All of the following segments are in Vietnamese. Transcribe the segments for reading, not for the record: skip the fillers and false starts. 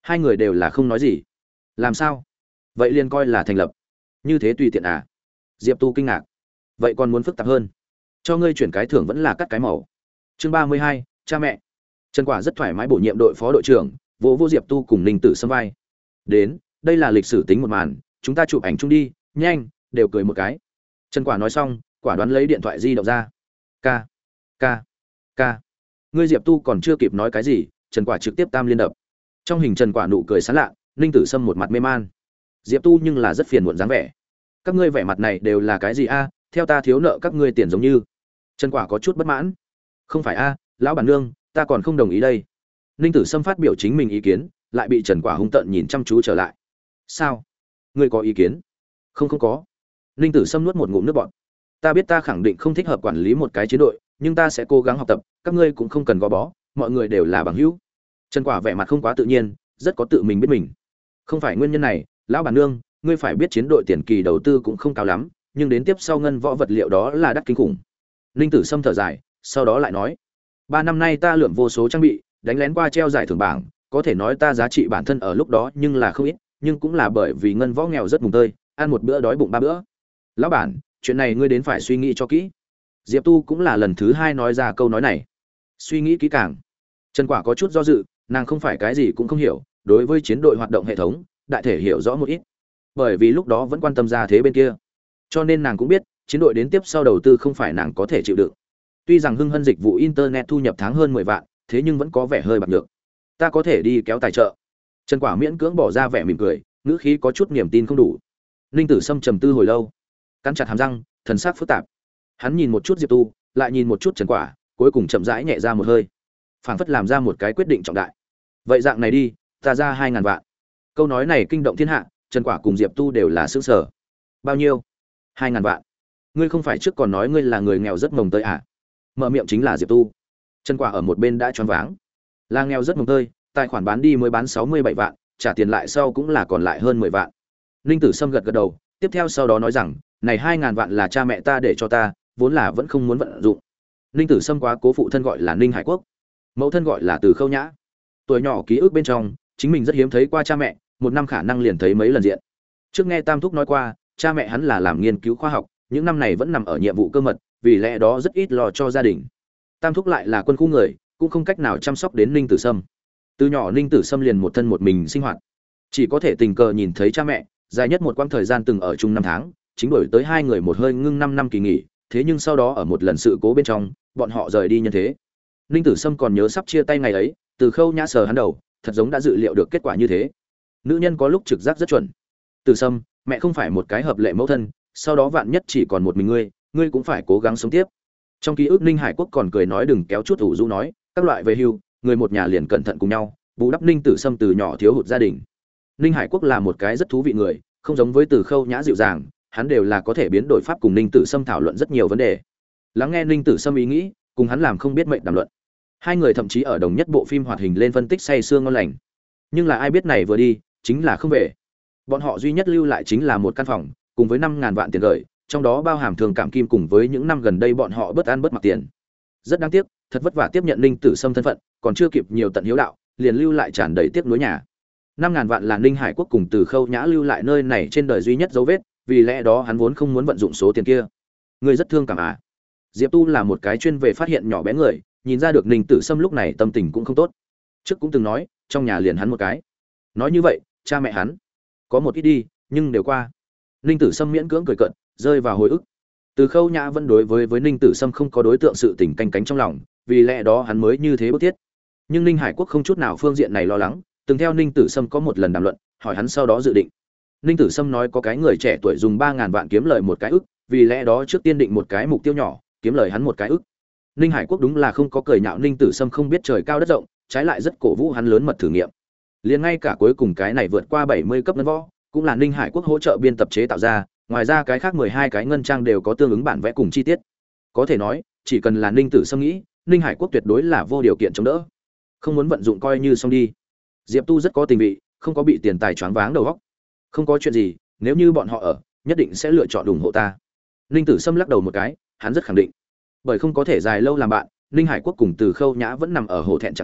Hai người đều là không nói gì. Làm sao? Vậy liền coi là thành lập. Như thế tùy tiện à? Diệp Tu kinh ngạc. Vậy còn muốn phức tạp hơn. Cho ngươi chuyển cái thưởng vẫn là cắt cái màu. Chương 32, cha mẹ. Trần Quả rất thoải mái bổ nhiệm đội phó đội trưởng, vô Diệp Tu cùng Ninh Tử Sâm vai. Đến, đây là lịch sử tính một màn, chúng ta chụp ảnh chung đi, nhanh, đều cười một cái. Trần Quả nói xong, quả đoán lấy điện thoại di động ra. Ca, ca, ca. Ngươi Diệp Tu còn chưa kịp nói cái gì, Trần Quả trực tiếp tam liên đập. Trong hình Trần Quả nụ cười sán lạ, Ninh Tử Sâm một mặt mê man. Diệp Tu nhưng là rất phiền muộn dáng vẻ. Các ngươi vẻ mặt này đều là cái gì a? Theo ta thiếu nợ các ngươi tiền giống như. Trần Quả có chút bất mãn. Không phải a, lão bản nương, ta còn không đồng ý đây. Ninh Tử Sâm phát biểu chính mình ý kiến, lại bị Trần Quả hung tợn nhìn chăm chú trở lại. Sao? Ngươi có ý kiến? Không có. Ninh Tử Sâm nuốt một ngụm nước bọt. Ta biết ta khẳng định không thích hợp quản lý một cái chiến đội, nhưng ta sẽ cố gắng học tập, các ngươi cũng không cần gò bó, mọi người đều là bằng hữu. Trần Quả vẻ mặt không quá tự nhiên, rất có tự mình biết mình. Không phải nguyên nhân này, lão bản nương, ngươi phải biết chiến đội tiền kỳ đầu tư cũng không cao lắm, nhưng đến tiếp sau ngân võ vật liệu đó là đắt kinh khủng. Ninh Tử Sâm thở dài, sau đó lại nói: 3 năm nay ta lượm vô số trang bị, đánh lén qua treo giải thưởng bảng, có thể nói ta giá trị bản thân ở lúc đó nhưng là không ít, nhưng cũng là bởi vì ngân võ nghèo rất mùng tơi, ăn một bữa đói bụng 3 bữa. Lão bản, chuyện này ngươi đến phải suy nghĩ cho kỹ. Diệp Tu cũng là lần thứ 2 nói ra câu nói này. Suy nghĩ kỹ càng. Trần Quả có chút do dự, nàng không phải cái gì cũng không hiểu, đối với chiến đội hoạt động hệ thống, đại thể hiểu rõ một ít. Bởi vì lúc đó vẫn quan tâm ra thế bên kia, cho nên nàng cũng biết, chiến đội đến tiếp sau đầu tư không phải nàng có thể chịu đựng. Tuy rằng Hưng Hân dịch vụ internet thu nhập tháng hơn 10 vạn, thế nhưng vẫn có vẻ hơi bạc được. Ta có thể đi kéo tài trợ. Trần Quả miễn cưỡng bỏ ra vẻ mỉm cười, ngữ khí có chút niềm tin không đủ. Ninh Tử Sâm trầm tư hồi lâu, cắn chặt hàm răng, thần sắc phức tạp. Hắn nhìn một chút Diệp Tu, lại nhìn một chút Trần Quả, cuối cùng chậm rãi nhẹ ra một hơi, phảng phất làm ra một cái quyết định trọng đại. Vậy dạng này đi, ta ra 2000 vạn. Câu nói này kinh động thiên hạ, Trần Quả cùng Diệp Tu đều là sửng sở. Bao nhiêu? 2000 vạn. Ngươi không phải trước còn nói ngươi là người nghèo rất mồng tơi à? Mở miệng chính là Diệp Tu. Trần Quả ở một bên đã choáng váng. Là nghèo rất mồng tơi, tài khoản bán đi mới bán 67 vạn, trả tiền lại sau cũng là còn lại hơn 10 vạn. Ninh Tử Sâm gật gật đầu, tiếp theo sau đó nói rằng, này 2000 vạn là cha mẹ ta để cho ta, vốn là vẫn không muốn vận dụng. Ninh Tử Sâm quá cố phụ thân gọi là Ninh Hải Quốc, mẫu thân gọi là Từ Khâu Nhã. Tuổi nhỏ ký ức bên trong, chính mình rất hiếm thấy qua cha mẹ, một năm khả năng liền thấy mấy lần diện. Trước nghe Tam Thúc nói qua, cha mẹ hắn là làm nghiên cứu khoa học, những năm này vẫn nằm ở nhiệm vụ cơ mật, vì lẽ đó rất ít lo cho gia đình. Tam Thúc lại là quân khu người, cũng không cách nào chăm sóc đến Ninh Tử Sâm. Từ nhỏ Ninh Tử Sâm liền một thân một mình sinh hoạt, chỉ có thể tình cờ nhìn thấy cha mẹ, dài nhất một quãng thời gian từng ở chung 5 tháng, chính đổi tới hai người một hơi ngưng 5 năm kỳ nghỉ, thế nhưng sau đó ở một lần sự cố bên trong, bọn họ rời đi nhân thế. Ninh Tử Sâm còn nhớ sắp chia tay ngày ấy, Từ Khâu Nhã sờ hắn đầu, thật giống đã dự liệu được kết quả như thế. Nữ nhân có lúc trực giác rất chuẩn. Tử Sâm, mẹ không phải một cái hợp lệ mẫu thân, sau đó vạn nhất chỉ còn một mình ngươi cũng phải cố gắng sống tiếp. Trong ký ức Ninh Hải Quốc còn cười nói đừng kéo chút ủ rũ nói, các loại về hưu, người một nhà liền cẩn thận cùng nhau, bù đắp Ninh Tử Sâm từ nhỏ thiếu hụt gia đình. Ninh Hải Quốc là một cái rất thú vị người, không giống với Từ Khâu Nhã dịu dàng, hắn đều là có thể biến đổi pháp cùng Ninh Tử Sâm thảo luận rất nhiều vấn đề. Lắng nghe Ninh Tử Sâm ý nghĩ, cùng hắn làm không biết mệnh đàm luận. Hai người thậm chí ở đồng nhất bộ phim hoạt hình lên phân tích say sưa ngon lành. Nhưng là ai biết này vừa đi, chính là không về. Bọn họ duy nhất lưu lại chính là một căn phòng, cùng với 5000 vạn tiền gửi, trong đó bao hàm thường cảm kim cùng với những năm gần đây bọn họ bớt ăn bớt mặc tiền. Rất đáng tiếc, thật vất vả tiếp nhận Ninh Tử Sâm thân phận, còn chưa kịp nhiều tận hiếu đạo, liền lưu lại tràn đầy tiếc nuối nhà. 5000 vạn là Ninh Hải Quốc cùng Từ Khâu Nhã lưu lại nơi này trên đời duy nhất dấu vết, vì lẽ đó hắn vốn không muốn vận dụng số tiền kia. Người rất thương cảm à? Diệp Tu là một cái chuyên về phát hiện nhỏ bé người, nhìn ra được Ninh Tử Sâm lúc này tâm tình cũng không tốt. Trước cũng từng nói, trong nhà liền hắn một cái. Nói như vậy, cha mẹ hắn có một ít đi, nhưng đều qua. Ninh Tử Sâm miễn cưỡng cười cợt, rơi vào hồi ức. Từ Khâu Nhã vẫn đối với Ninh Tử Sâm không có đối tượng sự tình canh cánh trong lòng, vì lẽ đó hắn mới như thế bức thiết. Nhưng Ninh Hải Quốc không chút nào phương diện này lo lắng, từng theo Ninh Tử Sâm có một lần đàm luận, hỏi hắn sau đó dự định. Ninh Tử Sâm nói có cái người trẻ tuổi dùng 3000 vạn kiếm lời một cái ức, vì lẽ đó trước tiên định một cái mục tiêu nhỏ, kiếm lời hắn một cái ức. Ninh Hải Quốc đúng là không có cười nhạo Ninh Tử Sâm không biết trời cao đất rộng, trái lại rất cổ vũ hắn lớn mật thử nghiệm. Liền ngay cả cuối cùng cái này vượt qua 70 cấp ngân võ, cũng là Ninh Hải Quốc hỗ trợ biên tập chế tạo ra, ngoài ra cái khác 12 cái ngân trang đều có tương ứng bản vẽ cùng chi tiết. Có thể nói, chỉ cần là Ninh Tử Sâm nghĩ, Ninh Hải Quốc tuyệt đối là vô điều kiện chống đỡ. Không muốn vận dụng coi như xong đi. Diệp Tu rất có tình vị, không có bị tiền tài choáng váng đầu óc. Không có chuyện gì, nếu như bọn họ ở, nhất định sẽ lựa chọn ủng hộ ta. Ninh Tử Sâm lắc đầu một cái, hắn rất khẳng định. Bởi không có thể dài lâu làm bạn, Ninh Hải Quốc cùng Từ Khâu Nhã vẫn nằm ở hổ thẹn trạng thái,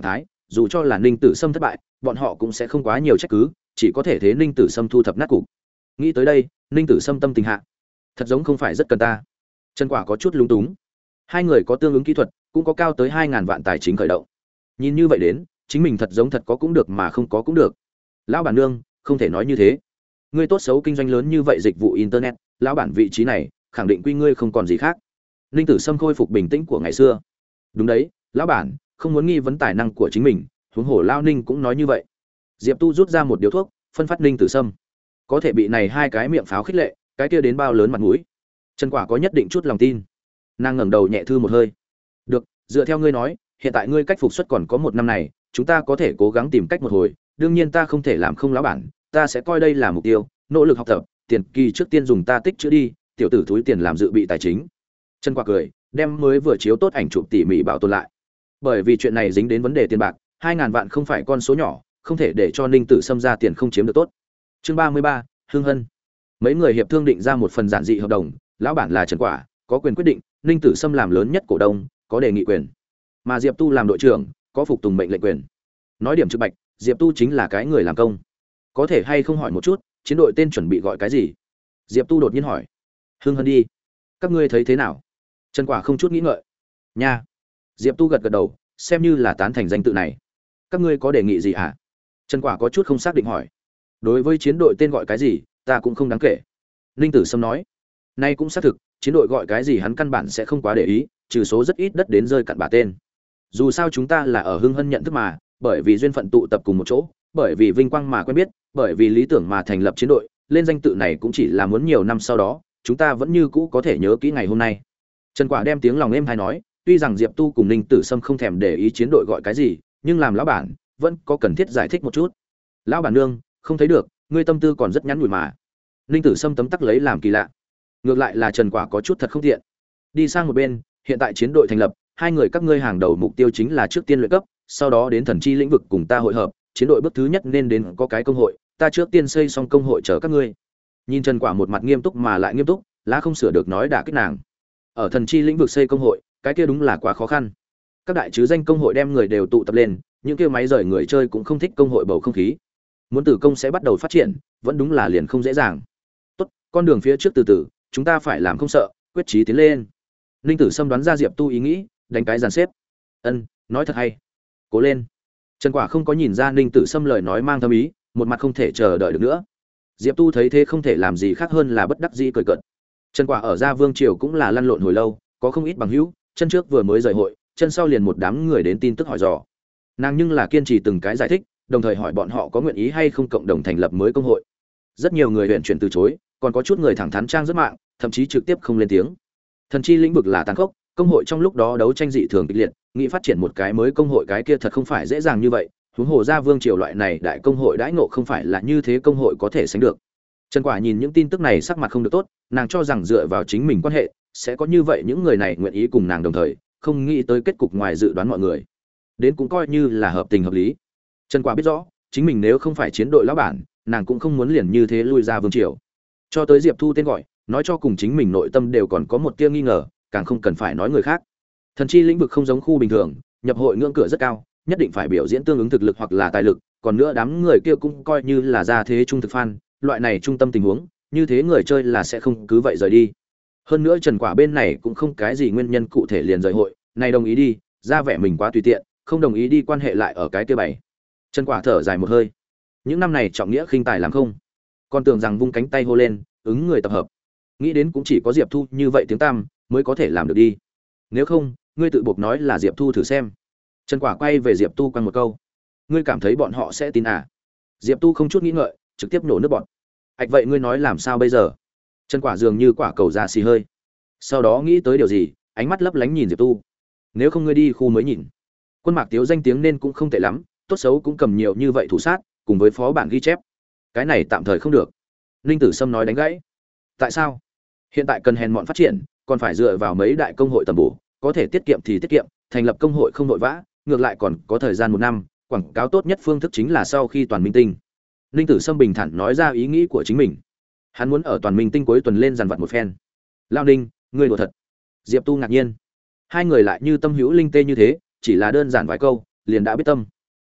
dù cho là Ninh Tử Sâm thất bại, bọn họ cũng sẽ không quá nhiều trách cứ, chỉ có thể thế Ninh Tử Sâm thu thập nát cục. Nghĩ tới đây, Ninh Tử Sâm tâm tình hạ, thật giống không phải rất cần ta. Trần Quả có chút lúng túng. Hai người có tương ứng kỹ thuật, cũng có cao tới 2000 vạn tài chính khởi động. Nhìn như vậy đến, chính mình thật giống thật có cũng được mà không có cũng được. Lão bản nương, không thể nói như thế. Ngươi tốt xấu kinh doanh lớn như vậy dịch vụ internet, lão bản vị trí này, khẳng định quy ngươi không còn gì khác. Ninh Tử Sâm khôi phục bình tĩnh của ngày xưa. Đúng đấy, lão bản, không muốn nghi vấn tài năng của chính mình, huống hồ Lao Ninh cũng nói như vậy. Diệp Tu rút ra một điếu thuốc, phân phát Ninh Tử Sâm. Có thể bị này hai cái miệng pháo khích lệ, cái kia đến bao lớn mặt mũi. Trần Quả có nhất định chút lòng tin. Nàng ngẩng đầu nhẹ thư một hơi. Được, dựa theo ngươi nói, hiện tại ngươi cách phục xuất còn có 1 năm này, chúng ta có thể cố gắng tìm cách một hồi, đương nhiên ta không thể làm không lão bản, ta sẽ coi đây là mục tiêu, nỗ lực học tập, tiền kỳ trước tiên dùng ta tích chữa đi, tiểu tử túi tiền làm dự bị tài chính. Trần Quả cười, đem mới vừa chiếu tốt ảnh chụp tỉ mỉ bảo tồn lại. Bởi vì chuyện này dính đến vấn đề tiền bạc, 2000 vạn không phải con số nhỏ, không thể để cho Ninh Tử Sâm ra tiền không chiếm được tốt. Chương 33, Hưng Hân. Mấy người hiệp thương định ra một phần giản dị hợp đồng, lão bản là Trần Quả, có quyền quyết định, Ninh Tử Sâm làm lớn nhất cổ đông, có đề nghị quyền. Mà Diệp Tu làm đội trưởng, có phục tùng mệnh lệnh quyền. Nói điểm trực bạch, Diệp Tu chính là cái người làm công. Có thể hay không hỏi một chút, chiến đội tên chuẩn bị gọi cái gì? Diệp Tu đột nhiên hỏi. Hưng Hân đi. Các ngươi thấy thế nào? Trần Quả không chút nghĩ ngợi. Nha. Diệp Tu gật gật đầu, xem như là tán thành danh tự này. Các ngươi có đề nghị gì hả? Trần Quả có chút không xác định hỏi. Đối với chiến đội tên gọi cái gì, ta cũng không đáng kể. Ninh Tử Sâm nói. Nay cũng xác thực, chiến đội gọi cái gì hắn căn bản sẽ không quá để ý, trừ số rất ít đất đến rơi cặn bả tên. Dù sao chúng ta là ở Hưng Hân nhận thức mà, bởi vì duyên phận tụ tập cùng một chỗ, bởi vì vinh quang mà quen biết, bởi vì lý tưởng mà thành lập chiến đội, lên danh tự này cũng chỉ là muốn nhiều năm sau đó, chúng ta vẫn như cũ có thể nhớ kỹ ngày hôm nay. Trần Quả đem tiếng lòng êm hay nói, tuy rằng Diệp Tu cùng Ninh Tử Sâm không thèm để ý chiến đội gọi cái gì, nhưng làm lão bản, vẫn có cần thiết giải thích một chút. Lão bản nương, không thấy được, ngươi tâm tư còn rất nhắn nhủi mà. Ninh Tử Sâm tấm tắc lấy làm kỳ lạ. Ngược lại là Trần Quả có chút thật không tiện. Đi sang một bên, hiện tại chiến đội thành lập, hai người các ngươi hàng đầu mục tiêu chính là trước tiên luyện cấp, sau đó đến thần chi lĩnh vực cùng ta hội hợp, chiến đội bước thứ nhất nên đến có cái công hội, ta trước tiên xây xong công hội chờ các ngươi. Nhìn Trần Quả một mặt nghiêm túc mà lại nghiêm túc, lá không sửa được nói đả kích nàng. Ở thần chi lĩnh vực xây công hội, cái kia đúng là quá khó khăn. Các đại chứ danh công hội đem người đều tụ tập lên, những kia máy rời người chơi cũng không thích công hội bầu không khí. Muốn tử công sẽ bắt đầu phát triển, vẫn đúng là liền không dễ dàng. Tốt, con đường phía trước từ từ, chúng ta phải làm không sợ, quyết chí tiến lên. Ninh Tử Sâm đoán ra Diệp Tu ý nghĩ, đánh cái dàn xếp. Ân, nói thật hay. Cố lên. Trần Quả không có nhìn ra Ninh Tử Sâm lời nói mang thâm ý, một mặt không thể chờ đợi được nữa. Diệp Tu thấy thế không thể làm gì khác hơn là bất đắc dĩ cười cợt. Trần Quả ở Gia Vương triều cũng là lăn lộn hồi lâu, có không ít bằng hữu, chân trước vừa mới rời hội, chân sau liền một đám người đến tin tức hỏi dò. Nàng nhưng là kiên trì từng cái giải thích, đồng thời hỏi bọn họ có nguyện ý hay không cộng đồng thành lập mới công hội. Rất nhiều người huyền chuyển từ chối, còn có chút người thẳng thắn trang rất mạng, thậm chí trực tiếp không lên tiếng. Thần chi lĩnh vực là tàn khốc, công hội trong lúc đó đấu tranh dị thường kịch liệt, nghĩ phát triển một cái mới công hội cái kia thật không phải dễ dàng như vậy, huống hồ Gia Vương triều loại này đại công hội đãi ngộ không phải là như thế công hội có thể sánh được. Trần Quả nhìn những tin tức này sắc mặt không được tốt, nàng cho rằng dựa vào chính mình quan hệ, sẽ có như vậy những người này nguyện ý cùng nàng đồng thời, không nghĩ tới kết cục ngoài dự đoán mọi người. Đến cũng coi như là hợp tình hợp lý. Trần Quả biết rõ, chính mình nếu không phải chiến đội lão bản, nàng cũng không muốn liền như thế lui ra vương triều. Cho tới Diệp Thu tên gọi, nói cho cùng chính mình nội tâm đều còn có một tia nghi ngờ, càng không cần phải nói người khác. Thần chi lĩnh vực không giống khu bình thường, nhập hội ngưỡng cửa rất cao, nhất định phải biểu diễn tương ứng thực lực hoặc là tài lực, còn nữa đám người kia cũng coi như là gia thế trung thực fan, loại này trung tâm tình huống, như thế người chơi là sẽ không cứ vậy rời đi. Hơn nữa Trần Quả bên này cũng không cái gì nguyên nhân cụ thể liền rời hội, này đồng ý đi, ra vẻ mình quá tùy tiện, không đồng ý đi quan hệ lại ở cái kia bày. Trần Quả thở dài một hơi. Những năm này trọng nghĩa khinh tài làm không, còn tưởng rằng vung cánh tay hô lên, ứng người tập hợp. Nghĩ đến cũng chỉ có Diệp Thu như vậy tiếng tăm mới có thể làm được đi. Nếu không, ngươi tự buộc nói là Diệp Thu thử xem. Trần Quả quay về Diệp Tu quăng một câu. Ngươi cảm thấy bọn họ sẽ tin à? Diệp Tu không chút nghĩ ngợi, trực tiếp nổ nước bọt. Ảch vậy ngươi nói làm sao bây giờ? Trần Quả dường như quả cầu ra xì hơi. Sau đó nghĩ tới điều gì, ánh mắt lấp lánh nhìn Diệp Tu. Nếu không ngươi đi khu mới nhìn. Quân Mạc Tiếu danh tiếng nên cũng không tệ lắm, tốt xấu cũng cầm nhiều như vậy thủ sát, cùng với phó bản ghi chép. Cái này tạm thời không được. Ninh Tử Sâm nói đánh gãy. Tại sao? Hiện tại cần hèn mọn phát triển, còn phải dựa vào mấy đại công hội tầm bổ, có thể tiết kiệm thì tiết kiệm, thành lập công hội không vội vã, ngược lại còn có thời gian 1 năm, quảng cáo tốt nhất phương thức chính là sau khi toàn minh tinh. Ninh Tử Sâm bình thản nói ra ý nghĩ của chính mình. Hắn muốn ở toàn minh tinh cuối tuần lên dàn vặt một phen. Lao Ninh, ngươi đùa thật? Diệp Tu ngạc nhiên. Hai người lại như tâm hữu linh tê như thế, chỉ là đơn giản vài câu, liền đã biết tâm.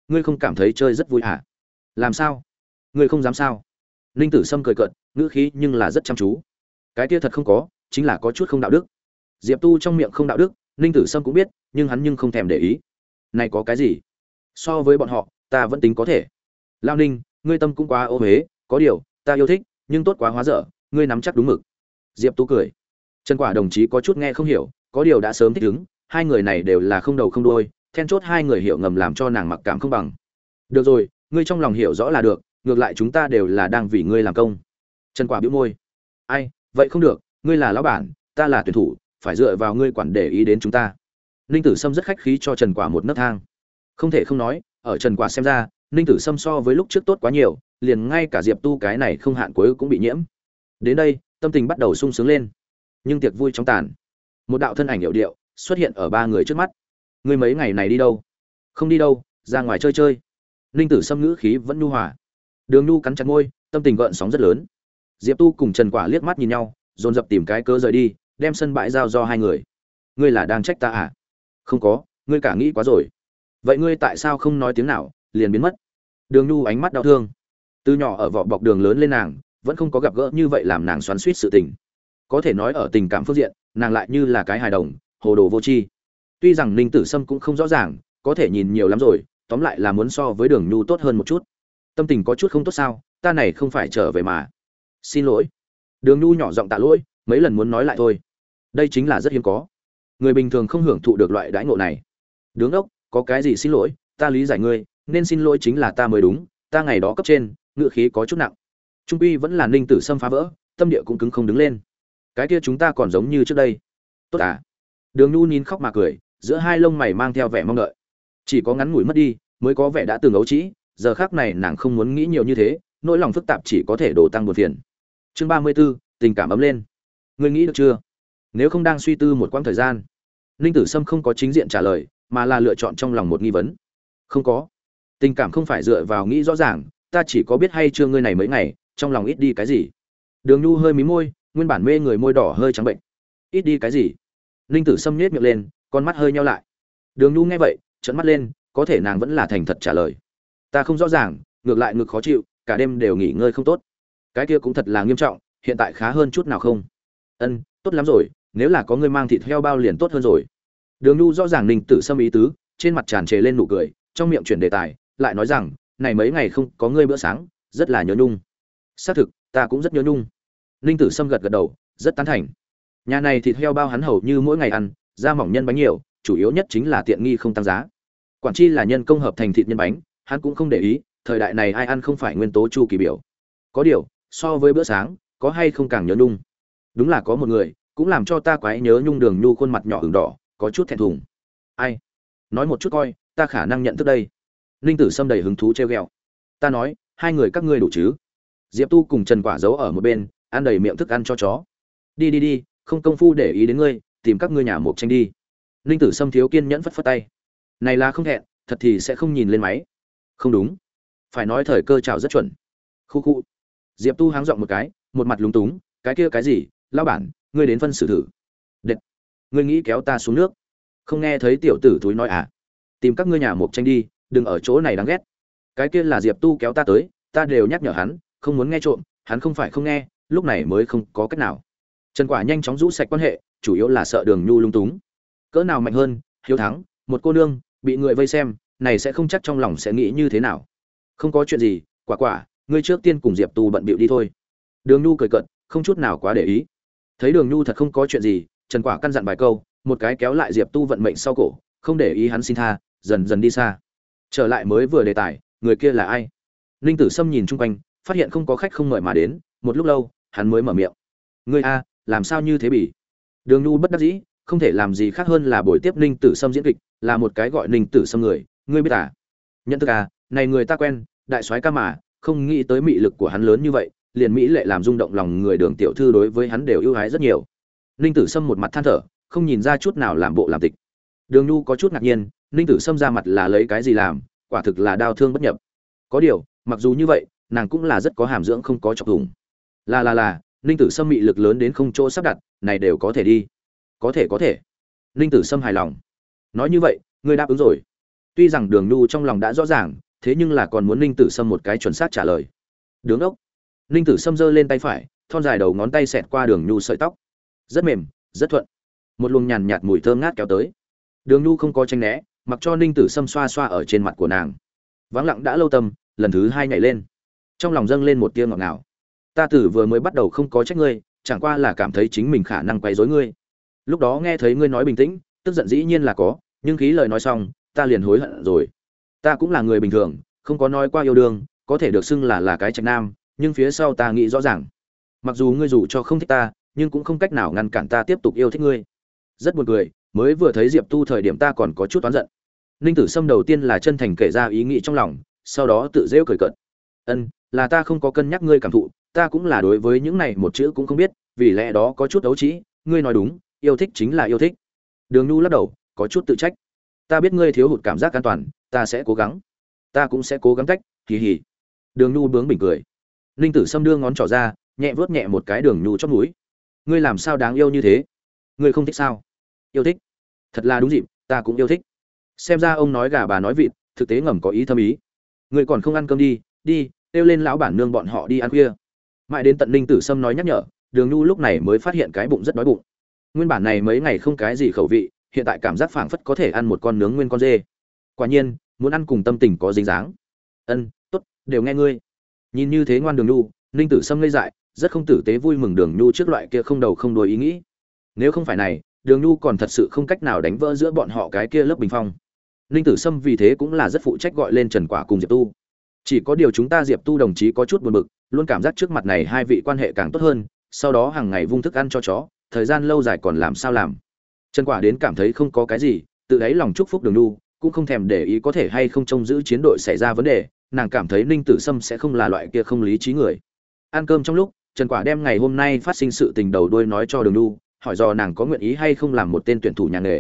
ngươi không cảm thấy chơi rất vui hả? Làm sao? Ngươi không dám sao? Ninh Tử Sâm cười cợt, ngữ khí nhưng là rất chăm chú. Cái kia thật không có, chính là có chút không đạo đức. Diệp Tu trong miệng không đạo đức, Ninh Tử Sâm cũng biết, nhưng hắn nhưng không thèm để ý. Này có cái gì? So với bọn họ, ta vẫn tính có thể. Lao Ninh, ngươi tâm cũng quá ô uế, có điều, ta yêu thích, nhưng tốt quá hóa dở, ngươi nắm chắc đúng mực. Diệp Tu cười. Trần Quả đồng chí có chút nghe không hiểu, có điều đã sớm thích ứng, hai người này đều là không đầu không đuôi, then chốt hai người hiểu ngầm làm cho nàng mặc cảm không bằng. Được rồi, ngươi trong lòng hiểu rõ là được, ngược lại chúng ta đều là đang vì ngươi làm công. Trần Quả bĩu môi. Ai, vậy không được, ngươi là lão bản, ta là tuyển thủ, phải dựa vào ngươi quản để ý đến chúng ta. Ninh Tử Sâm rất khách khí cho Trần Quả một nấc thang. Không thể không nói, ở Trần Quả xem ra, Ninh Tử Sâm so với lúc trước tốt quá nhiều, liền ngay cả Diệp Tu cái này không hạn cuối cũng bị nhiễm. Đến đây, tâm tình bắt đầu sung sướng lên. Nhưng tiệc vui trong tàn, một đạo thân ảnh hiệu điệu xuất hiện ở ba người trước mắt. Ngươi mấy ngày này đi đâu? Không đi đâu, ra ngoài chơi chơi. Ninh Tử Sâm ngữ khí vẫn nhu hòa. Đường Nhu cắn chặt môi, tâm tình gợn sóng rất lớn. Diệp Tu cùng Trần Quả liếc mắt nhìn nhau, dồn dập tìm cái cớ rời đi, đem sân bãi giao do hai người. Ngươi là đang trách ta à? Không có, ngươi cả nghĩ quá rồi. Vậy ngươi tại sao không nói tiếng nào, liền biến mất? Đường Nhu ánh mắt đau thương. Từ nhỏ ở vỏ bọc đường lớn lên nàng, vẫn không có gặp gỡ như vậy làm nàng xoắn xuýt sự tình. Có thể nói ở tình cảm phương diện, nàng lại như là cái hài đồng, hồ đồ vô tri. Tuy rằng Ninh Tử Sâm cũng không rõ ràng, có thể nhìn nhiều lắm rồi, tóm lại là muốn so với Đường Nhu tốt hơn một chút. Tâm tình có chút không tốt sao? Ta này không phải trở về mà. Xin lỗi. Đường Nhu nhỏ giọng tạ lỗi, mấy lần muốn nói lại thôi. Đây chính là rất hiếm có. Người bình thường không hưởng thụ được loại đãi ngộ này. Đứng đốc, có cái gì xin lỗi, ta lý giải ngươi, nên xin lỗi chính là ta mới đúng, ta ngày đó cấp trên, ngựa khí có chút nặng. Trung quy vẫn là Ninh Tử Sâm phá vỡ, tâm địa cũng cứng không đứng lên. Cái kia chúng ta còn giống như trước đây. Tốt à? Đường Nhu nín khóc mà cười, giữa hai lông mày mang theo vẻ mong đợi. Chỉ có ngắn ngủi mất đi, mới có vẻ đã từng ấu trĩ, giờ khắc này nàng không muốn nghĩ nhiều như thế, nỗi lòng phức tạp chỉ có thể đổ tăng buồn phiền. Chương 34, tình cảm ấm lên. Ngươi nghĩ được chưa? Nếu không đang suy tư một quãng thời gian. Ninh Tử Sâm không có chính diện trả lời, mà là lựa chọn trong lòng một nghi vấn. Không có. Tình cảm không phải dựa vào nghĩ rõ ràng, ta chỉ có biết hay chưa ngươi này mấy ngày, trong lòng ít đi cái gì. Đường Nhu hơi mím môi, nguyên bản mê người môi đỏ hơi trắng bệnh. Ít đi cái gì? Ninh Tử Sâm nhếch miệng lên, con mắt hơi nheo lại. Đường Nhu nghe vậy, trợn mắt lên, có thể nàng vẫn là thành thật trả lời. Ta không rõ ràng, ngược lại ngực khó chịu, cả đêm đều nghỉ ngơi không tốt. Cái kia cũng thật là nghiêm trọng, hiện tại khá hơn chút nào không? Ân, tốt lắm rồi, nếu là có ngươi mang thịt heo bao liền tốt hơn rồi. Đường Nhu rõ ràng Ninh Tử Sâm ý tứ, trên mặt tràn trề lên nụ cười, trong miệng chuyển đề tài, lại nói rằng, này mấy ngày không có ngươi bữa sáng, rất là nhớ nhung. Xác thực, ta cũng rất nhớ nhung. Ninh Tử Sâm gật gật đầu, rất tán thành. Nhà này thịt heo bao hắn hầu như mỗi ngày ăn, da mỏng nhân bánh nhiều, chủ yếu nhất chính là tiện nghi không tăng giá. Quản chi là nhân công hợp thành thịt nhân bánh, hắn cũng không để ý, thời đại này ai ăn không phải nguyên tố chu kỳ biểu. Có điều, so với bữa sáng, có hay không càng nhớ nhung. Đúng là có một người, cũng làm cho ta quái nhớ nhung. Đường Nhu khuôn mặt nhỏ ửng đỏ, có chút thẹn thùng. Ai? Nói một chút coi, ta khả năng nhận thức đây. Ninh Tử Sâm đầy hứng thú trêu ghẹo. Ta nói, hai người các ngươi đủ chứ? Diệp Tu cùng Trần Quả giấu ở một bên, ăn đầy miệng thức ăn cho chó. Đi đi đi, không công phu để ý đến ngươi, tìm các ngươi nhà mộc tranh đi. Ninh Tử Sâm thiếu kiên nhẫn phất phất tay. Này là không thẹn, thật thì sẽ không nhìn lên máy. Không đúng, phải nói thời cơ chào rất chuẩn. Khu khu. Diệp Tu háng giọng một cái, một mặt lúng túng, cái kia cái gì, lão bản, ngươi đến phân xử thử. Đệt, ngươi nghĩ kéo ta xuống nước? Không nghe thấy tiểu tử thúi nói à? Tìm các ngươi nhà mộc tranh đi, đừng ở chỗ này đáng ghét. Cái kia là Diệp Tu kéo ta tới, ta đều nhắc nhở hắn, không muốn nghe trộm, hắn không phải không nghe, lúc này mới không có cách nào. Trần Quả nhanh chóng rũ sạch quan hệ, chủ yếu là sợ Đường Nhu lung túng. Cỡ nào mạnh hơn, hiếu thắng, một cô nương bị người vây xem, này sẽ không chắc trong lòng sẽ nghĩ như thế nào. Không có chuyện gì, Quả, ngươi trước tiên cùng Diệp Tu bận bịu đi thôi. Đường Nhu cười cợt, không chút nào quá để ý. Thấy Đường Nhu thật không có chuyện gì, Trần Quả căn dặn vài câu, một cái kéo lại Diệp Tu vận mệnh sau cổ, không để ý hắn xin tha, dần dần đi xa. Trở lại mới vừa đề tài, người kia là ai? Ninh Tử Sâm nhìn chung quanh, phát hiện không có khách không mời mà đến, một lúc lâu, hắn mới mở miệng. Ngươi a, làm sao như thế bỉ? Đường Nhu bất đắc dĩ, không thể làm gì khác hơn là buổi tiếp Ninh Tử Sâm diễn kịch, là một cái gọi Ninh Tử Sâm người, ngươi biết à? Nhận thức à, này người ta quen, đại soái ca mà, không nghĩ tới mị lực của hắn lớn như vậy, liền mỹ lệ làm rung động lòng người. Đường tiểu thư đối với hắn đều ưu ái rất nhiều. Ninh Tử Sâm một mặt than thở, không nhìn ra chút nào làm bộ làm tịch. Đường Nhu có chút ngạc nhiên, Ninh Tử Sâm ra mặt là lấy cái gì làm, quả thực là đau thương bất nhập. Có điều, mặc dù như vậy, nàng cũng là rất có hàm dưỡng không có chọc thủng. Là, Ninh Tử Sâm mị lực lớn đến không chỗ sắp đặt, này đều có thể đi. Có thể. Ninh Tử Sâm hài lòng. Nói như vậy, ngươi đáp ứng rồi. Tuy rằng Đường Nhu trong lòng đã rõ ràng, thế nhưng là còn muốn Ninh Tử Sâm một cái chuẩn xác trả lời. Đứng ốc. Ninh Tử Sâm giơ lên tay phải, thon dài đầu ngón tay xẹt qua Đường Nhu sợi tóc. Rất mềm, rất thuận. Một luồng nhàn nhạt mùi thơm ngát kéo tới. Đường Nhu không có tránh né, mặc cho Ninh Tử Sâm xoa xoa ở trên mặt của nàng. Vắng lặng đã lâu tâm, lần thứ hai nhảy lên. Trong lòng dâng lên một tia ngọt ngào. Ta từ vừa mới bắt đầu không có trách ngươi, chẳng qua là cảm thấy chính mình khả năng quấy rối ngươi. Lúc đó nghe thấy ngươi nói bình tĩnh, tức giận dĩ nhiên là có, nhưng khí lời nói xong, ta liền hối hận rồi. Ta cũng là người bình thường, không có nói qua yêu đương, có thể được xưng là cái trạch nam, nhưng phía sau ta nghĩ rõ ràng. Mặc dù ngươi dù cho không thích ta, nhưng cũng không cách nào ngăn cản ta tiếp tục yêu thích ngươi. Rất buồn cười, mới vừa thấy Diệp Tu thời điểm ta còn có chút oán giận. Ninh Tử Sâm đầu tiên là chân thành kể ra ý nghĩ trong lòng, sau đó tự giễu cười cợt. Là ta không có cân nhắc ngươi cảm thụ, ta cũng là đối với những này một chữ cũng không biết, vì lẽ đó có chút ấu trĩ, ngươi nói đúng, yêu thích chính là yêu thích. Đường Nhu lắc đầu, có chút tự trách. Ta biết ngươi thiếu hụt cảm giác an toàn, ta sẽ cố gắng. Ta cũng sẽ cố gắng cách, hì hì. Đường Nhu bướng bỉnh cười. Ninh Tử Sâm đưa ngón trỏ ra, nhẹ vuốt nhẹ một cái Đường Nhu chóp mũi. Ngươi làm sao đáng yêu như thế? Ngươi không thích sao? Yêu thích. Thật là đúng dịp, ta cũng yêu thích. Xem ra ông nói gà bà nói vịt, thực tế ngầm có ý thâm ý. Ngươi còn không ăn cơm đi, đi, kêu lên lão bản nương bọn họ đi ăn khuya. Mãi đến tận Ninh Tử Sâm nói nhắc nhở, Đường Nhu lúc này mới phát hiện cái bụng rất đói bụng. Nguyên bản này mấy ngày không cái gì khẩu vị, hiện tại cảm giác phảng phất có thể ăn một con nướng nguyên con dê. Quả nhiên, muốn ăn cùng tâm tình có dính dáng. Tốt, đều nghe ngươi. Nhìn như thế ngoan Đường Nhu, Ninh Tử Sâm ngây dại, rất không tử tế vui mừng Đường Nhu trước loại kia không đầu không đuôi ý nghĩ. Nếu không phải này, Đường Nhu còn thật sự không cách nào đánh vỡ giữa bọn họ cái kia lớp bình phong. Ninh Tử Sâm vì thế cũng là rất phụ trách gọi lên Trần Quả cùng Diệp Tu. Chỉ có điều chúng ta Diệp Tu đồng chí có chút buồn bực, luôn cảm giác trước mặt này hai vị quan hệ càng tốt hơn, sau đó hàng ngày vung thức ăn cho chó, thời gian lâu dài còn làm sao làm. Trần Quả đến cảm thấy không có cái gì, tự đáy lòng chúc phúc Đường Nhu, cũng không thèm để ý có thể hay không trông giữ chiến đội xảy ra vấn đề, nàng cảm thấy Ninh Tử Sâm sẽ không là loại kia không lý trí người. Ăn cơm trong lúc, Trần Quả đem ngày hôm nay phát sinh sự tình đầu đuôi nói cho Đường Nhu, hỏi do nàng có nguyện ý hay không làm một tên tuyển thủ nhà nghề.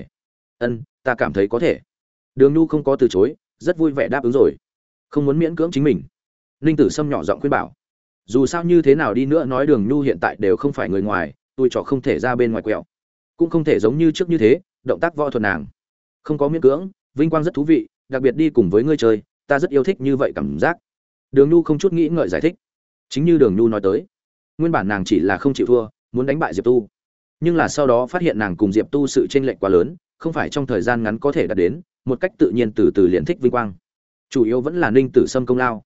Ta cảm thấy có thể. Đường Nhu không có từ chối, rất vui vẻ đáp ứng rồi. Không muốn miễn cưỡng chính mình. Ninh Tử Sâm nhỏ giọng khuyên bảo. Dù sao như thế nào đi nữa nói Đường Nhu hiện tại đều không phải người ngoài, tôi trò không thể ra bên ngoài quẹo. Cũng không thể giống như trước như thế, động tác võ thuật nàng. Không có miễn cưỡng, vinh quang rất thú vị, đặc biệt đi cùng với ngươi chơi, ta rất yêu thích như vậy cảm giác. Đường Nhu không chút nghĩ ngợi giải thích. Chính như Đường Nhu nói tới, nguyên bản nàng chỉ là không chịu thua, muốn đánh bại Diệp Tu. Nhưng là sau đó phát hiện nàng cùng Diệp Tu sự chênh lệch quá lớn, không phải trong thời gian ngắn có thể đạt đến, một cách tự nhiên từ từ liền thích vinh quang. Chủ yếu vẫn là Ninh Tử Sâm công lao.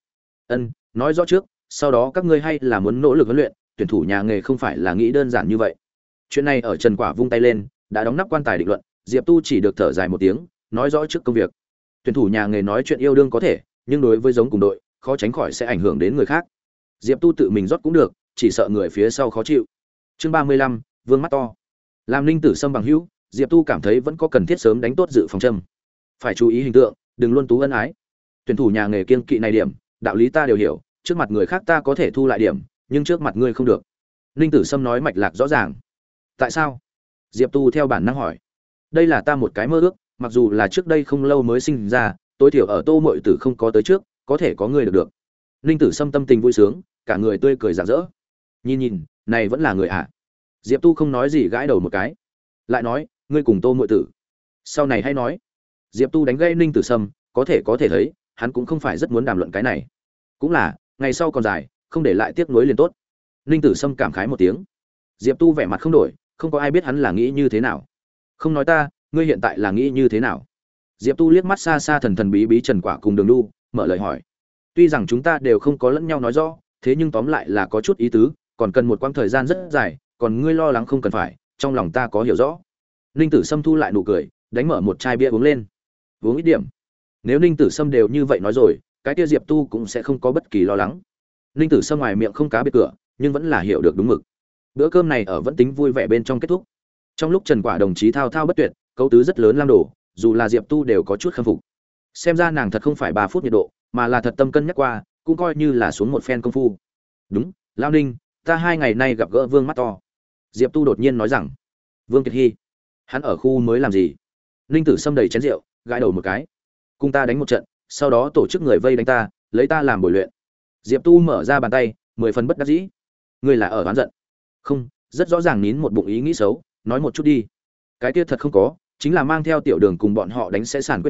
Nói rõ trước, sau đó các ngươi hay là muốn nỗ lực huấn luyện, tuyển thủ nhà nghề không phải là nghĩ đơn giản như vậy. Chuyện này ở Trần Quả vung tay lên, đã đóng nắp quan tài định luận, Diệp Tu chỉ được thở dài một tiếng, nói rõ trước công việc. Tuyển thủ nhà nghề nói chuyện yêu đương có thể, nhưng đối với giống cùng đội, khó tránh khỏi sẽ ảnh hưởng đến người khác. Diệp Tu tự mình rót cũng được, chỉ sợ người phía sau khó chịu. Chương 35, Vương mắt to. Làm Ninh Tử Sâm bằng hữu, Diệp Tu cảm thấy vẫn có cần thiết sớm đánh tốt dự phòng châm. Phải chú ý hình tượng, đừng luôn tú ân ái. Tuyển thủ nhà nghề kiêng kỵ này điểm, đạo lý ta đều hiểu, trước mặt người khác ta có thể thu lại điểm, nhưng trước mặt ngươi không được. Ninh Tử Sâm nói mạch lạc rõ ràng. Tại sao? Diệp Tu theo bản năng hỏi. Đây là ta một cái mơ ước, mặc dù là trước đây không lâu mới sinh ra, tối thiểu ở Tô Mội Tử không có tới trước, có thể có người được. Ninh Tử Sâm tâm tình vui sướng, cả người tươi cười rạng rỡ. Nhìn, này vẫn là người ạ. Diệp Tu không nói gì gãi đầu một cái. Lại nói, ngươi cùng Tô Mội Tử. Sau này hay nói. Diệp Tu đánh gây Ninh Tử Sâm, có thể thấy, hắn cũng không phải rất muốn đàm luận cái này. Cũng là, ngày sau còn dài, không để lại tiếc nuối liền tốt. Ninh Tử Sâm cảm khái một tiếng. Diệp Tu vẻ mặt không đổi, không có ai biết hắn là nghĩ như thế nào. Không nói ta, ngươi hiện tại là nghĩ như thế nào? Diệp Tu liếc mắt xa xa thần thần bí bí Trần Quả cùng Đường Nhu, mở lời hỏi. Tuy rằng chúng ta đều không có lẫn nhau nói rõ, thế nhưng tóm lại là có chút ý tứ, còn cần một quãng thời gian rất dài, còn ngươi lo lắng không cần phải, trong lòng ta có hiểu rõ. Ninh Tử Sâm thu lại nụ cười, đánh mở một chai bia uống lên. Uống ít điểm. Nếu Ninh Tử Sâm đều như vậy nói rồi, cái kia Diệp Tu cũng sẽ không có bất kỳ lo lắng. Ninh Tử Sâm ngoài miệng không cá biệt cửa, nhưng vẫn là hiểu được đúng mực. Bữa cơm này ở vẫn tính vui vẻ bên trong kết thúc. Trong lúc Trần Quả đồng chí thao thao bất tuyệt, cấu tứ rất lớn lam đổ, dù là Diệp Tu đều có chút khâm phục. Xem ra nàng thật không phải 3 phút nhiệt độ, mà là thật tâm cân nhắc qua, cũng coi như là xuống một phen công phu. Đúng, Lão Ninh, ta 2 ngày nay gặp gỡ Vương mắt to. Diệp Tu đột nhiên nói rằng, Vương Kiệt Hy, hắn ở khu mới làm gì? Ninh Tử Sâm đầy chén rượu, gãi đầu một cái. Cùng ta đánh một trận, sau đó tổ chức người vây đánh ta, lấy ta làm bồi luyện. Diệp Tu mở ra bàn tay, 10 phần bất đắc dĩ. Ngươi là ở oán giận? Không, rất rõ ràng nín một bụng ý nghĩ xấu, nói một chút đi. Cái kia thật không có, chính là mang theo Tiểu Đường cùng bọn họ đánh sẽ sàn quyết đấu,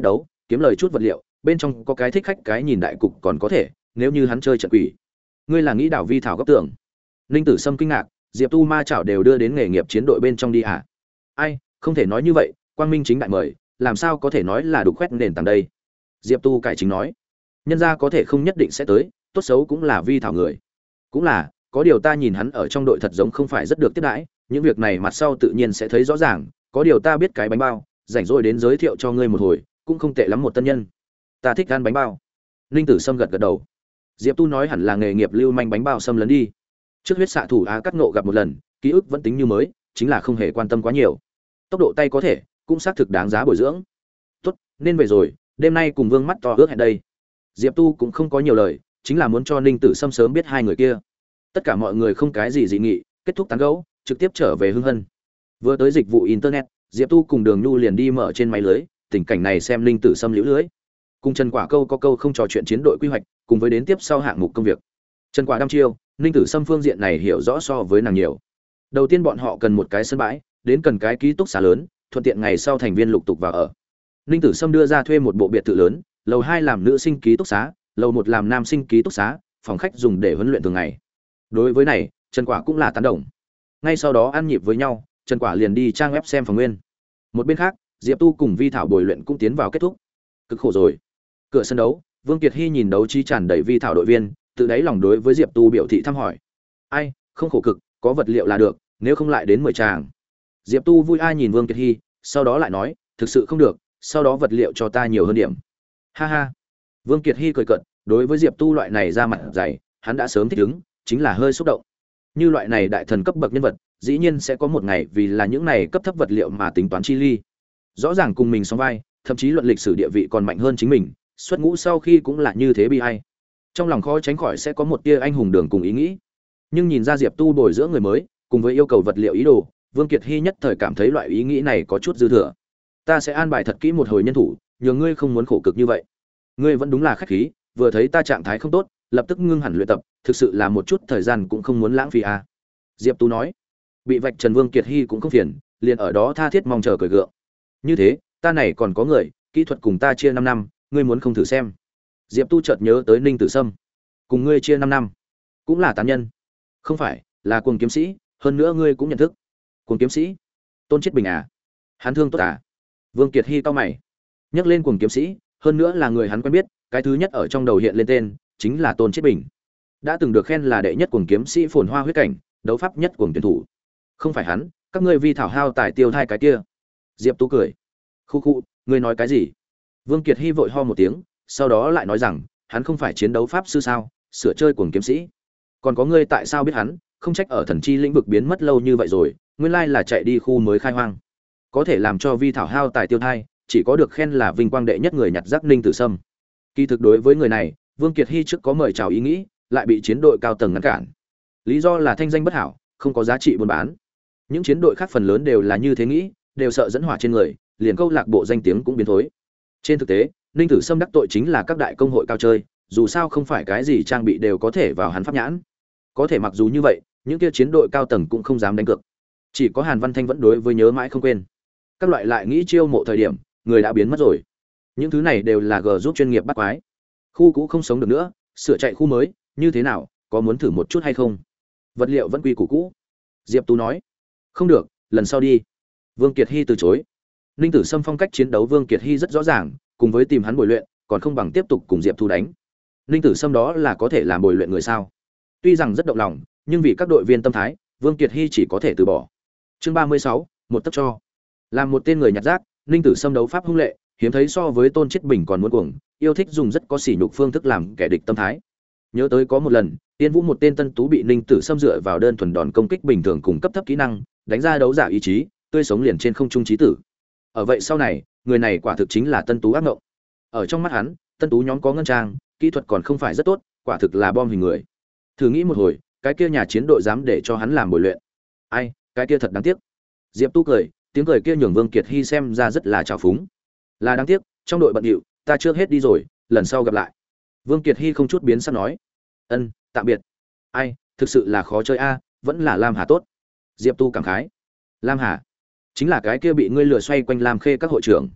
kiếm lời chút vật liệu, bên trong có cái thích khách cái nhìn đại cục còn có thể, nếu như hắn chơi trận quỷ. Ngươi là nghĩ đảo vi thảo góc tưởng? Ninh Tử Sâm kinh ngạc, Diệp Tu Ma chảo đều đưa đến nghề nghiệp chiến đội bên trong đi à? Ai, không thể nói như vậy, Quang Minh chính đại mời, làm sao có thể nói là đục khoét nền tảng đây? Diệp Tu cải chính nói, nhân gia có thể không nhất định sẽ tới, tốt xấu cũng là vi thảo người. Cũng là, có điều ta nhìn hắn ở trong đội thật giống không phải rất được tiếp đãi, những việc này mặt sau tự nhiên sẽ thấy rõ ràng, có điều ta biết cái bánh bao, rảnh rỗi đến giới thiệu cho ngươi một hồi, cũng không tệ lắm một tân nhân. Ta thích ăn bánh bao. Ninh Tử Sâm gật gật đầu. Diệp Tu nói hẳn là nghề nghiệp lưu manh bánh bao xâm lấn đi. Trước huyết xạ thủ Á Cắt Ngộ gặp một lần, ký ức vẫn tính như mới, chính là không hề quan tâm quá nhiều. Tốc độ tay có thể, cũng xác thực đáng giá bồi dưỡng. Tốt, nên về rồi, đêm nay cùng Vương Mắt To ước hẹn đây. Diệp Tu cũng không có nhiều lời, chính là muốn cho Ninh Tử Sâm sớm biết hai người kia. Tất cả mọi người không cái gì dị nghị, kết thúc tán gẫu, trực tiếp trở về Hưng Hân. Vừa tới dịch vụ internet, Diệp Tu cùng Đường Nhu liền đi mở trên máy lưới, tình cảnh này xem Ninh Tử Sâm liễu lưới. Cùng Trần Quả câu có câu không trò chuyện chiến đội quy hoạch, cùng với đến tiếp sau hạng mục công việc. Trần Quả đăm chiêu, Ninh Tử Sâm phương diện này hiểu rõ so với nàng nhiều. Đầu tiên bọn họ cần một cái sân bãi, đến cần cái ký túc xá lớn, thuận tiện ngày sau thành viên lục tục vào ở. Ninh Tử Sâm đưa ra thuê một bộ biệt thự lớn, lầu 2 làm nữ sinh ký túc xá, lầu 1 làm nam sinh ký túc xá, phòng khách dùng để huấn luyện thường ngày. Đối với này, Trần Quả cũng là tán đồng. Ngay sau đó ăn nhịp với nhau, Trần Quả liền đi trang web xem phòng nguyên. Một bên khác, Diệp Tu cùng Vi Thảo bồi luyện cũng tiến vào kết thúc. Cực khổ rồi. Cửa sân đấu, Vương Kiệt Hy nhìn đấu trí tràn đầy Vi Thảo đội viên, tự đáy lòng đối với Diệp Tu biểu thị thăm hỏi. Ai, không khổ cực, có vật liệu là được, nếu không lại đến 10 tràng. Diệp Tu vui ai nhìn Vương Kiệt Hy, sau đó lại nói, thực sự không được, sau đó vật liệu cho ta nhiều hơn điểm. Ha ha. Vương Kiệt Hy cười cợt, đối với Diệp Tu loại này ra mặt dày, hắn đã sớm thích ứng, chính là hơi xúc động. Như loại này đại thần cấp bậc nhân vật, dĩ nhiên sẽ có một ngày vì là những này cấp thấp vật liệu mà tính toán chi ly. Rõ ràng cùng mình song vai, thậm chí luận lịch sử địa vị còn mạnh hơn chính mình, xuất ngũ sau khi cũng là như thế bi ai. Trong lòng khó tránh khỏi sẽ có một tia anh hùng đường cùng ý nghĩ. Nhưng nhìn ra Diệp Tu bồi dưỡng người mới, cùng với yêu cầu vật liệu ý đồ, Vương Kiệt Hy nhất thời cảm thấy loại ý nghĩ này có chút dư thừa. Ta sẽ an bài thật kỹ một hồi nhân thủ, nhờ ngươi không muốn khổ cực như vậy. Ngươi vẫn đúng là khách khí, vừa thấy ta trạng thái không tốt, lập tức ngưng hẳn luyện tập, thực sự là một chút thời gian cũng không muốn lãng phí à. Diệp Tu nói. Bị vạch trần Vương Kiệt Hy cũng không phiền, liền ở đó tha thiết mong chờ cười gượng. Như thế, ta này còn có người, kỹ thuật cùng ta chia 5 năm, ngươi muốn không thử xem? Diệp Tu chợt nhớ tới Ninh Tử Sâm. Cùng ngươi chia 5 năm, cũng là tán nhân. Không phải, là cuồng kiếm sĩ, hơn nữa ngươi cũng nhận thức. Cuồng kiếm sĩ? Tôn Chiết Bình à? Hắn thương tốt à? Vương Kiệt Hy cau mày. Nhắc lên cuồng kiếm sĩ, hơn nữa là người hắn quen biết, cái thứ nhất ở trong đầu hiện lên tên chính là Tôn Chiết Bình. Đã từng được khen là đệ nhất cuồng kiếm sĩ phồn hoa huyết cảnh, đấu pháp nhất cuồng tuyển thủ. Không phải hắn, các ngươi Vi thảo hao tài tiêu thai cái kia. Diệp Tu cười. Khu khu, ngươi nói cái gì? Vương Kiệt Hy vội ho một tiếng, sau đó lại nói rằng, hắn không phải chiến đấu pháp sư sao, sửa chơi cuồng kiếm sĩ. Còn có ngươi tại sao biết hắn, không trách ở thần chi lĩnh vực biến mất lâu như vậy rồi, nguyên lai là chạy đi khu mới khai hoang. Có thể làm cho Vi thảo hao tài tiêu thai, chỉ có được khen là vinh quang đệ nhất người nhặt rác Ninh Tử Sâm. Kỳ thực đối với người này, Vương Kiệt Hy trước có mời chào ý nghĩ, lại bị chiến đội cao tầng ngăn cản. Lý do là thanh danh bất hảo, không có giá trị buôn bán. Những chiến đội khác phần lớn đều là như thế nghĩ, đều sợ dẫn hỏa trên người, liền câu lạc bộ danh tiếng cũng biến thối. Trên thực tế, Ninh Tử Sâm đắc tội chính là các đại công hội cao chơi, dù sao không phải cái gì trang bị đều có thể vào hắn pháp nhãn. Có thể mặc dù như vậy, những kia chiến đội cao tầng cũng không dám đánh cược. Chỉ có Hàn Văn Thanh vẫn đối với nhớ mãi không quên. Các loại lại nghĩ chiêu mộ thời điểm, người đã biến mất rồi. Những thứ này đều là G giúp chuyên nghiệp bắt quái. Khu cũ không sống được nữa, sửa chạy khu mới, như thế nào, có muốn thử một chút hay không? Vật liệu vẫn quy củ cũ. Diệp Tú nói. Không được, lần sau đi. Vương Kiệt Hy từ chối. Ninh Tử Sâm phong cách chiến đấu Vương Kiệt Hy rất rõ ràng, cùng với tìm hắn bồi luyện, còn không bằng tiếp tục cùng Diệp Thu đánh. Ninh Tử Sâm đó là có thể làm bồi luyện người sao? Tuy rằng rất động lòng, nhưng vì các đội viên tâm thái, Vương Kiệt Hy chỉ có thể từ bỏ. Chương 36, một tấc cho. Làm một tên người nhặt rác, Ninh Tử Sâm đấu pháp hung lệ, hiếm thấy so với Tôn Chiết Bình còn muốn cuồng, yêu thích dùng rất có sỉ nhục phương thức làm kẻ địch tâm thái. Nhớ tới có một lần, Tiên Vũ một tên tân tú bị Ninh Tử Sâm dựa vào đơn thuần đòn công kích bình thường cùng cấp thấp kỹ năng, đánh ra đấu giả ý chí, tươi sống liền trên không trung chí tử. Ở vậy sau này, người này quả thực chính là tân tú ác ngộng. Ở trong mắt hắn, tân tú nhóm có ngân trang, kỹ thuật còn không phải rất tốt, quả thực là bom hình người. Thử nghĩ một hồi, cái kia nhà chiến đội dám để cho hắn làm bồi luyện. Ai, cái kia thật đáng tiếc. Diệp Tu cười, tiếng cười kia nhường Vương Kiệt Hy xem ra rất là trào phúng. Là đáng tiếc, trong đội bận rộn, ta trước hết đi rồi, lần sau gặp lại. Vương Kiệt Hy không chút biến sắc nói. Ân, tạm biệt. Ai, thực sự là khó chơi a, vẫn là Lam Hà tốt. Diệp Tu cảm khái. Lam Hà, chính là cái kia bị ngươi lừa xoay quanh Lam Khê các hội trưởng.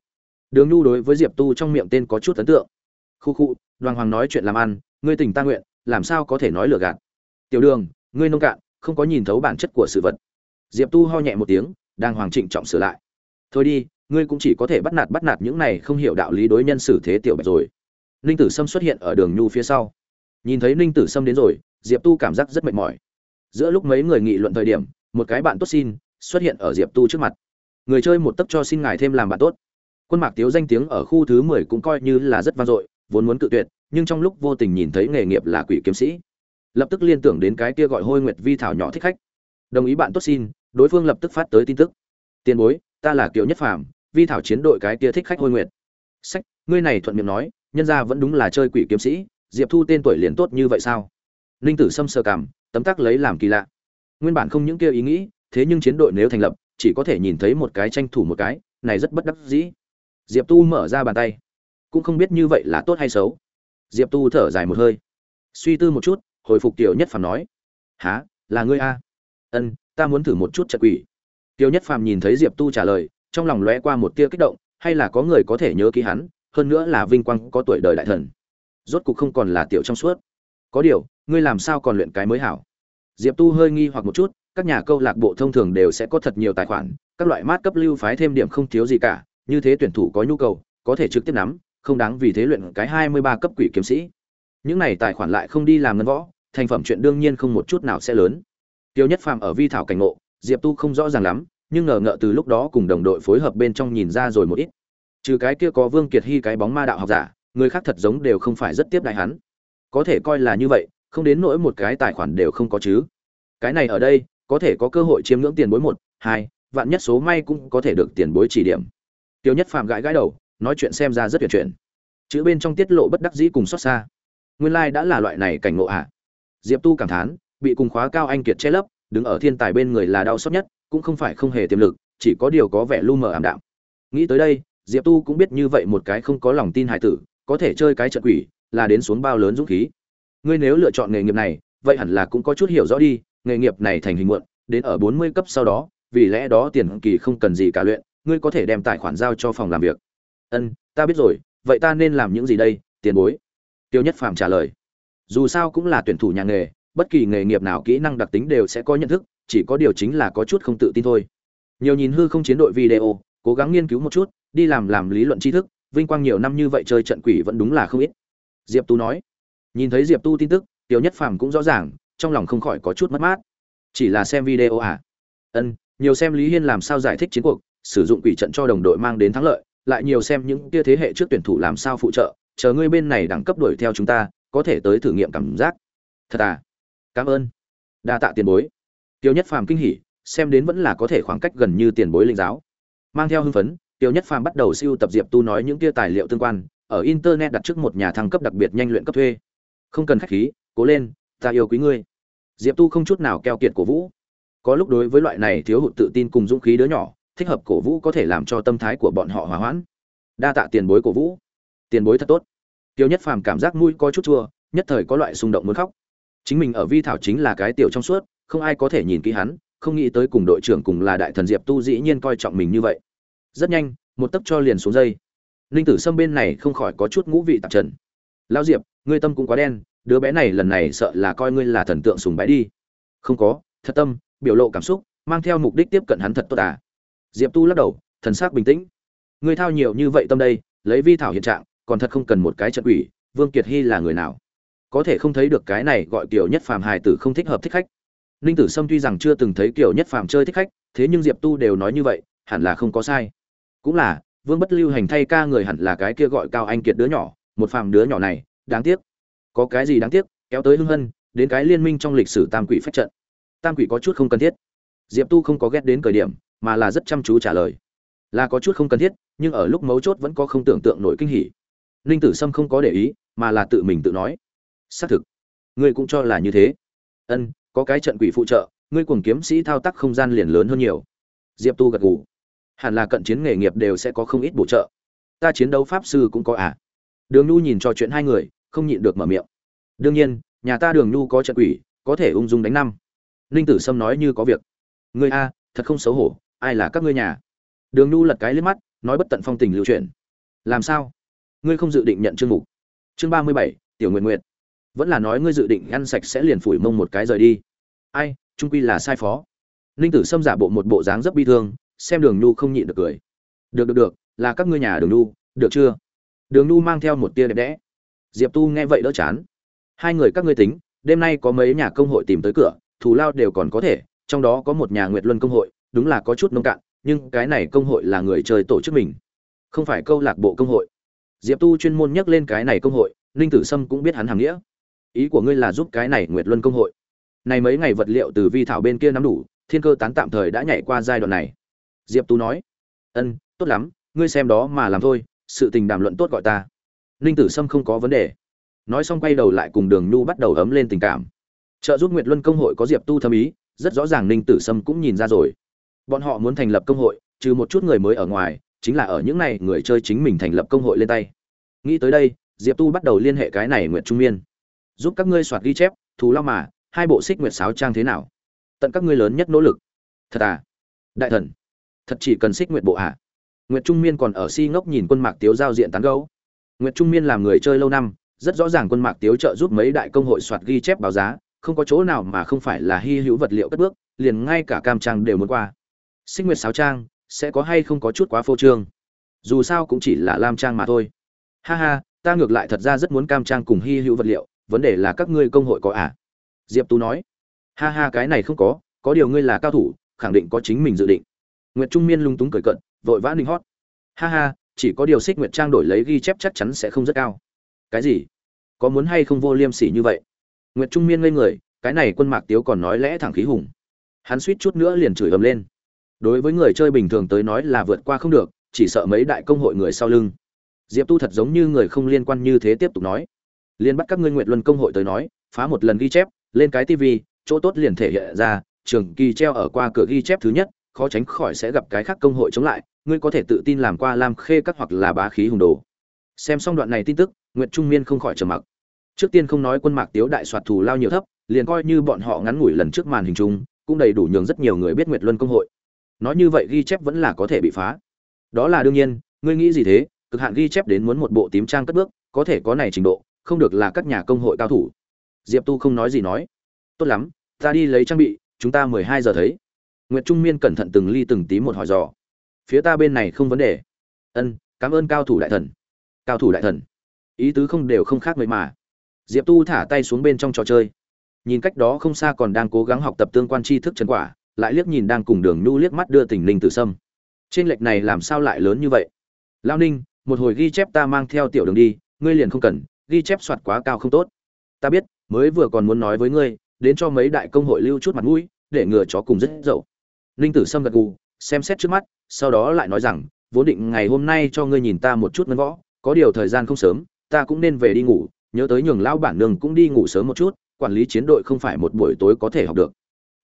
Đường Nhu đối với Diệp Tu trong miệng tên có chút ấn tượng. Khu khu, Đoàn Hoàng nói chuyện làm ăn, ngươi tình ta nguyện, làm sao có thể nói lừa gạt. Tiểu Đường, ngươi nông cạn, không có nhìn thấu bản chất của sự vật. Diệp Tu ho nhẹ một tiếng, đang hoàng trịnh trọng sửa lại. Thôi đi, ngươi cũng chỉ có thể bắt nạt những này không hiểu đạo lý đối nhân xử thế tiểu bạch rồi. Ninh Tử Sâm xuất hiện ở Đường Nhu phía sau. Nhìn thấy Ninh Tử Sâm đến rồi, Diệp Tu cảm giác rất mệt mỏi. Giữa lúc mấy người nghị luận thời điểm, một cái bạn tốt xin xuất hiện ở Diệp Tu trước mặt. Người chơi một tấc cho xin ngài thêm làm bạn tốt. Quân Mạc Tiếu danh tiếng ở khu thứ 10 cũng coi như là rất vang dội, vốn muốn cự tuyệt, nhưng trong lúc vô tình nhìn thấy nghề nghiệp là quỷ kiếm sĩ, lập tức liên tưởng đến cái kia gọi Hôi Nguyệt Vi thảo nhỏ thích khách. Đồng ý bạn tốt xin, đối phương lập tức phát tới tin tức. Tiền bối, ta là Kiều Nhất Phàm, Vi thảo chiến đội cái kia thích khách Hôi Nguyệt. Sách, ngươi này thuận miệng nói, nhân ra vẫn đúng là chơi quỷ kiếm sĩ, Diệp Thu tên tuổi liền tốt như vậy sao? Linh Tử Sâm sờ cằm, tấm tắc lấy làm kỳ lạ. Nguyên bản không những kia ý nghĩ, thế nhưng chiến đội nếu thành lập, chỉ có thể nhìn thấy một cái tranh thủ một cái, này rất bất đắc dĩ. Diệp Tu mở ra bàn tay, cũng không biết như vậy là tốt hay xấu. Diệp Tu thở dài một hơi, suy tư một chút, hồi phục Kiều Nhất Phàm nói: "Hả, là ngươi a?" "Ân, ta muốn thử một chút trận quỷ." Kiều Nhất Phàm nhìn thấy Diệp Tu trả lời, trong lòng lóe qua một tia kích động, hay là có người có thể nhớ kỹ hắn, hơn nữa là vinh quang có tuổi đời đại thần. Rốt cục không còn là tiểu trong suốt. Có điều, ngươi làm sao còn luyện cái mới hảo? Diệp Tu hơi nghi hoặc một chút, các nhà câu lạc bộ thông thường đều sẽ có thật nhiều tài khoản, các loại mát cấp lưu phái thêm điểm không thiếu gì cả, như thế tuyển thủ có nhu cầu, có thể trực tiếp nắm, không đáng vì thế luyện cái 23 cấp quỷ kiếm sĩ. Những này tài khoản lại không đi làm ngân võ, thành phẩm chuyện đương nhiên không một chút nào sẽ lớn. Tiêu Nhất Phàm ở vi thảo cảnh ngộ, Diệp Tu không rõ ràng lắm, nhưng ngờ ngợ từ lúc đó cùng đồng đội phối hợp bên trong nhìn ra rồi một ít. Trừ cái kia có Vương Kiệt Hy cái bóng ma đạo học giả, người khác thật giống đều không phải rất tiếp đại hắn. Có thể coi là như vậy, không đến nỗi một cái tài khoản đều không có chứ. Cái này ở đây, có thể có cơ hội chiếm ngưỡng tiền bối 1, 2, vạn nhất số may cũng có thể được tiền bối chỉ điểm. Tiêu Nhất Phàm gãi gãi đầu, nói chuyện xem ra rất tuyệt chuyện. Chữ bên trong tiết lộ bất đắc dĩ cùng xót xa. Nguyên lai đã là loại này cảnh ngộ ạ. Diệp Tu cảm thán, bị cùng khóa cao anh kiệt che lấp, đứng ở thiên tài bên người là đau xót nhất, cũng không phải không hề tiềm lực, chỉ có điều có vẻ lu mờ ảm đạm. Nghĩ tới đây, Diệp Tu cũng biết như vậy một cái không có lòng tin hài tử, có thể chơi cái trận quỷ, là đến xuống bao lớn dũng khí. Ngươi nếu lựa chọn nghề nghiệp này, vậy hẳn là cũng có chút hiểu rõ đi, nghề nghiệp này thành hình muộn, đến ở 40 cấp sau đó, vì lẽ đó tiền kỳ không cần gì cả luyện, ngươi có thể đem tài khoản giao cho phòng làm việc. Ân, ta biết rồi, vậy ta nên làm những gì đây, tiền bối? Tiêu Nhất Phàm trả lời. Dù sao cũng là tuyển thủ nhà nghề, bất kỳ nghề nghiệp nào kỹ năng đặc tính đều sẽ có nhận thức, chỉ có điều chính là có chút không tự tin thôi. Nhiều nhìn hư không chiến đội video, cố gắng nghiên cứu một chút, đi làm lý luận tri thức, vinh quang nhiều năm như vậy chơi trận quỷ vẫn đúng là không ít. Diệp Tu nói. Nhìn thấy Diệp Tu tin tức, Tiêu Nhất Phàm cũng rõ ràng, trong lòng không khỏi có chút mất mát. Chỉ là xem video à? Ân, nhiều xem Lý Hiên làm sao giải thích chiến cuộc, sử dụng quỷ trận cho đồng đội mang đến thắng lợi, lại nhiều xem những kia thế hệ trước tuyển thủ làm sao phụ trợ, chờ ngươi bên này đẳng cấp đuổi theo chúng ta, có thể tới thử nghiệm cảm giác. Thật à? Cảm ơn. Đa tạ tiền bối. Tiêu Nhất Phàm kinh hỉ, xem đến vẫn là có thể khoảng cách gần như tiền bối linh giáo. Mang theo hưng phấn, Tiêu Nhất Phàm bắt đầu siêu tập Diệp Tu nói những kia tài liệu tương quan, ở internet đặt trước một nhà thăng cấp đặc biệt nhanh luyện cấp thuê. Không cần khách khí, cố lên, ta yêu quý ngươi. Diệp Tu không chút nào keo kiệt cổ vũ. Có lúc đối với loại này thiếu hụt tự tin cùng dũng khí đứa nhỏ, thích hợp cổ vũ có thể làm cho tâm thái của bọn họ hòa hoãn. Đa tạ tiền bối cổ vũ. Tiền bối thật tốt. Tiêu Nhất Phàm cảm giác mũi có chút chua, nhất thời có loại xung động muốn khóc. Chính mình ở vi thảo chính là cái tiểu trong suốt, không ai có thể nhìn kỹ hắn, không nghĩ tới cùng đội trưởng cùng là đại thần Diệp Tu dĩ nhiên coi trọng mình như vậy. Rất nhanh, một tấc cho liền xuống dây. Linh Tử Sâm bên này không khỏi có chút ngũ vị tạp trần. Lão Diệp, ngươi tâm cũng quá đen, đứa bé này lần này sợ là coi ngươi là thần tượng sùng bái đi. Không có, thật tâm, biểu lộ cảm xúc, mang theo mục đích tiếp cận hắn thật tốt à. Diệp Tu lắc đầu, thần sắc bình tĩnh. Ngươi thao nhiều như vậy tâm đây, lấy vi thảo hiện trạng, còn thật không cần một cái trận quỷ, Vương Kiệt Hy là người nào? Có thể không thấy được cái này gọi Kiều Nhất Phàm hài tử không thích hợp thích khách. Ninh Tử Sâm tuy rằng chưa từng thấy Kiều Nhất Phàm chơi thích khách, thế nhưng Diệp Tu đều nói như vậy, hẳn là không có sai. Cũng là, Vương Bất Lưu hành thay ca người hẳn là cái kia gọi Cao Anh Kiệt đứa nhỏ, một phàm đứa nhỏ này, đáng tiếc. Có cái gì đáng tiếc, kéo tới hưng hân, đến cái liên minh trong lịch sử tam quỷ phách trận. Tam quỷ có chút không cần thiết. Diệp Tu không có ghét đến cởi điểm, mà là rất chăm chú trả lời. Là có chút không cần thiết, nhưng ở lúc mấu chốt vẫn có không tưởng tượng nổi kinh hỉ. Ninh Tử Sâm không có để ý, mà là tự mình tự nói. Xác thực, ngươi cũng cho là như thế. Ân, có cái trận quỷ phụ trợ, ngươi cuồng kiếm sĩ thao tác không gian liền lớn hơn nhiều. Diệp Tu gật gù. Hẳn là cận chiến nghề nghiệp đều sẽ có không ít bổ trợ. Ta chiến đấu pháp sư cũng có à? Đường Nhu nhìn cho chuyện hai người, không nhịn được mở miệng. Đương nhiên, nhà ta Đường Nhu có trận quỷ, có thể ung dung đánh năm. Ninh Tử Sâm nói như có việc. Ngươi a, thật không xấu hổ, ai là các ngươi nhà? Đường Nhu lật cái liếc mắt, nói bất tận phong tình lưu chuyển. Làm sao? Ngươi không dự định nhận chương mục? Chương 37, Tiểu Nguyệt Nguyệt. Vẫn là nói ngươi dự định ăn sạch sẽ liền phủi mông một cái rời đi. Ai, trung quy là sai phó. Ninh Tử Sâm giả bộ một bộ dáng rất bi thương, xem Đường Nhu không nhịn được cười. Được, là các ngươi nhà Đường Nhu, được chưa? Đường Nhu mang theo một tia đẹp đẽ. Diệp Tu nghe vậy đỡ chán. Hai người các ngươi tính, đêm nay có mấy nhà công hội tìm tới cửa, thù lao đều còn có thể, trong đó có một nhà Nguyệt Luân công hội, đúng là có chút nông cạn, nhưng cái này công hội là người chơi tổ chức mình, không phải câu lạc bộ công hội. Diệp Tu chuyên môn nhắc lên cái này công hội, Ninh Tử Sâm cũng biết hắn hàm nghĩa. Ý của ngươi là giúp cái này Nguyệt Luân công hội? Này mấy ngày vật liệu từ Vi Thảo bên kia nắm đủ, thiên cơ tán tạm thời đã nhảy qua giai đoạn này. Diệp Tu nói. Tốt lắm, ngươi xem đó mà làm thôi, sự tình đàm luận tốt gọi ta. Ninh Tử Sâm không có vấn đề. Nói xong quay đầu lại cùng Đường Nhu bắt đầu ấm lên tình cảm. Trợ giúp Nguyệt Luân công hội có Diệp Tu thâm ý, rất rõ ràng Ninh Tử Sâm cũng nhìn ra rồi. Bọn họ muốn thành lập công hội, trừ một chút người mới ở ngoài, chính là ở những này người chơi chính mình thành lập công hội lên tay. Nghĩ tới đây, Diệp Tu bắt đầu liên hệ cái này Nguyệt Trung Miên, giúp các ngươi soạt ghi chép, thù lao mà, hai bộ xích nguyệt sáo trang thế nào? Tận các ngươi lớn nhất nỗ lực. Thật à? Đại thần, thật chỉ cần xích nguyệt bộ à? Nguyệt Trung Miên còn ở si ngốc nhìn Quân Mạc Tiếu giao diện tán gẫu. Nguyệt Trung Miên làm người chơi lâu năm, rất rõ ràng Quân Mạc Tiếu trợ giúp mấy đại công hội soạt ghi chép báo giá, không có chỗ nào mà không phải là hy hữu vật liệu cất bước, liền ngay cả cam trang đều muốn qua. Xích nguyệt sáo trang sẽ có hay không có chút quá phô trương? Dù sao cũng chỉ là lam trang mà thôi. Ha ha, ta ngược lại thật ra rất muốn cam trang cùng hy hữu vật liệu, vấn đề là các ngươi công hội có à? Diệp Tú nói. Ha ha, cái này không có điều ngươi là cao thủ, khẳng định có chính mình dự định. Nguyệt Trung Miên lung túng cười cợt, vội vã ninh hót. Ha ha, chỉ có điều xích nguyệt trang đổi lấy ghi chép chắc chắn sẽ không rất cao. Cái gì? Có muốn hay không vô liêm sỉ như vậy? Nguyệt Trung Miên ngây người, cái này Quân Mạc Tiếu còn nói lẽ thẳng khí hùng. Hắn suýt chút nữa liền chửi ầm lên. Đối với người chơi bình thường tới nói là vượt qua không được, chỉ sợ mấy đại công hội người sau lưng. Diệp Tu thật giống như người không liên quan như thế tiếp tục nói. Liên bắt các ngươi Nguyệt Luân công hội tới nói, phá một lần ghi chép, lên cái tivi, chỗ tốt liền thể hiện ra, trường kỳ treo ở qua cửa ghi chép thứ nhất, khó tránh khỏi sẽ gặp cái khác công hội chống lại, ngươi có thể tự tin làm qua Lam Khê các hoặc là Bá Khí Hùng Đồ. Xem xong đoạn này tin tức, Nguyệt Trung Miên không khỏi trầm mặc. Trước tiên không nói Quân Mạc Tiếu đại soạt thù lao nhiều thấp, liền coi như bọn họ ngắn ngủi lần trước màn hình chung, cũng đầy đủ nhường rất nhiều người biết Nguyệt Luân công hội. Nói như vậy ghi chép vẫn là có thể bị phá. Đó là đương nhiên, ngươi nghĩ gì thế, cực hạn ghi chép đến muốn một bộ tím trang cất bước, có thể có này trình độ, không được là các nhà công hội cao thủ. Diệp Tu không nói gì nói. Tốt lắm, ta đi lấy trang bị, chúng ta 12 giờ thấy. Nguyệt Trung Miên cẩn thận từng ly từng tí một hỏi dò. Phía ta bên này không vấn đề. Cảm ơn cao thủ đại thần. Cao thủ đại thần, ý tứ không đều không khác mấy mà. Diệp Tu thả tay xuống bên trong trò chơi, nhìn cách đó không xa còn đang cố gắng học tập tương quan tri thức Trần Quả, lại liếc nhìn đang cùng Đường Nhu liếc mắt đưa Tình Ninh Tử Sâm. Trên lệch này làm sao lại lớn như vậy? Lão Ninh, một hồi ghi chép ta mang theo tiểu Đường đi, ngươi liền không cần, ghi chép soạt quá cao không tốt. Ta biết, mới vừa còn muốn nói với ngươi, đến cho mấy đại công hội lưu chút mặt mũi, để ngừa chó cùng rất dậu. Ninh Tử Sâm gật gù, xem xét trước mắt, sau đó lại nói rằng, vốn định ngày hôm nay cho ngươi nhìn ta một chút ngân võ, có điều thời gian không sớm, ta cũng nên về đi ngủ, nhớ tới nhường lão bản nương cũng đi ngủ sớm một chút, quản lý chiến đội không phải một buổi tối có thể học được.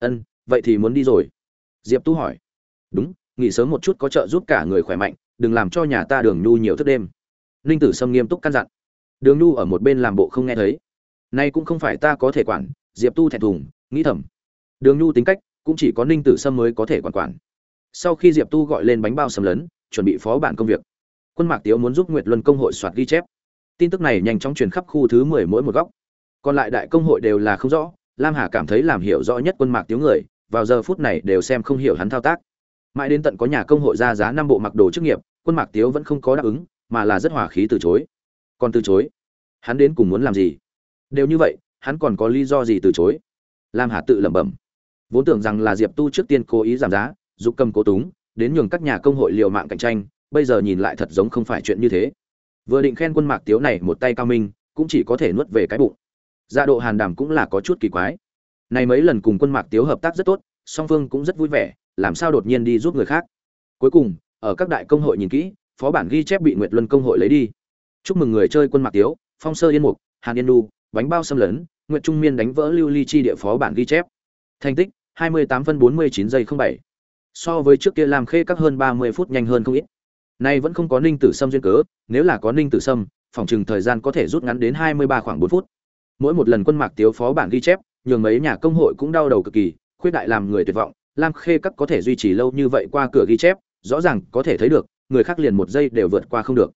Vậy thì muốn đi rồi. Diệp Tu hỏi. Đúng, nghỉ sớm một chút có trợ giúp cả người khỏe mạnh, đừng làm cho nhà ta Đường Nhu nhiều thức đêm. Ninh Tử Sâm nghiêm túc căn dặn. Đường Nhu ở một bên làm bộ không nghe thấy. Nay cũng không phải ta có thể quản, Diệp Tu thẹn thùng, nghĩ thầm. Đường Nhu tính cách, cũng chỉ có Ninh Tử Sâm mới có thể quản. Sau khi Diệp Tu gọi lên bánh bao sầm lớn, chuẩn bị phó bản công việc. Quân Mạc Tiếu muốn giúp Nguyệt Luân công hội soạt ghi chép. Tin tức này nhanh chóng truyền khắp khu thứ 10 mỗi một góc. Còn lại đại công hội đều là không rõ, Lam Hà cảm thấy làm hiểu rõ nhất Quân Mạc Tiếu người, vào giờ phút này đều xem không hiểu hắn thao tác. Mãi đến tận có nhà công hội ra giá 5 bộ mặc đồ chức nghiệp, Quân Mạc Tiếu vẫn không có đáp ứng, mà là rất hòa khí từ chối. Còn từ chối? Hắn đến cùng muốn làm gì? Đều như vậy, hắn còn có lý do gì từ chối? Lam Hà tự lẩm bẩm. Vốn tưởng rằng là Diệp Tu trước tiên cố ý giảm giá, dục cầm cố túng, đến nhường các nhà công hội liều mạng cạnh tranh, bây giờ nhìn lại thật giống không phải chuyện như thế. Vừa định khen Quân Mạc Tiếu này một tay cao minh, cũng chỉ có thể nuốt về cái bụng. Dạ độ Hàn Đàm cũng là có chút kỳ quái. Này mấy lần cùng Quân Mạc Tiếu hợp tác rất tốt, song phương cũng rất vui vẻ, làm sao đột nhiên đi giúp người khác. Cuối cùng, ở các đại công hội nhìn kỹ, phó bản ghi chép bị Nguyệt Luân công hội lấy đi. Chúc mừng người chơi Quân Mạc Tiếu, Phong Sơ Yên Mục, Hàn Yên Du, bánh bao xâm lấn, Nguyệt Trung Miên đánh vỡ Lưu Ly chi địa phó bản ghi chép. Thành tích: 28 phân 49 giây 07. So với trước kia làm khê các hơn 30 phút nhanh hơn không ít. Nay vẫn không có Ninh Tử Sâm duyên cớ, nếu là có Ninh Tử Sâm, phòng trừng thời gian có thể rút ngắn đến 23 khoảng 4 phút. Mỗi một lần Quân Mạc Tiếu phó bản ghi chép, nhường mấy nhà công hội cũng đau đầu cực kỳ, khuyết đại làm người tuyệt vọng, Lam Khê các có thể duy trì lâu như vậy qua cửa ghi chép, rõ ràng có thể thấy được, người khác liền một giây đều vượt qua không được.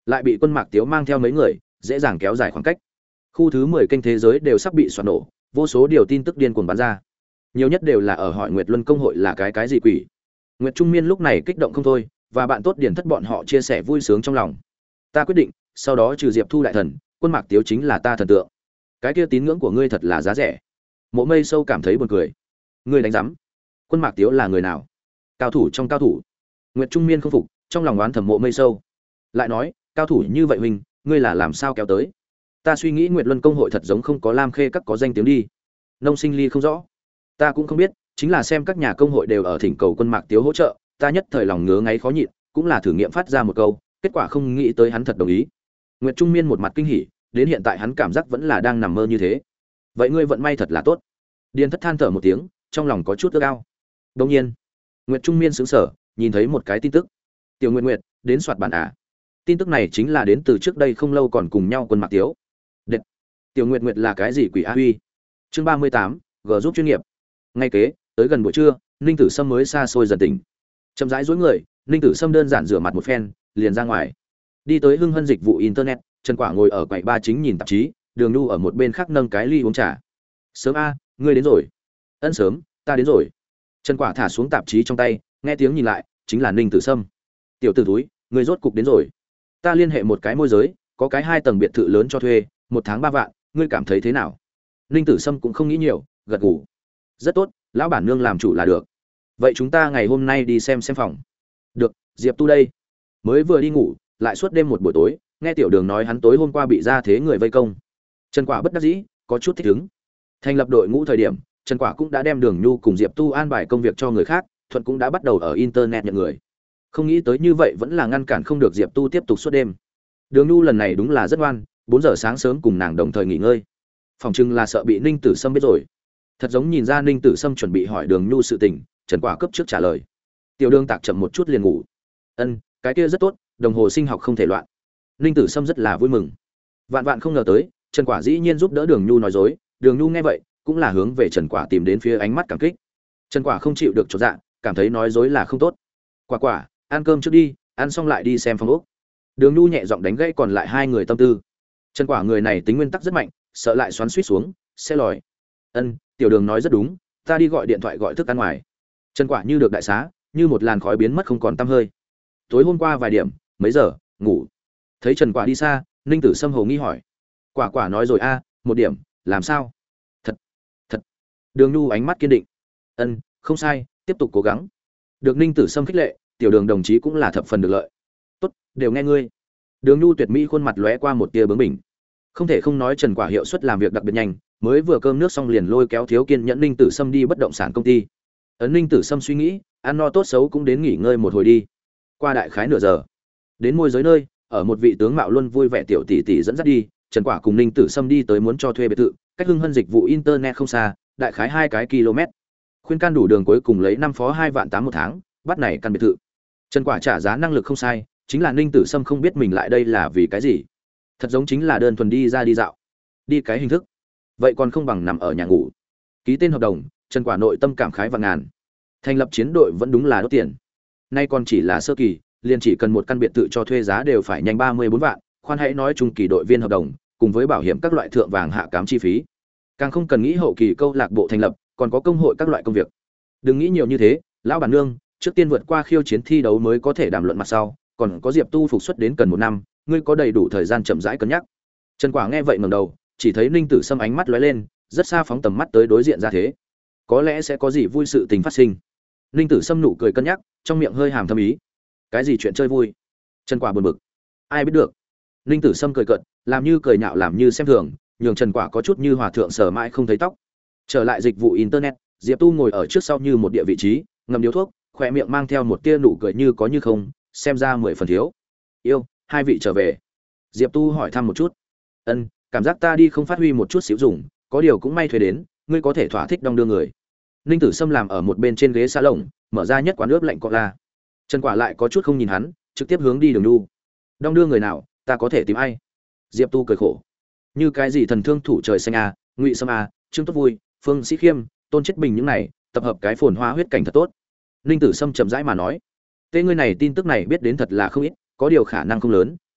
lại bị Quân Mạc Tiếu mang theo mấy người dễ dàng kéo dài khoảng cách. Khu thứ 10 kênh thế giới đều sắp bị xoắn nổ, vô số điều tin tức điên cuồng bắn ra. Nhiều nhất đều là ở hỏi Nguyệt Luân công hội là cái gì quỷ. Nguyệt Trung Miên lúc này kích động không thôi, và bạn tốt Điền Thất bọn họ chia sẻ vui sướng trong lòng. Ta quyết định, sau đó trừ Diệp Thu đại thần, Quân Mạc Tiếu chính là ta thần tượng. Cái kia tín ngưỡng của ngươi thật là giá rẻ. Mộ Mây Sâu cảm thấy buồn cười. Ngươi đánh rắm? Quân Mạc Tiếu là người nào? Cao thủ trong cao thủ. Nguyệt Trung Miên không phục, trong lòng oán thầm Mộ Mây Sâu. Lại nói, cao thủ như vậy huynh, ngươi là làm sao kéo tới? Ta suy nghĩ Nguyệt Luân công hội thật giống không có Lam Khê các có danh tiếng đi. Nông Sinh Ly không rõ. Ta cũng không biết, chính là xem các nhà công hội đều ở thỉnh cầu Quân Mạc Tiếu hỗ trợ, ta nhất thời lòng ngứa ngáy khó nhịn, cũng là thử nghiệm phát ra một câu, kết quả không nghĩ tới hắn thật đồng ý. Nguyệt Trung Miên một mặt kinh hỉ, đến hiện tại hắn cảm giác vẫn là đang nằm mơ như thế. Vậy ngươi vận may thật là tốt. Điền Thất than thở một tiếng, trong lòng có chút ước ao. Đương nhiên, Nguyệt Trung Miên sững sờ, nhìn thấy một cái tin tức. Tiểu Nguyệt Nguyệt, đến soạt bản à? Tin tức này chính là đến từ trước đây không lâu còn cùng nhau Quân Mạc Tiếu. Đệt. Tiểu Nguyệt Nguyệt là cái gì quỷ a huy? Chương 38, G giúp chuyên nghiệp. Ngay kế, tới gần buổi trưa, Ninh Tử Sâm mới xa xôi dần tỉnh. Chậm rãi duỗi người, Ninh Tử Sâm đơn giản rửa mặt một phen, liền ra ngoài. Đi tới Hưng Hân dịch vụ internet, Trần Quả ngồi ở quầy ba chính nhìn tạp chí, Đường Nhu ở một bên khác nâng cái ly uống trà. "Sớm a, ngươi đến rồi." "Ân sớm, ta đến rồi." Trần Quả thả xuống tạp chí trong tay, nghe tiếng nhìn lại, chính là Ninh Tử Sâm. "Tiểu tử thúi, ngươi rốt cục đến rồi. Ta liên hệ một cái môi giới, có cái 2 tầng biệt thự lớn cho thuê, 1 tháng 3 vạn, ngươi cảm thấy thế nào?" Ninh Tử Sâm cũng không nghĩ nhiều, gật gù. "Rất tốt, lão bản nương làm chủ là được. Vậy chúng ta ngày hôm nay đi xem phòng." "Được, Diệp Tu đây." Mới vừa đi ngủ, lại suốt đêm một buổi tối, nghe Tiểu Đường nói hắn tối hôm qua bị ra thế người vây công. Trần Quả bất đắc dĩ, có chút thích ứng. Thành lập đội ngũ thời điểm, Trần Quả cũng đã đem Đường Nhu cùng Diệp Tu an bài công việc cho người khác, Thuận cũng đã bắt đầu ở internet nhận người. Không nghĩ tới như vậy vẫn là ngăn cản không được Diệp Tu tiếp tục suốt đêm. Đường Nhu lần này đúng là rất ngoan, 4 giờ sáng sớm cùng nàng đồng thời nghỉ ngơi. Phòng trưng là sợ bị Ninh Tử Sâm biết rồi. Thật giống nhìn ra Ninh Tử Sâm chuẩn bị hỏi Đường Nhu sự tình, Trần Quả cấp trước trả lời. Tiểu Đường tạc chậm một chút liền ngủ. "Ân, cái kia rất tốt, đồng hồ sinh học không thể loạn." Ninh Tử Sâm rất là vui mừng. Vạn vạn không ngờ tới, Trần Quả dĩ nhiên giúp đỡ Đường Nhu nói dối, Đường Nhu nghe vậy, cũng là hướng về Trần Quả tìm đến phía ánh mắt cảm kích. Trần Quả không chịu được chột dạ, cảm thấy nói dối là không tốt. "Quả Quả, ăn cơm trước đi, ăn xong lại đi xem phòng ốc." Đường Nhu nhẹ giọng đánh gãy còn lại hai người tâm tư. Trần Quả người này tính nguyên tắc rất mạnh, sợ lại xoắn xuýt xuống, sẽ lòi. "Ân, Tiểu Đường nói rất đúng, ta đi gọi điện thoại gọi thức ăn ngoài." Trần Quả như được đại xá, như một làn khói biến mất không còn tăm hơi. Tối hôm qua vài điểm, mấy giờ, ngủ. Thấy Trần Quả đi xa, Ninh Tử Sâm hồ nghi hỏi. Quả Quả nói rồi a, 1 điểm, làm sao? Thật, thật. Đường Nhu ánh mắt kiên định. "Ân, không sai, tiếp tục cố gắng." Được Ninh Tử Sâm khích lệ, Tiểu Đường đồng chí cũng là thập phần được lợi. "Tốt, đều nghe ngươi." Đường Nhu tuyệt mỹ khuôn mặt lóe qua một tia bướng bỉnh. Không thể không nói Trần Quả hiệu suất làm việc đặc biệt nhanh, mới vừa cơm nước xong liền lôi kéo thiếu kiên nhẫn Ninh Tử Sâm đi bất động sản công ty. Ấn Ninh Tử Sâm suy nghĩ, ăn no tốt xấu cũng đến nghỉ ngơi một hồi đi. Qua đại khái nửa giờ, đến môi giới nơi, ở một vị tướng mạo luôn vui vẻ tiểu tỷ tỷ dẫn dắt đi, Trần Quả cùng Ninh Tử Sâm đi tới muốn cho thuê biệt thự, cách Hưng Hân dịch vụ internet không xa, đại khái 2 cái km. Khuyên can đủ đường cuối cùng lấy 5 phó 2 vạn 8 một tháng, bắt này căn biệt thự. Trần Quả trả giá năng lực không sai, chính là Ninh Tử Sâm không biết mình lại đây là vì cái gì. Thật giống chính là đơn thuần đi ra đi dạo. Đi cái hình thức. Vậy còn không bằng nằm ở nhà ngủ. Ký tên hợp đồng, Trần Quả nội tâm cảm khái vạn ngàn. Thành lập chiến đội vẫn đúng là đốt tiền. Nay còn chỉ là sơ kỳ, liền chỉ cần một căn biệt thự cho thuê giá đều phải nhanh 34 vạn, khoan hãy nói trung kỳ đội viên hợp đồng, cùng với bảo hiểm các loại thượng vàng hạ cám chi phí. Càng không cần nghĩ hậu kỳ câu lạc bộ thành lập, còn có công hội các loại công việc. Đừng nghĩ nhiều như thế, lão bản nương, trước tiên vượt qua khiêu chiến thi đấu mới có thể đàm luận mặt sau, còn có Diệp Tu phục xuất đến cần 1 năm, ngươi có đầy đủ thời gian chậm rãi cân nhắc. Trần Quả nghe vậy ngẩng đầu, chỉ thấy Ninh Tử Sâm ánh mắt lóe lên, rất xa phóng tầm mắt tới đối diện ra thế. Có lẽ sẽ có gì vui sự tình phát sinh. Ninh Tử Sâm nụ cười cân nhắc, trong miệng hơi hàm thâm ý. Cái gì chuyện chơi vui? Trần Quả buồn bực. Ai biết được. Ninh Tử Sâm cười cợt, làm như cười nhạo làm như xem thường, nhường Trần Quả có chút như hòa thượng sờ mãi không thấy tóc. Trở lại dịch vụ internet, Diệp Tu ngồi ở trước sau như một địa vị trí, ngậm điếu thuốc, khỏe miệng mang theo một tia nụ cười như có như không, xem ra 10 phần thiếu. Yêu, hai vị trở về. Diệp Tu hỏi thăm một chút. Ân, cảm giác ta đi không phát huy một chút xíu dùng, có điều cũng may thuê đến, ngươi có thể thỏa thích đong đưa người. Ninh Tử Sâm làm ở một bên trên ghế salon, mở ra nhất quán ướp lạnh cola. Trần Quả lại có chút không nhìn hắn, trực tiếp hướng đi Đường Nhu. Đong đưa người nào, ta có thể tìm ai? Diệp Tu cười khổ. Như cái gì thần thương thủ trời xanh a, Ngụy Sâm a, Trương Tốt Vui, Phương Sĩ Khiêm, Tôn Chết Bình những này, tập hợp cái phồn hoa huyết cảnh thật tốt. Ninh Tử Sâm chậm rãi mà nói. Tên ngươi này tin tức này biết đến thật là không ít, có điều khả năng không lớn,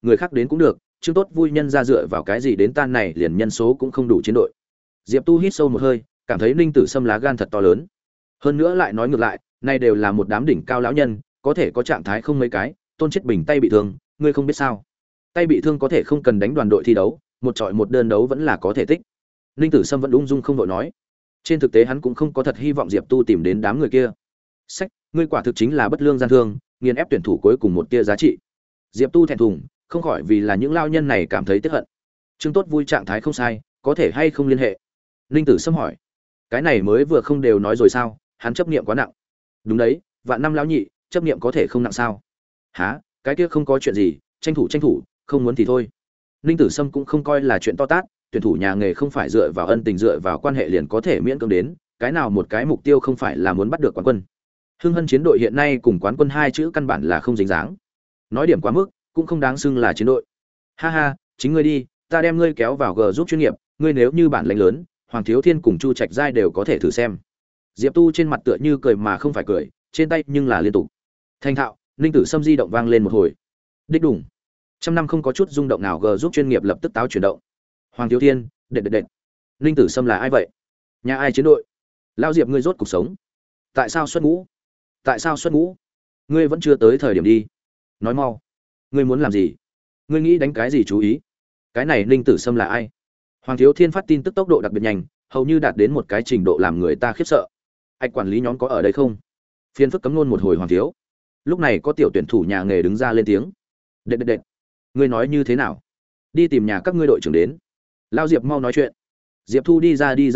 người khác đến cũng được, Trương Tốt vui nhân ra dựa vào cái gì đến tan này liền nhân số cũng không đủ chiến đội. Diệp Tu hít sâu một hơi, cảm thấy Ninh Tử Sâm lá gan thật to lớn. Hơn nữa lại nói ngược lại, nay đều là một đám đỉnh cao lão nhân, có thể có trạng thái không mấy cái, Tôn Chiết Bình tay bị thương, ngươi không biết sao? Tay bị thương có thể không cần đánh đoàn đội thi đấu, một trọi một đơn đấu vẫn là có thể tích. Ninh Tử Sâm vẫn ung dung không vội nói. Trên thực tế hắn cũng không có thật hy vọng Diệp Tu tìm đến đám người kia. Sách, ngươi quả thực chính là bất lương gian thương, nghiền ép tuyển thủ cuối cùng một tia giá trị. Diệp Tu thẹn thùng, không khỏi vì là những lao nhân này cảm thấy tiếc hận. Trương Tốt vui trạng thái không sai, có thể hay không liên hệ? Ninh Tử Sâm hỏi. Cái này mới vừa không đều nói rồi sao, hắn chấp niệm quá nặng. Đúng đấy, vạn năm lão nhị, chấp niệm có thể không nặng sao? Hả, cái kia không có chuyện gì, tranh thủ, không muốn thì thôi. Ninh Tử Sâm cũng không coi là chuyện to tát, tuyển thủ nhà nghề không phải dựa vào ân tình dựa vào quan hệ liền có thể miễn cưỡng đến, cái nào một cái mục tiêu không phải là muốn bắt được quán quân. Hưng Hân chiến đội hiện nay cùng quán quân hai chữ căn bản là không dính dáng. Nói điểm quá mức, cũng không đáng xưng là chiến đội. Ha ha, chính ngươi đi, ta đem ngươi kéo vào G giúp chuyên nghiệp, ngươi nếu như bản lĩnh lớn, Hoàng Thiếu Thiên cùng Chu Trạch Giai đều có thể thử xem. Diệp Tu trên mặt tựa như cười mà không phải cười, trên tay nhưng là liên tục. Thành thạo, Ninh Tử Sâm di động vang lên một hồi. Đích đủng. Trăm năm không có chút rung động nào, G giúp chuyên nghiệp lập tức táo chuyển động. Hoàng Thiếu Thiên, đệt. Ninh Tử Sâm là ai vậy? Nhà ai chiến đội? Lão Diệp ngươi rốt cuộc sống. Tại sao xuất ngũ? Ngươi vẫn chưa tới thời điểm đi. Nói mau. Ngươi muốn làm gì? Ngươi nghĩ đánh cái gì chú ý? Cái này Ninh Tử Sâm là ai? Hoàng Thiếu Thiên phát tin tức tốc độ đặc biệt nhanh, hầu như đạt đến một cái trình độ làm người ta khiếp sợ. Anh quản lý nhóm có ở đây không? Phiên phức cấm luôn một hồi Hoàng Thiếu. Lúc này có tiểu tuyển thủ nhà nghề đứng ra lên tiếng. Đệt. Ngươi nói như thế nào? Đi tìm nhà các ngươi đội trưởng đến. Lao Diệp mau nói chuyện. Diệp Thu đi ra.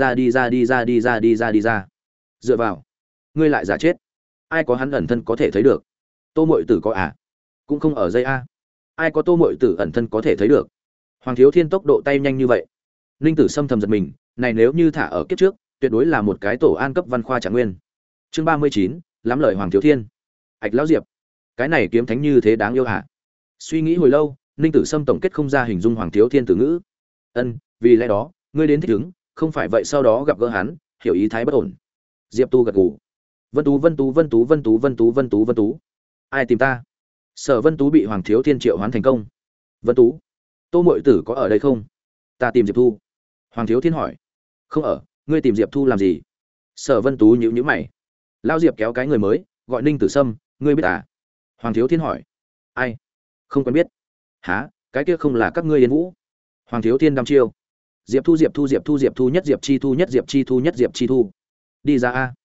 Dựa vào. Ngươi lại giả chết. Ai có hắn ẩn thân có thể thấy được? Tô Mội Tử có à? Cũng không ở dây a. Ai có Tô Mội Tử ẩn thân có thể thấy được? Hoàng Thiếu Thiên tốc độ tay nhanh như vậy. Ninh Tử Sâm thầm giật mình, này nếu như thả ở kiếp trước, tuyệt đối là một cái tổ an cấp văn khoa trạng nguyên. Chương 39, lắm lời Hoàng Thiếu Thiên. Ảch lão Diệp, cái này kiếm thánh như thế đáng yêu hả? Suy nghĩ hồi lâu, Ninh Tử Sâm tổng kết không ra hình dung Hoàng Thiếu Thiên từ ngữ. Vì lẽ đó, ngươi đến thích ứng, không phải vậy sau đó gặp gỡ hắn, hiểu ý thái bất ổn. Diệp Tu gật gù. Vân Tú. Ai tìm ta? Sở Vân Tú bị Hoàng Thiếu Thiên triệu hoán thành công. Vân Tú, Tô Mội Tử có ở đây không? Ta tìm Diệp Thu. Hoàng Thiếu Thiên hỏi. Không ở, ngươi tìm Diệp Thu làm gì? Sở Vân Tú nhíu mày. Lao Diệp kéo cái người mới, gọi Ninh Tử Sâm, ngươi biết à? Hoàng Thiếu Thiên hỏi. Ai? Không quen biết. Hả? Cái kia không là các ngươi Yên Vũ? Hoàng Thiếu Thiên đăm chiêu. Diệp Thu nhất Diệp Chi Thu. Đi ra a.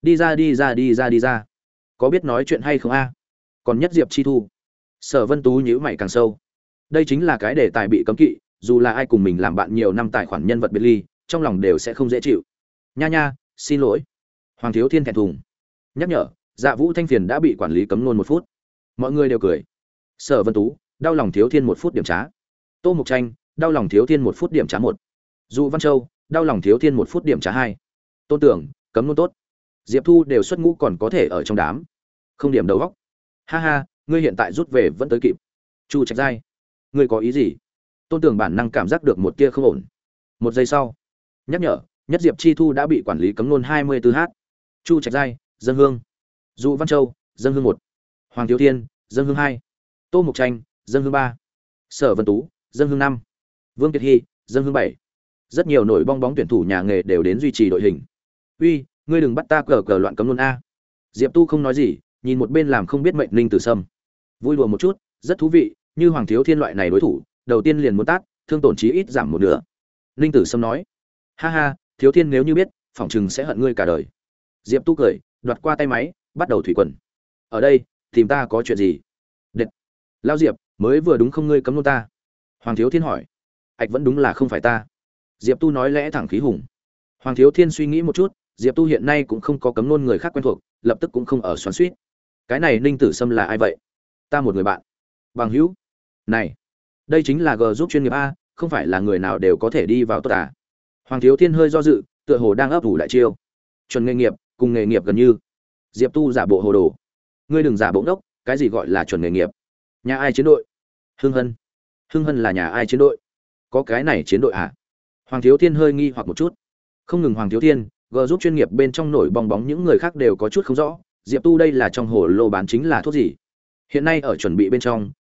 Đi ra. Có biết nói chuyện hay không a? Còn nhất Diệp Chi Thu. Sở Vân Tú nhíu mày càng sâu. Đây chính là cái đề tài bị cấm kỵ, dù là ai cùng mình làm bạn nhiều năm tài khoản nhân vật biệt ly, trong lòng đều sẽ không dễ chịu. Nha, xin lỗi. Hoàng Thiếu Thiên thẹn thùng. Nhắc nhở, Dạ Vũ Thanh Phiền đã bị quản lý cấm nôn 1 phút. Mọi người đều cười. Sở Vân Tú, đau lòng Thiếu Thiên 1 phút điểm trá. Tô Mục Tranh, đau lòng Thiếu Thiên 1 phút điểm trá 1. Dụ Văn Châu, đau lòng Thiếu Thiên 1 phút điểm trá 2. Tôn Tưởng, cấm nôn tốt. Diệp Thu đều xuất ngũ còn có thể ở trong đám. Không điểm đầu góc. Ha, ngươi hiện tại rút về vẫn tới kịp. Chu Trạch Giai, ngươi có ý gì? Tôn Tưởng bản năng cảm giác được một tia không ổn. 1 giây sau, nhắc nhở, nhất Diệp Chi Thu đã bị quản lý cấm nôn 24h. Chu Trạch Giai, dân hương. Dụ Văn Châu, dân hương 1. Hoàng Thiếu Thiên, dân hương 2. Tô Mục Tranh, dân hương 3. Sở Vân Tú, dân hương 5. Vương Kiệt Hy, dân hương 7. Rất nhiều nổi bong bóng tuyển thủ nhà nghề đều đến duy trì đội hình. Uy, ngươi đừng bắt ta cờ loạn cấm luôn a. Diệp Tu không nói gì, nhìn một bên làm không biết mệnh Ninh Tử Sâm. Vui đùa một chút, rất thú vị, như Hoàng Thiếu Thiên loại này đối thủ, đầu tiên liền muốn tát, thương tổn chí ít giảm một nửa. Ninh Tử Sâm nói. Ha, Thiếu Thiên nếu như biết, phỏng chừng sẽ hận ngươi cả đời. Diệp Tu cười, đoạt qua tay máy, bắt đầu thủy quần. Ở đây, tìm ta có chuyện gì? Đệt. Lao Diệp, mới vừa đúng không ngươi cấm luôn ta? Hoàng Thiếu Thiên hỏi. Ảch vẫn đúng là không phải ta. Diệp Tu nói lẽ thẳng khí hùng. Hoàng Thiếu Thiên suy nghĩ một chút, Diệp Tu hiện nay cũng không có cấm nôn người khác quen thuộc, lập tức cũng không ở xoắn xuýt. Cái này Ninh Tử Sâm là ai vậy? Ta một người bạn. Bằng hữu. Này, đây chính là G giúp chuyên nghiệp a, không phải là người nào đều có thể đi vào tốt à? Hoàng Thiếu Thiên hơi do dự, tựa hồ đang ấp ủ đại chiêu. Chuẩn nghề nghiệp, cùng nghề nghiệp gần như. Diệp Tu giả bộ hồ đồ. Ngươi đừng giả bộ ngốc, cái gì gọi là chuẩn nghề nghiệp? Nhà ai chiến đội? Hưng Hân là nhà ai chiến đội? Có cái này chiến đội à? Hoàng Thiếu Thiên hơi nghi hoặc một chút. Không ngừng Hoàng Thiếu Thiên, G giúp chuyên nghiệp bên trong nổi bong bóng những người khác đều có chút không rõ, Diệp Tu đây là trong hồ lô bán chính là thuốc gì? Hiện nay ở chuẩn bị bên trong,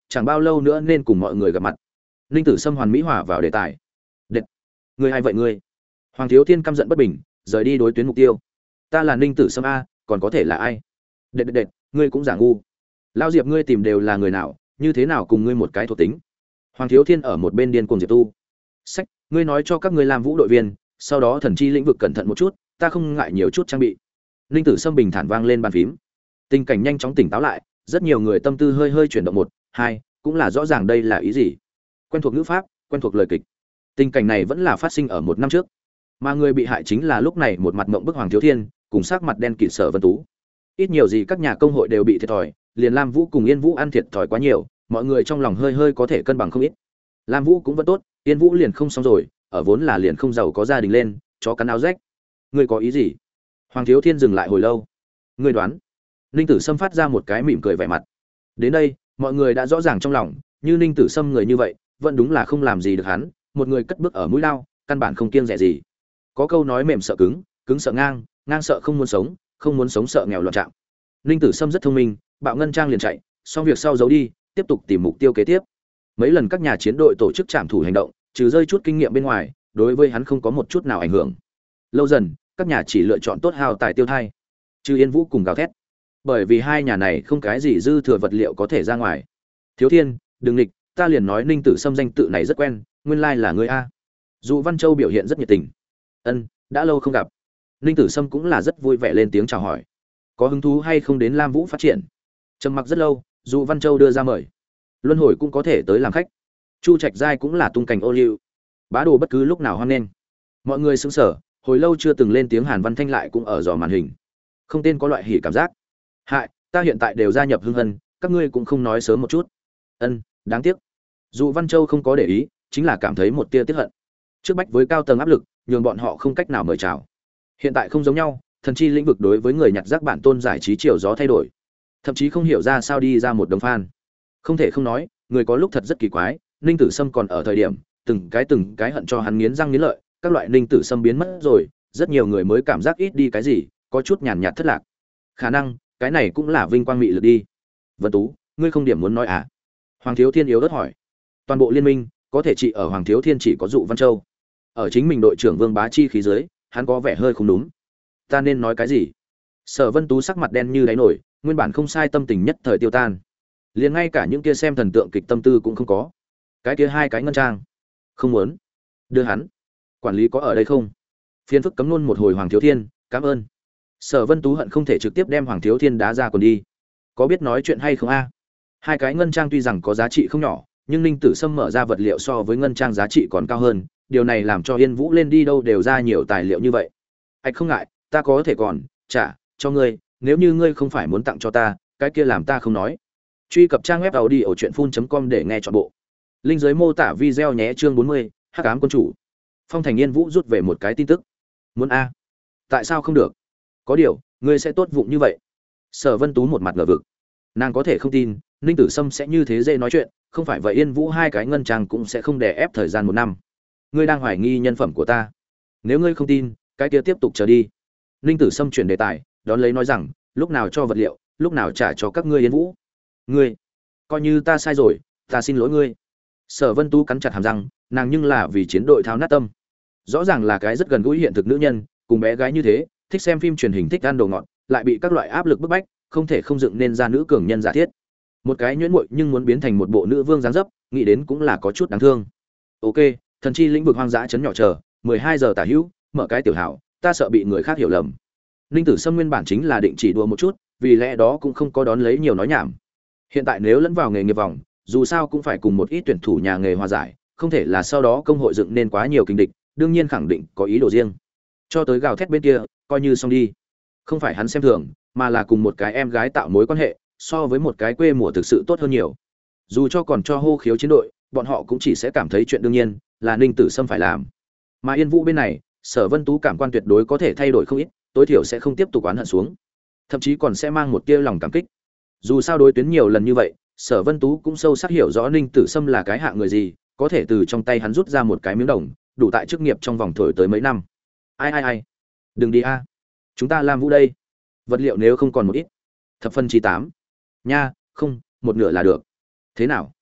chẳng bao lâu nữa nên cùng mọi người gặp mặt. Ninh Tử Sâm hoàn mỹ hòa vào đề tài. Đệt, ngươi hay vậy ngươi? Hoàng Thiếu Thiên căm giận bất bình, rời đi đối tuyến mục tiêu. Ta là Ninh Tử Sâm a, còn có thể là ai? Đệt, ngươi cũng giả ngu. Lão Diệp ngươi tìm đều là người nào, như thế nào cùng ngươi một cái thuộc tính? Hoàng Thiếu Thiên ở một bên điên cuồng Diệp Tu. Sách, ngươi nói cho các ngươi làm vũ đội viên, sau đó thần chi lĩnh vực cẩn thận một chút, ta không ngại nhiều chút trang bị. Ninh Tử Sâm bình thản vang lên bàn phím. Tình cảnh nhanh chóng tỉnh táo lại, rất nhiều người tâm tư hơi hơi chuyển động một, hai, cũng là rõ ràng đây là ý gì. Quen thuộc ngữ pháp, quen thuộc lời kịch. Tình cảnh này vẫn là phát sinh ở một năm trước, mà người bị hại chính là lúc này một mặt mộng bức Hoàng Thiếu Thiên, cùng sắc mặt đen kịt Sở Vân Tú. Ít nhiều gì các nhà công hội đều bị thiệt thòi, liền Lam Vũ cùng Yên Vũ ăn thiệt thòi quá nhiều, mọi người trong lòng hơi hơi có thể cân bằng không ít. Lam Vũ cũng vẫn tốt, Yên Vũ liền không xong rồi, ở vốn là liền không giàu có gia đình lên, chó cắn áo rách. Ngươi có ý gì? Hoàng Thiếu Thiên dừng lại hồi lâu. Ngươi đoán? Ninh Tử Sâm phát ra một cái mỉm cười vẻ mặt. Đến đây, mọi người đã rõ ràng trong lòng, như Ninh Tử Sâm người như vậy, vẫn đúng là không làm gì được hắn, một người cất bước ở mũi lao, căn bản không kiêng dè gì. Có câu nói mềm sợ cứng, cứng sợ ngang, ngang sợ không muốn sống sợ nghèo loạn trạng. Ninh Tử Sâm rất thông minh, bạo ngân trang liền chạy, xong việc sau giấu đi, tiếp tục tìm mục tiêu kế tiếp. Mấy lần các nhà chiến đội tổ chức trảm thủ hành động, trừ rơi chút kinh nghiệm bên ngoài, đối với hắn không có một chút nào ảnh hưởng. Lâu dần, các nhà chỉ lựa chọn tốt hào tài tiêu thai, trừ Yên Vũ cùng gào thét. Bởi vì hai nhà này không cái gì dư thừa vật liệu có thể ra ngoài. Thiếu Thiên, đừng nghịch, ta liền nói Ninh Tử Sâm danh tự này rất quen, nguyên lai là ngươi a. Dụ Văn Châu biểu hiện rất nhiệt tình. Ân, đã lâu không gặp. Ninh Tử Sâm cũng là rất vui vẻ lên tiếng chào hỏi. Có hứng thú hay không đến Lam Vũ phát triển? Trầm mặc rất lâu, Dụ Văn Châu đưa ra mời. Luân hồi cũng có thể tới làm khách. Chu Trạch Giai cũng là tung cảnh ô liu. Bá đồ bất cứ lúc nào hoan nghênh. Mọi người sững sờ, hồi lâu chưa từng lên tiếng. Hàn Văn Thanh lại cũng ở dò màn hình. Không tên có loại hỉ cảm giác. Hại, ta hiện tại đều gia nhập Hưng Hân, các ngươi cũng không nói sớm một chút. Ân, đáng tiếc. Dụ Văn Châu không có để ý, chính là cảm thấy một tia tiếc hận. Trước bách với cao tầng áp lực, nhường bọn họ không cách nào mời chào. Hiện tại không giống nhau, thần chi lĩnh vực đối với người nhặt rác bản tôn giải trí chiều gió thay đổi, thậm chí không hiểu ra sao đi ra một đống fan. Không thể không nói, người có lúc thật rất kỳ quái. Ninh Tử Sâm còn ở thời điểm, từng cái hận cho hắn nghiến răng nghiến lợi, các loại Ninh Tử Sâm biến mất rồi, rất nhiều người mới cảm giác ít đi cái gì, có chút nhàn nhạt thất lạc. Khả năng cái này cũng là vinh quang mị lực đi. Vân Tú, ngươi không điểm muốn nói à? Hoàng Thiếu Thiên yếu ớt hỏi. Toàn bộ liên minh có thể trị ở Hoàng Thiếu Thiên chỉ có Dụ Văn Châu. Ở chính mình đội trưởng Vương Bá Chi khí dưới, hắn có vẻ hơi không đúng. Ta nên nói cái gì? Sở Vân Tú sắc mặt đen như đáy nổi, nguyên bản không sai tâm tình nhất thời tiêu tan. Liền ngay cả những kia xem thần tượng kịch tâm tư cũng không có. Cái kia hai cái ngân trang, không muốn. Đưa hắn. Quản lý có ở đây không? Phiên phức cấm luôn một hồi Hoàng Thiếu Thiên, cảm ơn. Sở Vân Tú hận không thể trực tiếp đem Hoàng Thiếu Thiên đá ra còn đi. Có biết nói chuyện hay không a? Hai cái ngân trang tuy rằng có giá trị không nhỏ, nhưng Ninh Tử Sâm mở ra vật liệu so với ngân trang giá trị còn cao hơn, điều này làm cho Yên Vũ lên đi đâu đều ra nhiều tài liệu như vậy. Anh không ngại, ta có thể còn trả cho ngươi, nếu như ngươi không phải muốn tặng cho ta, cái kia làm ta không nói. Truy cập trang web audiochuyenphun.com để nghe trọn bộ. Linh dưới mô tả video nhé. Chương 40, Hắc ám quân chủ. Phong Thành Yên Vũ rút về một cái tin tức. Muốn a? Tại sao không được? Có điều, ngươi sẽ tốt vụng như vậy. Sở Vân Tú một mặt ngờ vực. Nàng có thể không tin, Ninh Tử Sâm sẽ như thế dễ nói chuyện, không phải vậy Yên Vũ hai cái ngân trang cũng sẽ không đè ép thời gian một năm. Ngươi đang hoài nghi nhân phẩm của ta. Nếu ngươi không tin, cái kia tiếp tục chờ đi. Ninh Tử Sâm chuyển đề tài, đón lấy nói rằng, lúc nào cho vật liệu, lúc nào trả cho các ngươi Yên Vũ. Ngươi, coi như ta sai rồi, ta xin lỗi ngươi. Sở Vân Tú cắn chặt hàm răng, nàng nhưng là vì chiến đội tháo nát tâm. Rõ ràng là cái rất gần gũi hiện thực nữ nhân, cùng bé gái như thế, thích xem phim truyền hình, thích ăn đồ ngọt, lại bị các loại áp lực bức bách, không thể không dựng nên ra nữ cường nhân giả thiết. Một cái nhuyễn muội nhưng muốn biến thành một bộ nữ vương dáng dấp, nghĩ đến cũng là có chút đáng thương. Ok, thần chi lĩnh vực hoang dã chấn nhỏ chờ, 12 giờ tả hữu, mở cái tiểu hảo, ta sợ bị người khác hiểu lầm. Ninh Tử Sâm nguyên bản chính là định chỉ đùa một chút, vì lẽ đó cũng không có đón lấy nhiều nói nhảm. Hiện tại nếu lẫn vào nghề nghiệp vòng, dù sao cũng phải cùng một ít tuyển thủ nhà nghề hòa giải, không thể là sau đó công hội dựng nên quá nhiều kình địch, đương nhiên khẳng định có ý đồ riêng. Cho tới gào thét bên kia, coi như xong đi. Không phải hắn xem thường, mà là cùng một cái em gái tạo mối quan hệ, so với một cái quê mùa thực sự tốt hơn nhiều. Dù cho còn cho hô khiếu chiến đội, bọn họ cũng chỉ sẽ cảm thấy chuyện đương nhiên là Ninh Tử Sâm phải làm. Mà Yên Vũ bên này, Sở Vân Tú cảm quan tuyệt đối có thể thay đổi không ít, tối thiểu sẽ không tiếp tục oán hận xuống, thậm chí còn sẽ mang một tia lòng cảm kích. Dù sao đối tuyến nhiều lần như vậy, Sở Vân Tú cũng sâu sắc hiểu rõ Ninh Tử Sâm là cái hạng người gì, có thể từ trong tay hắn rút ra một cái miếng đồng, đủ tại chức nghiệp trong vòng thổi tới mấy năm. Ai, đừng đi a, chúng ta làm Vũ đây. Vật liệu nếu không còn một ít, thập phân chi 8. Nha, không, một nửa là được. Thế nào?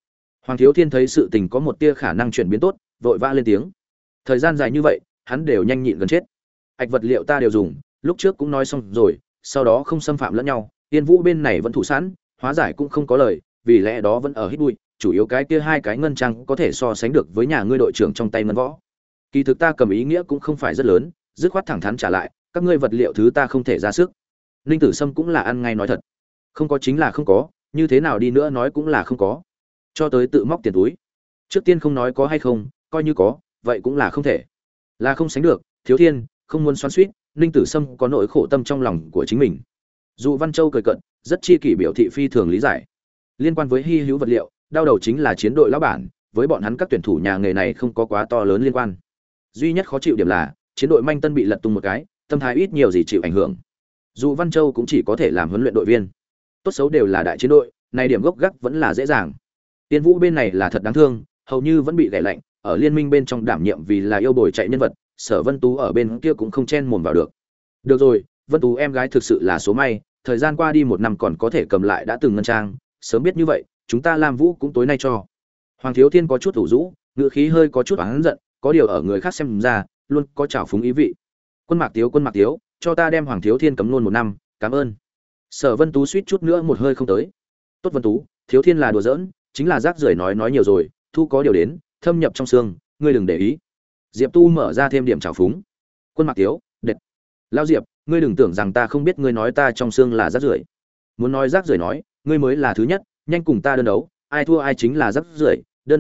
Hoàng Thiếu Thiên thấy sự tình có một tia khả năng chuyển biến tốt, vội vã lên tiếng. Thời gian dài như vậy, hắn đều nhanh nhịn gần chết. Ạch vật liệu ta đều dùng, lúc trước cũng nói xong rồi, sau đó không xâm phạm lẫn nhau, Tiên Vũ bên này vẫn thủ sẵn, hóa giải cũng không có lời, vì lẽ đó vẫn ở hít bụi, chủ yếu cái kia hai cái ngân trang có thể so sánh được với nhà ngươi đội trưởng trong tay ngân võ. Kỳ thực ta cầm ý nghĩa cũng không phải rất lớn, dứt khoát thẳng thắn trả lại, các ngươi vật liệu thứ ta không thể ra sức. Ninh Tử Sâm cũng là ăn ngay nói thật. Không có chính là không có, như thế nào đi nữa nói cũng là không có. Cho tới tự móc tiền túi. Trước tiên không nói có hay không, coi như có, vậy cũng là không thể. Là không sánh được, Thiếu Thiên, không muốn xoắn xuýt, Ninh Tử Sâm có nỗi khổ tâm trong lòng của chính mình. Dụ Văn Châu cười cận, rất chi kỷ biểu thị phi thường lý giải. Liên quan với hy hữu vật liệu, đau đầu chính là chiến đội lão bản, với bọn hắn các tuyển thủ nhà nghề này không có quá to lớn liên quan. Duy nhất khó chịu điểm là, chiến đội Manh Tân bị lật tung một cái, tâm thái ít nhiều gì chịu ảnh hưởng. Dụ Văn Châu cũng chỉ có thể làm huấn luyện đội viên. Tốt xấu đều là đại chiến đội, này điểm gốc gác vẫn là dễ dàng. Tiên Vũ bên này là thật đáng thương, hầu như vẫn bị gãy lạnh, ở liên minh bên trong đảm nhiệm vì là yêu bồi chạy nhân vật, Sở Vân Tú ở bên kia cũng không chen mồm vào được. Được rồi, Vân Tú em gái thực sự là số may, thời gian qua đi 1 năm còn có thể cầm lại đã từng ngân trang, sớm biết như vậy, chúng ta Lam Vũ cũng tối nay cho. Hoàng Thiếu Thiên có chút ủ rũ, ngữ khí hơi có chút oán giận, có điều ở người khác xem ra, luôn có trào phúng ý vị. Quân Mạc Tiếu, cho ta đem Hoàng Thiếu Thiên cấm luôn 1 năm, cảm ơn. Sở Vân Tú suýt chút nữa một hơi không tới. Tốt Vân Tú, Thiếu Thiên là đùa giỡn, chính là rác rưởi nói nhiều rồi, thu có điều đến, thâm nhập trong xương, ngươi đừng để ý. Diệp Tu mở ra thêm điểm trào phúng. Quân Mạc Tiếu, đệt. Lão Diệp, ngươi đừng tưởng rằng ta không biết ngươi nói ta trong xương là rác rưởi. Muốn nói rác rưởi nói, ngươi mới là thứ nhất, nhanh cùng ta đơn đấu, ai thua ai chính là rác rưởi, đơn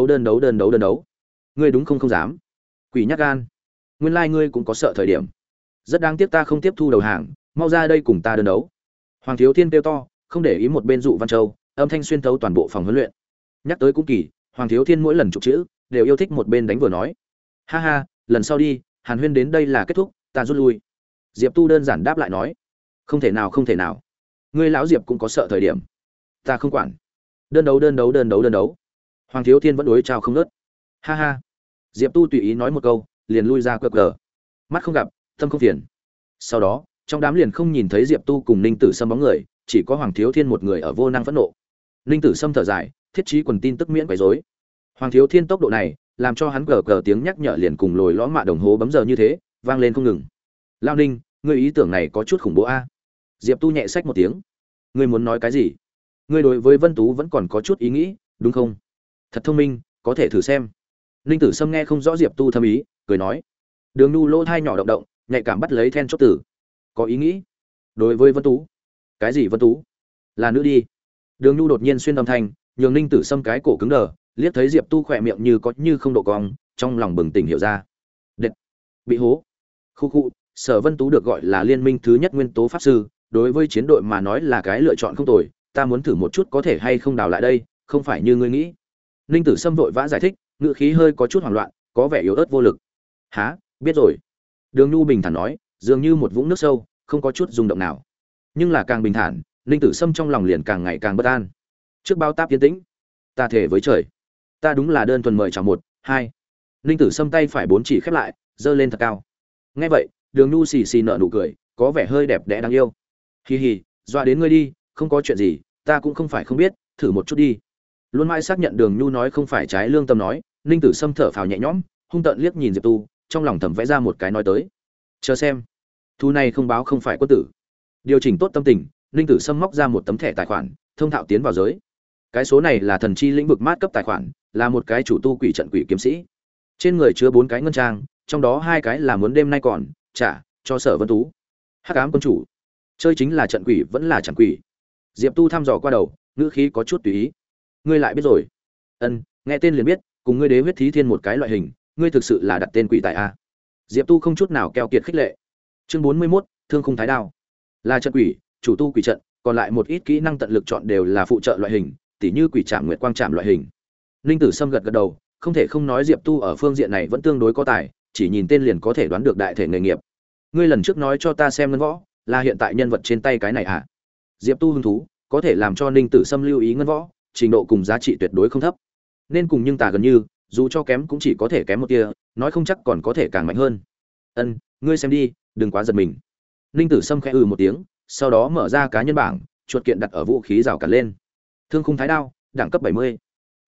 đấu. Ngươi đúng không dám. Quỷ nhát gan. Nguyên lai ngươi cũng có sợ thời điểm. Rất đáng tiếc ta không tiếp thu đầu hàng, mau ra đây cùng ta đơn đấu. Hoàng Thiếu Thiên kêu to, không để ý một bên Dụ Văn Châu, âm thanh xuyên thấu toàn bộ phòng huấn luyện. Nhắc tới cũng kỳ, Hoàng Thiếu Thiên mỗi lần chụp chữ, đều yêu thích một bên đánh vừa nói. Ha ha, lần sau đi, Hàn Huyên đến đây là kết thúc, ta rút lui. Diệp Tu đơn giản đáp lại nói, không thể nào. Ngươi lão Diệp cũng có sợ thời điểm. Ta không quản. Đơn đấu. Hoàng Thiếu Thiên vẫn đối trao không ngớt. Ha ha. Diệp Tu tùy ý nói một câu, liền lui ra cờ. Mắt không gặp, tâm không phiền. Sau đó, trong đám liền không nhìn thấy Diệp Tu cùng Ninh Tử Sâm bóng người, chỉ có Hoàng Thiếu Thiên một người ở vô năng phẫn nộ. Ninh Tử Sâm thở dài, thiết trí quần tin tức miễn quấy rối. Hoàng Thiếu Thiên tốc độ này, làm cho hắn cờ tiếng nhắc nhở liền cùng lồi lõm mạ đồng hồ bấm giờ như thế, vang lên không ngừng. Lao Ninh, ngươi ý tưởng này có chút khủng bố a. Diệp Tu nhẹ xách một tiếng. Ngươi muốn nói cái gì? Ngươi đối với Vân Tú vẫn còn có chút ý nghĩ, đúng không? Thật thông minh, có thể thử xem. Ninh Tử Sâm nghe không rõ Diệp Tu thâm ý, cười nói. Đường Nhu lỗ thai nhỏ động, nhạy cảm bắt lấy then chốt tử. Có ý nghĩ? Đối với Vân Tú? Cái gì Vân Tú? Là nữ đi. Đường Nhu đột nhiên xuyên âm thanh, nhường Ninh Tử Sâm cái cổ cứng đờ, liếc thấy Diệp Tu khỏe miệng như có như không độ cong, trong lòng bừng tỉnh hiểu ra. Đệt, bị hố. Khu, Sở Vân Tú được gọi là liên minh thứ nhất nguyên tố pháp sư, đối với chiến đội mà nói là cái lựa chọn không tồi, ta muốn thử một chút có thể hay không đào lại đây, không phải như ngươi nghĩ. Ninh Tử Sâm vội vã giải thích, ngữ khí hơi có chút hoảng loạn, có vẻ yếu ớt vô lực. Hả, biết rồi. Đường Nhu bình thản nói, dường như một vũng nước sâu, không có chút rung động nào. Nhưng là càng bình thản, Ninh Tử Sâm trong lòng liền càng ngày càng bất an. Trước bao táp yên tĩnh, ta thề với trời, ta đúng là đơn thuần mời chào 1, 2. Ninh Tử Sâm tay phải 4 chỉ khép lại, giơ lên thật cao. Nghe vậy, Đường Nhu xì nở nụ cười, có vẻ hơi đẹp đẽ đáng yêu. Hi hi, dọa đến ngươi đi, không có chuyện gì, ta cũng không phải không biết, thử một chút đi. Luôn mãi xác nhận Đường Nhu nói không phải trái lương tâm nói, Ninh Tử Sâm thở phào nhẹ nhõm, hung tợn liếc nhìn Diệp Tu, trong lòng thầm vẽ ra một cái nói tới. Chờ xem, thu này không báo không phải quân tử. Điều chỉnh tốt tâm tình, Ninh Tử Sâm móc ra một tấm thẻ tài khoản, thông thạo tiến vào giới. Cái số này là thần chi lĩnh vực mát cấp tài khoản, là một cái chủ tu quỷ trận quỷ kiếm sĩ. Trên người chứa 4 cái ngân trang, trong đó 2 cái là muốn đêm nay còn trả cho Sở Vân Tú. Hắc ám quân chủ, chơi chính là trận quỷ vẫn là chẳng quỷ. Diệp Tu thăm dò qua đầu, ngữ khí có chút tùy ý. Ngươi lại biết rồi? Nghe tên liền biết, cùng ngươi đế huyết thí thiên một cái loại hình, ngươi thực sự là đặt tên quỷ tại a. Diệp Tu không chút nào keo kiệt khích lệ. Chương 41, Thương khung thái đao. Là trận quỷ, chủ tu quỷ trận, còn lại một ít kỹ năng tận lực chọn đều là phụ trợ loại hình, tỉ như quỷ trảm nguyệt quang trảm loại hình. Ninh Tử Sâm gật gật đầu, không thể không nói Diệp Tu ở phương diện này vẫn tương đối có tài, chỉ nhìn tên liền có thể đoán được đại thể nghề nghiệp. Ngươi lần trước nói cho ta xem ngân võ, là hiện tại nhân vật trên tay cái này à? Diệp Tu hứng thú, có thể làm cho Ninh Tử Sâm lưu ý ngân võ, trình độ cùng giá trị tuyệt đối không thấp. Nên cùng nhưng tà gần như, dù cho kém cũng chỉ có thể kém một tia, nói không chắc còn có thể càng mạnh hơn. Ngươi xem đi, đừng quá giật mình. Ninh Tử Sâm khẽ một tiếng, sau đó mở ra cá nhân bảng, chuột kiện đặt ở vũ khí rào cản lên. Thương khung thái đao, đẳng cấp 70.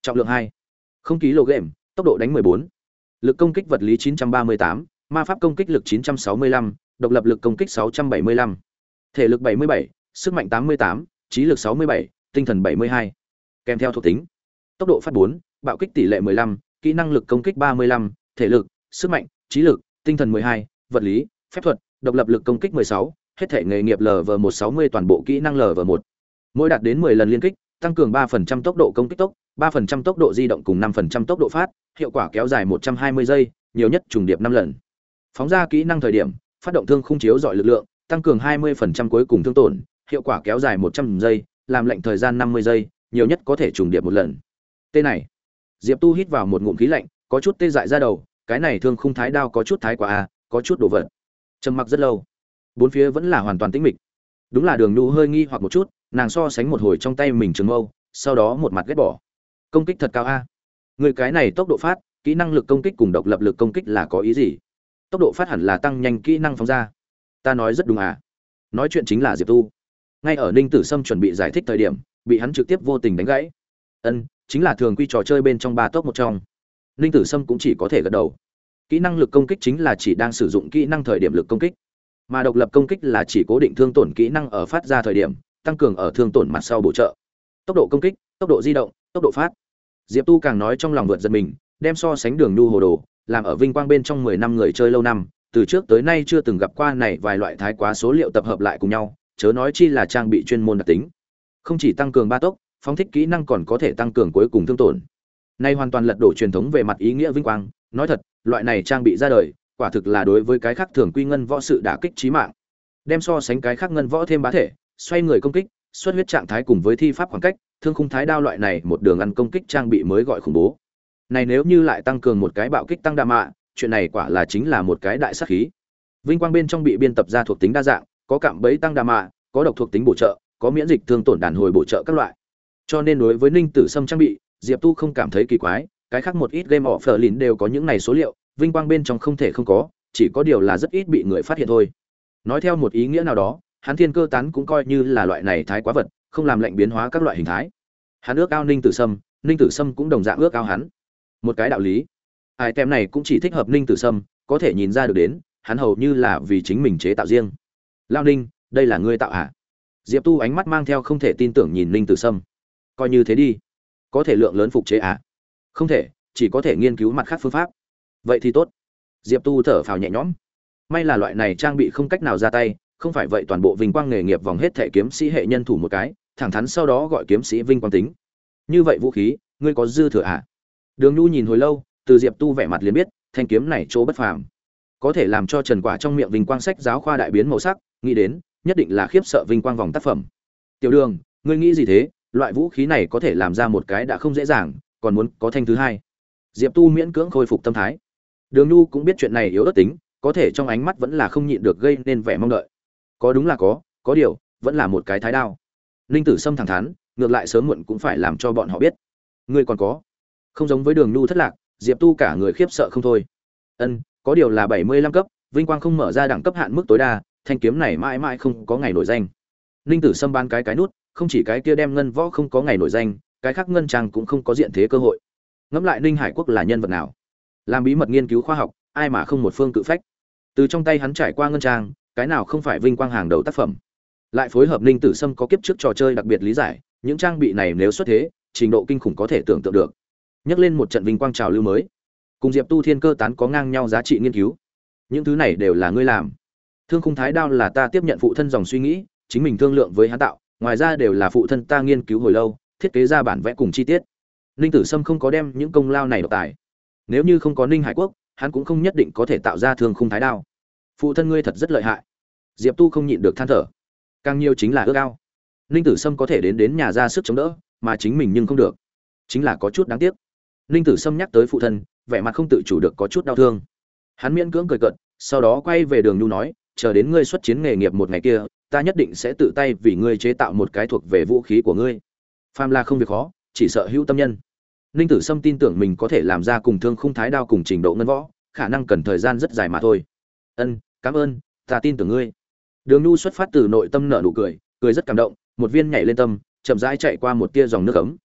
trọng lượng 2 không kg, tốc độ đánh 14, lực công kích vật lý 938, ma pháp công kích lực 965, độc lập lực công kích 675, thể lực 77, sức mạnh 88, trí lực 67, tinh thần 72. Kèm theo thuộc tính: tốc độ phát 4, bạo kích tỷ lệ 15, kỹ năng lực công kích 35, thể lực, sức mạnh, trí lực, tinh thần 12, vật lý, phép thuật, độc lập lực công kích 16, hết thể nghề nghiệp LV160 toàn bộ kỹ năng LV1. Mỗi đạt đến 10 lần liên kích, tăng cường 3% tốc độ công kích tốc, 3% tốc độ di động cùng 5% tốc độ phát, hiệu quả kéo dài 120 giây, nhiều nhất trùng điệp 5 lần. Phóng ra kỹ năng thời điểm, phát động thương khung chiếu dọi lực lượng, tăng cường 20% cuối cùng thương tổn, hiệu quả kéo dài 100 giây, làm lệnh thời gian 50 giây, nhiều nhất có thể trùng điệp một lần. Tê này. Diệp Tu hít vào một ngụm khí lạnh, có chút tê dại ra đầu, cái này thương khung thái đao có chút thái quá a, có chút đồ vật. Trầm mặc rất lâu, bốn phía vẫn là hoàn toàn tĩnh mịch. Đúng là Đường Nhu hơi nghi hoặc một chút, nàng so sánh một hồi trong tay mình trường mâu, sau đó một mặt ghét bỏ. Công kích thật cao a. Người cái này tốc độ phát, kỹ năng lực công kích cùng độc lập lực công kích là có ý gì? Tốc độ phát hẳn là tăng nhanh kỹ năng phóng ra. Ta nói rất đúng à? Nói chuyện chính là Diệp Tu. Ngay ở Ninh Tử Sâm chuẩn bị giải thích thời điểm, bị hắn trực tiếp vô tình đánh gãy. Ân, chính là thường quy trò chơi bên trong ba tốc một trong. Ninh Tử Sâm cũng chỉ có thể gật đầu. Kỹ năng lực công kích chính là chỉ đang sử dụng kỹ năng thời điểm lực công kích, mà độc lập công kích là chỉ cố định thương tổn kỹ năng ở phát ra thời điểm, tăng cường ở thương tổn mặt sau bổ trợ. Tốc độ công kích, tốc độ di động, tốc độ phát. Diệp Tu càng nói trong lòng vượt giật mình, đem so sánh Đường Nhu hồ đồ, làm ở vinh quang bên trong 10 năm người chơi lâu năm, từ trước tới nay chưa từng gặp qua này vài loại thái quá số liệu tập hợp lại cùng nhau, chớ nói chi là trang bị chuyên môn đặc tính. Không chỉ tăng cường ba tốc, phóng thích kỹ năng còn có thể tăng cường cuối cùng thương tổn. Nay hoàn toàn lật đổ truyền thống về mặt ý nghĩa vinh quang, nói thật, loại này trang bị ra đời, quả thực là đối với cái khác thường quy ngân võ sự đả kích chí mạng. Đem so sánh cái khác ngân võ thêm bá thể, xoay người công kích, xuất huyết trạng thái cùng với thi pháp khoảng cách, thương khung thái đao loại này một đường ăn công kích trang bị mới gọi khủng bố. Này nếu như lại tăng cường một cái bạo kích tăng đa mạ, chuyện này quả là chính là một cái đại sát khí. Vinh quang bên trong bị biên tập ra thuộc tính đa dạng, có cạm bẫy tăng đa mạ, có độc thuộc tính bổ trợ, có miễn dịch thương tổn đàn hồi bổ trợ các loại. Cho nên đối với Ninh Tử Sâm trang bị, Diệp Tu không cảm thấy kỳ quái, cái khác một ít game offline đều có những này số liệu, vinh quang bên trong không thể không có, chỉ có điều là rất ít bị người phát hiện thôi. Nói theo một ý nghĩa nào đó, hắn thiên cơ tán cũng coi như là loại này thái quá vật, không làm lệnh biến hóa các loại hình thái. Hắn ước ao Ninh Tử Sâm, Ninh Tử Sâm cũng đồng dạng ước ao hắn. Một cái đạo lý. Item này cũng chỉ thích hợp Ninh Tử Sâm, có thể nhìn ra được đến, hắn hầu như là vì chính mình chế tạo riêng. Lao Ninh, đây là ngươi tạo hả? Diệp Tu ánh mắt mang theo không thể tin tưởng nhìn Ninh Tử Sâm. Coi như thế đi, có thể lượng lớn phục chế à? Không thể, chỉ có thể nghiên cứu mặt khác phương pháp. Vậy thì tốt. Diệp Tu thở phào nhẹ nhõm. May là loại này trang bị không cách nào ra tay, không phải vậy toàn bộ vinh quang nghề nghiệp vòng hết thể kiếm sĩ hệ nhân thủ một cái, thẳng thắn sau đó gọi kiếm sĩ vinh quang tính. Như vậy vũ khí, ngươi có dư thừa à? Đường Nhu nhìn hồi lâu, từ Diệp Tu vẻ mặt liền biết, thanh kiếm này chỗ bất phàm, có thể làm cho Trần Quả trong miệng vinh quang sách giáo khoa đại biến màu sắc, nghĩ đến, nhất định là khiếp sợ vinh quang vòng tác phẩm. Tiểu Đường, ngươi nghĩ gì thế? Loại vũ khí này có thể làm ra một cái đã không dễ dàng, còn muốn có thanh thứ hai. Diệp Tu miễn cưỡng khôi phục tâm thái. Đường Nhu cũng biết chuyện này yếu ớt tính, có thể trong ánh mắt vẫn là không nhịn được gây nên vẻ mong đợi. Có đúng là có điều, vẫn là một cái thái đao. Ninh Tử Sâm thẳng thắn, ngược lại sớm muộn cũng phải làm cho bọn họ biết. Ngươi còn có. Không giống với Đường Nhu thất lạc, Diệp Tu cả người khiếp sợ không thôi. Ân, có điều là 75 cấp, vinh quang không mở ra đẳng cấp hạn mức tối đa, thanh kiếm này mãi mãi không có ngày nổi danh. Ninh Tử Sâm bán cái nút, không chỉ cái kia đem ngân võ không có ngày nổi danh, cái khác ngân trang cũng không có diện thế cơ hội. Ngẫm lại Ninh Hải Quốc là nhân vật nào? Làm bí mật nghiên cứu khoa học, ai mà không một phương cự phách. Từ trong tay hắn trải qua ngân trang, cái nào không phải vinh quang hàng đầu tác phẩm. Lại phối hợp Ninh Tử Sâm có kiếp trước trò chơi đặc biệt lý giải, những trang bị này nếu xuất thế, trình độ kinh khủng có thể tưởng tượng được. Nhắc lên một trận vinh quang trào lưu mới, cùng Diệp Tu thiên cơ tán có ngang nhau giá trị nghiên cứu. Những thứ này đều là ngươi làm. Thương khung thái đao là ta tiếp nhận phụ thân dòng suy nghĩ, chính mình thương lượng với hắn tạo, ngoài ra đều là phụ thân ta nghiên cứu hồi lâu, thiết kế ra bản vẽ cùng chi tiết. Ninh Tử Sâm không có đem những công lao này độc tài. Nếu như không có Ninh Hải Quốc, hắn cũng không nhất định có thể tạo ra thương khung thái đao. Phụ thân ngươi thật rất lợi hại. Diệp Tu không nhịn được than thở. Càng nhiều chính là ước ao. Ninh Tử Sâm có thể đến nhà ra sức chống đỡ, mà chính mình nhưng không được. Chính là có chút đáng tiếc. Ninh Tử Sâm nhắc tới phụ thân, vẻ mặt không tự chủ được có chút đau thương. Hắn miễn cưỡng cười cợt, sau đó quay về Đường Nhu nói, chờ đến ngươi xuất chiến nghề nghiệp một ngày kia, ta nhất định sẽ tự tay vì ngươi chế tạo một cái thuộc về vũ khí của ngươi. Phàm là không việc khó, chỉ sợ hữu tâm nhân. Ninh Tử Sâm tin tưởng mình có thể làm ra cùng thương khung thái đao cùng trình độ ngân võ, khả năng cần thời gian rất dài mà thôi. Ân, cảm ơn, ta tin tưởng ngươi. Đường Nhu xuất phát từ nội tâm nở nụ cười, cười rất cảm động, một viên nhảy lên tâm, chậm rãi chạy qua một tia dòng nước ấm.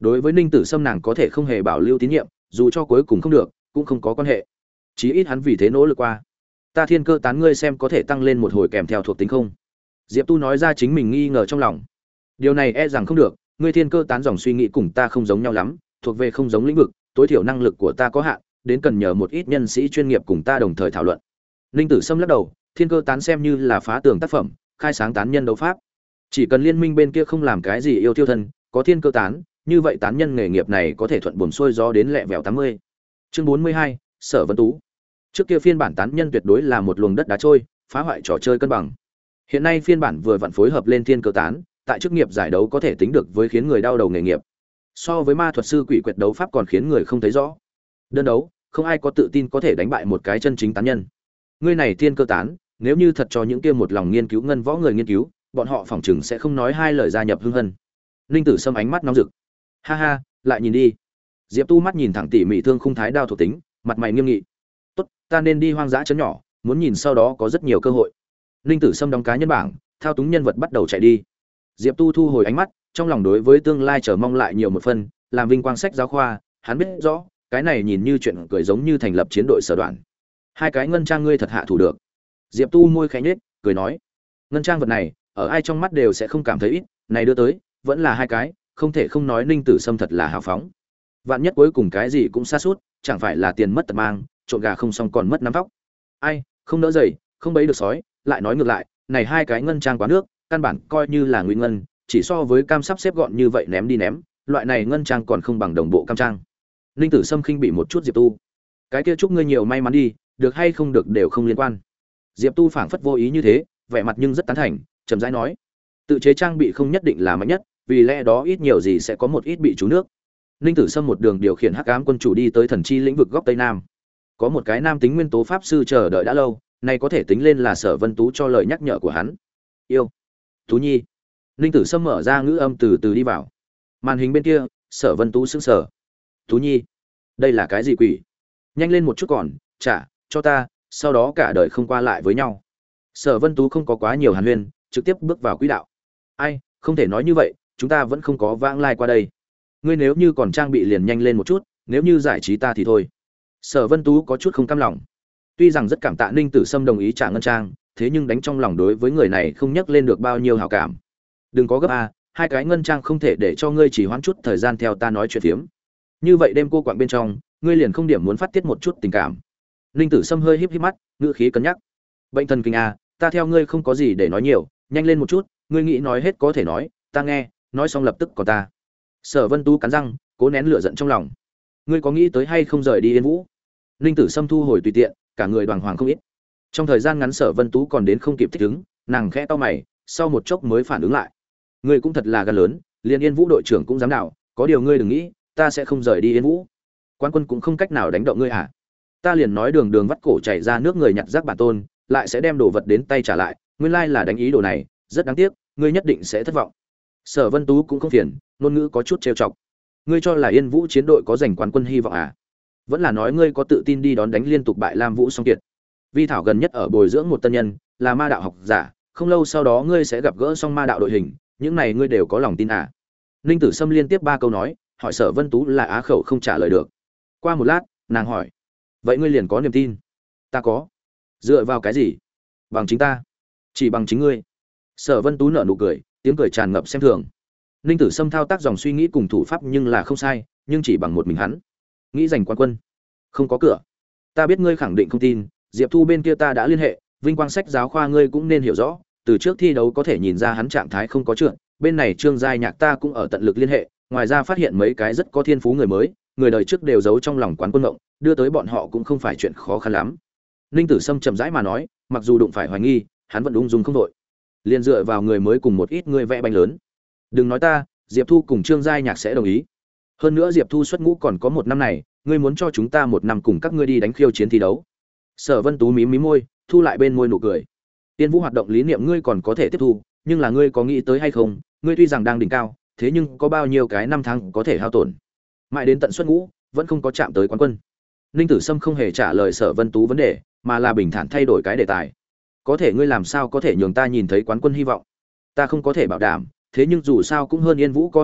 đối với Ninh Tử Sâm nàng có thể không hề bảo lưu tín nhiệm, dù cho cuối cùng không được cũng không có quan hệ, chí ít hắn vì thế nỗ lực qua. Ta thiên cơ tán ngươi xem có thể tăng lên một hồi kèm theo thuộc tính không? Diệp Tu nói ra chính mình nghi ngờ trong lòng. Điều này e rằng không được, ngươi thiên cơ tán dòng suy nghĩ cùng ta không giống nhau lắm, thuộc về không giống lĩnh vực, tối thiểu năng lực của ta có hạn, đến cần nhờ một ít nhân sĩ chuyên nghiệp cùng ta đồng thời thảo luận. Ninh Tử Sâm lắc đầu, thiên cơ tán xem như là phá tường tác phẩm, khai sáng tán nhân đấu pháp. Chỉ cần liên minh bên kia không làm cái gì yêu tiêu thân, có thiên cơ tán, như vậy tán nhân nghề nghiệp này có thể thuận buồm xuôi gió đến lẹ vẹo 80. Chương 42, Sở Vân Tú. Trước kia phiên bản tán nhân tuyệt đối là một luồng đất đá trôi, phá hoại trò chơi cân bằng. Hiện nay phiên bản vừa vặn phối hợp lên thiên cơ tán, tại chức nghiệp giải đấu có thể tính được với khiến người đau đầu nghề nghiệp. So với ma thuật sư quỷ quyệt đấu pháp còn khiến người không thấy rõ. Đơn đấu, không ai có tự tin có thể đánh bại một cái chân chính tán nhân. Ngươi này thiên cơ tán, nếu như thật cho những kia một lòng nghiên cứu ngân võ người nghiên cứu, bọn họ phỏng chừng sẽ không nói hai lời gia nhập hưng hân. Ninh Tử Sâm ánh mắt nóng rực. Ha ha, lại nhìn đi. Diệp Tu mắt nhìn thẳng tỉ mỉ thương khung thái đao thuộc tính, mặt mày nghiêm nghị. Tốt, ta nên đi hoang dã trấn nhỏ, muốn nhìn sau đó có rất nhiều cơ hội. Ninh Tử Sâm đóng cá nhân bảng, thao túng nhân vật bắt đầu chạy đi. Diệp Tu thu hồi ánh mắt, trong lòng đối với tương lai chờ mong lại nhiều một phần, làm vinh quang sách giáo khoa, hắn biết rõ, cái này nhìn như chuyện cười giống như thành lập chiến đội sở đoạn. Hai cái ngân trang ngươi thật hạ thủ được. Diệp Tu môi khẽ nhếch, cười nói, ngân trang vật này, ở ai trong mắt đều sẽ không cảm thấy ít, này đưa tới, vẫn là hai cái, không thể không nói Ninh Tử Sâm thật là hào phóng. Vạn nhất cuối cùng cái gì cũng sa sút, chẳng phải là tiền mất tật mang, trộn gà không xong còn mất nắm tóc. Ai, không đỡ dậy, không bấy được sói, lại nói ngược lại, này hai cái ngân trang quá nước, căn bản coi như là ngụy ngân, chỉ so với cam sắp xếp gọn như vậy ném đi ném, loại này ngân trang còn không bằng đồng bộ cam trang. Ninh Tử Sâm khinh bị một chút Diệp Tu. Cái kia chúc ngươi nhiều may mắn đi, được hay không được đều không liên quan. Diệp Tu phảng phất vô ý như thế, vẻ mặt nhưng rất tán thành, chậm rãi nói, tự chế trang bị không nhất định là mạnh nhất, vì lẽ đó ít nhiều gì sẽ có một ít bị trú nước. Ninh Tử Sâm một đường điều khiển Hắc Ám quân chủ đi tới thần chi lĩnh vực góc tây nam. Có một cái nam tính nguyên tố pháp sư chờ đợi đã lâu, này có thể tính lên là Sở Vân Tú cho lời nhắc nhở của hắn. Yêu, Tú Nhi. Ninh Tử Sâm mở ra ngữ âm từ từ đi vào. Màn hình bên kia, Sở Vân Tú sững sờ. Tú Nhi, đây là cái gì quỷ? Nhanh lên một chút còn, trả cho ta, sau đó cả đời không qua lại với nhau. Sở Vân Tú không có quá nhiều hàn huyên, trực tiếp bước vào quỹ đạo. Ai, không thể nói như vậy, chúng ta vẫn không có vãng lai qua đây. Ngươi nếu như còn trang bị liền nhanh lên một chút, nếu như giải trí ta thì thôi. Sở Vân Tú có chút không cam lòng. Tuy rằng rất cảm tạ Ninh Tử Sâm đồng ý trả ngân trang, thế nhưng đánh trong lòng đối với người này không nhắc lên được bao nhiêu hảo cảm. Đừng có gấp a, hai cái ngân trang không thể để cho ngươi chỉ hoãn chút thời gian theo ta nói chuyện phiếm. Như vậy đêm cô quạng bên trong, ngươi liền không điểm muốn phát tiết một chút tình cảm. Ninh Tử Sâm hơi híp híp mắt, ngữ khí cân nhắc. Bệnh thần kinh a, ta theo ngươi không có gì để nói nhiều, nhanh lên một chút, ngươi nghĩ nói hết có thể nói, ta nghe, nói xong lập tức có ta. Sở Vân Tú cắn răng, cố nén lửa giận trong lòng. Ngươi có nghĩ tới hay không rời đi Yên Vũ? Ninh Tử Sâm thu hồi tùy tiện, cả người đoàn hoàng không ít. Trong thời gian ngắn Sở Vân Tú còn đến không kịp thích ứng, nàng khẽ cau mày, sau một chốc mới phản ứng lại. Ngươi cũng thật là gan lớn, liền Yên Vũ đội trưởng cũng dám đảo, có điều ngươi đừng nghĩ, ta sẽ không rời đi Yên Vũ. Quan quân cũng không cách nào đánh động ngươi à? Ta liền nói đường đường vắt cổ chảy ra nước người nhặt rác bản tôn, lại sẽ đem đồ vật đến tay trả lại, nguyên lai là đánh ý đồ này, rất đáng tiếc, ngươi nhất định sẽ thất vọng. Sở Vân Tú cũng không phiền, ngôn ngữ có chút trêu chọc. Ngươi cho là Yên Vũ chiến đội có giành quán quân hy vọng à? Vẫn là nói ngươi có tự tin đi đón đánh liên tục bại Lam Vũ Song Kiệt. Vi Thảo gần nhất ở bồi dưỡng một tân nhân, là ma đạo học giả, không lâu sau đó ngươi sẽ gặp gỡ song ma đạo đội hình, những này ngươi đều có lòng tin à? Ninh Tử Sâm liên tiếp 3 câu nói, hỏi Sở Vân Tú là á khẩu không trả lời được. Qua một lát, nàng hỏi: "Vậy ngươi liền có niềm tin?" "Ta có." "Dựa vào cái gì?" "Bằng chính ta." "Chỉ bằng chính ngươi." Sở Vân Tú nở nụ cười, tiếng cười tràn ngập xem thường. Ninh Tử Sâm thao tác dòng suy nghĩ cùng thủ pháp nhưng là không sai, nhưng chỉ bằng một mình hắn, nghĩ giành quán quân, không có cửa. Ta biết ngươi khẳng định không tin, Diệp Thu bên kia ta đã liên hệ, vinh quang sách giáo khoa ngươi cũng nên hiểu rõ, từ trước thi đấu có thể nhìn ra hắn trạng thái không có trượt, bên này Trương Giai Nhạc ta cũng ở tận lực liên hệ, ngoài ra phát hiện mấy cái rất có thiên phú người mới, người đời trước đều giấu trong lòng quán quân ngộng, đưa tới bọn họ cũng không phải chuyện khó khăn lắm. Ninh Tử Sâm chậm rãi mà nói, mặc dù đụng phải hoài nghi, hắn vẫn ung dung không đội. Liên dựa vào người mới cùng một ít người vẽ bánh lớn. Đừng nói ta, Diệp Thu cùng Trương Giai Nhạc sẽ đồng ý. Hơn nữa Diệp Thu xuất ngũ còn có 1 năm này, ngươi muốn cho chúng ta 1 năm cùng các ngươi đi đánh khiêu chiến thi đấu. Sở Vân Tú mím mím môi, thu lại bên môi nụ cười. Tiên Vũ hoạt động lý niệm ngươi còn có thể tiếp thu, nhưng là ngươi có nghĩ tới hay không, ngươi tuy rằng đang đỉnh cao, thế nhưng có bao nhiêu cái năm tháng có thể hao tổn. Mãi đến tận xuất ngũ, vẫn không có chạm tới quán quân. Ninh Tử Sâm không hề trả lời Sở Vân Tú vấn đề, mà là bình thản thay đổi cái đề tài. Có thể ngươi làm sao có thể nhường ta nhìn thấy quán quân hy vọng? Ta không có thể bảo đảm, thế nhưng dù sao cũng hơn Yên Vũ có hy vọng,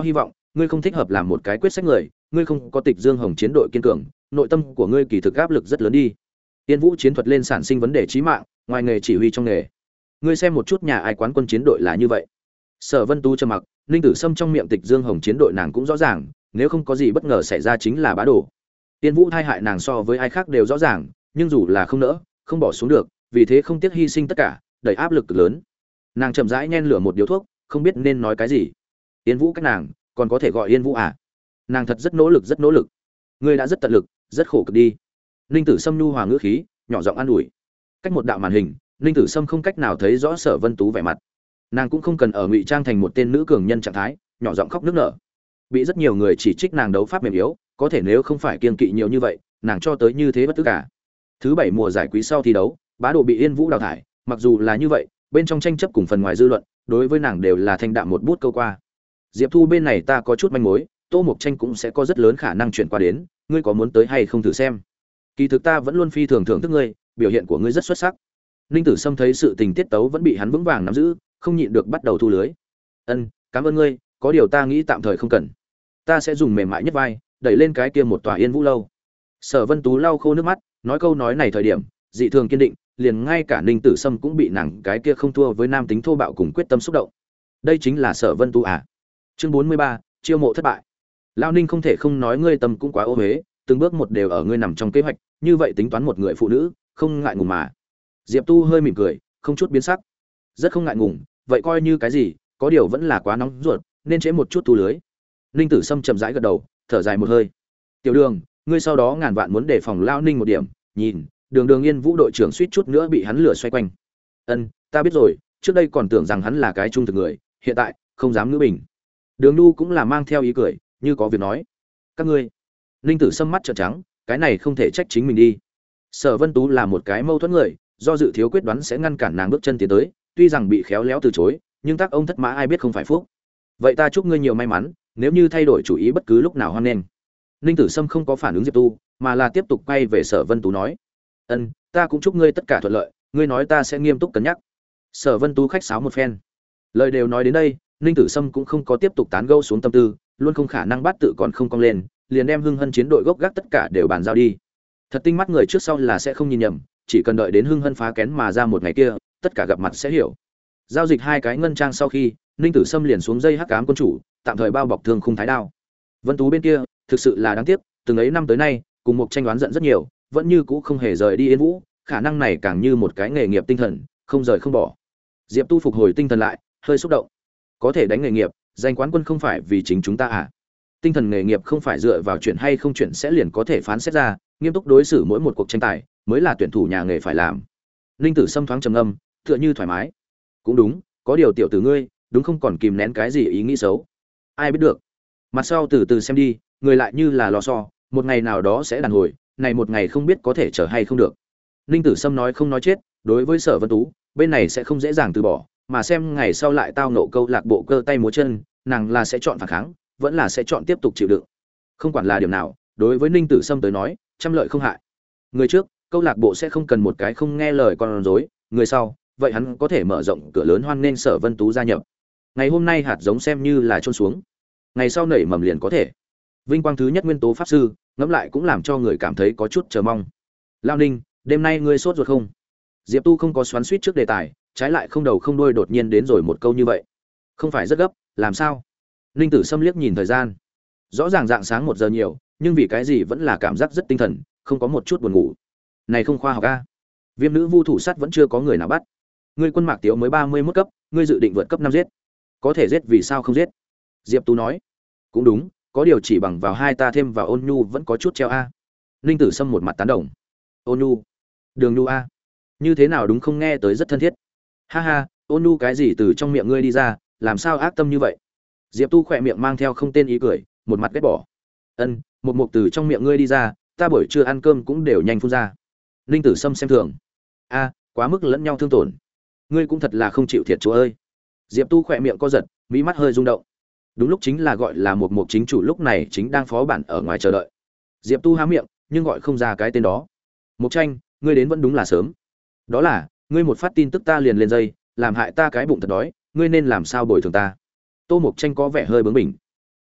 ngươi không thích hợp làm một cái quyết sách người, ngươi không có Tịch Dương Hồng chiến đội kiên cường, nội tâm của ngươi kỳ thực áp lực rất lớn đi. Tiên Vũ chiến thuật lên sản sinh vấn đề chí mạng, ngoài nghề chỉ huy trong nghề. Ngươi xem một chút nhà ai quán quân chiến đội là như vậy. Sở Vân Tú trầm mặc, Ninh Tử Sâm trong miệng Tịch Dương Hồng chiến đội nàng cũng rõ ràng, nếu không có gì bất ngờ xảy ra chính là bá đồ. Tiên Vũ thay hại nàng so với ai khác đều rõ ràng, nhưng dù là không nỡ, không bỏ xuống được, vì thế không tiếc hy sinh tất cả, đẩy áp lực cực lớn. Nàng chậm rãi nhen lửa một điếu thuốc, không biết nên nói cái gì. Yên Vũ cách nàng, còn có thể gọi Yên Vũ à? Nàng thật rất nỗ lực, rất nỗ lực. Ngươi đã rất tận lực, rất khổ cực đi. Ninh Tử Sâm nhu hòa ngữ khí, nhỏ giọng an ủi. Cách một đạo màn hình, Ninh Tử Sâm không cách nào thấy rõ Sở Vân Tú vẻ mặt. Nàng cũng không cần ở ngụy trang thành một tên nữ cường nhân trạng thái, nhỏ giọng khóc nức nở. Bị rất nhiều người chỉ trích nàng đấu pháp mềm yếu, có thể nếu không phải kiên kỵ nhiều như vậy, nàng cho tới như thế bất tất cả. Thứ 7 mùa giải quý sau thi đấu, bá đồ bị Yên Vũ đào thải, mặc dù là như vậy, bên trong tranh chấp cùng phần ngoài dư luận, đối với nàng đều là thanh đạm một bút câu qua. Diệp Thu bên này ta có chút manh mối, Tô Mộc Tranh cũng sẽ có rất lớn khả năng chuyển qua đến, ngươi có muốn tới hay không thử xem? Kỳ thực ta vẫn luôn phi thường thưởng thức ngươi, biểu hiện của ngươi rất xuất sắc. Ninh Tử Sâm thấy sự tình tiết tấu vẫn bị hắn vững vàng nắm giữ, không nhịn được bắt đầu thu lưới. Cảm ơn ngươi, có điều ta nghĩ tạm thời không cần. Ta sẽ dùng mềm mại nhất vai, đẩy lên cái kia một tòa Yên Vũ lâu. Sở Vân Tú lau khô nước mắt, nói câu nói này thời điểm, dị thường kiên định, liền ngay cả Ninh Tử Sâm cũng bị nàng cái kia không thua với nam tính thô bạo cùng quyết tâm xúc động. Đây chính là Sở Vân Tú à? Chương 43, chiêu mộ thất bại. Lão Ninh không thể không nói ngươi tâm cũng quá ô uế, từng bước một đều ở ngươi nằm trong kế hoạch, như vậy tính toán một người phụ nữ, không ngại ngùng mà. Diệp Tu hơi mỉm cười, không chút biến sắc. Rất không ngại ngùng, vậy coi như cái gì, có điều vẫn là quá nóng ruột, nên chế một chút thu lưới. Ninh Tử Sâm chậm rãi gật đầu, thở dài một hơi. Tiểu Đường, ngươi sau đó ngàn vạn muốn đề phòng Lão Ninh một điểm, nhìn, Đường Yên Vũ đội trưởng suýt chút nữa bị hắn lừa xoay quanh. Ta biết rồi, trước đây còn tưởng rằng hắn là cái trung thực người, hiện tại không dám ngữ bình. Đường Nhu cũng là mang theo ý cười, như có việc nói. Các ngươi. Ninh Tử Sâm mắt trợn trắng, cái này không thể trách chính mình đi. Sở Vân Tú là một cái mâu thuẫn người, do dự thiếu quyết đoán sẽ ngăn cản nàng bước chân tiến tới, tuy rằng bị khéo léo từ chối, nhưng tác ông thất mã ai biết không phải phúc. Vậy ta chúc ngươi nhiều may mắn, nếu như thay đổi chủ ý bất cứ lúc nào hoan nghênh. Ninh Tử Sâm không có phản ứng Diệp Tu, mà là tiếp tục quay về Sở Vân Tú nói: Ta cũng chúc ngươi tất cả thuận lợi, ngươi nói ta sẽ nghiêm túc cân nhắc. Sở Vân Tú khách sáo một phen. Lời đều nói đến đây, Ninh Tử Sâm cũng không có tiếp tục tán gẫu xuống tâm tư, luôn không khả năng bắt tự còn không cong lên, liền đem Hưng Hân chiến đội gốc gác tất cả đều bàn giao đi. Thật tinh mắt người trước sau là sẽ không nhìn nhầm, chỉ cần đợi đến Hưng Hân phá kén mà ra một ngày kia, tất cả gặp mặt sẽ hiểu. Giao dịch 2 cái ngân trang sau khi, Ninh Tử Sâm liền xuống dây hắc ám quân chủ, tạm thời bao bọc thương khung thái đao. Vân Tú bên kia, thực sự là đáng tiếc, từng ấy năm tới nay, cùng một tranh đoán giận rất nhiều, vẫn như cũ không hề rời đi Yên Vũ, khả năng này càng như một cái nghề nghiệp tinh thần, không rời không bỏ. Diệp Tu phục hồi tinh thần lại, hơi xúc động. Có thể đánh nghề nghiệp, giành quán quân không phải vì chính chúng ta à? Tinh thần nghề nghiệp không phải dựa vào chuyện hay không chuyện sẽ liền có thể phán xét ra, nghiêm túc đối xử mỗi một cuộc tranh tài, mới là tuyển thủ nhà nghề phải làm. Linh Tử Sâm thoáng trầm ngâm, tựa như thoải mái. Cũng đúng, có điều tiểu tử ngươi, đúng không còn kìm nén cái gì ý nghĩ xấu. Ai biết được. Mặt sau từ từ xem đi, người lại như là lò xo, một ngày nào đó sẽ đàn hồi, này một ngày không biết có thể trở hay không được. Linh Tử Sâm nói không nói chết, đối với Sở Vân Tú, bên này sẽ không dễ dàng từ bỏ, mà xem ngày sau lại tao nộ câu lạc bộ cơ tay múa chân, nàng là sẽ chọn phản kháng, vẫn là sẽ chọn tiếp tục chịu đựng. Không quản là điểm nào, đối với Ninh Tử Sâm tới nói, trăm lợi không hại. Người trước, câu lạc bộ sẽ không cần một cái không nghe lời con rối, người sau, vậy hắn có thể mở rộng cửa lớn hoan nghênh Sở Vân Tú gia nhập. Ngày hôm nay hạt giống xem như là chôn xuống, ngày sau nảy mầm liền có thể. Vinh quang thứ nhất nguyên tố pháp sư, ngẫm lại cũng làm cho người cảm thấy có chút chờ mong. Lao Ninh, đêm nay ngươi sốt ruột không? Diệp Tu không có xoắn xuýt trước đề tài, trái lại không đầu không đuôi đột nhiên đến rồi một câu như vậy. Không phải rất gấp, làm sao? Ninh Tử Sâm liếc nhìn thời gian, rõ ràng dạng sáng 1 giờ nhiều, nhưng vì cái gì vẫn là cảm giác rất tinh thần, không có một chút buồn ngủ. Này không khoa học a. Viêm nữ vu thủ sắt vẫn chưa có người nào bắt. Ngươi Quân Mạc Tiếu mới 31 cấp, ngươi dự định vượt cấp 5 giết. Có thể giết vì sao không giết? Diệp Tú nói. Cũng đúng, có điều chỉ bằng vào hai ta thêm vào Ôn Nhu vẫn có chút treo a. Ninh Tử Sâm một mặt tán đồng. Ôn Nhu, Đường Nhu a. Như thế nào đúng không nghe tới rất thân thiết. Ha ha, Ôn Nhu cái gì từ trong miệng ngươi đi ra, làm sao ác tâm như vậy? Diệp Tu khỏe miệng mang theo không tên ý cười, một mặt ghét bỏ. Một mục từ trong miệng ngươi đi ra, ta buổi trưa ăn cơm cũng đều nhanh phun ra. Ninh Tử Sâm xem thường. A, quá mức lẫn nhau thương tổn. Ngươi cũng thật là không chịu thiệt chúa ơi. Diệp Tu khỏe miệng co giật, mí mắt hơi rung động. Đúng lúc chính là gọi là một mục chính chủ lúc này chính đang phó bản ở ngoài chờ đợi. Diệp Tu há miệng, nhưng gọi không ra cái tên đó. Mục Tranh, ngươi đến vẫn đúng là sớm. Đó là, ngươi một phát tin tức ta liền lên dây, làm hại ta cái bụng thật đói, ngươi nên làm sao bồi thường ta? Tô Mục Tranh có vẻ hơi bướng bỉnh.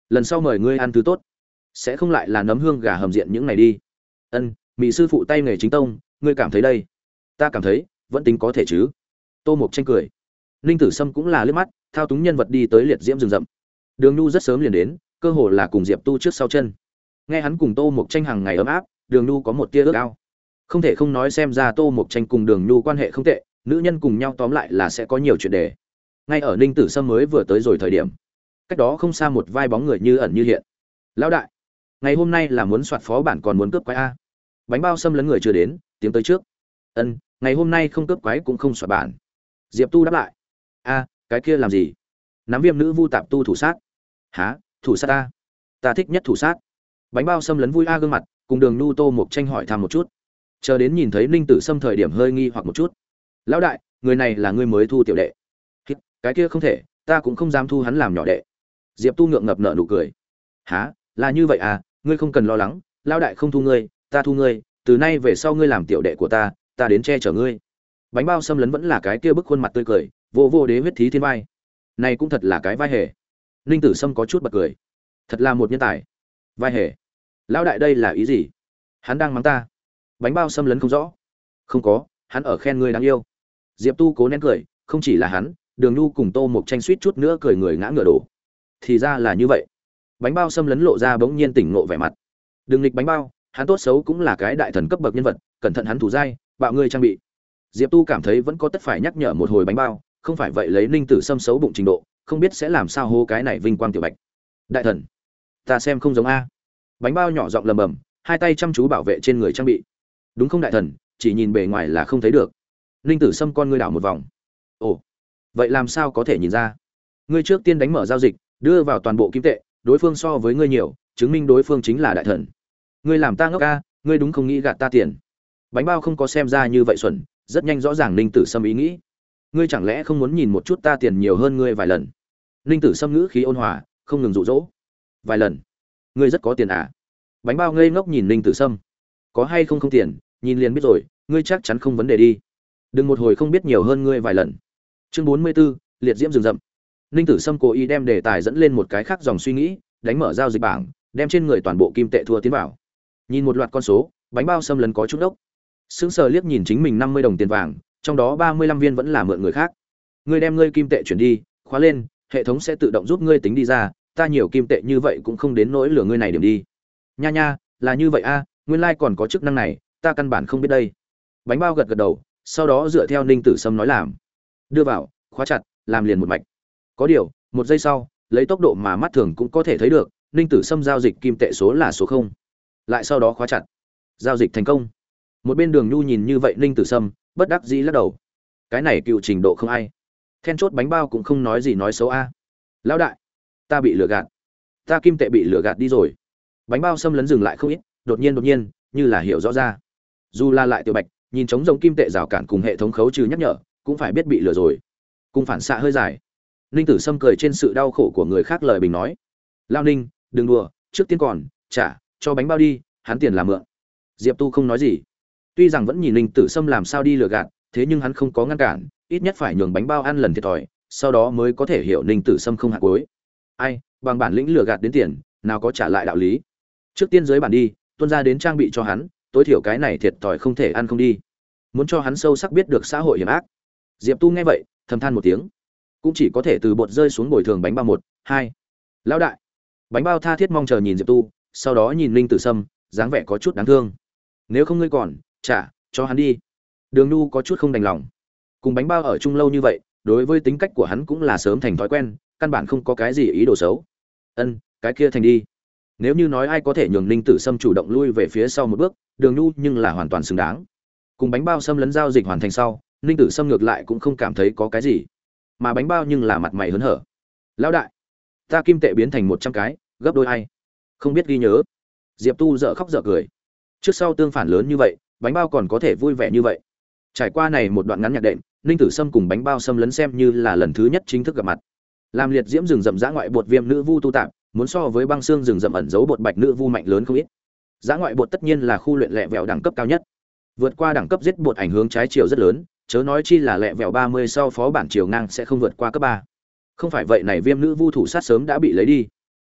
lần sau mời ngươi ăn thứ tốt, sẽ không lại là nấm hương gà hầm diện những này đi. Ân, mỹ sư phụ tay nghề chính tông, ngươi cảm thấy đây? Ta cảm thấy vẫn tính có thể chứ. Tô Mộc Tranh cười. Ninh Tử Sâm cũng là liếc mắt, thao túng nhân vật đi tới liệt diễm rừng rậm. Đường Nhu rất sớm liền đến, cơ hồ là cùng Diệp Tu trước sau chân. Nghe hắn cùng Tô Mộc Tranh hàng ngày ấm áp, Đường Nhu có một tia ước ao. Không thể không nói xem ra Tô Mộc Tranh cùng Đường Nhu quan hệ không tệ, nữ nhân cùng nhau tóm lại là sẽ có nhiều chuyện đề. Ngay ở Ninh Tử Sâm mới vừa tới rồi thời điểm, cách đó không xa một vai bóng người như ẩn như hiện. Lão đại, ngày hôm nay là muốn soạt phó bản còn muốn cướp quái a? Bánh bao xâm lấn người chưa đến, tiếng tới trước. Ân, ngày hôm nay không cướp quái cũng không soạt bản. Diệp Tu đáp lại. A, cái kia làm gì? Nắm viêm nữ vu tạp tu thủ sát. Hả? Thủ sát ta? Ta thích nhất thủ sát. Bánh bao xâm lấn vui a gương mặt, cùng Đường Nhu Tô Mộc Tranh hỏi thăm một chút. Chờ đến nhìn thấy Ninh Tử Sâm thời điểm hơi nghi hoặc một chút. Lão đại, người này là ngươi mới thu tiểu đệ? Cái kia không thể, ta cũng không dám thu hắn làm nhỏ đệ. Diệp Tu ngượng ngập nở nụ cười. Hả? Là như vậy à? Ngươi không cần lo lắng, lão đại không thu ngươi, ta thu ngươi, từ nay về sau ngươi làm tiểu đệ của ta đến che chở ngươi. Bánh bao xâm lấn vẫn là cái kia bức khuôn mặt tươi cười, vô vô đế huyết thí thiên vai. Này cũng thật là cái vai hề. Ninh Tử Sâm có chút bật cười. Thật là một nhân tài. Vai hề. Lão đại đây là ý gì? Hắn đang mắng ta. Bánh bao xâm lấn không rõ. Không có, hắn ở khen ngươi đáng yêu. Diệp Tu cố nén cười, không chỉ là hắn, Đường Nhu cùng Tô Mộc Tranh suýt chút nữa cười người ngã ngửa đổ. Thì ra là như vậy. Bánh bao xâm lấn lộ ra bỗng nhiên tỉnh ngộ vẻ mặt. Đừng nghịch bánh bao, hắn tốt xấu cũng là cái đại thần cấp bậc nhân vật, cẩn thận hắn thủ dai, bạo ngươi trang bị. Diệp Tu cảm thấy vẫn có tất phải nhắc nhở một hồi bánh bao, không phải vậy lấy Ninh Tử Sâm xấu bụng trình độ, không biết sẽ làm sao hô cái này vinh quang tiểu bạch. Đại thần, ta xem không giống a. Bánh bao nhỏ giọng lầm bầm, hai tay chăm chú bảo vệ trên người trang bị. Đúng không đại thần, chỉ nhìn bề ngoài là không thấy được. Ninh Tử Sâm con ngươi đảo một vòng. Ồ, vậy làm sao có thể nhìn ra? Ngươi trước tiên đánh mở giao dịch, đưa vào toàn bộ kim tệ, đối phương so với ngươi nhiều, chứng minh đối phương chính là đại thần. Ngươi làm ta ngốc a, ngươi đúng không nghĩ gạt ta tiền. Bánh bao không có xem ra như vậy xuẩn, rất nhanh rõ ràng Ninh Tử Sâm ý nghĩ. Ngươi chẳng lẽ không muốn nhìn một chút ta tiền nhiều hơn ngươi vài lần? Ninh Tử Sâm ngữ khí ôn hòa, không ngừng dụ dỗ. Vài lần? Ngươi rất có tiền à? Bánh bao ngây ngốc nhìn Ninh Tử Sâm. Có hay không không tiền, nhìn liền biết rồi, ngươi chắc chắn không vấn đề đi. Đừng một hồi không biết nhiều hơn ngươi vài lần. Chương 44, liệt diễm rừng rậm. Ninh Tử Sâm cố ý đem đề tài dẫn lên một cái khác dòng suy nghĩ, đánh mở giao dịch bảng, đem trên người toàn bộ kim tệ thua tiến vào. Nhìn một loạt con số, bánh bao xâm lấn có chút ốc. Sững sờ liếc nhìn chính mình 50 đồng tiền vàng, trong đó 35 viên vẫn là mượn người khác. Ngươi đem ngươi kim tệ chuyển đi, khóa lên, hệ thống sẽ tự động giúp ngươi tính đi ra, ta nhiều kim tệ như vậy cũng không đến nỗi lừa ngươi này điểm đi. Nha nha, là như vậy a, nguyên lai còn có chức năng này, ta căn bản không biết đây. Bánh bao gật gật đầu, sau đó dựa theo Ninh Tử Sâm nói làm. Đưa vào, khóa chặt, làm liền một mạch. Có điều, một giây sau, lấy tốc độ mà mắt thường cũng có thể thấy được, Ninh Tử Sâm giao dịch kim tệ số là số 0. Lại sau đó khóa chặt. Giao dịch thành công. Một bên Đường Nhu nhìn như vậy Ninh Tử Sâm, bất đắc dĩ lắc đầu. Cái này cựu trình độ không ai. Then chốt bánh bao cũng không nói gì nói xấu a. Lão đại, ta bị lừa gạt. Ta kim tệ bị lừa gạt đi rồi. Bánh bao xâm lấn dừng lại không ít, đột nhiên, như là hiểu rõ ra. Dù là lại tiểu bạch, nhìn trống rỗng kim tệ rào cản cùng hệ thống khấu trừ nhắc nhở, cũng phải biết bị lừa rồi. Cùng phản xạ hơi dài. Ninh Tử Sâm cười trên sự đau khổ của người khác lời bình nói. Lao Ninh, đừng đùa, trước tiên còn, trả, cho bánh bao đi, hắn tiền là mượn. Diệp Tu không nói gì. Tuy rằng vẫn nhìn Ninh Tử Sâm làm sao đi lừa gạt, thế nhưng hắn không có ngăn cản, ít nhất phải nhường bánh bao ăn lần thiệt thòi, sau đó mới có thể hiểu Ninh Tử Sâm không hạt cuối. Ai, bằng bản lĩnh lừa gạt đến tiền, nào có trả lại đạo lý. Trước tiên dưới bản đi, tuân ra đến trang bị cho hắn, tối thiểu cái này thiệt thòi không thể ăn không đi. Muốn cho hắn sâu sắc biết được xã hội hiểm ác. Diệp Tu nghe vậy, thầm than một tiếng, cũng chỉ có thể từ bột rơi xuống bồi thường bánh bao 1, 2. Lão đại. Bánh bao tha thiết mong chờ nhìn Diệp Tu, sau đó nhìn Ninh Tử Sâm, dáng vẻ có chút đáng thương. Nếu không ngươi còn, trả, cho hắn đi. Đường Nhu có chút không đành lòng. Cùng bánh bao ở chung lâu như vậy, đối với tính cách của hắn cũng là sớm thành thói quen, căn bản không có cái gì ý đồ xấu. Ân, cái kia thành đi. Nếu như nói ai có thể nhường Ninh Tử Sâm chủ động lui về phía sau một bước, Đường Nhu nhưng là hoàn toàn xứng đáng. Cùng bánh bao xâm lấn giao dịch hoàn thành sau, Ninh Tử Sâm ngược lại cũng không cảm thấy có cái gì, mà bánh bao nhưng là mặt mày hớn hở. Lão đại, ta kim tệ biến thành 100 cái, gấp đôi ai? Không biết ghi nhớ. Diệp Tu dở khóc dở cười. Trước sau tương phản lớn như vậy, bánh bao còn có thể vui vẻ như vậy. Trải qua này một đoạn ngắn nhạc đệm, Ninh Tử Sâm cùng bánh bao xâm lấn xem như là lần thứ nhất chính thức gặp mặt. Làm liệt diễm rừng rậm dã ngoại bột viêm nữ vu tu tạm, muốn so với băng xương rừng rậm ẩn giấu bột bạch nữ vu mạnh lớn không ít. Dã ngoại bột tất nhiên là khu luyện lẹ vẹo đẳng cấp cao nhất. Vượt qua đẳng cấp giết bột ảnh hưởng trái chiều rất lớn, chớ nói chi là lẹ vẹo 30 sau phó bản chiều ngang sẽ không vượt qua cấp 3. Không phải vậy này viêm nữ vu thủ sát sớm đã bị lấy đi.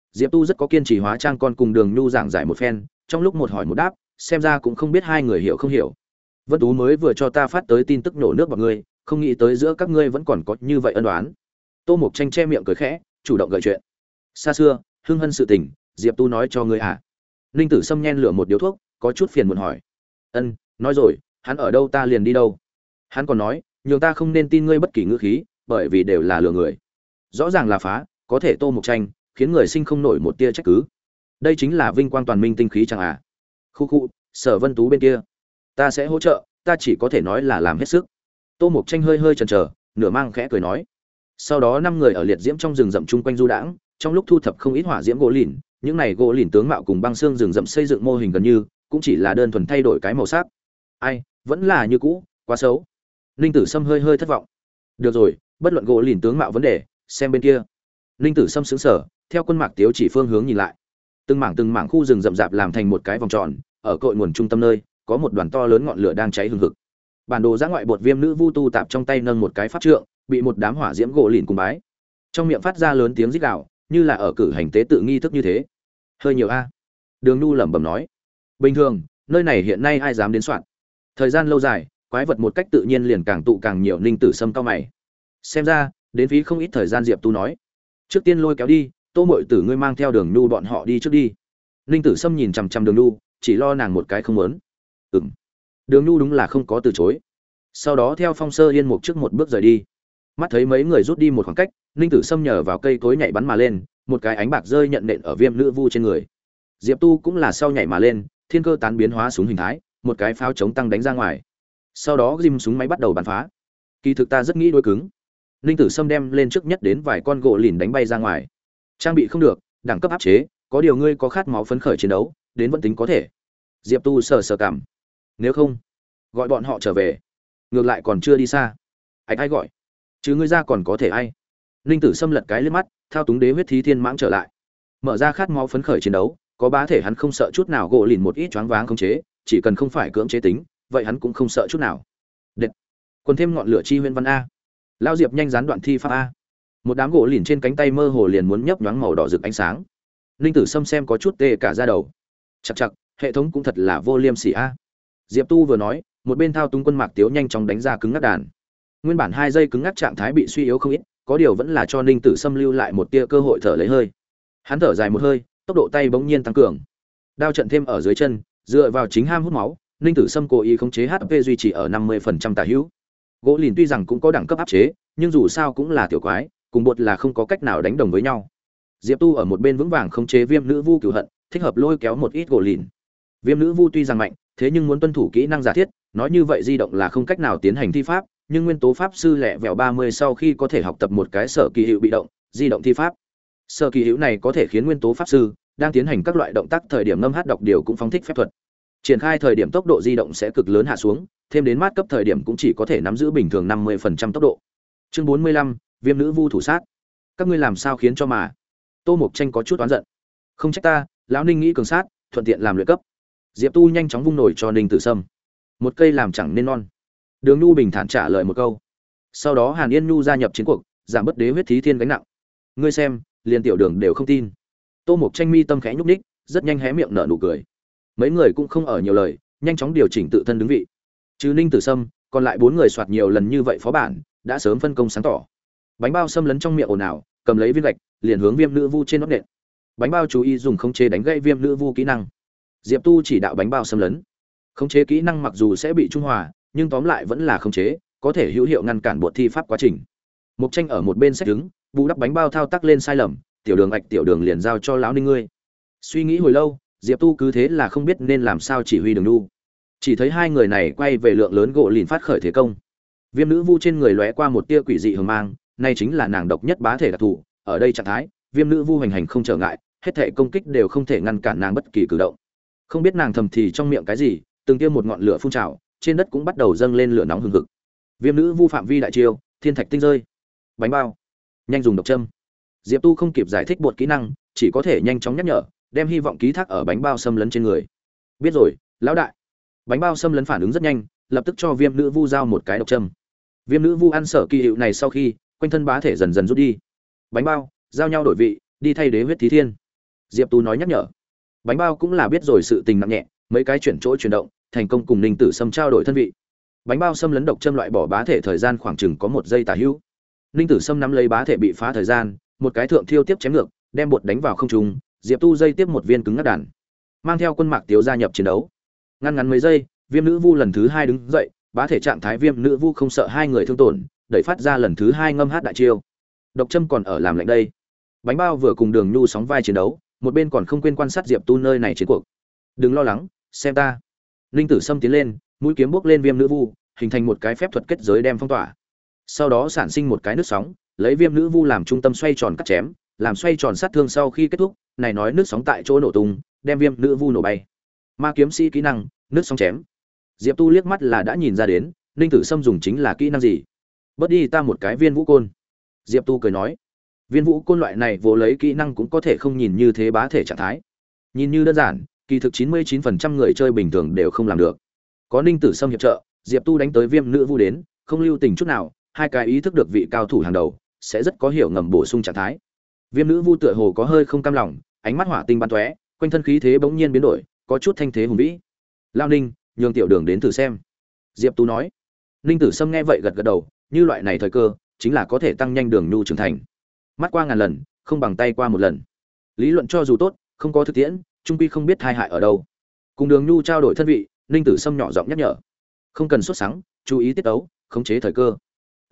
Diệp Tu rất có kiên trì hóa trang con cùng Đường Nhu giảng giải một phen, trong lúc một hỏi một đáp, xem ra cũng không biết hai người hiểu không hiểu. Vân Tú mới vừa cho ta phát tới tin tức nổ nước vào ngươi, không nghĩ tới giữa các ngươi vẫn còn có như vậy ân oán. Tô Mộc Tranh che miệng cười khẽ, chủ động gợi chuyện. Xa xưa, hưng hân sự tình, Diệp Tu nói cho ngươi à? Ninh Tử Sâm nhen lửa một điếu thuốc, có chút phiền muộn hỏi. Ân, nói rồi, hắn ở đâu ta liền đi đâu. Hắn còn nói, nhường ta không nên tin ngươi bất kỳ ngữ khí, bởi vì đều là lừa người. Rõ ràng là phá, có thể Tô Mộc Tranh, khiến người sinh không nổi một tia trách cứ. Đây chính là vinh quang toàn minh tinh khí chẳng à? Khu khu, Sở Vân Tú bên kia, ta sẽ hỗ trợ, ta chỉ có thể nói là làm hết sức. Tô Mộc Tranh hơi hơi chần chờ, nửa mang khẽ cười nói. Sau đó 5 người ở liệt diễm trong rừng rậm chung quanh du đãng, trong lúc thu thập không ít hỏa diễm gỗ lìn, những này gỗ lìn tướng mạo cùng băng xương rừng rậm xây dựng mô hình gần như, cũng chỉ là đơn thuần thay đổi cái màu sắc. Ai, vẫn là như cũ, quá xấu. Ninh Tử Sâm hơi hơi thất vọng. Được rồi, bất luận gỗ lìn tướng mạo vấn đề, xem bên kia. Ninh Tử Sâm sững sờ, theo quân mạc tiếu chỉ phương hướng nhìn lại. Từng mảng khu rừng rậm rạp làm thành một cái vòng tròn, ở cội nguồn trung tâm nơi, có một đoàn to lớn ngọn lửa đang cháy hừng hực. Bản đồ giã ngoại bột viêm nữ vu tu tạp trong tay nâng một cái pháp trượng, bị một đám hỏa diễm gỗ lìn cùng bái. Trong miệng phát ra lớn tiếng rít gào, như là ở cử hành tế tự nghi thức như thế. Hơi nhiều a. Đường Nhu lẩm bẩm nói. Bình thường, nơi này hiện nay ai dám đến soạn. Thời gian lâu dài, quái vật một cách tự nhiên liền càng tụ càng nhiều. Ninh Tử Sâm cao mày. Xem ra, đến phí không ít thời gian. Diệp Tu nói. Trước tiên lôi kéo đi, Tô Mội Tử ngươi mang theo Đường Nhu bọn họ đi trước đi. Ninh Tử Sâm nhìn chằm chằm Đường Nhu, chỉ lo nàng một cái không muốn. Đường Nhu đúng là không có từ chối. Sau đó theo Phong Sơ Yên Mục trước một bước rời đi. Mắt thấy mấy người rút đi một khoảng cách, Ninh Tử Sâm nhờ vào cây cối nhảy bắn mà lên, một cái ánh bạc rơi nhận nện ở viêm nữ vu trên người. Diệp Tu cũng là sau nhảy mà lên, thiên cơ tán biến hóa súng hình thái, một cái pháo chống tăng đánh ra ngoài. Sau đó ghim súng máy bắt đầu bắn phá. Kỳ thực ta rất nghĩ đối cứng. Ninh Tử Sâm đem lên trước nhất đến vài con gỗ lìn đánh bay ra ngoài. Trang bị không được, đẳng cấp áp chế, có điều ngươi có khát máu phấn khởi chiến đấu, đến vẫn tính có thể. Diệp Tu sờ sờ cảm. Nếu không, gọi bọn họ trở về. Ngược lại còn chưa đi xa. Ai gọi? Chứ ngươi ra còn có thể ai? Ninh Tử Sâm lật cái liếc mắt, thao túng đế huyết thí thiên mãng trở lại. Mở ra khát máu phấn khởi chiến đấu, có bá thể hắn không sợ chút nào gỗ lìn một ít choáng váng khống chế, chỉ cần không phải cưỡng chế tính, vậy hắn cũng không sợ chút nào. Đệt. Còn thêm ngọn lửa chi huyễn văn a. Lao Diệp nhanh gián đoạn thi pháp a. Một đám gỗ lìn trên cánh tay mơ hồ liền muốn nhấp nhoáng màu đỏ rực ánh sáng. Ninh Tử Sâm xem có chút tê cả da đầu. Chậc chậc, hệ thống cũng thật là vô liêm sỉ a. Diệp Tu vừa nói, một bên thao túng quân mạc tiếu nhanh chóng đánh ra cứng ngắc đàn. Nguyên bản 2 giây cứng ngắc trạng thái bị suy yếu không ít, có điều vẫn là cho Ninh Tử Sâm lưu lại một tia cơ hội thở lấy hơi. Hắn thở dài một hơi, tốc độ tay bỗng nhiên tăng cường. Đao trận thêm ở dưới chân, dựa vào chính ham hút máu, Ninh Tử Sâm cố ý khống chế HP duy trì ở 50% tả hữu. Gỗ lìn tuy rằng cũng có đẳng cấp áp chế, nhưng dù sao cũng là tiểu quái, cùng bột là không có cách nào đánh đồng với nhau. Diệp Tu ở một bên vững vàng khống chế viêm nữ vu cửu hận, thích hợp lôi kéo một ít gỗ lìn. Viêm nữ vu tuy rằng mạnh, thế nhưng muốn tuân thủ kỹ năng giả thiết, nói như vậy di động là không cách nào tiến hành thi pháp, nhưng nguyên tố pháp sư lẹ vẹo 30 sau khi có thể học tập một cái sở kỳ hữu bị động, di động thi pháp. Sở kỳ hữu này có thể khiến nguyên tố pháp sư đang tiến hành các loại động tác thời điểm ngâm hát đọc điều cũng phóng thích phép thuật. Triển khai thời điểm tốc độ di động sẽ cực lớn hạ xuống, thêm đến mát cấp thời điểm cũng chỉ có thể nắm giữ bình thường 50% tốc độ. Chương 45, Viêm nữ vu thủ sát. Các ngươi làm sao khiến cho mà? Tô Mộc Tranh có chút oán giận. Không trách ta, lão Ninh nghĩ cường sát, thuận tiện làm luyện cấp. Diệp Tu nhanh chóng vung nổi cho Ninh Tử Sâm. Một cây làm chẳng nên non. Đường Nhu bình thản trả lời một câu. Sau đó Hàn Yên Nhu gia nhập chiến cuộc, giảm bớt đế huyết thí thiên gánh nặng. Ngươi xem, liền tiểu đường đều không tin. Tô Mộc Tranh mi tâm khẽ nhúc nhích, rất nhanh hé miệng nở nụ cười. Mấy người cũng không ở nhiều lời, nhanh chóng điều chỉnh tự thân đứng vị. Trừ Ninh Tử Sâm, còn lại 4 người soạt nhiều lần như vậy phó bản, đã sớm phân công sáng tỏ. Bánh bao xâm lấn trong miệng ồn ào, cầm lấy viên gạch, liền hướng viêm nữ vu trên nót nện. Bánh bao chú ý dùng khống chế đánh gãy viêm nữ vu kỹ năng. Diệp Tu chỉ đạo bánh bao xâm lấn. Khống chế kỹ năng mặc dù sẽ bị trung hòa, nhưng tóm lại vẫn là khống chế, có thể hữu hiệu ngăn cản buộc thi pháp quá trình. Mục Tranh ở một bên sách đứng, bù đắp bánh bao thao tác lên sai lầm, tiểu đường liền giao cho lão Ninh ngươi. Suy nghĩ hồi lâu, Diệp Tu cứ thế là không biết nên làm sao chỉ huy Đường Nhu. Chỉ thấy hai người này quay về lượng lớn gỗ lìn phát khởi thế công. Viêm nữ vu trên người lóe qua một tia quỷ dị hường mang, nay chính là nàng độc nhất bá thể đặc thù, ở đây trạng thái, Viêm nữ vu hành hành không trở ngại, hết thảy công kích đều không thể ngăn cản nàng bất kỳ cử động. Không biết nàng thầm thì trong miệng cái gì, từng tiêm một ngọn lửa phun trào, trên đất cũng bắt đầu dâng lên lửa nóng hừng hực. Viêm nữ vu phạm vi đại chiêu, thiên thạch tinh rơi. Bánh bao, nhanh dùng độc châm. Diệp Tu không kịp giải thích bột kỹ năng, chỉ có thể nhanh chóng nhắc nhở, đem hy vọng ký thác ở bánh bao xâm lấn trên người. Biết rồi, lão đại. Bánh bao xâm lấn phản ứng rất nhanh, lập tức cho Viêm nữ vu giao một cái độc châm. Viêm nữ vu ăn sở kỳ hiệu này sau khi, quanh thân bá thể dần dần rút đi. Bánh bao, giao nhau đổi vị, đi thay đế huyết thí thiên. Diệp Tu nói nhắc nhở. Bánh bao cũng là biết rồi sự tình nặng nhẹ, mấy cái chuyển chỗ chuyển động, thành công cùng Ninh Tử Sâm trao đổi thân vị. Bánh bao xâm lấn độc châm loại bỏ bá thể thời gian khoảng chừng có 1 giây tả hữu. Ninh Tử Sâm nắm lấy bá thể bị phá thời gian, một cái thượng thiêu tiếp chém ngược, đem bột đánh vào không trung, Diệp Tu dây tiếp một viên cứng ngắt đàn. Mang theo Quân Mạc Tiếu gia nhập chiến đấu. Ngăn mấy giây, Viêm Nữ Vu lần thứ 2 đứng dậy, bá thể trạng thái Viêm Nữ Vu không sợ hai người thương tổn, đẩy phát ra lần thứ 2 ngâm hát đại chiêu. Độc châm còn ở làm lạnh đây. Bánh bao vừa cùng Đường Nhu sóng vai chiến đấu, một bên còn không quên quan sát Diệp Tu nơi này chiến cuộc. Đừng lo lắng, xem ta. Ninh Tử Sâm tiến lên, mũi kiếm bước lên Viêm Nữ Vu, hình thành một cái phép thuật kết giới đem phong tỏa. Sau đó sản sinh một cái nước sóng, lấy Viêm Nữ Vu làm trung tâm xoay tròn cắt chém, làm xoay tròn sát thương sau khi kết thúc, này nói nước sóng tại chỗ nổ tung, đem Viêm Nữ Vu nổ bay. Ma kiếm sĩ kỹ năng, nước sóng chém. Diệp Tu liếc mắt là đã nhìn ra đến, Ninh Tử Sâm dùng chính là kỹ năng gì. Bớt đi ta một cái Viên Vũ Côn. Diệp Tu cười nói, Viên Vũ Côn loại này vô lấy kỹ năng cũng có thể không nhìn như thế bá thể trạng thái. Nhìn như đơn giản, kỳ thực 99% người chơi bình thường đều không làm được. Có Ninh Tử Sâm hiệp trợ, Diệp Tu đánh tới Viêm Nữ Vu đến, không lưu tình chút nào, hai cái ý thức được vị cao thủ hàng đầu, sẽ rất có hiểu ngầm bổ sung trạng thái. Viêm Nữ Vu tựa hồ có hơi không cam lòng, ánh mắt hỏa tinh bắn tóe, quanh thân khí thế bỗng nhiên biến đổi, có chút thanh thế hùng vĩ. Lao Ninh, nhường tiểu đường đến thử xem. Diệp Tu nói. Ninh Tử Sâm nghe vậy gật gật đầu, như loại này thời cơ, chính là có thể tăng nhanh Đường Nhu trưởng thành. Mắt qua ngàn lần, không bằng tay qua một lần. Lý luận cho dù tốt, không có thực tiễn, trung quy không biết tai hại ở đâu. Cùng Đường Nhu trao đổi thân vị, Ninh Tử Sâm nhỏ giọng nhắc nhở. Không cần sốt sắng, chú ý tiết tấu, khống chế thời cơ.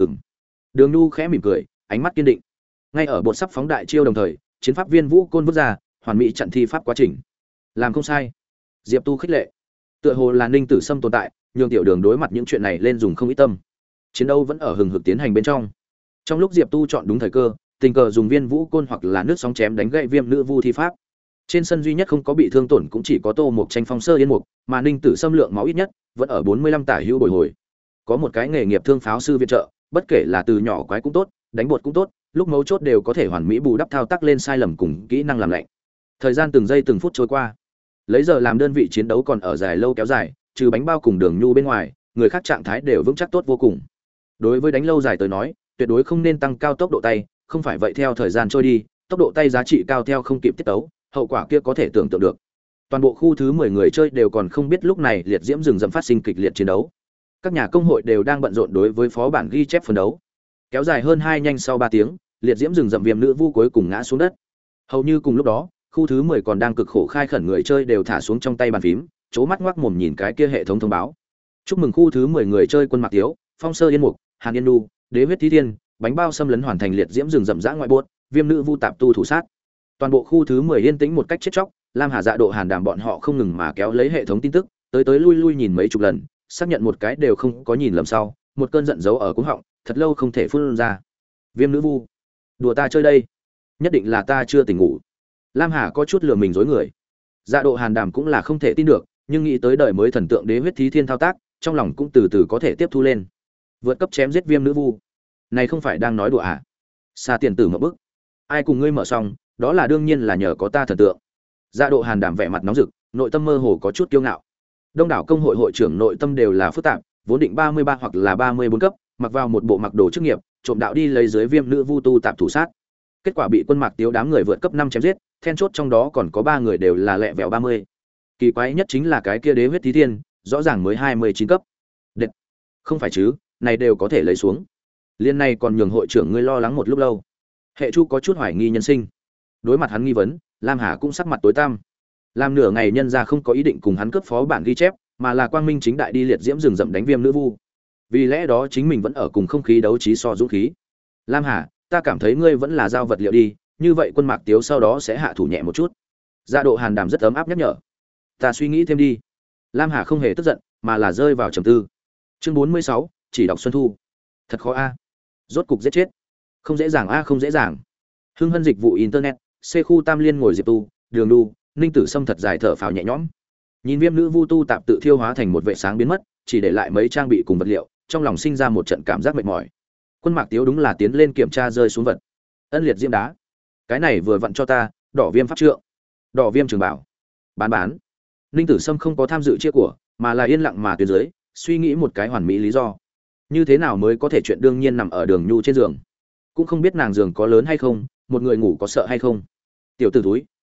Đường Nhu khẽ mỉm cười, ánh mắt kiên định. Ngay ở bột sắp phóng đại chiêu đồng thời, chiến pháp Viên Vũ Côn vứt ra, hoàn mỹ chặn thi pháp quá trình. Làm không sai. Diệp Tu khích lệ. Tựa hồ là Ninh Tử Sâm tồn tại, nhường tiểu đường đối mặt những chuyện này lên dùng không ít tâm. Chiến đấu vẫn ở hừng hực tiến hành bên trong. Trong lúc Diệp Tu chọn đúng thời cơ, tình cờ dùng Viên Vũ Côn hoặc là nước sóng chém đánh gãy Viêm Nữ Vu thi pháp. Trên sân duy nhất không có bị thương tổn cũng chỉ có Tô Mục Tranh Phong Sơ Yên Mục, mà Ninh Tử Sâm lượng máu ít nhất vẫn ở 45 tả hữu bồi hồi. Có một cái nghề nghiệp thương pháo sư viện trợ, bất kể là từ nhỏ quái cũng tốt, đánh bột cũng tốt, lúc mấu chốt đều có thể hoàn mỹ bù đắp thao tác lên sai lầm cùng kỹ năng làm lạnh. Thời gian từng giây từng phút trôi qua. Lấy giờ làm đơn vị chiến đấu còn ở dài lâu kéo dài, trừ Bánh Bao cùng Đường Nhu bên ngoài, người khác trạng thái đều vững chắc tốt vô cùng. Đối với đánh lâu dài tới nói, tuyệt đối không nên tăng cao tốc độ tay, không phải vậy theo thời gian trôi đi, tốc độ tay giá trị cao theo không kịp tiết tấu, hậu quả kia có thể tưởng tượng được. Toàn bộ khu thứ 10 người chơi đều còn không biết lúc này liệt diễm rừng rậm phát sinh kịch liệt chiến đấu. Các nhà công hội đều đang bận rộn đối với phó bản ghi chép phân đấu. Kéo dài hơn 2 nhanh sau 3 tiếng, liệt diễm rừng rậm Viêm Nữ Vu cuối cùng ngã xuống đất. Hầu như cùng lúc đó, khu thứ 10 còn đang cực khổ khai khẩn người chơi đều thả xuống trong tay bàn phím, chố mắt ngoác mồm nhìn cái kia hệ thống thông báo. Chúc mừng khu thứ 10 người chơi Quân Mạc Tiếu, Phong Sơ Yên Mục, Hàn Yên Nu, Đế Huyết Thí Thiên, Bánh Bao xâm lấn hoàn thành liệt diễm rừng rậm dã ngoại buốt, Viêm Nữ Vu tạp tu thủ sát. Toàn bộ khu thứ 10 yên tĩnh một cách chết chóc, Lam Hà Dạ Độ Hàn Đàm bọn họ không ngừng mà kéo lấy hệ thống tin tức, tới lui lui nhìn mấy chục lần, xác nhận một cái đều không có nhìn lầm sau, một cơn giận giấu ở cuống họng, thật lâu không thể phun ra. Viêm Nữ Vu, đùa ta chơi đây, nhất định là ta chưa tỉnh ngủ. Lam Hà có chút lừa mình dối người. Dạ Độ Hàn Đàm cũng là không thể tin được, nhưng nghĩ tới đời mới thần tượng Đế Huyết Thí Thiên thao tác, trong lòng cũng từ từ có thể tiếp thu lên. Vượt cấp chém giết Viêm Nữ Vu, này không phải đang nói đùa à? Xa tiền tử ngậm bức. Ai cùng ngươi mở xong, đó là đương nhiên là nhờ có ta thần tượng. Dạ Độ Hàn Đàm vẻ mặt nóng rực, nội tâm mơ hồ có chút kiêu ngạo. Đông đảo công hội hội trưởng nội tâm đều là phức tạp, vốn định 33 hoặc là 34 cấp, mặc vào một bộ mặc đồ chức nghiệp, trộm đạo đi lấy dưới Viêm Nữ Vu tu tạp thủ sát. Kết quả bị Quân Mạc Tiếu đám người vượt cấp 5 chém giết, then chốt trong đó còn có 3 người đều là lẹ vẹo 30. Kỳ quái nhất chính là cái kia Đế Huyết Thí Thiên, rõ ràng mới 29 cấp. Đệt. Không phải chứ, này đều có thể lấy xuống. Liên này còn nhường hội trưởng ngươi lo lắng một lúc lâu. Hệ Chu có chút hoài nghi nhân sinh. Đối mặt hắn nghi vấn, Lam Hà cũng sắc mặt tối tăm. Làm nửa ngày nhân ra không có ý định cùng hắn cướp phó bản ghi chép, mà là quang minh chính đại đi liệt diễm rừng rậm đánh Viêm Nữ Vu. Vì lẽ đó chính mình vẫn ở cùng không khí đấu trí so dũng khí. Lam Hà, ta cảm thấy ngươi vẫn là giao vật liệu đi, như vậy Quân Mạc Tiếu sau đó sẽ hạ thủ nhẹ một chút. Dạ Độ Hàn Đàm rất ấm áp nhắc nhở. Ta suy nghĩ thêm đi. Lam Hà không hề tức giận, mà là rơi vào trầm tư. Chương 46, chỉ đọc Xuân Thu. Thật khó a. Rốt cục giết chết. Không dễ dàng a, không dễ dàng. Hưng Hân dịch vụ internet, C khu Tam Liên ngồi Diệp Tu, Đường Nhu, Ninh Tử Sâm thật dài thở phào nhẹ nhõm. Nhìn Viêm Nữ Vu tu tạp tự thiêu hóa thành một vệ sáng biến mất, chỉ để lại mấy trang bị cùng vật liệu, trong lòng sinh ra một trận cảm giác mệt mỏi. Quân Mạc Tiếu đúng là tiến lên kiểm tra rơi xuống vật. Ân liệt diễm đá. Cái này vừa vặn cho ta, đỏ viêm pháp trượng, đỏ viêm trường bảo. Bán. Ninh Tử Sâm không có tham dự chia của, mà là yên lặng mà tuyến dưới, suy nghĩ một cái hoàn mỹ lý do. Như thế nào mới có thể chuyện đương nhiên nằm ở Đường Nhu trên giường. Cũng không biết nàng giường có lớn hay không, một người ngủ có sợ hay không. Tiểu tử túi,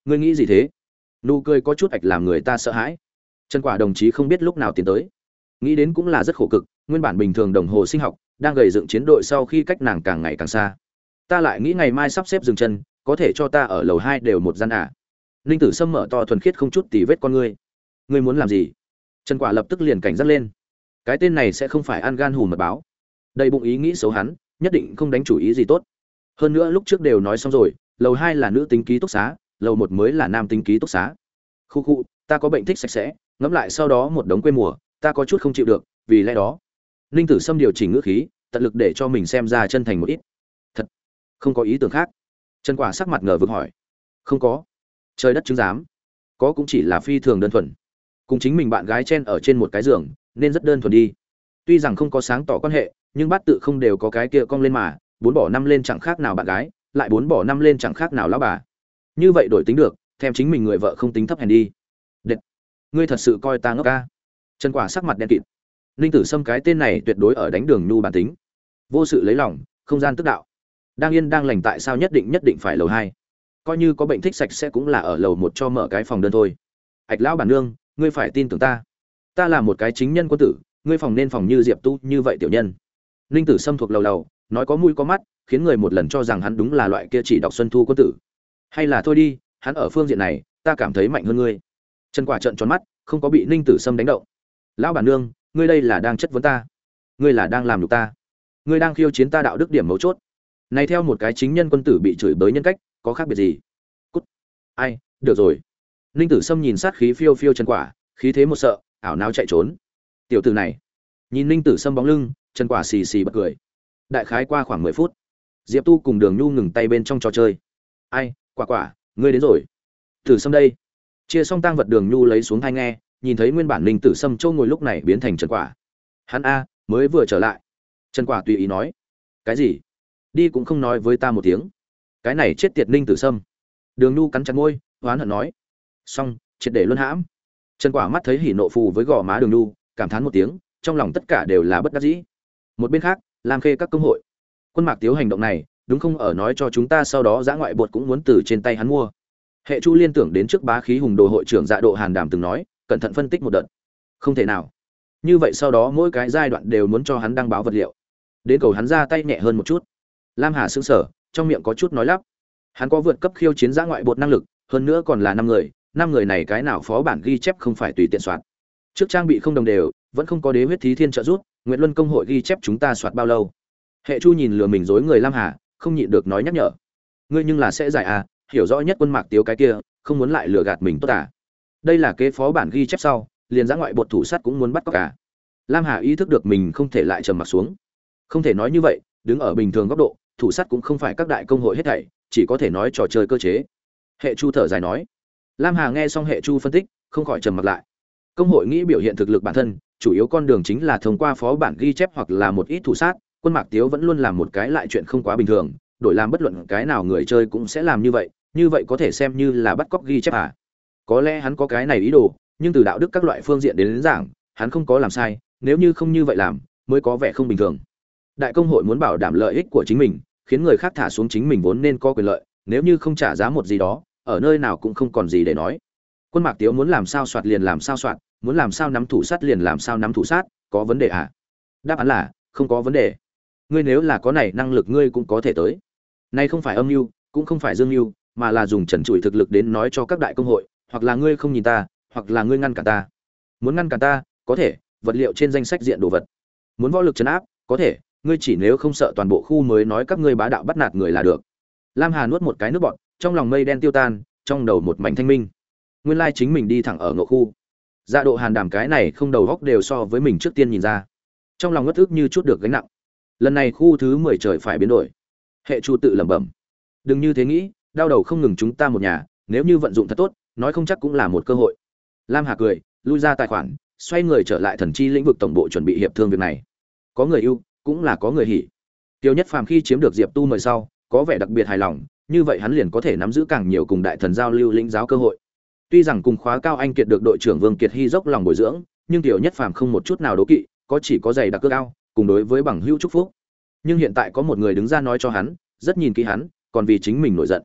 Ngươi nghĩ gì thế? Nụ cười có chút ạch làm người ta sợ hãi. Trần Quả đồng chí không biết lúc nào tiến tới, nghĩ đến cũng là rất khổ cực. Nguyên bản bình thường đồng hồ sinh học đang gầy dựng chiến đội sau khi cách nàng càng ngày càng xa. Ta lại nghĩ ngày mai sắp xếp dừng chân, có thể cho ta ở lầu 2 đều một gian à? Ninh Tử Sâm mở to thuần khiết không chút tì vết con ngươi. Ngươi muốn làm gì? Trần Quả lập tức liền cảnh giác lên. Cái tên này sẽ không phải ăn gan hùm mật báo. Đầy bụng ý nghĩ xấu hắn, nhất định không đánh chủ ý gì tốt. Hơn nữa lúc trước đều nói xong rồi, lầu 2 là nữ tính ký túc xá, lầu 1 mới là nam tính ký túc xá. Khu khu, ta có bệnh thích sạch sẽ, ngẫm lại sau đó một đống quê mùa, ta có chút không chịu được, vì lẽ đó. Ninh Tử Sâm điều chỉnh ngữ khí, tận lực để cho mình xem ra chân thành một ít. Thật, không có ý tưởng khác. Trần Quả sắc mặt ngờ vực hỏi. Không có. Trời đất chứng giám. Có cũng chỉ là phi thường đơn thuần. Cùng chính mình bạn gái chen ở trên một cái giường, nên rất đơn thuần đi. Tuy rằng không có sáng tỏ quan hệ, nhưng bát tự không đều có cái kia cong lên mà, 4 bỏ 5 lên chẳng khác nào bạn gái, lại 4 bỏ 5 lên chẳng khác nào lão bà. Như vậy đổi tính được, thêm chính mình người vợ không tính thấp hèn đi. Đệt, ngươi thật sự coi ta ngốc ca? Trần Quả sắc mặt đen kịt. Ninh Tử Sâm cái tên này tuyệt đối ở đánh đường nhu bản tính. Vô sự lấy lòng, không gian tức đạo. Đang yên đang lành tại sao nhất định phải lầu 2? Coi như có bệnh thích sạch sẽ cũng là ở lầu 1 cho mở cái phòng đơn thôi. Ảch lão bản nương, ngươi phải tin tưởng ta. Ta là một cái chính nhân quân tử, ngươi phòng nên phòng như Diệp Tu như vậy tiểu nhân. Ninh Tử Sâm thuộc lầu lầu, nói có mũi có mắt, khiến người một lần cho rằng hắn đúng là loại kia chỉ đọc xuân thu quân tử. Hay là thôi đi, hắn ở phương diện này, ta cảm thấy mạnh hơn ngươi. Trần Quả trợn tròn mắt, không có bị Ninh Tử Sâm đánh động. Lão bản nương, ngươi đây là đang chất vấn ta, ngươi là đang làm nhục ta, ngươi đang khiêu chiến ta đạo đức điểm mấu chốt. Này theo một cái chính nhân quân tử bị chửi bới nhân cách, có khác biệt gì? Cút. Ai, được rồi. Ninh Tử Sâm nhìn sát khí phiêu phiêu Trần Quả, khí thế một sợ, ảo não chạy trốn. Tiểu tử này. Nhìn Ninh Tử Sâm bóng lưng, Trần Quả xì xì bật cười. Đại khái qua khoảng 10 phút, Diệp Tu cùng Đường Nhu ngừng tay bên trong trò chơi. Ai, Quả, ngươi đến rồi. Tử Sâm đây. Chia xong tang vật Đường Nhu lấy xuống tai nghe, nhìn thấy nguyên bản Ninh Tử Sâm châu ngồi lúc này biến thành Trần Quả. Hắn a, mới vừa trở lại. Trần Quả tùy ý nói. Cái gì? Đi cũng không nói với ta một tiếng. Cái này chết tiệt Ninh Tử Sâm. Đường Nhu cắn chặt môi, oán hận nói. Xong, triệt để luân hãm. Trần Quả mắt thấy hỉ nộ phù với gò má Đường Nhu, cảm thán một tiếng, trong lòng tất cả đều là bất đắc dĩ. Một bên khác, Lam Khê các công hội. Quân Mạc Tiếu hành động này, đúng không ở nói cho chúng ta sau đó giã ngoại bột cũng muốn từ trên tay hắn mua. Hệ Chu liên tưởng đến trước bá khí hùng đồ hội trưởng Dạ Độ Hàn Đàm từng nói, cẩn thận phân tích một đợt. Không thể nào. Như vậy sau đó mỗi cái giai đoạn đều muốn cho hắn đăng báo vật liệu. Đến cầu hắn ra tay nhẹ hơn một chút. Lam Hà sững sờ, trong miệng có chút nói lắp. Hắn có vượt cấp khiêu chiến giã ngoại bột năng lực, hơn nữa còn là 5 người này cái nào phó bản ghi chép không phải tùy tiện soạt. Trước trang bị không đồng đều, vẫn không có đế huyết thí thiên trợ giúp, Nguyệt Luân công hội ghi chép chúng ta soạt bao lâu? Hệ Chu nhìn lừa mình dối người Lam Hà, không nhịn được nói nhắc nhở. Ngươi nhưng là sẽ giải à, hiểu rõ nhất Quân Mạc Tiếu cái kia, không muốn lại lừa gạt mình tốt à? Đây là kế phó bản ghi chép sau, liền giã ngoại bột thủ sát cũng muốn bắt cóc cả. Lam Hà ý thức được mình không thể lại trầm mặc xuống. Không thể nói như vậy, đứng ở bình thường góc độ, thủ sát cũng không phải các đại công hội hết thảy, chỉ có thể nói trò chơi cơ chế. Hệ Chu thở dài nói. Lam Hà nghe xong Hệ Chu phân tích, không khỏi trầm mặc lại. Công hội nghĩ biểu hiện thực lực bản thân, chủ yếu con đường chính là thông qua phó bản ghi chép hoặc là một ít thủ sát. Quân Mạc Tiếu vẫn luôn làm một cái lại chuyện không quá bình thường, đổi làm bất luận cái nào người chơi cũng sẽ làm như vậy có thể xem như là bắt cóc ghi chép à? Có lẽ hắn có cái này ý đồ, nhưng từ đạo đức các loại phương diện đến giảng, hắn không có làm sai, nếu như không như vậy làm, mới có vẻ không bình thường. Đại công hội muốn bảo đảm lợi ích của chính mình, khiến người khác thả xuống chính mình vốn nên có quyền lợi, nếu như không trả giá một gì đó, ở nơi nào cũng không còn gì để nói. Quân Mạc Tiếu muốn làm sao soạt liền làm sao soạt, muốn làm sao nắm thủ sát liền làm sao nắm thủ sát, có vấn đề à? Đáp án là không có vấn đề. Ngươi nếu là có này năng lực ngươi cũng có thể tới. Nay không phải âm mưu, cũng không phải dương mưu, mà là dùng trần trụi thực lực đến nói cho các đại công hội, hoặc là ngươi không nhìn ta, hoặc là ngươi ngăn cản ta. Muốn ngăn cản ta, có thể, vật liệu trên danh sách diện đồ vật. Muốn võ lực trấn áp, có thể, ngươi chỉ nếu không sợ toàn bộ khu mới nói các ngươi bá đạo bắt nạt người là được. Lam Hà nuốt một cái nước bọt, trong lòng mây đen tiêu tan, trong đầu một mảnh thanh minh. Nguyên lai chính mình đi thẳng ở ngộ khu. Dạ Độ Hàn Đàm cái này không đầu góc đều so với mình trước tiên nhìn ra. Trong lòng ngất ức như chút được gánh nặng. Lần này khu thứ 10 trời phải biến đổi. Hệ Chu tự lẩm bẩm. Đừng như thế nghĩ, đau đầu không ngừng chúng ta một nhà, nếu như vận dụng thật tốt, nói không chắc cũng là một cơ hội. Lam Hà cười, lui ra tài khoản, xoay người trở lại thần chi lĩnh vực tổng bộ chuẩn bị hiệp thương việc này. Có người ưu, cũng là có người hỉ. Tiêu Nhất Phàm khi chiếm được Diệp Tu mời sau, có vẻ đặc biệt hài lòng, như vậy hắn liền có thể nắm giữ càng nhiều cùng đại thần giao lưu lĩnh giáo cơ hội. Tuy rằng cùng khóa cao anh kiệt được đội trưởng Vương Kiệt Hy dốc lòng bồi dưỡng, nhưng Tiêu Nhất Phàm không một chút nào đố kỵ, có chỉ có giày đặc cước ao, cùng đối với bằng hữu chúc phúc. Nhưng hiện tại có một người đứng ra nói cho hắn, rất nhìn kỹ hắn, còn vì chính mình nổi giận.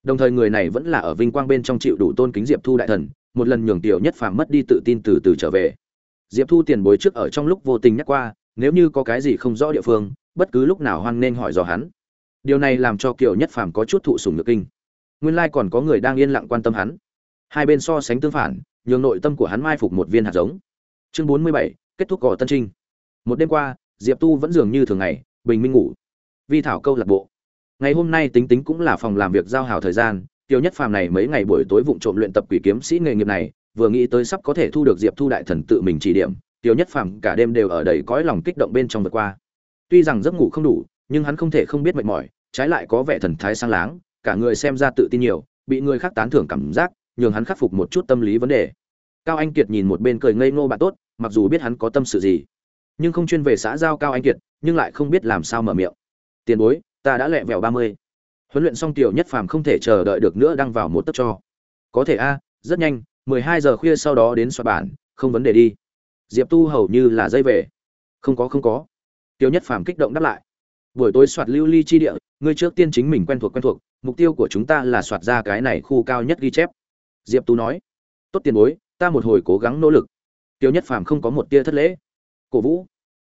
Đồng thời người này vẫn là ở vinh quang bên trong chịu đủ tôn kính Diệp Thu đại thần, một lần nhường Tiểu Nhất Phàm mất đi tự tin từ từ trở về. Diệp Thu tiền bối trước ở trong lúc vô tình nhắc qua, nếu như có cái gì không rõ địa phương, bất cứ lúc nào hoan nên hỏi dò hắn. Điều này làm cho Kiều Nhất Phàm có chút thụ sủng nhược kinh. Nguyên lai còn có người đang yên lặng quan tâm hắn. Hai bên so sánh tương phản, nhường nội tâm của hắn mai phục một viên hạt giống. Chương 47, kết thúc cỏ Tân Trinh. Một đêm qua, Diệp Tu vẫn dường như thường ngày, bình minh ngủ. Vi thảo câu lạc bộ. Ngày hôm nay tính tính cũng là phòng làm việc giao hảo thời gian, Tiêu Nhất Phàm này mấy ngày buổi tối vụng trộm luyện tập quỷ kiếm sĩ nghề nghiệp này, vừa nghĩ tới sắp có thể thu được Diệp Thu đại thần tự mình chỉ điểm, Tiêu Nhất Phàm cả đêm đều ở đầy cõi lòng kích động bên trong vượt qua. Tuy rằng giấc ngủ không đủ, nhưng hắn không thể không biết mệt mỏi, trái lại có vẻ thần thái sáng láng, cả người xem ra tự tin nhiều, bị người khác tán thưởng cảm giác, nhường hắn khắc phục một chút tâm lý vấn đề. Cao Anh Kiệt nhìn một bên cười ngây ngô bạn tốt, mặc dù biết hắn có tâm sự gì, nhưng không chuyên về xã giao Cao Anh Kiệt, nhưng lại không biết làm sao mở miệng. Tiền bối, ta đã lẹ vẹo 30. Huấn luyện xong Tiểu Nhất Phàm không thể chờ đợi được nữa đăng vào một tấc cho. Có thể a, rất nhanh, 12 giờ khuya sau đó đến soạn bản, không vấn đề đi. Diệp Tu hầu như là dây về. Không có. Tiểu Nhất Phàm kích động đáp lại. Buổi tối soạt lưu ly chi địa, ngươi trước tiên chính mình quen thuộc, mục tiêu của chúng ta là soạt ra cái này khu cao nhất ghi chép. Diệp Tu nói. Tốt tiền bối, ta một hồi cố gắng nỗ lực. Tiểu Nhất Phàm không có một tia thất lễ. Cổ vũ.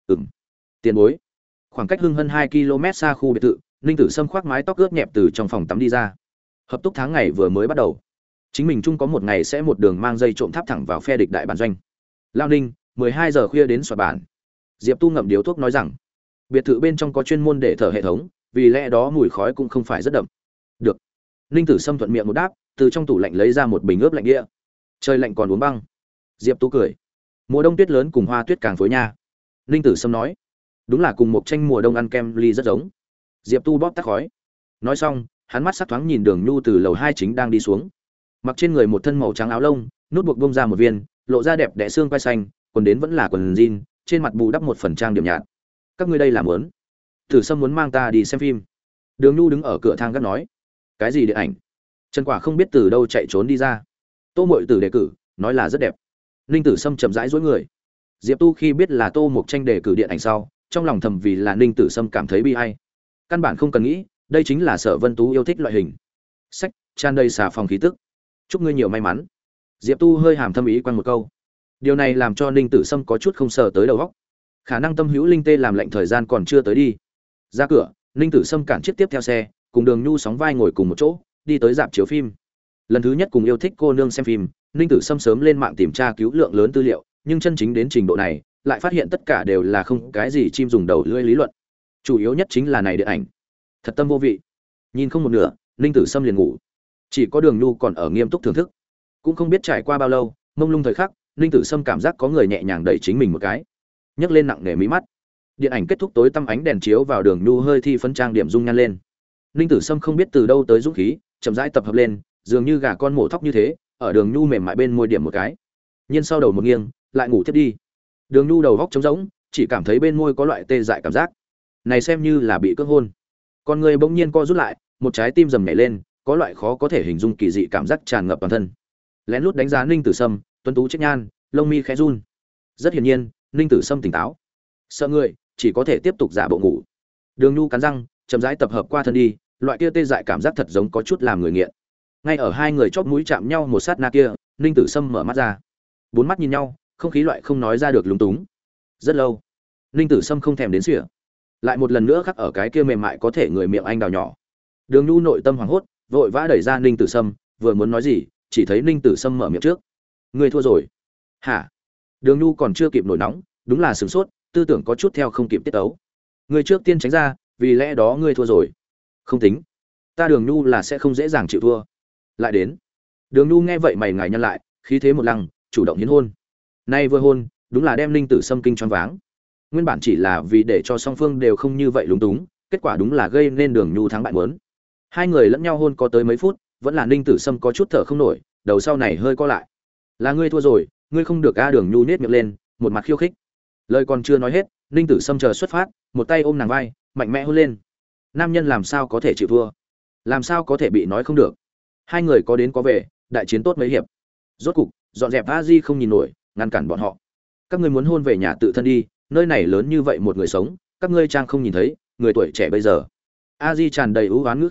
Tiền bối. Khoảng cách Hưng Hân 2 km xa khu biệt thự, Ninh Tử Sâm khoác mái tóc ướt nhẹp từ trong phòng tắm đi ra. Hợp túc tháng ngày vừa mới bắt đầu. Chính mình chung có một ngày sẽ một đường mang dây trộm tháp thẳng vào phe địch đại bản doanh. Lao Ninh, 12 giờ khuya đến soạt bản. Diệp Tu ngậm điếu thuốc nói rằng, biệt thự bên trong có chuyên môn để thở hệ thống, vì lẽ đó mùi khói cũng không phải rất đậm. Được. Ninh Tử Sâm thuận miệng một đáp, từ trong tủ lạnh lấy ra một bình ướp lạnh địa. Trời lạnh còn uống băng. Diệp Tu cười. Mùa đông tuyết lớn cùng hoa tuyết càng phối nha. Ninh Tử Sâm nói, đúng là cùng một tranh mùa đông ăn kem ly rất giống. Diệp Tu bóp tắt khói. Nói xong, hắn mắt sắc thoáng nhìn Đường Nhu từ lầu 2 chính đang đi xuống. Mặc trên người một thân màu trắng áo lông, nút buộc bông ra một viên, lộ ra đẹp đẽ xương quai xanh, quần đến vẫn là quần jean, trên mặt bù đắp một phần trang điểm nhạt. Các ngươi đây là muốn? Tử Sâm muốn mang ta đi xem phim. Đường Nhu đứng ở cửa thang gác nói, cái gì điện ảnh? Trần Quả không biết từ đâu chạy trốn đi ra. Tô Mội Tử đề cử, nói là rất đẹp. Ninh Tử Sâm chậm rãi duỗi người. Diệp Tu khi biết là Tô Mộc Tranh đề cử điện ảnh sau, trong lòng thầm vì là Ninh Tử Sâm cảm thấy bi ai. Căn bản không cần nghĩ, đây chính là Sở Vân Tú yêu thích loại hình. Sách, tràn đầy xà phòng khí tức. Chúc ngươi nhiều may mắn. Diệp Tu hơi hàm thâm ý quăng một câu. Điều này làm cho Ninh Tử Sâm có chút không sờ tới đầu óc. Khả năng tâm hữu linh tê làm lệnh thời gian còn chưa tới đi. Ra cửa, Ninh Tử Sâm cản chiếc tiếp theo xe, cùng Đường Nhu sóng vai ngồi cùng một chỗ, đi tới rạp chiếu phim. Lần thứ nhất cùng yêu thích cô nương xem phim, Ninh Tử Sâm sớm lên mạng tìm tra cứu lượng lớn tư liệu, nhưng chân chính đến trình độ này, lại phát hiện tất cả đều là không cái gì chim dùng đầu lưỡi lý luận. Chủ yếu nhất chính là này điện ảnh, thật tâm vô vị. Nhìn không một nửa, Ninh Tử Sâm liền ngủ. Chỉ có Đường Nhu còn ở nghiêm túc thưởng thức. Cũng không biết trải qua bao lâu, mông lung thời khắc, Ninh Tử Sâm cảm giác có người nhẹ nhàng đẩy chính mình một cái, nhấc lên nặng nề mí mắt. Điện ảnh kết thúc, tối tăm ánh đèn chiếu vào Đường Nhu hơi thi phấn trang điểm dung nhan lên. Ninh Tử Sâm không biết từ đâu tới dũng khí, chậm rãi tập hợp lên, dường như gà con mổ thóc như thế, ở Đường Nhu mềm mại bên môi điểm một cái. Nhưng sau đầu một nghiêng, lại ngủ thiếp đi. Đường Nhu đầu góc trống rỗng, chỉ cảm thấy bên môi có loại tê dại cảm giác. Này xem như là bị cưỡng hôn. Con người bỗng nhiên co rút lại, một trái tim rầm nhảy lên, có loại khó có thể hình dung kỳ dị cảm giác tràn ngập toàn thân. Lén lút đánh giá Ninh Tử Sâm, tuấn tú chết nhan, lông mi khẽ run. Rất hiển nhiên, Ninh Tử Sâm tỉnh táo. Sợ người, chỉ có thể tiếp tục giả bộ ngủ. Đường Nhu cắn răng, chậm rãi tập hợp qua thân đi, loại kia tê dại cảm giác thật giống có chút làm người nghiện. Ngay ở hai người chóp mũi chạm nhau một sát na kia, Ninh Tử Sâm mở mắt ra. Bốn mắt nhìn nhau, không khí loại không nói ra được lúng túng. Rất lâu, Ninh Tử Sâm không thèm đến sỉa, lại một lần nữa khắc ở cái kia mềm mại có thể người miệng anh đào nhỏ. Đường Nhu nội tâm hoảng hốt, vội vã đẩy ra Ninh Tử Sâm, vừa muốn nói gì, chỉ thấy Ninh Tử Sâm mở miệng trước. Ngươi thua rồi. Hả? Đường Nhu còn chưa kịp nổi nóng, đúng là sửng sốt, tư tưởng có chút theo không kịp tiết tấu. Ngươi trước tiên tránh ra, vì lẽ đó ngươi thua rồi. Không tính, ta Đường Nhu là sẽ không dễ dàng chịu thua. Lại đến. Đường Nhu nghe vậy mày ngài nhăn lại, khí thế một lăng, chủ động hiến hôn. Nay vừa hôn, đúng là đem Ninh Tử Sâm kinh choáng váng. Nguyên bản chỉ là vì để cho song phương đều không như vậy lúng túng, kết quả đúng là gây nên Đường Nhu thắng bại muốn. Hai người lẫn nhau hôn có tới mấy phút, vẫn là Ninh Tử Sâm có chút thở không nổi, đầu sau này hơi co lại. Là ngươi thua rồi, ngươi không được a. Đường Nhu nhếch miệng lên, một mặt khiêu khích. Lời còn chưa nói hết, Ninh Tử Sâm chờ xuất phát, một tay ôm nàng vai, mạnh mẽ hôn lên. Nam nhân làm sao có thể chịu thua, làm sao có thể bị nói không được. Hai người có đến có về, đại chiến tốt mấy hiệp. Rốt cục, dọn dẹp A Di không nhìn nổi, ngăn cản bọn họ. Các ngươi muốn hôn về nhà tự thân đi, nơi này lớn như vậy một người sống, các ngươi trang không nhìn thấy, người tuổi trẻ bây giờ. A Di tràn đầy ưu oán ngữ khí,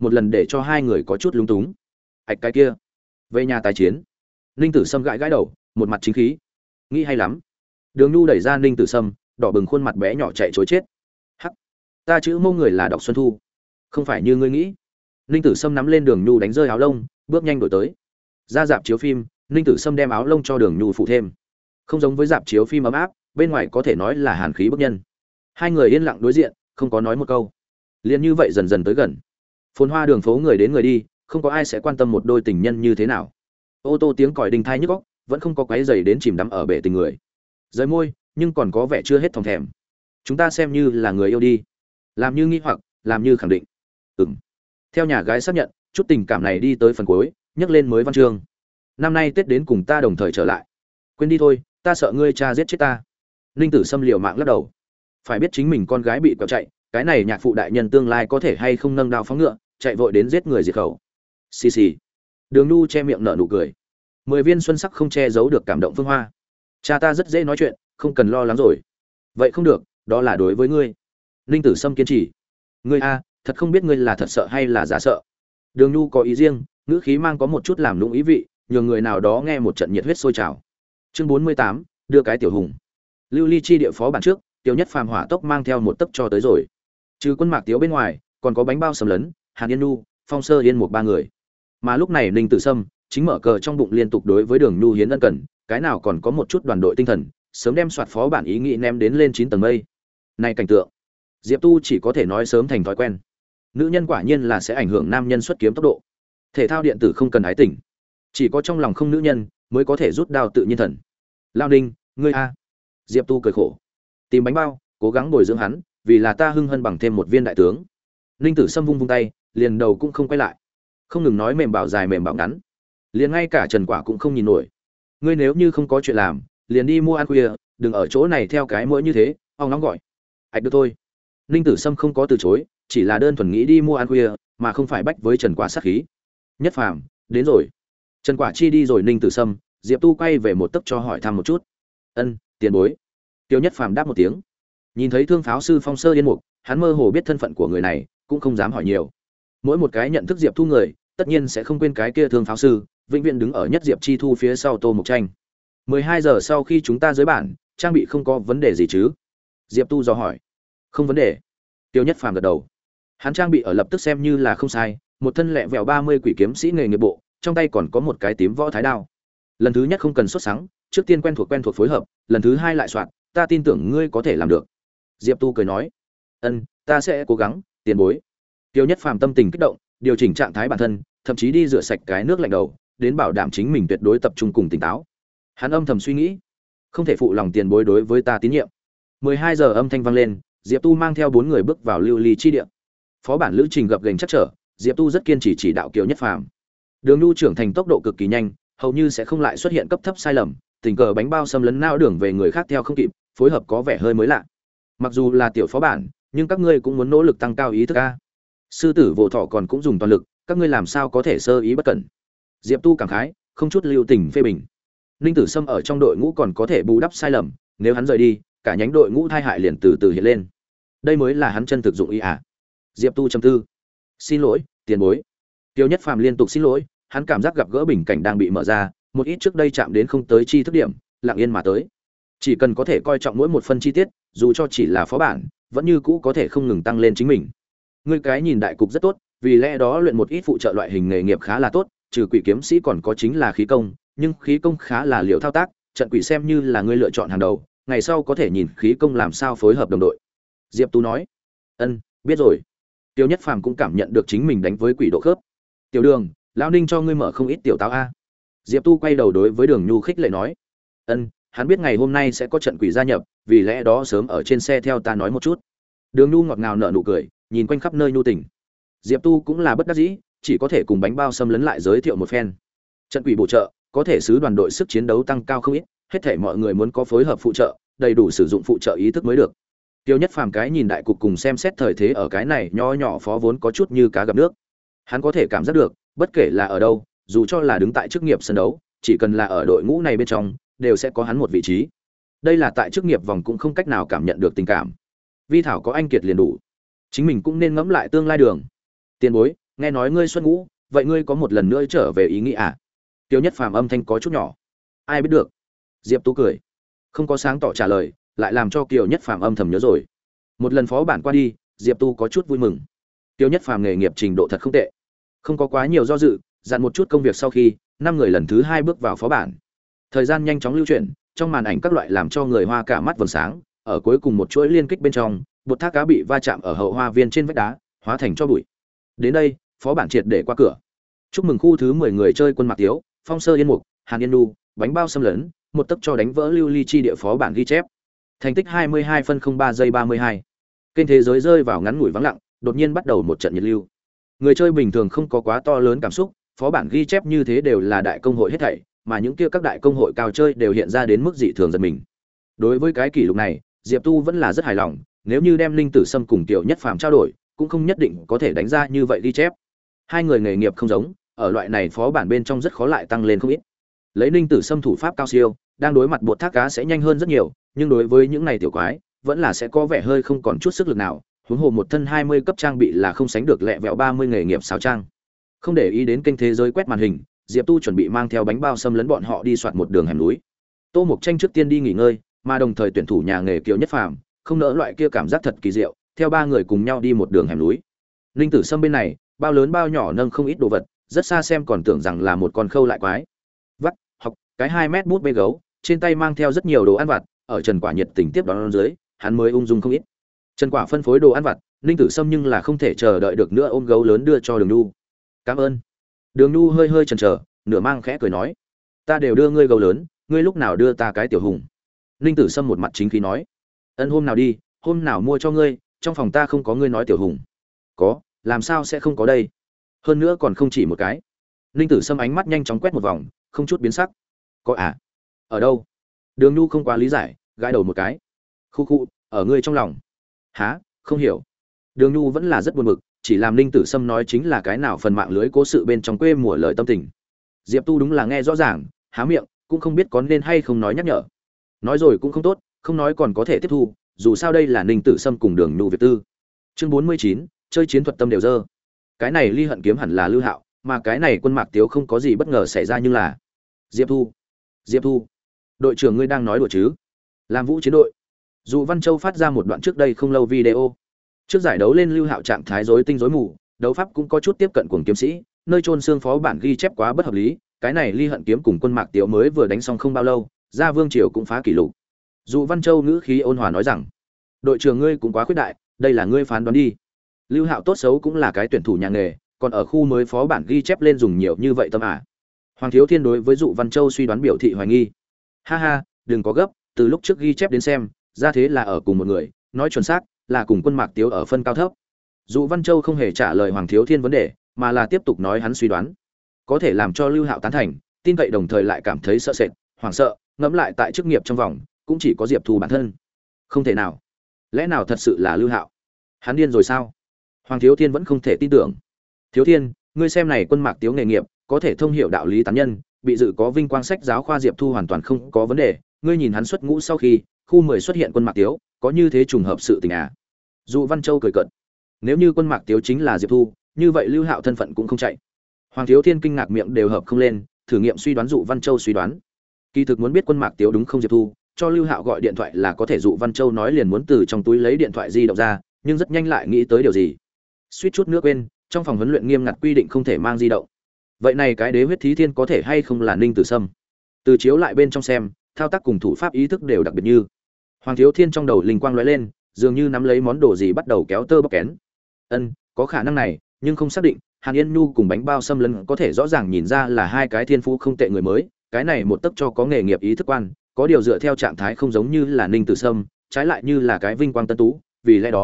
một lần để cho hai người có chút lúng túng. Ảch cái kia, về nhà tái chiến. Ninh Tử Sâm gãi gãi đầu, một mặt chính khí. Nghĩ hay lắm. Đường Nhu đẩy ra Ninh Tử Sâm, đỏ bừng khuôn mặt bé nhỏ chạy trối chết. Hắc, ta chữ mô người là Đọc Xuân Thu, không phải như ngươi nghĩ. Ninh Tử Sâm nắm lên Đường Nhu đánh rơi áo lông, bước nhanh đổi tới. Ra dạp chiếu phim, Ninh Tử Sâm đem áo lông cho Đường Nhu phụ thêm. Không giống với dạp chiếu phim ấm áp, bên ngoài có thể nói là hàn khí bức nhân. Hai người yên lặng đối diện, không có nói một câu. Liên như vậy dần dần tới gần. Phồn hoa đường phố người đến người đi, không có ai sẽ quan tâm một đôi tình nhân như thế nào. Ô tô tiếng còi đinh thai nhức óc, vẫn không có quấy giày đến chìm đắm ở bể tình người. Rời môi, nhưng còn có vẻ chưa hết thòng thèm. Chúng ta xem như là người yêu đi. Làm như nghi hoặc, làm như khẳng định. Theo nhà gái xác nhận, chút tình cảm này đi tới phần cuối, nhắc lên mới văn chương. Năm nay Tết đến cùng ta đồng thời trở lại. Quên đi thôi, ta sợ ngươi cha giết chết ta. Ninh Tử Sâm liều mạng lắc đầu. Phải biết chính mình con gái bị quẹo chạy, cái này nhạc phụ đại nhân tương lai có thể hay không nâng đao phóng ngựa, chạy vội đến giết người diệt khẩu. Xì xì. Đường Nhu che miệng nở nụ cười. 10 viên xuân sắc không che giấu được cảm động phương hoa. Cha ta rất dễ nói chuyện, không cần lo lắng rồi. Vậy không được, đó là đối với ngươi. Ninh Tử Sâm kiên trì. Ngươi a, thật không biết ngươi là thật sợ hay là giả sợ. Đường Nhu có ý riêng, ngữ khí mang có một chút làm lũng ý vị, nhường người nào đó nghe một trận nhiệt huyết sôi trào. Chương 48, đưa cái tiểu hùng. Lưu Ly chi địa phó bản trước, Tiêu Nhất Phàm hỏa tốc mang theo một tấc cho tới rồi. Trừ Quân Mạc Tiếu bên ngoài, còn có Bánh Bao Sầm Lấn, Hàn Yên Nhu, Phong Sơ Yên một ba người. Mà lúc này Ninh Tử Sâm chính mở cờ trong bụng liên tục đối với Đường Nhu hiến ân cần, cái nào còn có một chút đoàn đội tinh thần, sớm đem soạt phó bản ý nghĩ ném đến lên 9 tầng mây. Này cảnh tượng, Diệp Tu chỉ có thể nói sớm thành thói quen. Nữ nhân quả nhiên là sẽ ảnh hưởng nam nhân xuất kiếm tốc độ. Thể thao điện tử không cần ái tình, chỉ có trong lòng không nữ nhân mới có thể rút đao tự nhiên thần. Lao Ninh, ngươi a. Diệp Tu cười khổ. Tìm Bánh Bao, cố gắng bồi dưỡng hắn, vì là ta hưng hân bằng thêm một viên đại tướng. Ninh Tử Sâm vung vung tay, liền đầu cũng không quay lại. Không ngừng nói mềm bảo dài mềm bảo ngắn, liền ngay cả Trần Quả cũng không nhìn nổi. Ngươi nếu như không có chuyện làm, liền đi mua ăn khuya, đừng ở chỗ này theo cái mũi như thế, ong nóng gọi. Ảch được thôi. Ninh Tử Sâm không có từ chối, chỉ là đơn thuần nghĩ đi mua ăn khuya, mà không phải bách với Trần Quả sát khí. Nhất Phàm, đến rồi. Trần Quả chi đi rồi Ninh Tử Sâm, Diệp Tu quay về một tấc cho hỏi thăm một chút. Ân, tiền bối. Tiêu Nhất Phàm đáp một tiếng. Nhìn thấy thương pháo sư Phong Sơ Yên Mục, hắn mơ hồ biết thân phận của người này, cũng không dám hỏi nhiều. Mỗi một cái nhận thức Diệp Thu người, tất nhiên sẽ không quên cái kia thương pháo sư, vĩnh viễn đứng ở nhất Diệp Chi Thu phía sau Tô Mộc Tranh. 12 giờ sau khi chúng ta dưới bản, trang bị không có vấn đề gì chứ? Diệp Tu dò hỏi. Không vấn đề. Tiêu Nhất Phàm gật đầu. Hắn trang bị ở lập tức xem như là không sai, một thân lẹ vẹo 30 quỷ kiếm sĩ nghề nghiệp bộ, trong tay còn có một cái tím võ thái đao. Lần thứ nhất không cần xuất sáng, trước tiên quen thuộc phối hợp, lần thứ hai lại soạn, ta tin tưởng ngươi có thể làm được. Diệp Tu cười nói. Ân, ta sẽ cố gắng, tiền bối. Tiêu Nhất Phàm tâm tình kích động, điều chỉnh trạng thái bản thân, thậm chí đi rửa sạch cái nước lạnh đầu, đến bảo đảm chính mình tuyệt đối tập trung cùng tỉnh táo. Hắn âm thầm suy nghĩ, không thể phụ lòng tiền bối đối với ta tín nhiệm. 12 giờ âm thanh vang lên, Diệp Tu mang theo 4 người bước vào Lưu Ly chi địa. Phó bản lữ trình gập ghềnh chắc trở, Diệp Tu rất kiên trì chỉ đạo Kiều Nhất Phàm. Đường Nhu trưởng thành tốc độ cực kỳ nhanh, hầu như sẽ không lại xuất hiện cấp thấp sai lầm, tình cờ Bánh Bao xâm lấn não đường về người khác theo không kịp, phối hợp có vẻ hơi mới lạ. Mặc dù là tiểu phó bản, nhưng các ngươi cũng muốn nỗ lực tăng cao ý thức a. Sư tử Vô Thọ còn cũng dùng toàn lực, các ngươi làm sao có thể sơ ý bất cẩn. Diệp Tu cảm khái, không chút lưu tình phê bình. Ninh Tử Sâm ở trong đội ngũ còn có thể bù đắp sai lầm, nếu hắn rời đi, cả nhánh đội ngũ thai hại liền từ từ hiện lên. Đây mới là hắn chân thực dụng ý à? Diệp Tu trầm tư. Xin lỗi, tiền bối. Tiêu Nhất Phàm liên tục xin lỗi, hắn cảm giác gặp gỡ bình cảnh đang bị mở ra, một ít trước đây chạm đến không tới chi thức điểm, lặng yên mà tới. Chỉ cần có thể coi trọng mỗi một phân chi tiết, dù cho chỉ là phó bản, vẫn như cũ có thể không ngừng tăng lên chính mình. Ngươi cái nhìn đại cục rất tốt, vì lẽ đó luyện một ít phụ trợ loại hình nghề nghiệp khá là tốt, trừ quỷ kiếm sĩ còn có chính là khí công, nhưng khí công khá là liều thao tác, trận quỷ xem như là ngươi lựa chọn hàng đầu, ngày sau có thể nhìn khí công làm sao phối hợp đồng đội. Diệp Tu nói. Ân, biết rồi. Tiêu Nhất Phàm cũng cảm nhận được chính mình đánh với quỷ độ khớp. Tiểu Đường, lão Ninh cho ngươi mở không ít tiểu táo a. Diệp Tu quay đầu đối với Đường Nhu khích lệ nói. Ân, hắn biết ngày hôm nay sẽ có trận quỷ gia nhập, vì lẽ đó sớm ở trên xe theo ta nói một chút. Đường Nhu ngọt ngào nở nụ cười, nhìn quanh khắp nơi nhu tình. Diệp Tu cũng là bất đắc dĩ, chỉ có thể cùng Bánh Bao xâm lấn lại giới thiệu một phen. Trận quỷ bổ trợ, có thể sứ đoàn đội sức chiến đấu tăng cao không ít, hết thảy mọi người muốn có phối hợp phụ trợ, đầy đủ sử dụng phụ trợ ý thức mới được. Tiêu Nhất Phàm cái nhìn đại cục cùng xem xét thời thế ở cái này nho nhỏ phó vốn có chút như cá gặp nước. Hắn có thể cảm giác được, bất kể là ở đâu, dù cho là đứng tại chức nghiệp sân đấu, chỉ cần là ở đội ngũ này bên trong, đều sẽ có hắn một vị trí. Đây là tại chức nghiệp vòng cũng không cách nào cảm nhận được tình cảm. Vi Thảo có anh kiệt liền đủ. Chính mình cũng nên ngẫm lại tương lai đường. Tiền bối, nghe nói ngươi xuất ngũ, vậy ngươi có một lần nữa trở về ý nghĩ à? Tiêu Nhất Phàm âm thanh có chút nhỏ. Ai biết được? Diệp Tu cười, không có sáng tỏ trả lời, lại làm cho Kiều Nhất Phàm âm thầm nhớ rồi. Một lần phó bản qua đi, Diệp Tu có chút vui mừng. Tiêu Nhất Phàm nghề nghiệp trình độ thật không tệ, không có quá nhiều do dự, dặn một chút công việc sau khi, 5 người lần thứ 2 bước vào phó bản. Thời gian nhanh chóng lưu chuyển, trong màn ảnh các loại làm cho người hoa cả mắt vầng sáng, ở cuối cùng một chuỗi liên kích bên trong, bột thác cá bị va chạm ở hậu hoa viên trên vách đá, hóa thành tro bụi. Đến đây, phó bản triệt để qua cửa. Chúc mừng khu thứ 10 người chơi Quân Mạc Tiếu, Phong Sơ Yên Mục, Hàn Yên Nu, bánh bao xâm lấn, một tấc cho đánh vỡ lưu ly chi địa phó bản ghi chép. Thành tích 22 phân 03 giây 32. Kênh thế giới rơi vào ngắn ngủi vắng lặng, đột nhiên bắt đầu một trận nhiệt lưu. Người chơi bình thường không có quá to lớn cảm xúc, phó bản ghi chép như thế đều là đại công hội hết thảy, mà những kia các đại công hội cao chơi đều hiện ra đến mức dị thường giật mình. Đối với cái kỷ lục này, Diệp Tu vẫn là rất hài lòng, nếu như đem Linh Tử Sâm cùng Tiểu Nhất Phàm trao đổi, cũng không nhất định có thể đánh ra như vậy ghi chép. Hai người nghề nghiệp không giống, ở loại này phó bản bên trong rất khó lại tăng lên không ít. Lấy Linh Tử Sâm thủ pháp cao siêu, đang đối mặt bột thác cá sẽ nhanh hơn rất nhiều, nhưng đối với những này tiểu quái, vẫn là sẽ có vẻ hơi không còn chút sức lực nào, huống hồ một thân 20 cấp trang bị là không sánh được lẹ vẹo 30 nghề nghiệp sáo trang. Không để ý đến kênh thế giới quét màn hình, Diệp Tu chuẩn bị mang theo bánh bao xâm lấn bọn họ đi soạt một đường hẻm núi. Tô Mộc Tranh trước tiên đi nghỉ ngơi, mà đồng thời tuyển thủ nhà nghề Kiều Nhất Phàm, không nỡ loại kia cảm giác thật kỳ diệu, theo 3 người cùng nhau đi một đường hẻm núi. Linh Tử Sâm bên này, bao lớn bao nhỏ nâng không ít đồ vật, rất xa xem còn tưởng rằng là một con khâu lại quái. Vắt, học, cái 2 mét bút bê gấu, trên tay mang theo rất nhiều đồ ăn vặt, ở Trần Quả nhiệt tình tiếp đón dưới, hắn mới ung dung không ít. Trần Quả phân phối đồ ăn vặt, Linh Tử Sâm nhưng là không thể chờ đợi được nữa ôm gấu lớn đưa cho Đường Nhu. Cảm ơn. Đường Nhu hơi hơi chần chờ, nửa mang khẽ cười nói, ta đều đưa ngươi gấu lớn, ngươi lúc nào đưa ta cái tiểu hùng? Linh Tử Sâm một mặt chính khí nói, ân hôm nào đi, hôm nào mua cho ngươi, trong phòng ta không có ngươi nói tiểu hùng. Có, làm sao sẽ không có đây? Hơn nữa còn không chỉ một cái. Linh Tử Sâm ánh mắt nhanh chóng quét một vòng, không chút biến sắc. Có à? Ở đâu? Đường Nhu không quá lý giải, gãi đầu một cái. Khu khu, ở ngươi trong lòng. Hả? Không hiểu. Đường Nhu vẫn là rất buồn bực, chỉ làm Linh Tử Sâm nói chính là cái nào phần mạng lưới cố sự bên trong quê mùa lời tâm tình. Diệp Tu đúng là nghe rõ ràng, há miệng, cũng không biết có nên hay không nói nhắc nhở. Nói rồi cũng không tốt, không nói còn có thể tiếp thu, dù sao đây là Ninh Tử Sâm cùng Đường Nhu Việt Tư. Chương 49, chơi chiến thuật tâm đều dơ. Cái này Ly Hận kiếm hẳn là Lưu Hạo, mà cái này Quân Mạc Tiếu không có gì bất ngờ xảy ra nhưng là Diệp Thu. Diệp Thu, đội trưởng ngươi đang nói đùa chứ? Làm Vũ chiến đội. Dụ Văn Châu phát ra một đoạn trước đây không lâu video. Trước giải đấu lên Lưu Hạo trạng thái rối tinh rối mù, đấu pháp cũng có chút tiếp cận cuồng kiếm sĩ, nơi chôn xương phó bản ghi chép quá bất hợp lý, cái này Ly Hận kiếm cùng Quân Mạc Tiếu mới vừa đánh xong không bao lâu, ra Vương Triều cũng phá kỷ lục. Dụ Văn Châu ngữ khí ôn hòa nói rằng, đội trưởng ngươi cũng quá khuyết đại, đây là ngươi phán đoán đi. Lưu Hạo tốt xấu cũng là cái tuyển thủ nhà nghề, còn ở khu mới phó bản ghi chép lên dùng nhiều như vậy tâm à? Hoàng Thiếu Thiên đối với Dụ Văn Châu suy đoán biểu thị hoài nghi. Ha ha, đừng có gấp, từ lúc trước ghi chép đến xem, ra thế là ở cùng một người, nói chuẩn xác là cùng Quân Mạc Tiếu ở phân cao thấp. Dụ Văn Châu không hề trả lời Hoàng Thiếu Thiên vấn đề, mà là tiếp tục nói hắn suy đoán, có thể làm cho Lưu Hạo tán thành, tin cậy đồng thời lại cảm thấy sợ sệt, hoảng sợ, ngẫm lại tại chức nghiệp trong vòng, cũng chỉ có Diệp Thu bản thân. Không thể nào, lẽ nào thật sự là Lưu Hạo? Hắn điên rồi sao? Hoàng Thiếu Thiên vẫn không thể tin tưởng. Thiếu Thiên, ngươi xem này Quân Mạc Tiếu nghề nghiệp, có thể thông hiểu đạo lý tán nhân, bị dự có vinh quang sách giáo khoa Diệp Thu hoàn toàn không có vấn đề, ngươi nhìn hắn xuất ngũ sau khi, khu 10 xuất hiện Quân Mạc Tiếu, có như thế trùng hợp sự tình à? Dụ Văn Châu cười cợt. Nếu như Quân Mạc Tiếu chính là Diệp Thu, như vậy Lưu Hạo thân phận cũng không chạy. Hoàng Thiếu Thiên kinh ngạc miệng đều hợp không lên, thử nghiệm suy đoán Dụ Văn Châu suy đoán. Kỳ thực muốn biết Quân Mạc Tiếu đúng không Diệp Thu, cho Lưu Hạo gọi điện thoại là có thể. Dụ Văn Châu nói liền muốn từ trong túi lấy điện thoại di động ra, nhưng rất nhanh lại nghĩ tới điều gì. Suýt chút nữa quên, trong phòng huấn luyện nghiêm ngặt quy định không thể mang di động. Vậy này cái Đế huyết thí thiên có thể hay không là Ninh Tử Sâm? Từ chiếu lại bên trong xem, thao tác cùng thủ pháp ý thức đều đặc biệt như. Hoàng Thiếu Thiên trong đầu linh quang lóe lên, dường như nắm lấy món đồ gì bắt đầu kéo tơ bóc kén. Có khả năng này, nhưng không xác định. Hàn Yên Nhu cùng bánh bao xâm lấn có thể rõ ràng nhìn ra là hai cái thiên phú không tệ người mới, cái này một tấc cho có nghề nghiệp ý thức quan, có điều dựa theo trạng thái không giống như là Ninh Tử Sâm, trái lại như là cái vinh quang tân tú, vì lẽ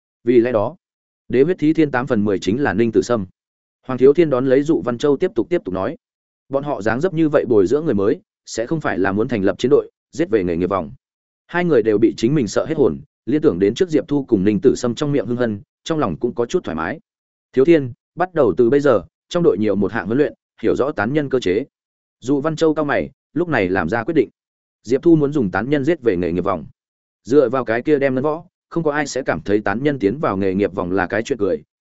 đó, Đế huyết thí thiên 8/10 chính là Ninh Tử Sâm. Hoàng Thiếu Thiên đón lấy Dụ Văn Châu tiếp tục nói, bọn họ dáng dấp như vậy bồi dưỡng người mới, sẽ không phải là muốn thành lập chiến đội, giết về nghề nghiệp vòng. Hai người đều bị chính mình sợ hết hồn, liên tưởng đến trước Diệp Thu cùng Ninh Tử Sâm trong miệng hưng hân, trong lòng cũng có chút thoải mái. Thiếu Thiên, bắt đầu từ bây giờ, trong đội nhiều một hạng huấn luyện, hiểu rõ tán nhân cơ chế. Dụ Văn Châu cao mày, lúc này làm ra quyết định. Diệp Thu muốn dùng tán nhân giết về nghề nghiệp vòng. Dựa vào cái kia đem ngân võ, không có ai sẽ cảm thấy tán nhân tiến vào nghề nghiệp vòng là cái chuyện cười,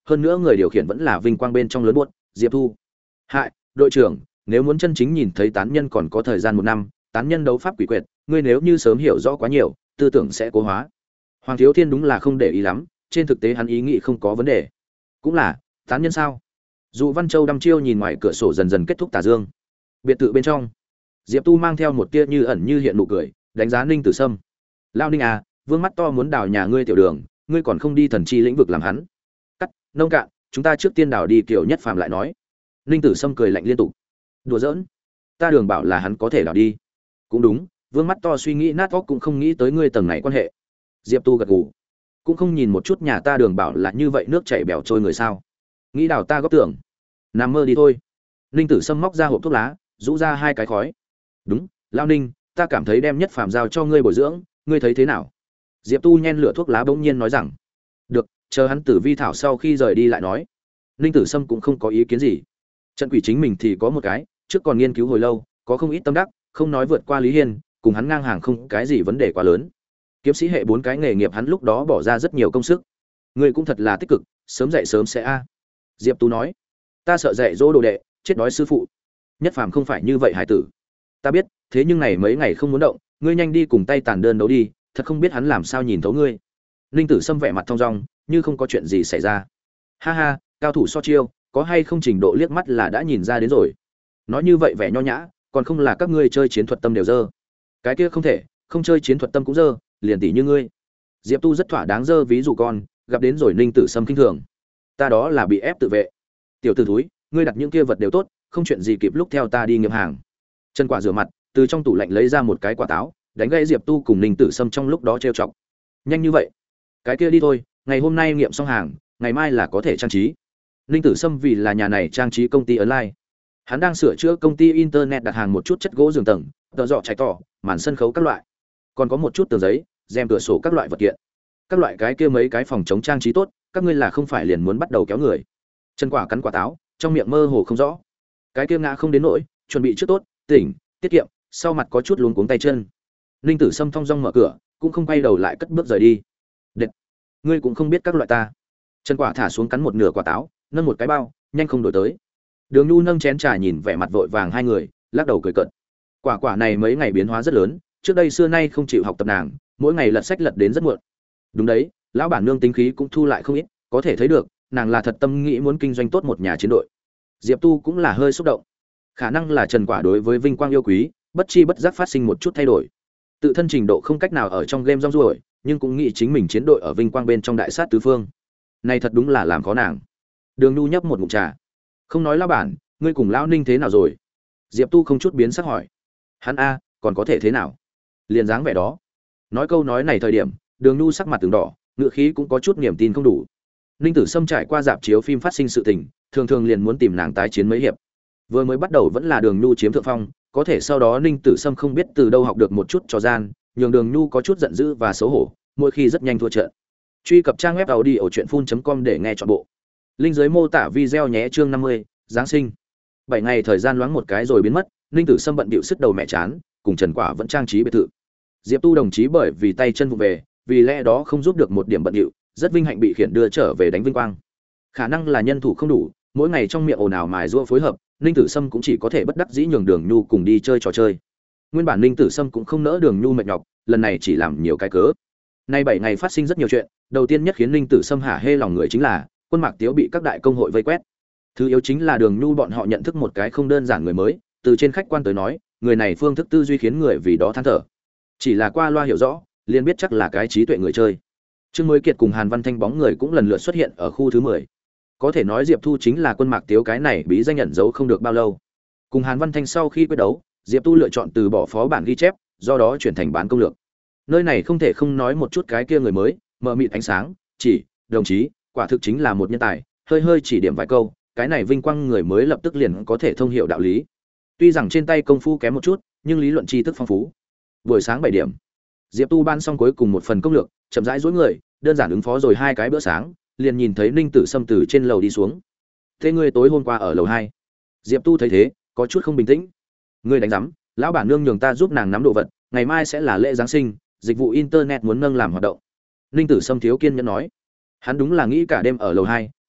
hơn nữa người điều khiển vẫn là vinh quang bên trong lớn buốt, Diệp Thu. Hại, đội trưởng, nếu muốn chân chính nhìn thấy tán nhân còn có thời gian 1 năm, tán nhân đấu pháp quỷ quyệt, ngươi nếu như sớm hiểu rõ quá nhiều, tư tưởng sẽ cố hóa. Hoàng Thiếu Thiên đúng là không để ý lắm, trên thực tế hắn ý nghĩ không có vấn đề. Cũng là, tán nhân sao? Dụ Văn Châu đăm chiêu nhìn ngoài cửa sổ dần dần kết thúc tà dương. Biệt thự bên trong, Diệp Tu mang theo một tia như ẩn như hiện nụ cười, đánh giá Ninh Tử Sâm. Lao Ninh à, vương mắt to muốn đào nhà ngươi tiểu đường, ngươi còn không đi thần chi lĩnh vực làm hắn. Cắt, nông cạn, chúng ta trước tiên đào đi kiểu nhất phàm lại nói. Ninh Tử Sâm cười lạnh liên tục. Đùa giỡn, ta đường bảo là hắn có thể đào đi. Cũng đúng, vương mắt to suy nghĩ nát óc cũng không nghĩ tới ngươi tầng này quan hệ. Diệp Tu gật gù, cũng không nhìn một chút nhà ta đường bảo là như vậy nước chảy bèo trôi người sao? Nghĩ đào ta góp tưởng, nằm mơ đi thôi. Ninh Tử Sâm móc ra hộp thuốc lá, rũ ra 2 cái khói. Đúng, Lao Ninh, ta cảm thấy đem nhất phàm giao cho ngươi bồi dưỡng, ngươi thấy thế nào? Diệp Tu nhen lửa thuốc lá bỗng nhiên nói rằng, được, chờ hắn Tử Vi thảo sau khi rời đi lại nói. Ninh Tử Sâm cũng không có ý kiến gì. Trận quỷ chính mình thì có một cái, trước còn nghiên cứu hồi lâu, có không ít tâm đắc, không nói vượt qua Lý Hiên, cùng hắn ngang hàng không cái gì vấn đề quá lớn. Kiếm sĩ hệ 4 cái nghề nghiệp hắn lúc đó bỏ ra rất nhiều công sức. Ngươi cũng thật là tích cực, sớm dậy sớm sẽ a. Diệp Tu nói, ta sợ dạy dỗ đồ đệ, chết đói sư phụ. Nhất phàm không phải như vậy hải tử. Ta biết, thế nhưng này mấy ngày không muốn động, ngươi nhanh đi cùng tay tàn đơn đấu đi, thật không biết hắn làm sao nhìn thấu ngươi. Ninh Tử Sâm vẻ mặt thong dong, như không có chuyện gì xảy ra. Ha ha, cao thủ so chiêu, có hay không trình độ liếc mắt là đã nhìn ra đến rồi. Nói như vậy vẻ nho nhã, còn không là các ngươi chơi chiến thuật tâm đều dơ. Cái kia không thể, không chơi chiến thuật tâm cũng dơ, liền tỷ như ngươi. Diệp Tu rất thỏa đáng dơ ví dụ con, gặp đến rồi Ninh Tử Sâm khinh thường. Ta đó là bị ép tự vệ. Tiểu tử thúi, ngươi đặt những kia vật đều tốt, không chuyện gì kịp lúc theo ta đi nghiệm hàng. Chân Quả rửa mặt, từ trong tủ lạnh lấy ra một cái quả táo, đánh gãy Diệp Tu cùng Ninh Tử Sâm trong lúc đó trêu chọc. Nhanh như vậy? Cái kia đi thôi, ngày hôm nay nghiệm xong hàng, ngày mai là có thể trang trí. Ninh Tử Sâm vì là nhà này trang trí công ty online. Hắn đang sửa chữa công ty internet đặt hàng một chút chất gỗ giường tầng, tờ dọ trái tỏ, màn sân khấu các loại. Còn có một chút tường giấy, rèm cửa sổ các loại vật kiện. Các loại cái kia mấy cái phòng chống trang trí tốt, các ngươi là không phải liền muốn bắt đầu kéo người. Chân Quả cắn quả táo, trong miệng mơ hồ không rõ. Cái kia ngã không đến nỗi, chuẩn bị trước tốt, tỉnh, tiết kiệm, sau mặt có chút luống cuống tay chân. Ninh Tử Sâm thong dong mở cửa, cũng không quay đầu lại cất bước rời đi. Đệt, ngươi cũng không biết các loại ta. Chân Quả thả xuống cắn một nửa quả táo, nâng một cái bao, nhanh không đổi tới. Đường Nhu nâng chén trà nhìn vẻ mặt vội vàng hai người, lắc đầu cười cợt. Quả này mấy ngày biến hóa rất lớn, trước đây xưa nay không chịu học tập nàng, mỗi ngày lật sách lật đến rất muộn. Đúng đấy, lão bản nương tính khí cũng thu lại không ít, có thể thấy được, nàng là thật tâm nghĩ muốn kinh doanh tốt một nhà chiến đội. Diệp Tu cũng là hơi xúc động. Khả năng là Trần Quả đối với vinh quang yêu quý, bất chi bất giác phát sinh một chút thay đổi. Tự thân trình độ không cách nào ở trong game rong ruổi, nhưng cũng nghĩ chính mình chiến đội ở vinh quang bên trong đại sát tứ phương. Này thật đúng là làm khó nàng. Đường Nhu nhấp một ngụm trà. Không nói lão bản, ngươi cùng lão Ninh thế nào rồi? Diệp Tu không chút biến sắc hỏi. Hắn a, còn có thể thế nào? Liền dáng vẻ đó. Nói câu nói này thời điểm, Đường Nhu sắc mặt từng đỏ, ngựa khí cũng có chút niềm tin không đủ. Ninh Tử Sâm trải qua dạp chiếu phim phát sinh sự tình, thường thường liền muốn tìm nàng tái chiến mấy hiệp. Vừa mới bắt đầu vẫn là Đường Nhu chiếm thượng phong, có thể sau đó Ninh Tử Sâm không biết từ đâu học được một chút trò gian, nhường Đường Nhu có chút giận dữ và xấu hổ, mỗi khi rất nhanh thua trận. Truy cập trang web audiochuyenphun.com để nghe trọn bộ. Link dưới mô tả video nhé. Chương 50, Giáng sinh. 7 ngày thời gian loáng một cái rồi biến mất, Ninh Tử Sâm bận bịu sức đầu mẹ chán, cùng Trần Quả vẫn trang trí biệt thự. Diệp Tu đồng chí bởi vì tay chân vụ về, vì lẽ đó không giúp được một điểm bận bịu, rất vinh hạnh bị khiển đưa trở về đánh vinh quang. Khả năng là nhân thủ không đủ, mỗi ngày trong miệng ồn ào mài giũa phối hợp, Ninh Tử Sâm cũng chỉ có thể bất đắc dĩ nhường Đường Nhu cùng đi chơi trò chơi. Nguyên bản Ninh Tử Sâm cũng không nỡ Đường Nhu mệt nhọc, lần này chỉ làm nhiều cái cớ. Nay 7 ngày phát sinh rất nhiều chuyện, đầu tiên nhất khiến Ninh Tử Sâm hả hê lòng người chính là Quân Mạc Tiếu bị các đại công hội vây quét. Thứ yếu chính là Đường Nhu bọn họ nhận thức một cái không đơn giản người mới, từ trên khách quan tới nói, người này phương thức tư duy khiến người vì đó than thở. Chỉ là qua loa hiểu rõ, liền biết chắc là cái trí tuệ người chơi. Trương Mới Kiệt cùng Hàn Văn Thanh bóng người cũng lần lượt xuất hiện ở khu thứ 10. Có thể nói Diệp Thu chính là Quân Mạc Tiếu cái này bí danh nhận dấu không được bao lâu. Cùng Hàn Văn Thanh sau khi quyết đấu, Diệp Tu lựa chọn từ bỏ phó bản ghi chép, do đó chuyển thành bán công lược. Nơi này không thể không nói một chút cái kia người mới, mờ mịt ánh sáng, chỉ, đồng chí, quả thực chính là một nhân tài, hơi chỉ điểm vài câu, cái này vinh quang người mới lập tức liền có thể thông hiểu đạo lý. Tuy rằng trên tay công phu kém một chút, nhưng lý luận tri thức phong phú. Buổi sáng 7 điểm, Diệp Tu ban xong cuối cùng một phần công lược, chậm rãi duỗi người, đơn giản ứng phó rồi 2 cái bữa sáng, liền nhìn thấy Ninh Tử Sâm từ trên lầu đi xuống. "Thế ngươi tối hôm qua ở lầu 2?" Diệp Tu thấy thế, có chút không bình tĩnh. "Ngươi đánh rắm, lão bản nương nhường ta giúp nàng nắm đồ vật, ngày mai sẽ là lễ giáng sinh, dịch vụ internet muốn nâng làm hoạt động." Ninh Tử Sâm thiếu kiên nhẫn nói. Hắn đúng là nghĩ cả đêm ở lầu 2,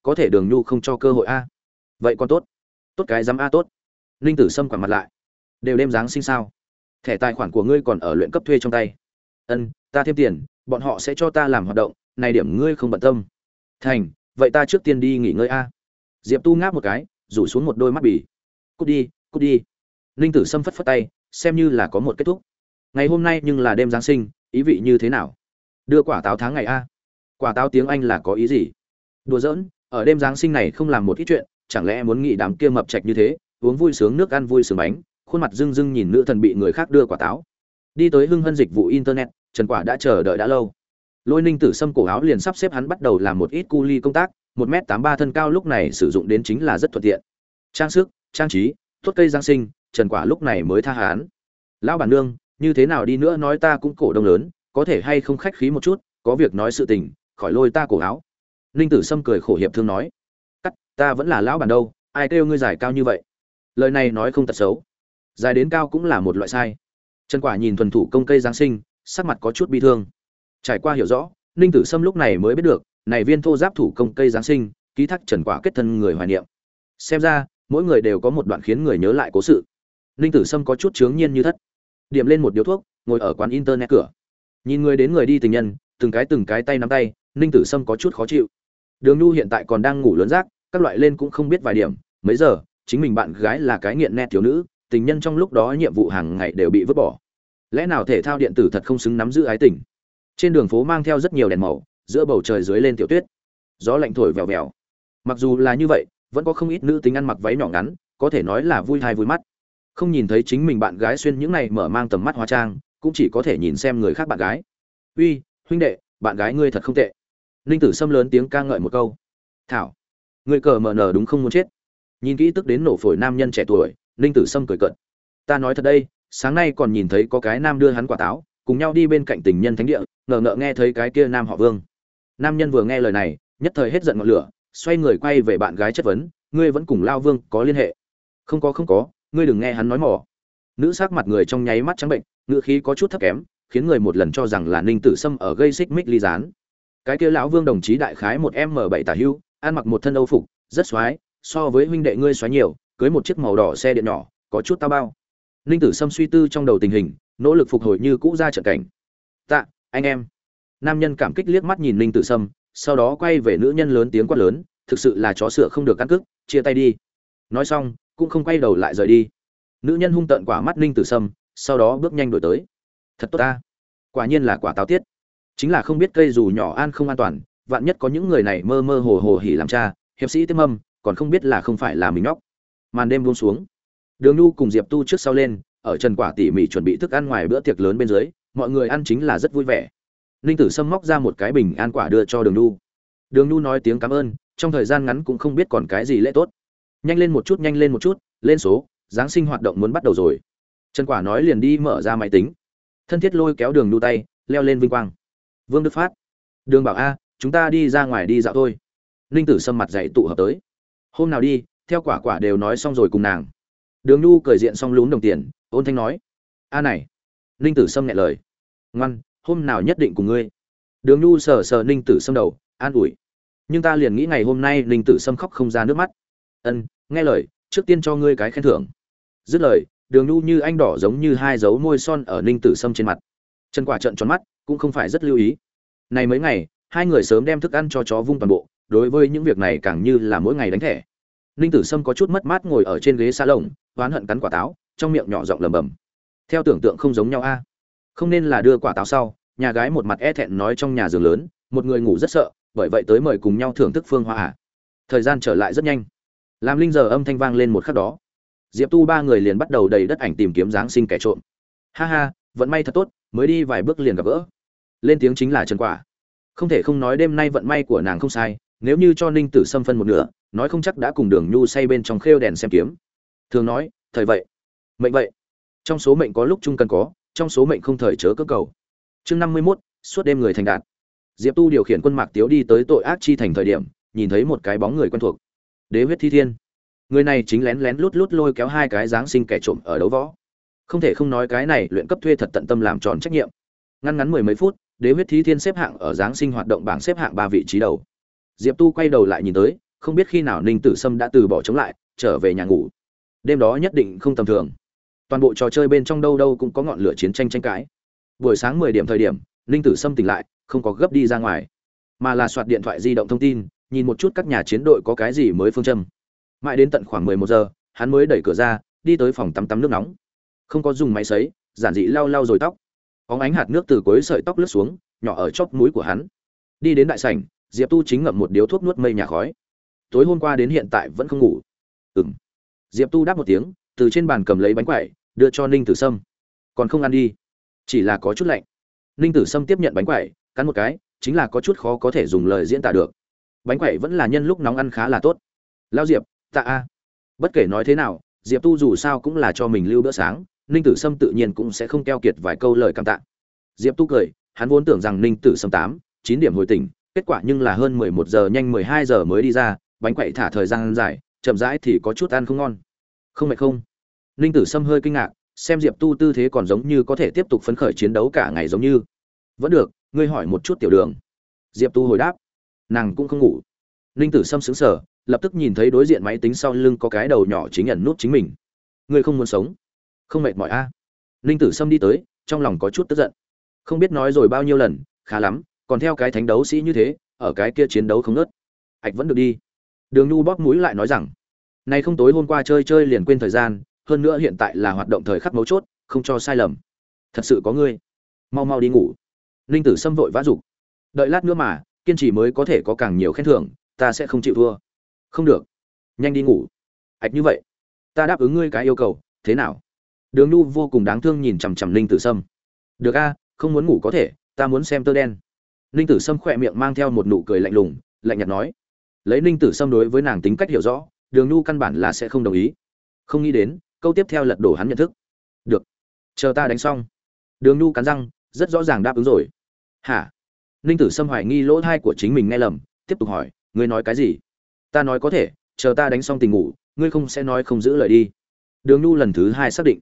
có thể Đường Nhu không cho cơ hội a. Vậy còn tốt. Tốt cái dám a tốt. Ninh Tử Sâm quằn mặt lại. Đều đêm Giáng sinh sao? Thẻ tài khoản của ngươi còn ở luyện cấp thuê trong tay. Ân, ta thêm tiền, bọn họ sẽ cho ta làm hoạt động, này điểm ngươi không bận tâm. Thành, vậy ta trước tiên đi nghỉ ngơi a. Diệp Tu ngáp một cái, rủ xuống một đôi mắt bì. Cút đi, cút đi. Ninh Tử Sâm phất phất tay, xem như là có một kết thúc. Ngày hôm nay nhưng là đêm Giáng sinh, ý vị như thế nào? Đưa quả táo tháng ngày a. Quả táo tiếng Anh là có ý gì? Đùa giỡn, ở đêm Giáng sinh này không làm một ít chuyện, chẳng lẽ muốn nghĩ đám kia mập trạch như thế, uống vui sướng nước ăn vui sướng bánh, khuôn mặt rưng rưng nhìn nữ thần bị người khác đưa quả táo. Đi tới Hưng Hân dịch vụ internet, Trần Quả đã chờ đợi đã lâu. Lôi Ninh Tử Sâm cổ áo liền sắp xếp hắn bắt đầu làm một ít cu ly công tác, 1m83 thân cao lúc này sử dụng đến chính là rất thuận tiện. Trang sức, trang trí, tốt cây Giáng sinh, Trần Quả lúc này mới tha hắn. Lão bản nương, như thế nào đi nữa nói ta cũng cổ đông lớn, có thể hay không khách khí một chút, có việc nói sự tình, khỏi lôi ta cổ áo. Ninh Tử Sâm cười khổ hiệp thương nói, cắt, ta vẫn là lão bản đâu, ai kêu ngươi giải cao như vậy. Lời này nói không tật xấu, dài đến cao cũng là một loại sai. Trần Quả nhìn thuần thủ công cây Giáng sinh, sắc mặt có chút bi thương. Trải qua hiểu rõ, Ninh Tử Sâm lúc này mới biết được, này viên thô giáp thủ công cây Giáng sinh, ký thác Trần Quả kết thân người hoài niệm. Xem ra, mỗi người đều có một đoạn khiến người nhớ lại cố sự. Ninh Tử Sâm có chút chướng nhiên như thất, điểm lên một điếu thuốc, ngồi ở quán internet cửa, nhìn người đến người đi tình nhân, từng cái tay nắm tay, Ninh Tử Sâm có chút khó chịu. Đường Nhu hiện tại còn đang ngủ lớn rác, các loại lên cũng không biết vài điểm, mấy giờ, chính mình bạn gái là cái nghiện net thiếu nữ, tình nhân trong lúc đó nhiệm vụ hàng ngày đều bị vứt bỏ. Lẽ nào thể thao điện tử thật không xứng nắm giữ ái tình? Trên đường phố mang theo rất nhiều đèn màu, giữa bầu trời dưới lên tiểu tuyết, gió lạnh thổi vèo vèo. Mặc dù là như vậy, vẫn có không ít nữ tính ăn mặc váy nhỏ ngắn, có thể nói là vui tai vui mắt. Không nhìn thấy chính mình bạn gái xuyên những này mở mang tầm mắt hóa trang, cũng chỉ có thể nhìn xem người khác bạn gái. Uy, huynh đệ, bạn gái ngươi thật không tệ. Ninh Tử Sâm lớn tiếng ca ngợi một câu. Thảo, ngươi cờ mờ nở đúng không muốn chết. Nhìn kỹ tức đến nổ phổi nam nhân trẻ tuổi, Ninh Tử Sâm cười cợt. Ta nói thật đây, sáng nay còn nhìn thấy có cái nam đưa hắn quả táo, cùng nhau đi bên cạnh tình nhân thánh địa, ngờ nghe thấy cái kia nam họ Vương. Nam nhân vừa nghe lời này, nhất thời hết giận ngọn lửa, xoay người quay về bạn gái chất vấn, ngươi vẫn cùng Lao Vương có liên hệ? Không có, ngươi đừng nghe hắn nói mỏ. Nữ sắc mặt người trong nháy mắt trắng bệnh, ngữ khí có chút thấp kém, khiến người một lần cho rằng là Ninh Tử Sâm ở gây xích mích ly gián. Cái kia lão Vương đồng chí đại khái một M7 tả hữu, ăn mặc một thân Âu phục, rất xoái, so với huynh đệ ngươi xoái nhiều, cưới một chiếc màu đỏ xe điện nhỏ, có chút tao bao. Ninh Tử Sâm suy tư trong đầu tình hình, nỗ lực phục hồi như cũ ra trận cảnh. Tạ, anh em. Nam nhân cảm kích liếc mắt nhìn Ninh Tử Sâm, sau đó quay về nữ nhân lớn tiếng quát lớn, thực sự là chó sửa không được ăn cức, chia tay đi. Nói xong, cũng không quay đầu lại rời đi. Nữ nhân hung tợn quả mắt Ninh Tử Sâm, sau đó bước nhanh đổi tới. Thật tốt ta, quả nhiên là quả táo tiết. Chính là không biết cây dù nhỏ an không an toàn, vạn nhất có những người này mơ mơ hồ hồ hỉ làm cha, hiệp sĩ tiêm âm, còn không biết là không phải là mình nhóc. Màn đêm buông xuống, Đường Nhu cùng Diệp Tu trước sau lên, ở Trần Quả tỉ mỉ chuẩn bị thức ăn ngoài bữa tiệc lớn bên dưới, mọi người ăn chính là rất vui vẻ. Ninh Tử Sâm móc ra một cái bình an quả đưa cho Đường Nhu. Đường Nhu nói tiếng cảm ơn, trong thời gian ngắn cũng không biết còn cái gì lễ tốt. Nhanh lên một chút, lên số, Giáng sinh hoạt động muốn bắt đầu rồi. Trần Quả nói liền đi mở ra máy tính, thân thiết lôi kéo Đường Nhu tay, leo lên vinh quang. Vương Đức Phát, Đường Bảo a, chúng ta đi ra ngoài đi dạo thôi. Ninh Tử Sâm mặt dày tụ hợp tới. Hôm nào đi, theo Quả đều nói xong rồi cùng nàng. Đường Nhu cười diện xong lún đồng tiền, ôn thanh nói, a này. Ninh Tử Sâm nhẹ lời, ngoan, hôm nào nhất định cùng ngươi. Đường Nhu sờ Ninh Tử Sâm đầu, an ủi. Nhưng ta liền nghĩ ngày hôm nay Ninh Tử Sâm khóc không ra nước mắt. Ân, nghe lời, trước tiên cho ngươi cái khen thưởng. Dứt lời, Đường Nhu như anh đỏ giống như hai dấu môi son ở Ninh Tử Sâm trên mặt. Trần Quả trợn tròn mắt, cũng không phải rất lưu ý. Này mấy ngày, hai người sớm đem thức ăn cho chó vung toàn bộ, đối với những việc này càng như là mỗi ngày đánh thẻ. Ninh Tử Sâm có chút mất mát ngồi ở trên ghế salon, oán hận cắn quả táo, trong miệng nhỏ giọng lẩm bẩm. Theo tưởng tượng không giống nhau a. Không nên là đưa quả táo sau, nhà gái một mặt e thẹn nói trong nhà giường lớn, một người ngủ rất sợ, bởi vậy tới mời cùng nhau thưởng thức phương hoa à. Thời gian trở lại rất nhanh. Làm linh giờ âm thanh vang lên một khắc đó, Diệp Tu ba người liền bắt đầu đầy đất ảnh tìm kiếm Giáng sinh kẻ trộm. Ha ha, vận may thật tốt, mới đi vài bước liền gặp gỡ. Lên tiếng chính là Trần Quả. Không thể không nói đêm nay vận may của nàng không sai, nếu như cho Ninh Tử Sâm phân một nửa, nói không chắc đã cùng Đường Nhu say bên trong khêu đèn xem kiếm. Thường nói, thời vậy, mệnh vậy. Trong số mệnh có lúc chung cần có, trong số mệnh không thời chớ cơ cầu. Chương 51, suốt đêm người thành đạt. Diệp Tu điều khiển quân Mạc Tiếu đi tới tội ác chi thành thời điểm, nhìn thấy một cái bóng người quen thuộc. Đế huyết thi thiên. Người này chính lén lén lút lút lôi kéo hai cái Giáng sinh kẻ trộm ở đấu võ. Không thể không nói cái này luyện cấp thuê thật tận tâm làm tròn trách nhiệm. Ngắn mười mấy phút, Đế huyết thi thiên xếp hạng ở Giáng sinh hoạt động bảng xếp hạng 3 vị trí đầu. Diệp Tu quay đầu lại nhìn tới, không biết khi nào Ninh Tử Sâm đã từ bỏ chống lại, trở về nhà ngủ. Đêm đó nhất định không tầm thường. Toàn bộ trò chơi bên trong đâu đâu cũng có ngọn lửa chiến tranh tranh cãi. Buổi sáng 10 điểm thời điểm, Ninh Tử Sâm tỉnh lại, không có gấp đi ra ngoài, mà là soạt điện thoại di động thông tin, nhìn một chút các nhà chiến đội có cái gì mới phương châm. Mãi đến tận khoảng 11 giờ, hắn mới đẩy cửa ra, đi tới phòng tắm nước nóng. Không có dùng máy sấy, giản dị lau lau rồi tóc. Bóng ánh hạt nước từ cuối sợi tóc lướt xuống, nhỏ ở chóp mũi của hắn. Đi đến đại sảnh, Diệp Tu chính ngậm một điếu thuốc nuốt mây nhà khói. Tối hôm qua đến hiện tại vẫn không ngủ. Diệp Tu đáp một tiếng, từ trên bàn cầm lấy bánh quẩy, đưa cho Ninh Tử Sâm. Còn không ăn đi, chỉ là có chút lạnh. Ninh Tử Sâm tiếp nhận bánh quẩy, cắn một cái, chính là có chút khó có thể dùng lời diễn tả được. Bánh quẩy vẫn là nhân lúc nóng ăn khá là tốt. Lao Diệp, tạ a. Bất kể nói thế nào, Diệp Tu dù sao cũng là cho mình lưu bữa sáng, Ninh Tử Sâm tự nhiên cũng sẽ không keo kiệt vài câu lời cảm tạ. Diệp Tu cười, hắn vốn tưởng rằng Ninh Tử Sâm 8, 9 điểm hồi tỉnh, kết quả nhưng là hơn 11 giờ nhanh 12 giờ mới đi ra, bánh quẩy thả thời gian dài, chậm rãi thì có chút ăn không ngon. Không mệt không? Ninh Tử Sâm hơi kinh ngạc, xem Diệp Tu tư thế còn giống như có thể tiếp tục phấn khởi chiến đấu cả ngày giống như. Vẫn được, ngươi hỏi một chút Tiểu Đường. Diệp Tu hồi đáp. Nàng cũng không ngủ. Ninh Tử Sâm sững sờ, lập tức nhìn thấy đối diện máy tính sau lưng có cái đầu nhỏ chính ẩn nút chính mình. Ngươi không muốn sống? Không mệt mỏi a? Ninh Tử Sâm đi tới, trong lòng có chút tức giận. Không biết nói rồi bao nhiêu lần, khá lắm, còn theo cái thánh đấu sĩ như thế, ở cái kia chiến đấu không ngớt. Ảch vẫn được đi. Đường Nhu bóp mũi lại nói rằng, này không tối hôm qua chơi chơi liền quên thời gian, hơn nữa hiện tại là hoạt động thời khắc mấu chốt, không cho sai lầm. Thật sự có ngươi, mau mau đi ngủ. Ninh Tử Sâm vội vã dục, đợi lát nữa mà, kiên trì mới có thể có càng nhiều khen thưởng, ta sẽ không chịu thua. Không được, nhanh đi ngủ. Ảch như vậy, ta đáp ứng ngươi cái yêu cầu, thế nào? Đường Nhu vô cùng đáng thương nhìn chằm chằm Ninh Tử Sâm. Được a, không muốn ngủ có thể, ta muốn xem tơ đen. Ninh Tử Sâm khỏe miệng mang theo một nụ cười lạnh lùng, lạnh nhạt nói. Lấy Ninh Tử Sâm đối với nàng tính cách hiểu rõ, Đường Nhu căn bản là sẽ không đồng ý. Không nghĩ đến, câu tiếp theo lật đổ hắn nhận thức. Được, chờ ta đánh xong. Đường Nhu cắn răng, rất rõ ràng đáp ứng rồi. Hả? Ninh Tử Sâm hoài nghi lỗ tai của chính mình nghe lầm, tiếp tục hỏi, ngươi nói cái gì? Ta nói có thể, chờ ta đánh xong tình ngủ, ngươi không sẽ nói không giữ lời đi. Đường Nhu lần thứ 2 xác định.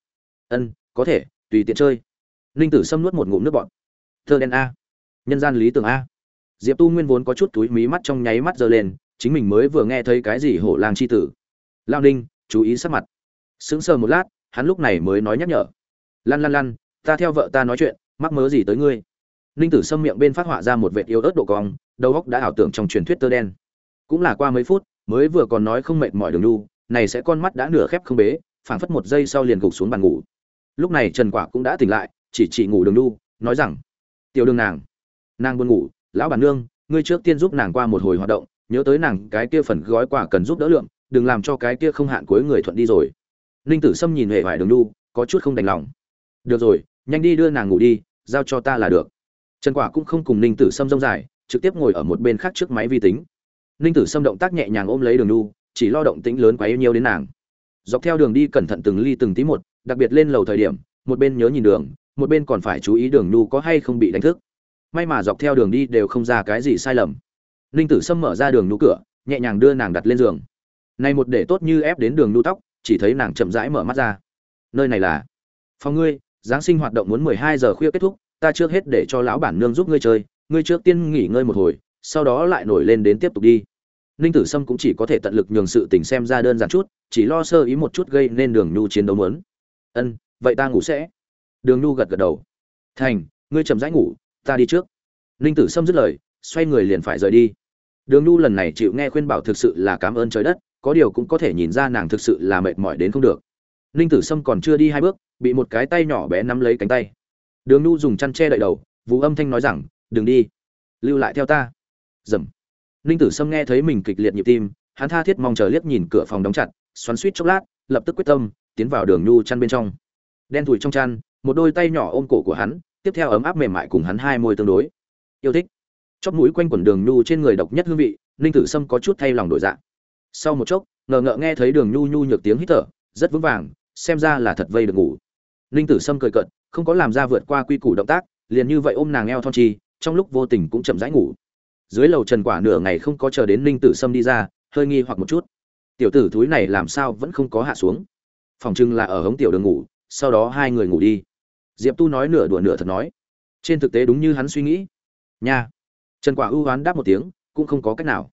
Có thể, tùy tiện chơi. Ninh Tử Sâm nuốt một ngụm nước bọt. Thơ đen a, nhân gian lý tưởng a. Diệp Tu Nguyên vốn có chút túi mí mắt trong nháy mắt giơ lên, chính mình mới vừa nghe thấy cái gì hổ lang chi tử. Lao Ninh, chú ý sắc mặt. Sững sờ một lát, hắn lúc này mới nói nhắc nhở. Lăn lăn lăn, ta theo vợ ta nói chuyện, mắc mớ gì tới ngươi? Ninh Tử Sâm miệng bên phát họa ra một vệt yếu ớt độ cong, đầu óc đã ảo tưởng trong truyền thuyết tơ đen. Cũng là qua mấy phút, mới vừa còn nói không mệt mỏi Đường Nhu, này sẽ con mắt đã nửa khép không bế, phảng phất một giây sau liền gục xuống bàn ngủ. Lúc này Trần Quả cũng đã tỉnh lại, chỉ ngủ Đường Nhu, nói rằng: "Tiểu Đường nàng buồn ngủ, lão bản nương, ngươi trước tiên giúp nàng qua một hồi hoạt động, nhớ tới nàng cái kia phần gói quà cần giúp đỡ lượng, đừng làm cho cái kia không hạn cuối người thuận đi rồi." Ninh Tử Sâm nhìn hề vải Đường Nhu, có chút không đành lòng. "Được rồi, nhanh đi đưa nàng ngủ đi, giao cho ta là được." Trần Quả cũng không cùng Ninh Tử Sâm rông dài, trực tiếp ngồi ở một bên khác trước máy vi tính. Ninh Tử Sâm động tác nhẹ nhàng ôm lấy Đường Nhu, chỉ lo động tĩnh lớn quá yêu nhiều đến nàng. Dọc theo đường đi cẩn thận từng ly từng tí một, đặc biệt lên lầu thời điểm, một bên nhớ nhìn đường, một bên còn phải chú ý Đường Nhu có hay không bị đánh thức. May mà dọc theo đường đi đều không ra cái gì sai lầm. Ninh Tử Sâm mở ra Đường Nhu cửa, nhẹ nhàng đưa nàng đặt lên giường. Này một để tốt như ép đến Đường Nhu tóc, chỉ thấy nàng chậm rãi mở mắt ra. Nơi này là phòng ngươi, giáng sinh hoạt động muốn 12 giờ khuya kết thúc, ta trước hết để cho lão bản nương giúp ngươi chơi, ngươi trước tiên nghỉ ngơi một hồi, sau đó lại nổi lên đến tiếp tục đi. Ninh Tử Sâm cũng chỉ có thể tận lực nhường sự tình xem ra đơn giản chút, chỉ lo sơ ý một chút gây nên Đường Nhu chiến đấu muốn. Vậy ta ngủ sẽ. Đường Nhu gật gật đầu. Thành, ngươi chậm rãi ngủ, ta đi trước. Ninh Tử Sâm dứt lời, xoay người liền phải rời đi. Đường Nhu lần này chịu nghe khuyên bảo thực sự là cảm ơn trời đất, có điều cũng có thể nhìn ra nàng thực sự là mệt mỏi đến không được. Ninh Tử Sâm còn chưa đi 2 bước, bị một cái tay nhỏ bé nắm lấy cánh tay. Đường Nhu dùng chăn che đậy đầu, Vũ âm thanh nói rằng, "Đừng đi, lưu lại theo ta." Rầm. Ninh Tử Sâm nghe thấy mình kịch liệt nhịp tim, hắn tha thiết mong chờ liếc nhìn cửa phòng đóng chặt, xoắn xuýt chốc lát, lập tức quyết tâm tiến vào Đường Nhu chăn bên trong. Đen thùi trong chăn, một đôi tay nhỏ ôm cổ của hắn, tiếp theo ấm áp mềm mại cùng hắn hai môi tương đối. Yêu thích. Chóp mũi quanh quẩn Đường Nhu trên người độc nhất hương vị, Ninh Tử Sâm có chút thay lòng đổi dạ. Sau một chốc, ngờ ngợ nghe thấy Đường Nhu nhu nhược tiếng hít thở, rất vững vàng, xem ra là thật vây được ngủ. Ninh Tử Sâm cười cợt, không có làm ra vượt qua quy củ động tác, liền như vậy ôm nàng eo thon trì, trong lúc vô tình cũng chậm rãi ngủ. Dưới lầu Trần Quả nửa ngày không có chờ đến Ninh Tử Sâm đi ra, hơi nghi hoặc một chút. Tiểu tử thúi này làm sao vẫn không có hạ xuống? Phòng trưng là ở hống tiểu Đường ngủ, sau đó hai người ngủ đi. Diệp Tu nói nửa đùa nửa thật nói. Trên thực tế đúng như hắn suy nghĩ. Nha. Trần Quả ưu hoán đáp một tiếng, cũng không có cách nào.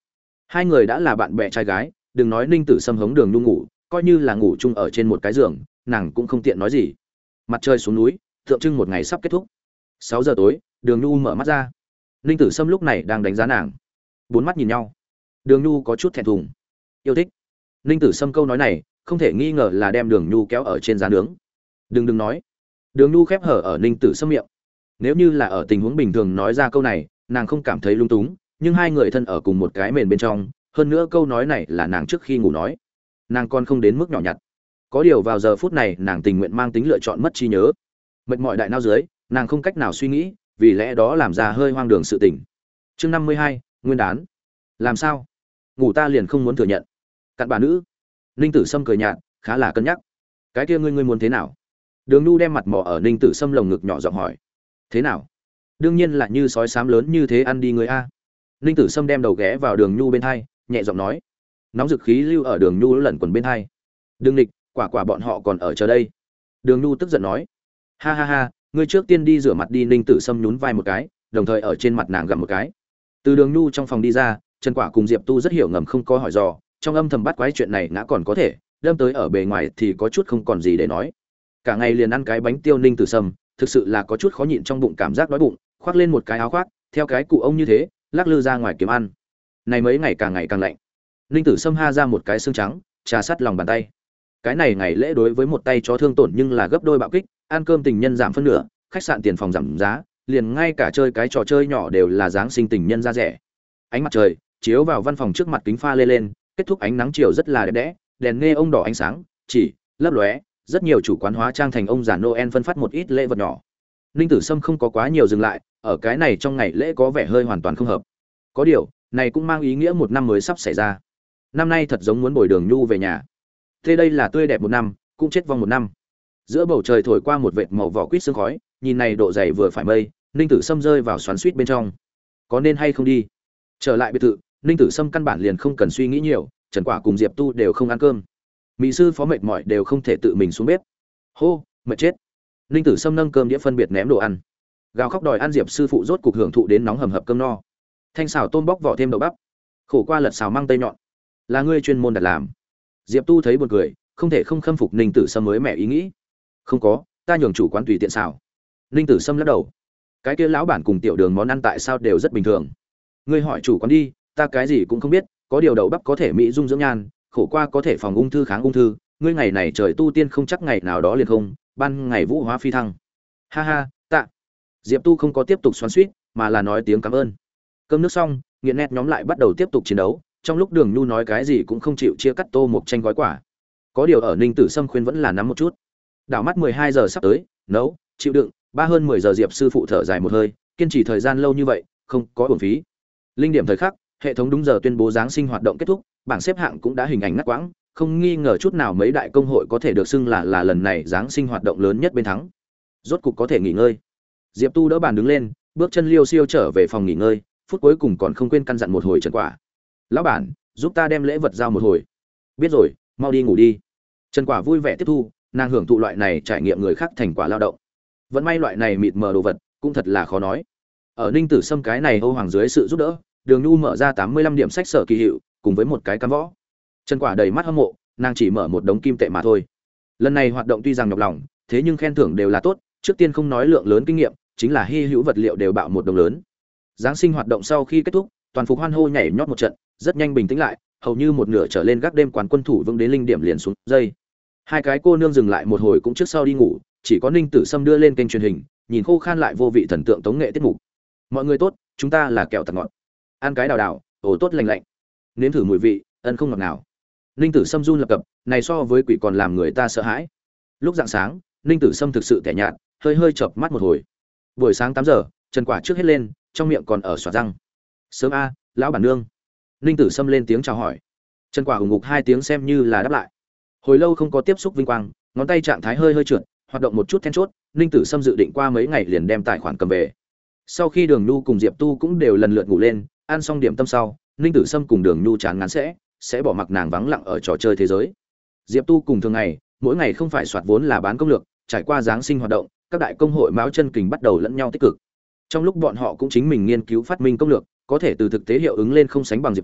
Hai người đã là bạn bè trai gái, đừng nói Ninh Tử Sâm hống Đường Nhu ngủ, coi như là ngủ chung ở trên một cái giường, nàng cũng không tiện nói gì. Mặt trời xuống núi, tượng trưng một ngày sắp kết thúc. 6 giờ tối, Đường Nhu mở mắt ra. Ninh Tử Sâm lúc này đang đánh giá nàng. Bốn mắt nhìn nhau. Đường Nhu có chút thẹn thùng. Yêu thích. Ninh Tử Sâm câu nói này, không thể nghi ngờ là đem Đường Nhu kéo ở trên giá nướng. Đừng nói. Đường Nhu khép hở ở Ninh Tử Sâm miệng. Nếu như là ở tình huống bình thường nói ra câu này, nàng không cảm thấy lung túng, nhưng hai người thân ở cùng một cái mền bên trong, hơn nữa câu nói này là nàng trước khi ngủ nói. Nàng còn không đến mức nhỏ nhặt. Có điều vào giờ phút này, nàng tình nguyện mang tính lựa chọn mất trí nhớ. Mệt mỏi đại não dưới, nàng không cách nào suy nghĩ, vì lẽ đó làm ra hơi hoang đường sự tình. Chương 52, Nguyên đán. Làm sao? Ngủ ta liền không muốn thừa nhận. Cặn bà nữ. Ninh Tử Sâm cười nhạt, khá là cân nhắc. Cái kia ngươi muốn thế nào? Đường Nhu đem mặt mò ở Ninh Tử Sâm lồng ngực nhỏ giọng hỏi. Thế nào? Đương nhiên là như sói xám lớn như thế ăn đi người a. Ninh Tử Sâm đem đầu ghé vào Đường Nhu bên hai, nhẹ giọng nói. Nóng dực khí lưu ở Đường Nhu lẩn quẩn bên hai. Đừng nghịch, quả quả bọn họ còn ở chờ đây. Đường Nhu tức giận nói. Ha ha ha, ngươi trước tiên đi rửa mặt đi. Ninh Tử Sâm nhún vai một cái, đồng thời ở trên mặt nàng gặm một cái. Từ Đường Nhu trong phòng đi ra, Trần Quả cùng Diệp Tu rất hiểu ngầm không có hỏi dò, trong âm thầm bắt quái chuyện này ngã còn có thể, đâm tới ở bề ngoài thì có chút không còn gì để nói. Cả ngày liền ăn cái bánh tiêu. Ninh Tử Sâm thực sự là có chút khó nhịn trong bụng cảm giác đói bụng, khoác lên một cái áo khoác, theo cái cụ ông như thế, lắc lư ra ngoài kiếm ăn. Này mấy ngày càng lạnh. Ninh Tử Sâm ha ra một cái xương trắng, trà sát lòng bàn tay. Cái này ngày lễ đối với một tay chó thương tổn nhưng là gấp đôi bạo kích, ăn cơm tình nhân giảm phân nửa, khách sạn tiền phòng giảm giá, liền ngay cả chơi cái trò chơi nhỏ đều là giáng sinh tình nhân ra rẻ. Ánh mặt trời chiếu vào văn phòng trước mặt kính pha lê lên, kết thúc ánh nắng chiều rất là đẹp đẽ, đèn nghe ông đỏ ánh sáng, chỉ lấp lóe, rất nhiều chủ quán hóa trang thành ông già Noel phân phát một ít lễ vật nhỏ. Ninh Tử Sâm không có quá nhiều dừng lại, ở cái này trong ngày lễ có vẻ hơi hoàn toàn không hợp. Có điều, này cũng mang ý nghĩa một năm mới sắp xảy ra. Năm nay thật giống muốn bồi Đường Nhu về nhà. Thế đây là tươi đẹp một năm, cũng chết vong một năm. Giữa bầu trời thổi qua một vệt màu vỏ quýt sương khói, nhìn này độ dày vừa phải mây, Ninh Tử Sâm rơi vào xoắn xuýt bên trong. Có nên hay không đi? Trở lại biệt thự, Ninh Tử Sâm căn bản liền không cần suy nghĩ nhiều, Trần Quả cùng Diệp Tu đều không ăn cơm. Mỹ sư phó mệt mỏi đều không thể tự mình xuống bếp. Hô, mệt chết. Ninh Tử Sâm nâng cơm đĩa phân biệt ném đồ ăn. Gào khóc đòi ăn Diệp sư phụ rốt cục hưởng thụ đến nóng hầm hập cơm no. Thanh xào tôm bóc vỏ thêm đậu bắp. Khổ qua lật xào măng tây nhọn. Là ngươi chuyên môn đặt làm. Diệp Tu thấy buồn cười, không thể không khâm phục Ninh Tử Sâm mới mẻ ý nghĩ. Không có, ta nhường chủ quán tùy tiện xào. Ninh Tử Sâm lắc đầu. Cái kia lão bản cùng tiểu đường món ăn tại sao đều rất bình thường. Ngươi hỏi chủ quán đi, ta cái gì cũng không biết, có điều đậu bắp có thể mỹ dung dưỡng nhan, khổ qua có thể phòng ung thư kháng ung thư, ngươi ngày này trời tu tiên không chắc ngày nào đó liền không, ban ngày vũ hóa phi thăng. Ha ha, tạ. Diệp Tu không có tiếp tục xoắn xuýt, mà là nói tiếng cảm ơn. Cơm nước xong, nghiện nét nhóm lại bắt đầu tiếp tục chiến đấu, trong lúc Đường Nhu nói cái gì cũng không chịu chia cắt tô một tranh gói quả. Có điều ở Ninh Tử Sâm khuyên vẫn là nắm một chút. Đảo mắt 12 giờ sắp tới, nấu, chịu đựng, hơn 10 giờ Diệp sư phụ thở dài một hơi, kiên trì thời gian lâu như vậy, không có uổng phí. Linh điểm thời khắc, hệ thống đúng giờ tuyên bố giáng sinh hoạt động kết thúc, bảng xếp hạng cũng đã hình ảnh ngắt quãng, không nghi ngờ chút nào mấy đại công hội có thể được xưng là lần này giáng sinh hoạt động lớn nhất bên thắng. Rốt cục có thể nghỉ ngơi. Diệp Tu đỡ bàn đứng lên, bước chân liêu xiêu trở về phòng nghỉ ngơi, phút cuối cùng còn không quên căn dặn một hồi Trần Quả. Lão bản, giúp ta đem lễ vật giao một hồi. Biết rồi, mau đi ngủ đi. Trần Quả vui vẻ tiếp thu, nàng hưởng thụ loại này trải nghiệm người khác thành quả lao động. Vẫn may loại này mịt mờ đồ vật, cũng thật là khó nói. Ở Ninh Tử Sâm cái này Âu Hoàng dưới sự giúp đỡ, Đường Nhu mở ra 85 điểm sách sở kỳ hiệu, cùng với một cái cam võ. Trần Quả đầy mắt hâm mộ, nàng chỉ mở một đống kim tệ mà thôi. Lần này hoạt động tuy rằng nhọc lòng, thế nhưng khen thưởng đều là tốt, trước tiên không nói lượng lớn kinh nghiệm, chính là hy hữu vật liệu đều bạo một đồng lớn. Giáng sinh hoạt động sau khi kết thúc, toàn phục hoan hô nhảy nhót một trận, rất nhanh bình tĩnh lại, hầu như một nửa trở lên gác đêm quán quân thủ vững đến linh điểm liền xuống dây. Hai cái cô nương dừng lại một hồi cũng trước sau đi ngủ, chỉ có Ninh Tử Sâm đưa lên kênh truyền hình, nhìn khô khan lại vô vị thần tượng tống nghệ tiết mục. Mọi người tốt, chúng ta là kẹo tạt ngọt. Ăn cái đào đào, ồ tốt lành lạnh. Nếm thử mùi vị, ân không ngọt nào. Ninh Tử Sâm run lập cập, này so với quỷ còn làm người ta sợ hãi. Lúc rạng sáng, Ninh Tử Sâm thực sự tẻ nhạt, hơi chợp mắt một hồi. Buổi sáng 8 giờ, Trần Quả trước hết lên, trong miệng còn ở xoa răng. Sớm a, lão bản nương. Ninh Tử Sâm lên tiếng chào hỏi. Trần Quả hùng ngục 2 tiếng xem như là đáp lại. Hồi lâu không có tiếp xúc vinh quang, ngón tay trạng thái hơi trượt, hoạt động một chút then chốt, Ninh Tử Sâm dự định qua mấy ngày liền đem tài khoản cầm về. Sau khi Đường Nhu cùng Diệp Tu cũng đều lần lượt ngủ lên, ăn xong điểm tâm sau, Ninh Tử Sâm cùng Đường Nhu chán ngán sẽ bỏ mặc nàng vắng lặng ở trò chơi thế giới. Diệp Tu cùng thường ngày, mỗi ngày không phải soạt vốn là bán công lược, trải qua giáng sinh hoạt động, các đại công hội máu chân kình bắt đầu lẫn nhau tích cực. Trong lúc bọn họ cũng chính mình nghiên cứu phát minh công lược, có thể từ thực tế hiệu ứng lên không sánh bằng Diệp Tu,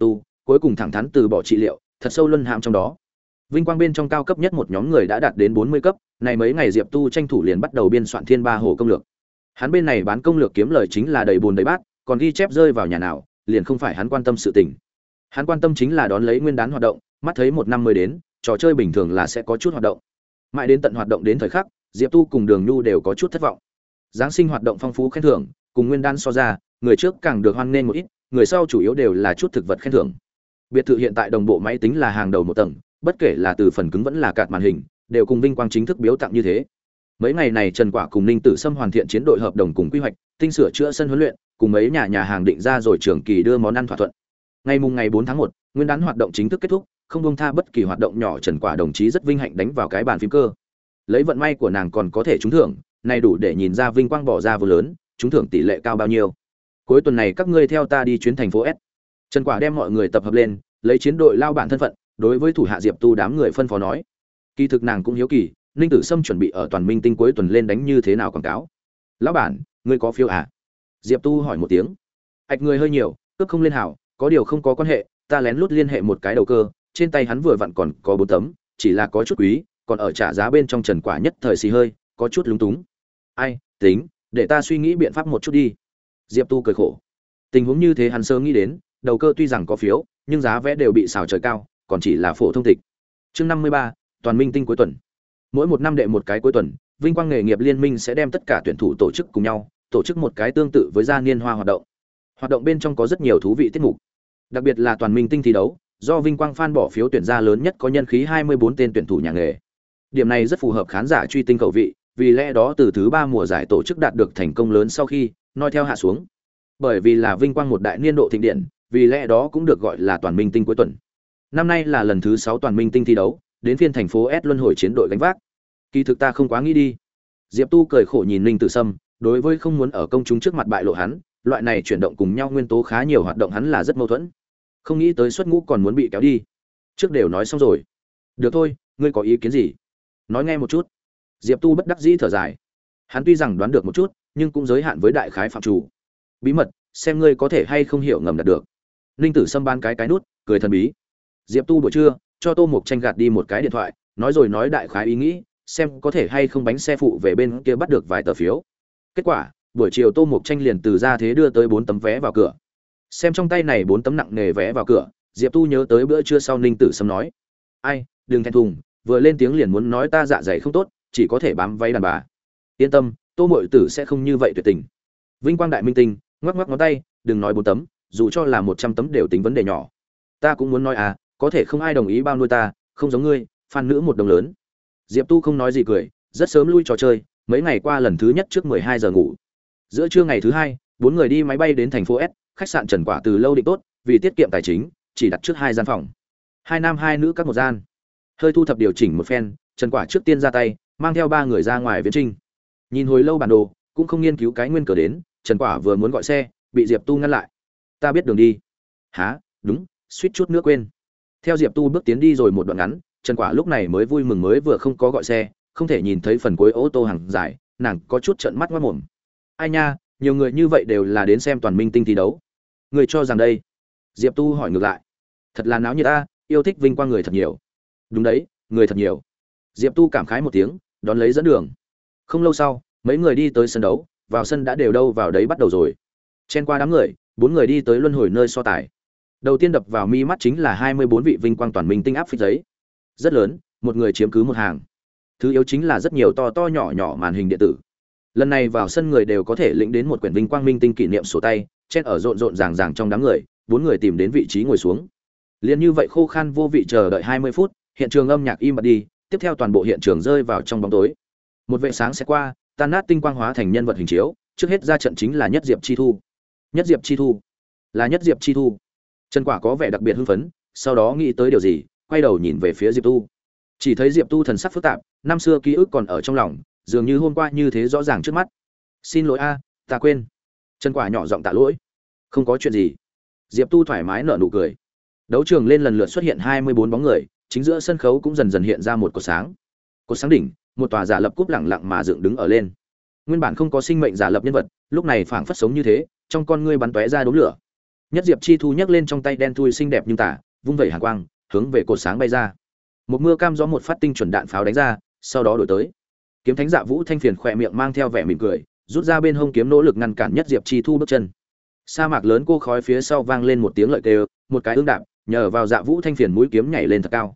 cuối cùng thẳng thắn từ bỏ trị liệu, thật sâu luân hãm trong đó. Vinh quang bên trong cao cấp nhất một nhóm người đã đạt đến 40 cấp, này mấy ngày Diệp Tu tranh thủ liền bắt đầu biên soạn Thiên Ba Hồ công lược. Hắn bên này bán công lược kiếm lời chính là đầy buồn đầy bát, còn ghi chép rơi vào nhà nào, liền không phải hắn quan tâm sự tình. Hắn quan tâm chính là đón lấy nguyên đán hoạt động, mắt thấy một năm mới đến, trò chơi bình thường là sẽ có chút hoạt động. Mãi đến tận hoạt động đến thời khắc, Diệp Tu cùng Đường Nhu đều có chút thất vọng. Giáng sinh hoạt động phong phú khen thưởng, cùng nguyên đán so ra, người trước càng được hoan nghênh một ít, người sau chủ yếu đều là chút thực vật khen thưởng. Biệt thự hiện tại đồng bộ máy tính là hàng đầu một tầng, bất kể là từ phần cứng vẫn là card màn hình, đều cùng vinh quang chính thức biếu tặng như thế. Mấy ngày này Trần Quả cùng Ninh Tử Sâm hoàn thiện chiến đội hợp đồng cùng quy hoạch, tinh sửa chữa sân huấn luyện, cùng mấy nhà hàng định ra rồi trưởng kỳ đưa món ăn thỏa thuận. Ngày 4 tháng 1, nguyên đán hoạt động chính thức kết thúc, không buông tha bất kỳ hoạt động nhỏ, Trần Quả đồng chí rất vinh hạnh đánh vào cái bàn phím cơ. Lấy vận may của nàng còn có thể trúng thưởng, này đủ để nhìn ra vinh quang bỏ ra vô lớn, trúng thưởng tỷ lệ cao bao nhiêu. Cuối tuần này các ngươi theo ta đi chuyến thành phố S. Trần Quả đem mọi người tập hợp lên, lấy chiến đội lao bản thân phận, đối với thủ hạ Diệp Tu đám người phân phó nói. Kỳ thực nàng cũng hiếu kỳ, Ninh Tử Sâm chuẩn bị ở toàn minh tinh cuối tuần lên đánh như thế nào quảng cáo. Lão bản, ngươi có phiếu à? Diệp Tu hỏi một tiếng. Ảch người hơi nhiều, cướp không lên hảo, có điều không có quan hệ, ta lén lút liên hệ một cái đầu cơ, trên tay hắn vừa vặn còn có 4 tấm, chỉ là có chút quý, còn ở trả giá bên trong. Trần Quả nhất thời xì hơi, có chút lúng túng. Ai, tính, để ta suy nghĩ biện pháp một chút đi. Diệp Tu cười khổ. Tình huống như thế hắn sớm nghĩ đến, đầu cơ tuy rằng có phiếu, nhưng giá vé đều bị xào trời cao, còn chỉ là phổ thông tịch. Chương 53, toàn minh tinh cuối tuần. Mỗi một năm đệ một cái cuối tuần, Vinh Quang nghề nghiệp liên minh sẽ đem tất cả tuyển thủ tổ chức cùng nhau, tổ chức một cái tương tự với gia niên hoa hoạt động. Hoạt động bên trong có rất nhiều thú vị tiết mục, đặc biệt là toàn minh tinh thi đấu, do Vinh Quang fan bỏ phiếu tuyển ra lớn nhất có nhân khí 24 tên tuyển thủ nhà nghề. Điểm này rất phù hợp khán giả truy tinh khẩu vị, vì lẽ đó từ thứ 3 mùa giải tổ chức đạt được thành công lớn sau khi noi theo hạ xuống. Bởi vì là Vinh Quang một đại niên độ thịnh điện, vì lẽ đó cũng được gọi là toàn minh tinh cuối tuần. Năm nay là lần thứ 6 toàn minh tinh thi đấu, đến phiên thành phố S luân hồi chiến đội gánh vác. Kỳ thực ta không quá nghĩ đi. Diệp Tu cười khổ nhìn Ninh Tử Sâm, đối với không muốn ở công chúng trước mặt bại lộ hắn, loại này chuyển động cùng nhau nguyên tố khá nhiều hoạt động hắn là rất mâu thuẫn. Không nghĩ tới xuất ngũ còn muốn bị kéo đi. Trước đều nói xong rồi. Được thôi, ngươi có ý kiến gì? Nói nghe một chút. Diệp Tu bất đắc dĩ thở dài. Hắn tuy rằng đoán được một chút, nhưng cũng giới hạn với đại khái phạm chủ. Bí mật, xem ngươi có thể hay không hiểu ngầm đạt được. Ninh Tử Sâm ban cái nút, cười thần bí. Diệp Tu buổi trưa cho Tô Mục Tranh gạt đi một cái điện thoại, nói rồi nói đại khái ý nghĩ, xem có thể hay không bánh xe phụ về bên kia bắt được vài tờ phiếu. Kết quả, buổi chiều Tô Mục Tranh liền từ ra thế đưa tới 4 tấm vé vào cửa. Xem trong tay này 4 tấm nặng nề vé vào cửa, Diệp Tu nhớ tới bữa trưa sau Ninh Tử Sâm nói: "Ai, đừng thẹn thùng, vừa lên tiếng liền muốn nói ta dạ dày không tốt, chỉ có thể bám váy đàn bà. Yên tâm, Tô muội tử sẽ không như vậy tuyệt tình." Vinh Quang đại minh tinh, ngoắc ngoắc ngón tay, đừng nói 4 tấm, dù cho là 100 tấm đều tính vấn đề nhỏ. Ta cũng muốn nói à, có thể không ai đồng ý bao nuôi ta, không giống ngươi, fan nữ một đồng lớn. Diệp Tu không nói gì cười, rất sớm lui trò chơi, mấy ngày qua lần thứ nhất trước 12 giờ ngủ. Giữa trưa ngày thứ hai, 4 người đi máy bay đến thành phố S, khách sạn Trần Quả từ lâu định tốt, vì tiết kiệm tài chính, chỉ đặt trước 2 gian phòng. 2 nam 2 nữ các một gian. Hơi thu thập điều chỉnh một phen, Trần Quả trước tiên ra tay, mang theo 3 người ra ngoài viễn trinh. Nhìn hồi lâu bản đồ, cũng không nghiên cứu cái nguyên cớ đến, Trần Quả vừa muốn gọi xe, bị Diệp Tu ngăn lại. "Ta biết đường đi." "Hả? Đúng, suýt chút nữa quên." Theo Diệp Tu bước tiến đi rồi một đoạn ngắn, Trần Quả lúc này mới vui mừng mới vừa không có gọi xe, không thể nhìn thấy phần cuối ô tô hàng dài, nàng có chút trợn mắt ngoác mồm. "Ai nha, nhiều người như vậy đều là đến xem toàn minh tinh thi đấu. Người cho rằng đây?" Diệp Tu hỏi ngược lại. "Thật là náo nhiệt ta, yêu thích Vinh Quang người thật nhiều." "Đúng đấy, người thật nhiều." Diệp Tu cảm khái một tiếng, đón lấy dẫn đường. Không lâu sau, mấy người đi tới sân đấu, vào sân đã đều đâu vào đấy bắt đầu rồi. Chen qua đám người, 4 người đi tới luân hồi nơi so tài. Đầu tiên đập vào mi mắt chính là 24 vị Vinh Quang toàn minh tinh áp phích giấy. Rất lớn, một người chiếm cứ một hàng. Thứ yếu chính là rất nhiều to to nhỏ nhỏ màn hình điện tử. Lần này vào sân người đều có thể lĩnh đến một quyển Vinh Quang minh tinh kỷ niệm sổ tay, chen ở rộn rộn ràng ràng trong đám người, 4 người tìm đến vị trí ngồi xuống. Liên như vậy khô khan vô vị chờ đợi 20 phút, hiện trường âm nhạc im bặt đi, tiếp theo toàn bộ hiện trường rơi vào trong bóng tối. Một vệ sáng sẽ qua, tan nát tinh quang hóa thành nhân vật hình chiếu, trước hết ra trận chính là Nhất Diệp Chi Thu. Nhất Diệp Chi Thu, là Nhất Diệp Chi Thu. Trần Quả có vẻ đặc biệt hưng phấn, sau đó nghĩ tới điều gì, quay đầu nhìn về phía Diệp Tu. Chỉ thấy Diệp Tu thần sắc phức tạp, năm xưa ký ức còn ở trong lòng, dường như hôm qua như thế rõ ràng trước mắt. "Xin lỗi a, ta quên." Trần Quả nhỏ giọng tạ lỗi. "Không có chuyện gì." Diệp Tu thoải mái nở nụ cười. Đấu trường lên lần lượt xuất hiện 24 bóng người, chính giữa sân khấu cũng dần dần hiện ra một cột sáng. Cột sáng đỉnh, một tòa giả lập cúp lẳng lặng mà dựng đứng ở lên. Nguyên bản không có sinh mệnh giả lập nhân vật, lúc này phảng phất sống như thế, trong con ngươi bắn tóe ra đốm lửa. Nhất Diệp Chi Thu nhấc lên trong tay đen thui xinh đẹp nhưng tả, vung vẩy hàn quang, hướng về cột sáng bay ra. Một mưa cam gió một phát tinh chuẩn đạn pháo đánh ra, sau đó đổi tới. Kiếm Thánh Dạ Vũ Thanh Phiền khỏe miệng mang theo vẻ mỉm cười, rút ra bên hông kiếm nỗ lực ngăn cản Nhất Diệp Chi Thu bước chân. Sa mạc lớn cô khói phía sau vang lên một tiếng lợi kêu, một cái ương đạp, nhờ vào Dạ Vũ Thanh Phiền mũi kiếm nhảy lên thật cao.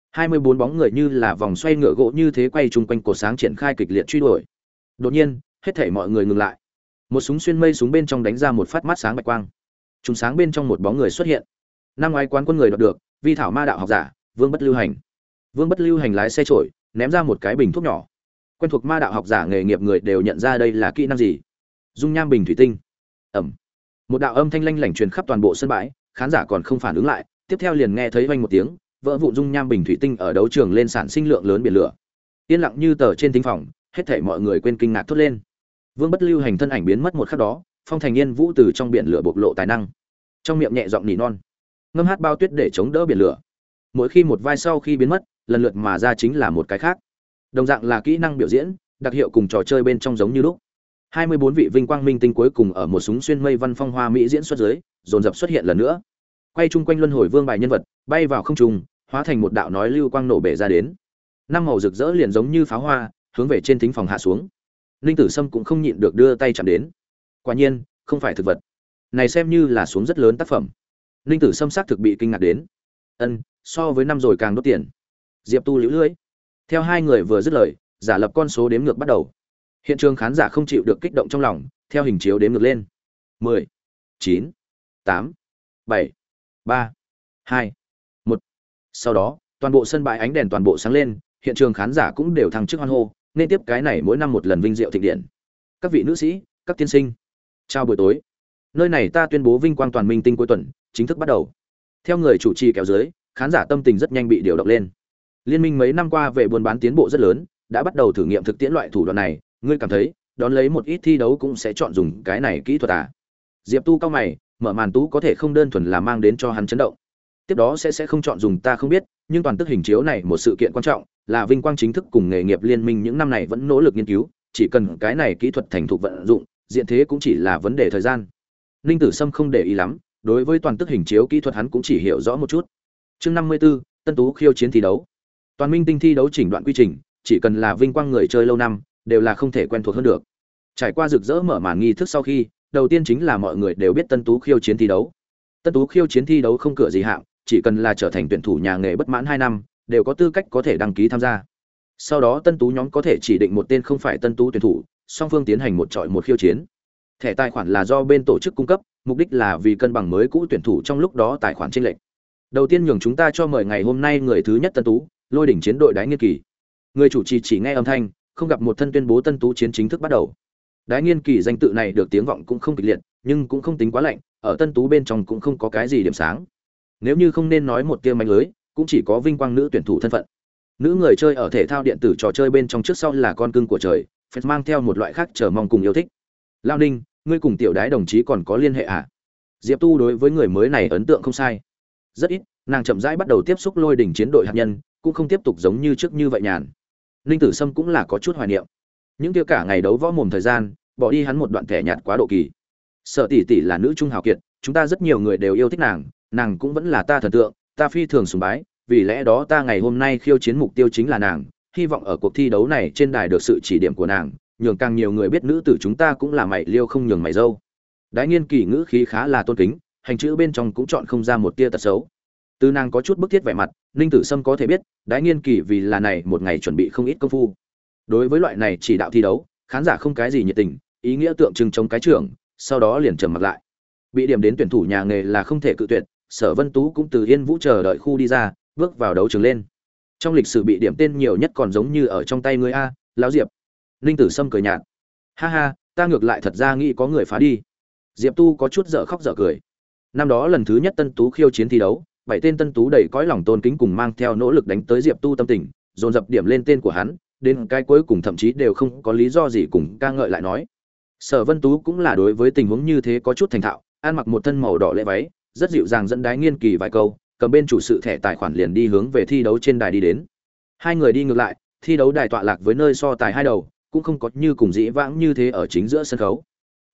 24 bóng người như là vòng xoay ngựa gỗ như thế quay chung quanh cột sáng triển khai kịch liệt truy đuổi. Đột nhiên, hết thảy mọi người ngừng lại. Một súng xuyên mây súng bên trong đánh ra một phát mắt sáng bạch quang. Trùng sáng bên trong một bóng người xuất hiện. Năm ngoái quán quân người đoạt được, Vi Thảo Ma đạo học giả, Vương Bất Lưu Hành. Vương Bất Lưu Hành lái xe trổi, ném ra một cái bình thuốc nhỏ. Quen thuộc ma đạo học giả nghề nghiệp người đều nhận ra đây là kỹ năng gì. Dung nham bình thủy tinh. Ẩm. Một đạo âm thanh lanh lảnh truyền khắp toàn bộ sân bãi, khán giả còn không phản ứng lại, tiếp theo liền nghe thấy vang một tiếng, vỡ vụn dung nham bình thủy tinh ở đấu trường lên sản sinh lượng lớn biển lửa. Yên lặng như tờ trên thính phòng, hết thảy mọi người quên kinh ngạc thốt lên. Vương Bất Lưu Hành thân ảnh biến mất một khắc đó, Phong Thành Yên Vũ từ trong biển lửa bộc lộ tài năng. Trong miệng nhẹ giọng nỉ non, ngâm hát bao tuyết để chống đỡ biển lửa. Mỗi khi một vai sau khi biến mất, lần lượt mà ra chính là một cái khác. Đồng dạng là kỹ năng biểu diễn, đặc hiệu cùng trò chơi bên trong giống như lúc. 24 vị vinh quang minh tinh cuối cùng ở một súng xuyên mây văn phong hoa mỹ diễn xuất dưới, dồn dập xuất hiện lần nữa. Quay chung quanh luân hồi vương bài nhân vật, bay vào không trung, hóa thành một đạo nói lưu quang nổ bể ra đến. Năm màu rực rỡ liền giống như pháo hoa, hướng về trên thính phòng hạ xuống. Ninh Tử Sâm cũng không nhịn được đưa tay chạm đến. Quả nhiên, không phải thực vật. Này xem như là xuống rất lớn tác phẩm. Ninh Tử Sâm xác thực bị kinh ngạc đến. Ân, so với năm rồi càng đốt tiền. Diệp Tu liễu lưỡi. Theo hai người vừa dứt lời, giả lập con số đếm ngược bắt đầu. Hiện trường khán giả không chịu được kích động trong lòng, theo hình chiếu đếm ngược lên. 10, 9, 8, 7, 3, 2, 1. Sau đó, toàn bộ sân bãi ánh đèn toàn bộ sáng lên, hiện trường khán giả cũng đều thăng chức hoan hô, nên tiếp cái này mỗi năm một lần vinh diệu thịnh điện. Các vị nữ sĩ, các tiên sinh, chào buổi tối. Nơi này ta tuyên bố vinh quang toàn minh tinh cuối tuần chính thức bắt đầu. Theo người chủ trì kéo dưới, khán giả tâm tình rất nhanh bị điều động lên. Liên minh mấy năm qua về buôn bán tiến bộ rất lớn, đã bắt đầu thử nghiệm thực tiễn loại thủ đoạn này, ngươi cảm thấy, đón lấy một ít thi đấu cũng sẽ chọn dùng cái này kỹ thuật à? Diệp Tu cao mày, mở màn tú có thể không đơn thuần là mang đến cho hắn chấn động. Tiếp đó sẽ không chọn dùng ta không biết, nhưng toàn tức hình chiếu này một sự kiện quan trọng, là vinh quang chính thức cùng nghề nghiệp liên minh những năm này vẫn nỗ lực nghiên cứu, chỉ cần cái này kỹ thuật thành thục vận dụng, diện thế cũng chỉ là vấn đề thời gian. Ninh Tử Sâm không để ý lắm, đối với toàn tức hình chiếu kỹ thuật hắn cũng chỉ hiểu rõ một chút. Chương 54, Tân Tú khiêu chiến thi đấu. Toàn minh tinh thi đấu chỉnh đoạn quy trình, chỉ cần là vinh quang người chơi lâu năm, đều là không thể quen thuộc hơn được. Trải qua rực rỡ mở màn nghi thức sau khi, đầu tiên chính là mọi người đều biết Tân Tú khiêu chiến thi đấu. Tân Tú khiêu chiến thi đấu không cửa gì hạng, chỉ cần là trở thành tuyển thủ nhà nghề bất mãn 2 năm, đều có tư cách có thể đăng ký tham gia. Sau đó Tân Tú nhóm có thể chỉ định một tên không phải Tân Tú tuyển thủ, song phương tiến hành một chọi một khiêu chiến. Thẻ tài khoản là do bên tổ chức cung cấp, mục đích là vì cân bằng mới cũ tuyển thủ trong lúc đó tài khoản chênh lệch. Đầu tiên nhường chúng ta cho mời ngày hôm nay người thứ nhất Tân Tú, Lôi đỉnh chiến đội Đái Nghiên Kỳ. Người chủ trì chỉ nghe âm thanh, không gặp một thân tuyên bố Tân Tú chiến chính thức bắt đầu. Đái Nghiên Kỳ danh tự này được tiếng vọng cũng không kịch liệt, nhưng cũng không tính quá lạnh, ở Tân Tú bên trong cũng không có cái gì điểm sáng. Nếu như không nên nói một tia manh lưới, cũng chỉ có vinh quang nữ tuyển thủ thân phận. Nữ người chơi ở thể thao điện tử trò chơi bên trong trước sau là con cưng của trời, phải mang theo một loại khác chờ mong cùng yêu thích. Lao Ninh, ngươi cùng tiểu Đái đồng chí còn có liên hệ à? Diệp Tu đối với người mới này ấn tượng không sai. Rất ít, nàng chậm rãi bắt đầu tiếp xúc Lôi đỉnh chiến đội hạt nhân, cũng không tiếp tục giống như trước như vậy nhàn. Ninh Tử Sâm cũng là có chút hoài niệm. Những kia cả ngày đấu võ mồm thời gian, bỏ đi hắn một đoạn thẻ nhạt quá độ kỳ. Sở tỷ tỷ là nữ trung hào kiệt, chúng ta rất nhiều người đều yêu thích nàng, nàng cũng vẫn là ta thần tượng, ta phi thường sùng bái, vì lẽ đó ta ngày hôm nay khiêu chiến mục tiêu chính là nàng, hy vọng ở cuộc thi đấu này trên đài được sự chỉ điểm của nàng, nhường càng nhiều người biết nữ tử chúng ta cũng là mày liêu không nhường mày dâu. Đái Nghiên Kỳ ngữ khí khá là tôn kính, hành chữ bên trong cũng chọn không ra một tia tật xấu. Từ nàng có chút bức thiết vẻ mặt, Ninh Tử Sâm có thể biết, Đái Nghiên Kỳ vì là này một ngày chuẩn bị không ít công phu. Đối với loại này chỉ đạo thi đấu, khán giả không cái gì nhiệt tình, ý nghĩa tượng trưng chống cái trưởng, sau đó liền trầm mặt lại. Bị điểm đến tuyển thủ nhà nghề là không thể cự tuyệt, Sở Vân Tú cũng từ Yên Vũ chờ đợi khu đi ra, bước vào đấu trường lên. Trong lịch sử bị điểm tên nhiều nhất còn giống như ở trong tay ngươi a, lão Diệp. Ninh Tử Sâm cười nhạt. Ha ha, ta ngược lại thật ra nghĩ có người phá đi. Diệp Tu có chút dở khóc dở cười. Năm đó lần thứ nhất Tân Tú khiêu chiến thi đấu, 7 tên Tân Tú đầy cõi lòng tôn kính cùng mang theo nỗ lực đánh tới Diệp Tu tâm tình, dồn dập điểm lên tên của hắn, đến cái cuối cùng thậm chí đều không có lý do gì cùng ca ngợi lại nói. Sở Vân Tú cũng là đối với tình huống như thế có chút thành thạo, ăn mặc một thân màu đỏ lễ váy, rất dịu dàng dẫn Đái Nghiên Kỳ vài câu, cầm bên chủ sự thẻ tài khoản liền đi hướng về thi đấu trên đài đi đến. Hai người đi ngược lại, thi đấu đài tọa lạc với nơi so tài hai đầu, cũng không có như cùng dĩ vãng như thế ở chính giữa sân khấu. Tiếp đó,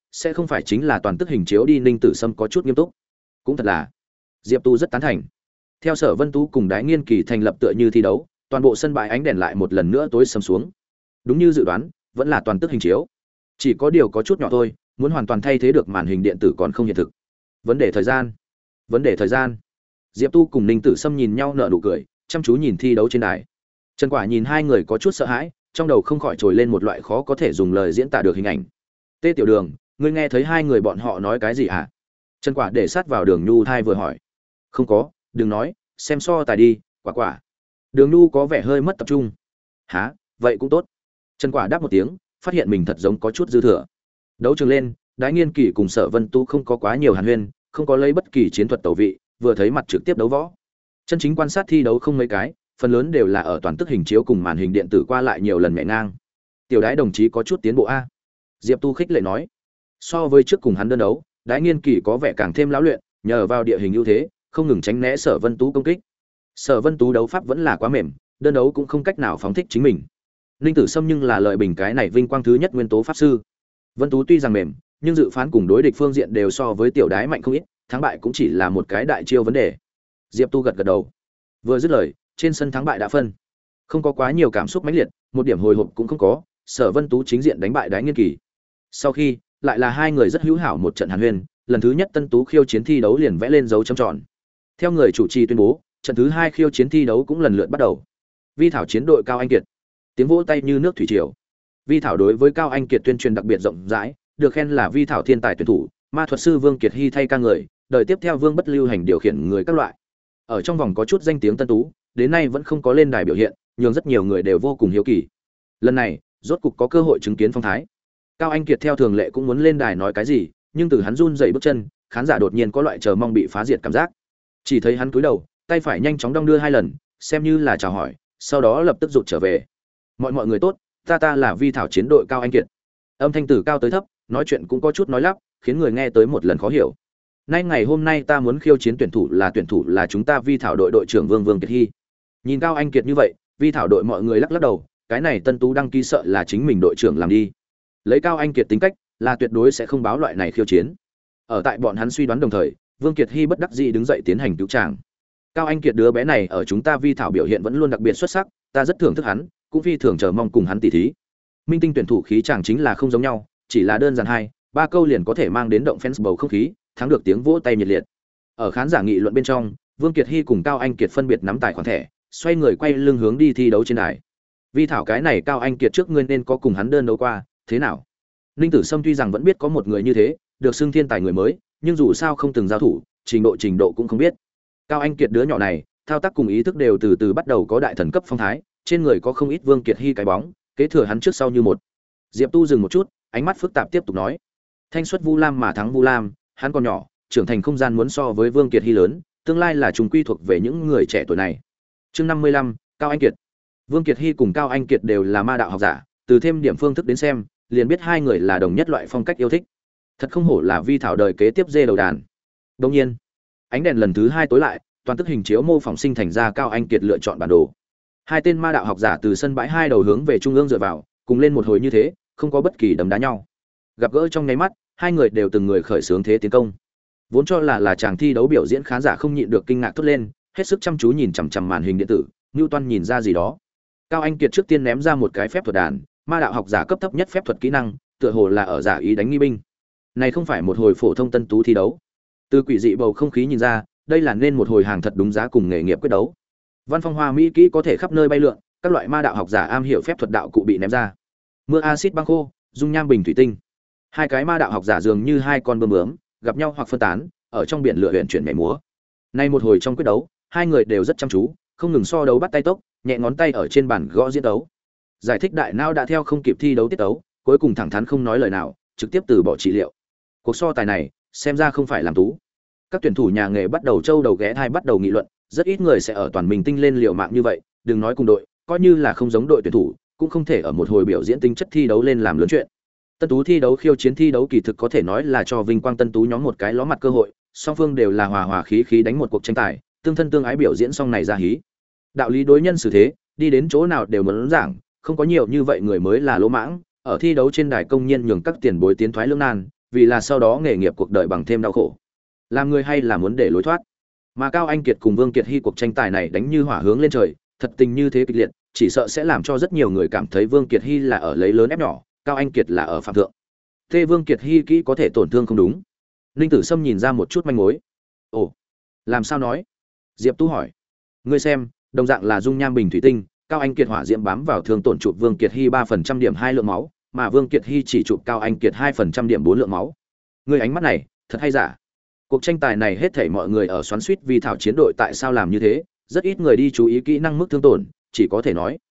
sẽ không phải chính là toàn tức hình chiếu đi. Ninh Tử Sâm có chút nghiêm túc. Cũng thật là. Diệp Tu rất tán thành. Theo Sở Vân Tú cùng Đái Nghiên Kỳ thành lập tựa như thi đấu, toàn bộ sân bãi ánh đèn lại một lần nữa tối sầm xuống. Đúng như dự đoán, vẫn là toàn tức hình chiếu. Chỉ có điều có chút nhỏ thôi, muốn hoàn toàn thay thế được màn hình điện tử còn không hiện thực. Vấn đề thời gian. Diệp Tu cùng Ninh Tử Sâm nhìn nhau nở nụ cười, chăm chú nhìn thi đấu trên đài. Trần Quả nhìn hai người có chút sợ hãi, trong đầu không khỏi trồi lên một loại khó có thể dùng lời diễn tả được hình ảnh. Tê Tiểu Đường, ngươi nghe thấy hai người bọn họ nói cái gì hả? Trần Quả để sát vào Đường Nhu thai vừa hỏi. Không có, đừng nói, xem so tài đi, Quả. Đường Nhu có vẻ hơi mất tập trung. Hả, vậy cũng tốt. Trần Quả đáp một tiếng, phát hiện mình thật giống có chút dư thừa. Đấu trường lên, Đái Nghiên Kỳ cùng Sở Vân Tu không có quá nhiều hàn huyên, không có lấy bất kỳ chiến thuật tẩu vị, vừa thấy mặt trực tiếp đấu võ. Chân chính quan sát thi đấu không mấy cái, phần lớn đều là ở toàn tức hình chiếu cùng màn hình điện tử qua lại nhiều lần mẹ ngang. Tiểu Đái đồng chí có chút tiến bộ a. Diệp Tu khích lệ nói. So với trước cùng hắn đơn đấu, Đái Nghiên Kỳ có vẻ càng thêm lão luyện, nhờ vào địa hình ưu thế, không ngừng tránh né Sở Vân Tú công kích. Sở Vân Tú đấu pháp vẫn là quá mềm, đơn đấu cũng không cách nào phóng thích chính mình. Ninh Tử Sâm nhưng là lợi bình cái này vinh quang thứ nhất nguyên tố pháp sư. Vân Tú tuy rằng mềm, nhưng dự phán cùng đối địch phương diện đều so với Tiểu Đái mạnh không ít, thắng bại cũng chỉ là một cái đại chiêu vấn đề. Diệp Tu gật gật đầu. Vừa dứt lời, trên sân thắng bại đã phân. Không có quá nhiều cảm xúc mãnh liệt, một điểm hồi hộp cũng không có, Sở Vân Tú chính diện đánh bại Đái Nghiên Kỳ. Sau khi, lại là hai người rất hữu hảo một trận hàn huyên, lần thứ nhất Tân Tú khiêu chiến thi đấu liền vẽ lên dấu chấm tròn. Theo người chủ trì tuyên bố, trận thứ hai khiêu chiến thi đấu cũng lần lượt bắt đầu. Vi Thảo chiến đội Cao Anh Kiệt. Tiếng vỗ tay như nước thủy triều. Vi Thảo đối với Cao Anh Kiệt tuyên truyền đặc biệt rộng rãi, được khen là Vi Thảo thiên tài tuyển thủ, ma thuật sư Vương Kiệt Hy thay ca người, đời tiếp theo Vương Bất Lưu hành điều khiển người các loại. Ở trong vòng có chút danh tiếng Tân Tú, đến nay vẫn không có lên đài biểu hiện, nhưng rất nhiều người đều vô cùng hiếu kỳ. Lần này, rốt cục có cơ hội chứng kiến phong thái. Cao Anh Kiệt theo thường lệ cũng muốn lên đài nói cái gì, nhưng từ hắn run rẩy bước chân, khán giả đột nhiên có loại chờ mong bị phá diệt cảm giác. Chỉ thấy hắn cúi đầu, tay phải nhanh chóng đong đưa hai lần, xem như là chào hỏi, sau đó lập tức rụt trở về. Mọi người tốt, ta là Vi Thảo chiến đội Cao Anh Kiệt. Âm thanh từ cao tới thấp, nói chuyện cũng có chút nói lắp, khiến người nghe tới một lần khó hiểu. Nay ngày hôm nay ta muốn khiêu chiến tuyển thủ là chúng ta Vi Thảo đội đội trưởng Vương Kiệt Hy. Nhìn Cao Anh Kiệt như vậy, Vi Thảo đội mọi người lắc lắc đầu, cái này Tân Tú đăng ký sợ là chính mình đội trưởng làm đi. Lấy Cao Anh Kiệt tính cách, là tuyệt đối sẽ không báo loại này khiêu chiến. Ở tại bọn hắn suy đoán đồng thời, Vương Kiệt Hy bất đắc dĩ đứng dậy tiến hành cứu tràng. Cao Anh Kiệt đứa bé này ở chúng ta Vi Thảo biểu hiện vẫn luôn đặc biệt xuất sắc, ta rất thưởng thức hắn, cũng phi thường chờ mong cùng hắn tỉ thí. Minh tinh tuyển thủ khí chàng chính là không giống nhau, chỉ là đơn giản 2-3 câu liền có thể mang đến động fans bầu không khí, thắng được tiếng vỗ tay nhiệt liệt. Ở khán giả nghị luận bên trong, Vương Kiệt Hy cùng Cao Anh Kiệt phân biệt nắm tài khoản thẻ, xoay người quay lưng hướng đi thi đấu trên đài. Vi Thảo cái này Cao Anh Kiệt trước ngươi nên có cùng hắn đơn đấu qua, thế nào? Ninh Tử Sâm tuy rằng vẫn biết có một người như thế, được xưng thiên tài người mới, nhưng dù sao không từng giao thủ, trình độ cũng không biết. Cao Anh Kiệt đứa nhỏ này, thao tác cùng ý thức đều từ từ bắt đầu có đại thần cấp phong thái, trên người có không ít Vương Kiệt Hy cái bóng, kế thừa hắn trước sau như một. Diệp Tu dừng một chút, ánh mắt phức tạp tiếp tục nói: Thanh xuất Vu Lam mà thắng Vu Lam, hắn còn nhỏ, trưởng thành không gian muốn so với Vương Kiệt Hy lớn, tương lai là trùng quy thuộc về những người trẻ tuổi này. Chương 55, Cao Anh Kiệt. Vương Kiệt Hy cùng Cao Anh Kiệt đều là ma đạo học giả, từ thêm điểm phương thức đến xem, liền biết hai người là đồng nhất loại phong cách yêu thích. Thật không hổ là Vi Thảo đời kế tiếp dê đầu đàn. Đương nhiên, ánh đèn lần thứ 2 tối lại, toàn tức hình chiếu mô phỏng sinh thành ra Cao Anh Kiệt lựa chọn bản đồ. Hai tên ma đạo học giả từ sân bãi hai đầu hướng về trung ương dựa vào, cùng lên một hồi như thế, không có bất kỳ đấm đá nhau. Gặp gỡ trong nháy mắt, hai người đều từng người khởi xướng thế tiến công. Vốn cho là chàng thi đấu biểu diễn, khán giả không nhịn được kinh ngạc thốt lên, hết sức chăm chú nhìn chằm chằm màn hình điện tử, Newton nhìn ra gì đó. Cao Anh Kiệt trước tiên ném ra một cái phép thuật đàn, ma đạo học giả cấp thấp nhất phép thuật kỹ năng, tựa hồ là ở giả ý đánh nghi binh. Này không phải một hồi phổ thông Tân Tú thi đấu. Từ quỷ dị bầu không khí nhìn ra, đây là nên một hồi hàng thật đúng giá cùng nghề nghiệp quyết đấu. Văn phong hoa mỹ kỹ có thể khắp nơi bay lượn, các loại ma đạo học giả am hiểu phép thuật đạo cụ bị ném ra. Mưa axit băng khô, dung nham bình thủy tinh. Hai cái ma đạo học giả dường như hai con bướm bướm, gặp nhau hoặc phân tán, ở trong biển lửa huyền chuyển nhảy múa. Nay một hồi trong quyết đấu, hai người đều rất chăm chú, không ngừng so đấu bắt tay tốc, nhẹ ngón tay ở trên bàn gõ diễn đấu. Giải thích đại não đã theo không kịp thi đấu tiết đấu, cuối cùng thẳng thắn không nói lời nào, trực tiếp từ bỏ trị liệu. Cuộc so tài này, xem ra không phải làm tú. Các tuyển thủ nhà nghề bắt đầu châu đầu ghé thai bắt đầu nghị luận, rất ít người sẽ ở toàn mình tinh lên liều mạng như vậy, đừng nói cùng đội, coi như là không giống đội tuyển thủ, cũng không thể ở một hồi biểu diễn tính chất thi đấu lên làm lớn chuyện. Tân Tú thi đấu khiêu chiến thi đấu kỳ thực có thể nói là cho vinh quang Tân Tú nhóm một cái ló mặt cơ hội, song phương đều là hòa hòa khí khí đánh một cuộc tranh tài, tương thân tương ái biểu diễn xong này ra hí. Đạo lý đối nhân xử thế, đi đến chỗ nào đều muốn giảng, không có nhiều như vậy người mới là lỗ mãng, ở thi đấu trên đài công nhiên nhường các tiền bối tiến thoái lưỡng nan, vì là sau đó nghề nghiệp cuộc đời bằng thêm đau khổ. Làm người hay là muốn để lối thoát. Mà Cao Anh Kiệt cùng Vương Kiệt Hy cuộc tranh tài này đánh như hỏa hướng lên trời, thật tình như thế kịch liệt, chỉ sợ sẽ làm cho rất nhiều người cảm thấy Vương Kiệt Hy là ở lấy lớn ép nhỏ, Cao Anh Kiệt là ở phạm thượng. Thế Vương Kiệt Hy kỹ có thể tổn thương không đúng. Ninh Tử Sâm nhìn ra một chút manh mối. Ồ, làm sao nói? Diệp Tu hỏi. Ngươi xem, đồng dạng là dung nham bình thủy tinh, Cao Anh Kiệt hỏa diễm bám vào thương tổn chụp Vương Kiệt Hy 3% điểm 2 lượng máu, mà Vương Kiệt Hy chỉ chụp Cao Anh Kiệt 2% điểm 4 lượng máu. Ngươi ánh mắt này, thật hay giả? Cuộc tranh tài này hết thảy mọi người ở xoắn xuýt vì thảo chiến đội tại sao làm như thế, rất ít người đi chú ý kỹ năng mức thương tổn, chỉ có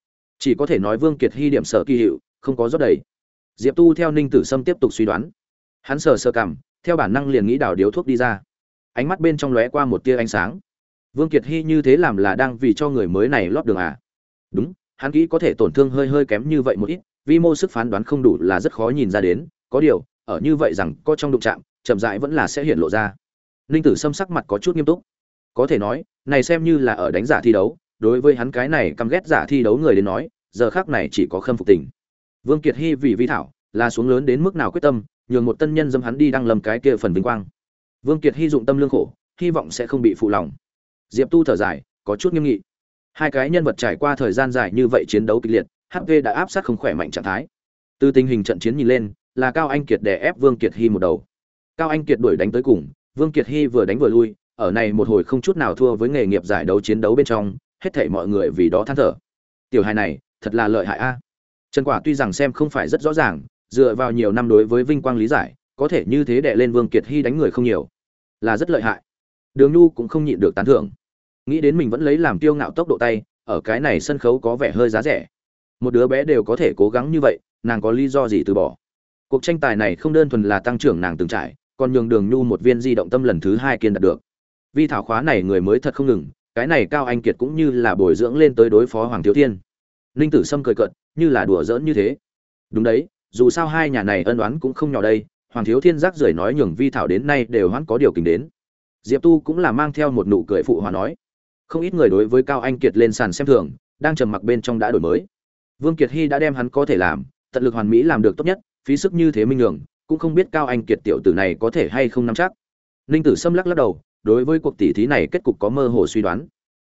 thể nói Vương Kiệt Hy điểm sở kỳ hiệu, không có rót đầy. Diệp Tu theo Ninh Tử Sâm tiếp tục suy đoán. Hắn sờ cằm, theo bản năng liền nghĩ đào điếu thuốc đi ra. Ánh mắt bên trong lóe qua một tia ánh sáng. Vương Kiệt Hy như thế làm là đang vì cho người mới này lót đường à? Đúng, hắn kỹ có thể tổn thương hơi kém như vậy một ít, vi mô sức phán đoán không đủ là rất khó nhìn ra đến, có điều, ở như vậy rằng có trong đụng chạm, chậm rãi vẫn là sẽ hiện lộ ra. Ninh Tử Sâm sắc mặt có chút nghiêm túc. Có thể nói, này xem như là ở đánh giả thi đấu, đối với hắn cái này căm ghét giả thi đấu người đến nói, giờ khắc này chỉ có khâm phục tình. Vương Kiệt Hy vì vi thảo, là xuống lớn đến mức nào quyết tâm, nhường một tân nhân dâm hắn đi đăng lầm cái kia phần vinh quang. Vương Kiệt Hy dụng tâm lương khổ, hy vọng sẽ không bị phụ lòng. Diệp Tu thở dài, có chút nghiêm nghị. Hai cái nhân vật trải qua thời gian dài như vậy chiến đấu kịch liệt, HP đã áp sát không khỏe mạnh trạng thái. Từ tình hình trận chiến nhìn lên, là Cao Anh Kiệt đè ép Vương Kiệt Hy một đầu. Cao Anh Kiệt đuổi đánh tới cùng, Vương Kiệt Hy vừa đánh vừa lui, ở này một hồi không chút nào thua với nghề nghiệp giải đấu chiến đấu bên trong, hết thảy mọi người vì đó than thở. Tiểu hài này, thật là lợi hại a. Trần Quả tuy rằng xem không phải rất rõ ràng, dựa vào nhiều năm đối với vinh quang lý giải, có thể như thế đè lên Vương Kiệt Hy đánh người không nhiều, là rất lợi hại. Đường Nhu cũng không nhịn được tán thưởng. Nghĩ đến mình vẫn lấy làm kiêu ngạo tốc độ tay, ở cái này sân khấu có vẻ hơi giá rẻ. Một đứa bé đều có thể cố gắng như vậy, nàng có lý do gì từ bỏ? Cuộc tranh tài này không đơn thuần là tăng trưởng nàng từng trải, còn nhường Đường Nhu một viên di động tâm lần thứ 2 kiên đạt được. Vi thảo khóa này người mới thật không ngừng, cái này Cao Anh Kiệt cũng như là bồi dưỡng lên tới đối phó Hoàng Thiếu Thiên. Ninh Tử Sâm cười cợt, như là đùa giỡn như thế. Đúng đấy, dù sao hai nhà này ân oán cũng không nhỏ đây, Hoàng Thiếu Thiên rác rưởi nói nhường Vi thảo đến nay đều hoãn có điều kính đến. Diệp Tu cũng là mang theo một nụ cười phụ hòa nói. Không ít người đối với Cao Anh Kiệt lên sàn xem thường, đang trầm mặc bên trong đã đổi mới. Vương Kiệt Hy đã đem hắn có thể làm, tận lực hoàn mỹ làm được tốt nhất, phí sức như thế minh nhường, cũng không biết Cao Anh Kiệt tiểu tử này có thể hay không nắm chắc. Ninh Tử Sâm lắc đầu, đối với cuộc tỷ thí này kết cục có mơ hồ suy đoán.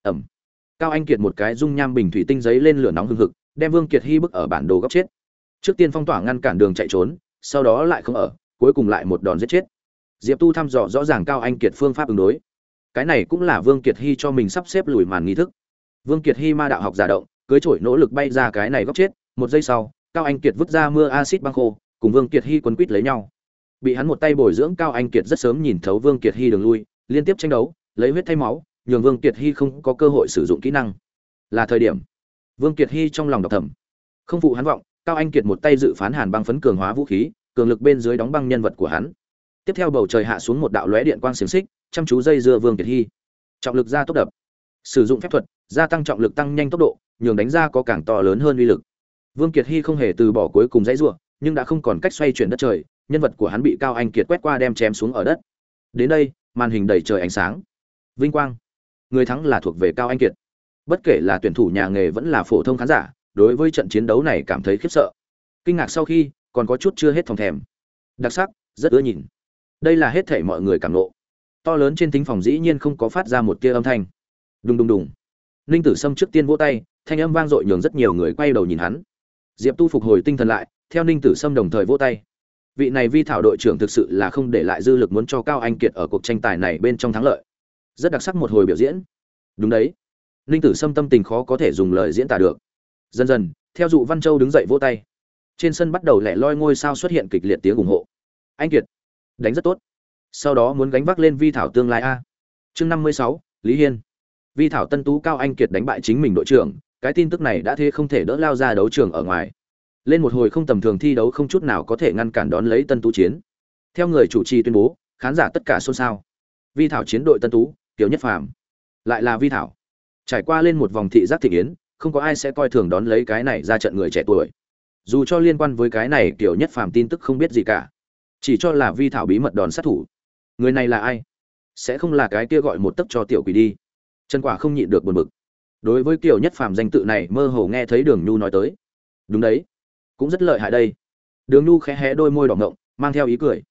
Cao Anh Kiệt một cái dung nham bình thủy tinh giấy lên lửa nóng hừng hực, đem Vương Kiệt Hy bức ở bản đồ góc chết. Trước tiên phong tỏa ngăn cản đường chạy trốn, sau đó lại không ở, cuối cùng lại một đòn giết chết. Diệp Tu thăm dò rõ ràng Cao Anh Kiệt phương pháp ứng đối. Cái này cũng là Vương Kiệt Hy cho mình sắp xếp lùi màn nghi thức. Vương Kiệt Hy ma đạo học giả động, cưới chổi nỗ lực bay ra cái này góc chết, một giây sau, Cao Anh Kiệt vứt ra mưa axit băng khô, cùng Vương Kiệt Hy quấn quýt lấy nhau. Bị hắn một tay bồi dưỡng Cao Anh Kiệt rất sớm nhìn thấu Vương Kiệt Hy đường lui, liên tiếp tranh đấu, lấy huyết thay máu, nhường Vương Kiệt Hy không có cơ hội sử dụng kỹ năng. Là thời điểm. Vương Kiệt Hy trong lòng đọc thầm. Không phụ hắn vọng, Cao Anh Kiệt một tay dự phán hàn băng phấn cường hóa vũ khí, cường lực bên dưới đóng băng nhân vật của hắn. Tiếp theo bầu trời hạ xuống một đạo lóe điện quang xiềng xích, chăm chú dây dưa Vương Kiệt Hy. Trọng lực ra tốc đập. Sử dụng phép thuật, gia tăng trọng lực tăng nhanh tốc độ, nhường đánh ra có càng to lớn hơn uy lực. Vương Kiệt Hy không hề từ bỏ cuối cùng dãy rủa, nhưng đã không còn cách xoay chuyển đất trời, nhân vật của hắn bị Cao Anh Kiệt quét qua đem chém xuống ở đất. Đến đây, màn hình đầy trời ánh sáng. Vinh quang. Người thắng là thuộc về Cao Anh Kiệt. Bất kể là tuyển thủ nhà nghề vẫn là phổ thông khán giả, đối với trận chiến đấu này cảm thấy khiếp sợ. Kinh ngạc sau khi, còn có chút chưa hết phòng thèm. Đặc sắc, rất ưa nhìn. Đây là hết thảy mọi người cảm ngộ. To lớn trên thính phòng dĩ nhiên không có phát ra một tia âm thanh. Đùng đùng đùng. Ninh Tử Sâm trước tiên vỗ tay, thanh âm vang dội nhường rất nhiều người quay đầu nhìn hắn. Diệp Tu phục hồi tinh thần lại, theo Ninh Tử Sâm đồng thời vỗ tay. Vị này vi thảo đội trưởng thực sự là không để lại dư lực muốn cho Cao Anh Kiệt ở cuộc tranh tài này bên trong thắng lợi. Rất đặc sắc một hồi biểu diễn. Đúng đấy. Ninh Tử Sâm tâm tình khó có thể dùng lời diễn tả được. Dần dần, theo dụ Văn Châu đứng dậy vỗ tay. Trên sân bắt đầu lẻ loi ngôi sao xuất hiện kịch liệt tiếng ủng hộ. Anh Kiệt, đánh rất tốt. Sau đó muốn gánh vác lên vi thảo tương lai a. Chương 56, Lý Hiên. Vi thảo tân tú Cao Anh Kiệt đánh bại chính mình đội trưởng, cái tin tức này đã thế không thể đỡ lao ra đấu trường ở ngoài. Lên một hồi không tầm thường thi đấu không chút nào có thể ngăn cản đón lấy tân tú chiến. Theo người chủ trì tuyên bố, khán giả tất cả xôn xao. Vi thảo chiến đội tân tú, Kiều Nhất Phàm. Lại là vi thảo. Trải qua lên một vòng thị giác thị yến, không có ai sẽ coi thường đón lấy cái này ra trận người trẻ tuổi. Dù cho liên quan với cái này Kiều Nhất Phàm tin tức không biết gì cả, chỉ cho là vi thảo bí mật đòn sát thủ. Người này là ai? Sẽ không là cái kia gọi một tấc cho tiểu quỷ đi. Trần Quả không nhịn được buồn bực. Đối với Kiều Nhất Phàm danh tự này mơ hồ nghe thấy Đường Nhu nói tới. Đúng đấy, cũng rất lợi hại đây. Đường Nhu khẽ hé đôi môi đỏ ngọng, mang theo ý cười.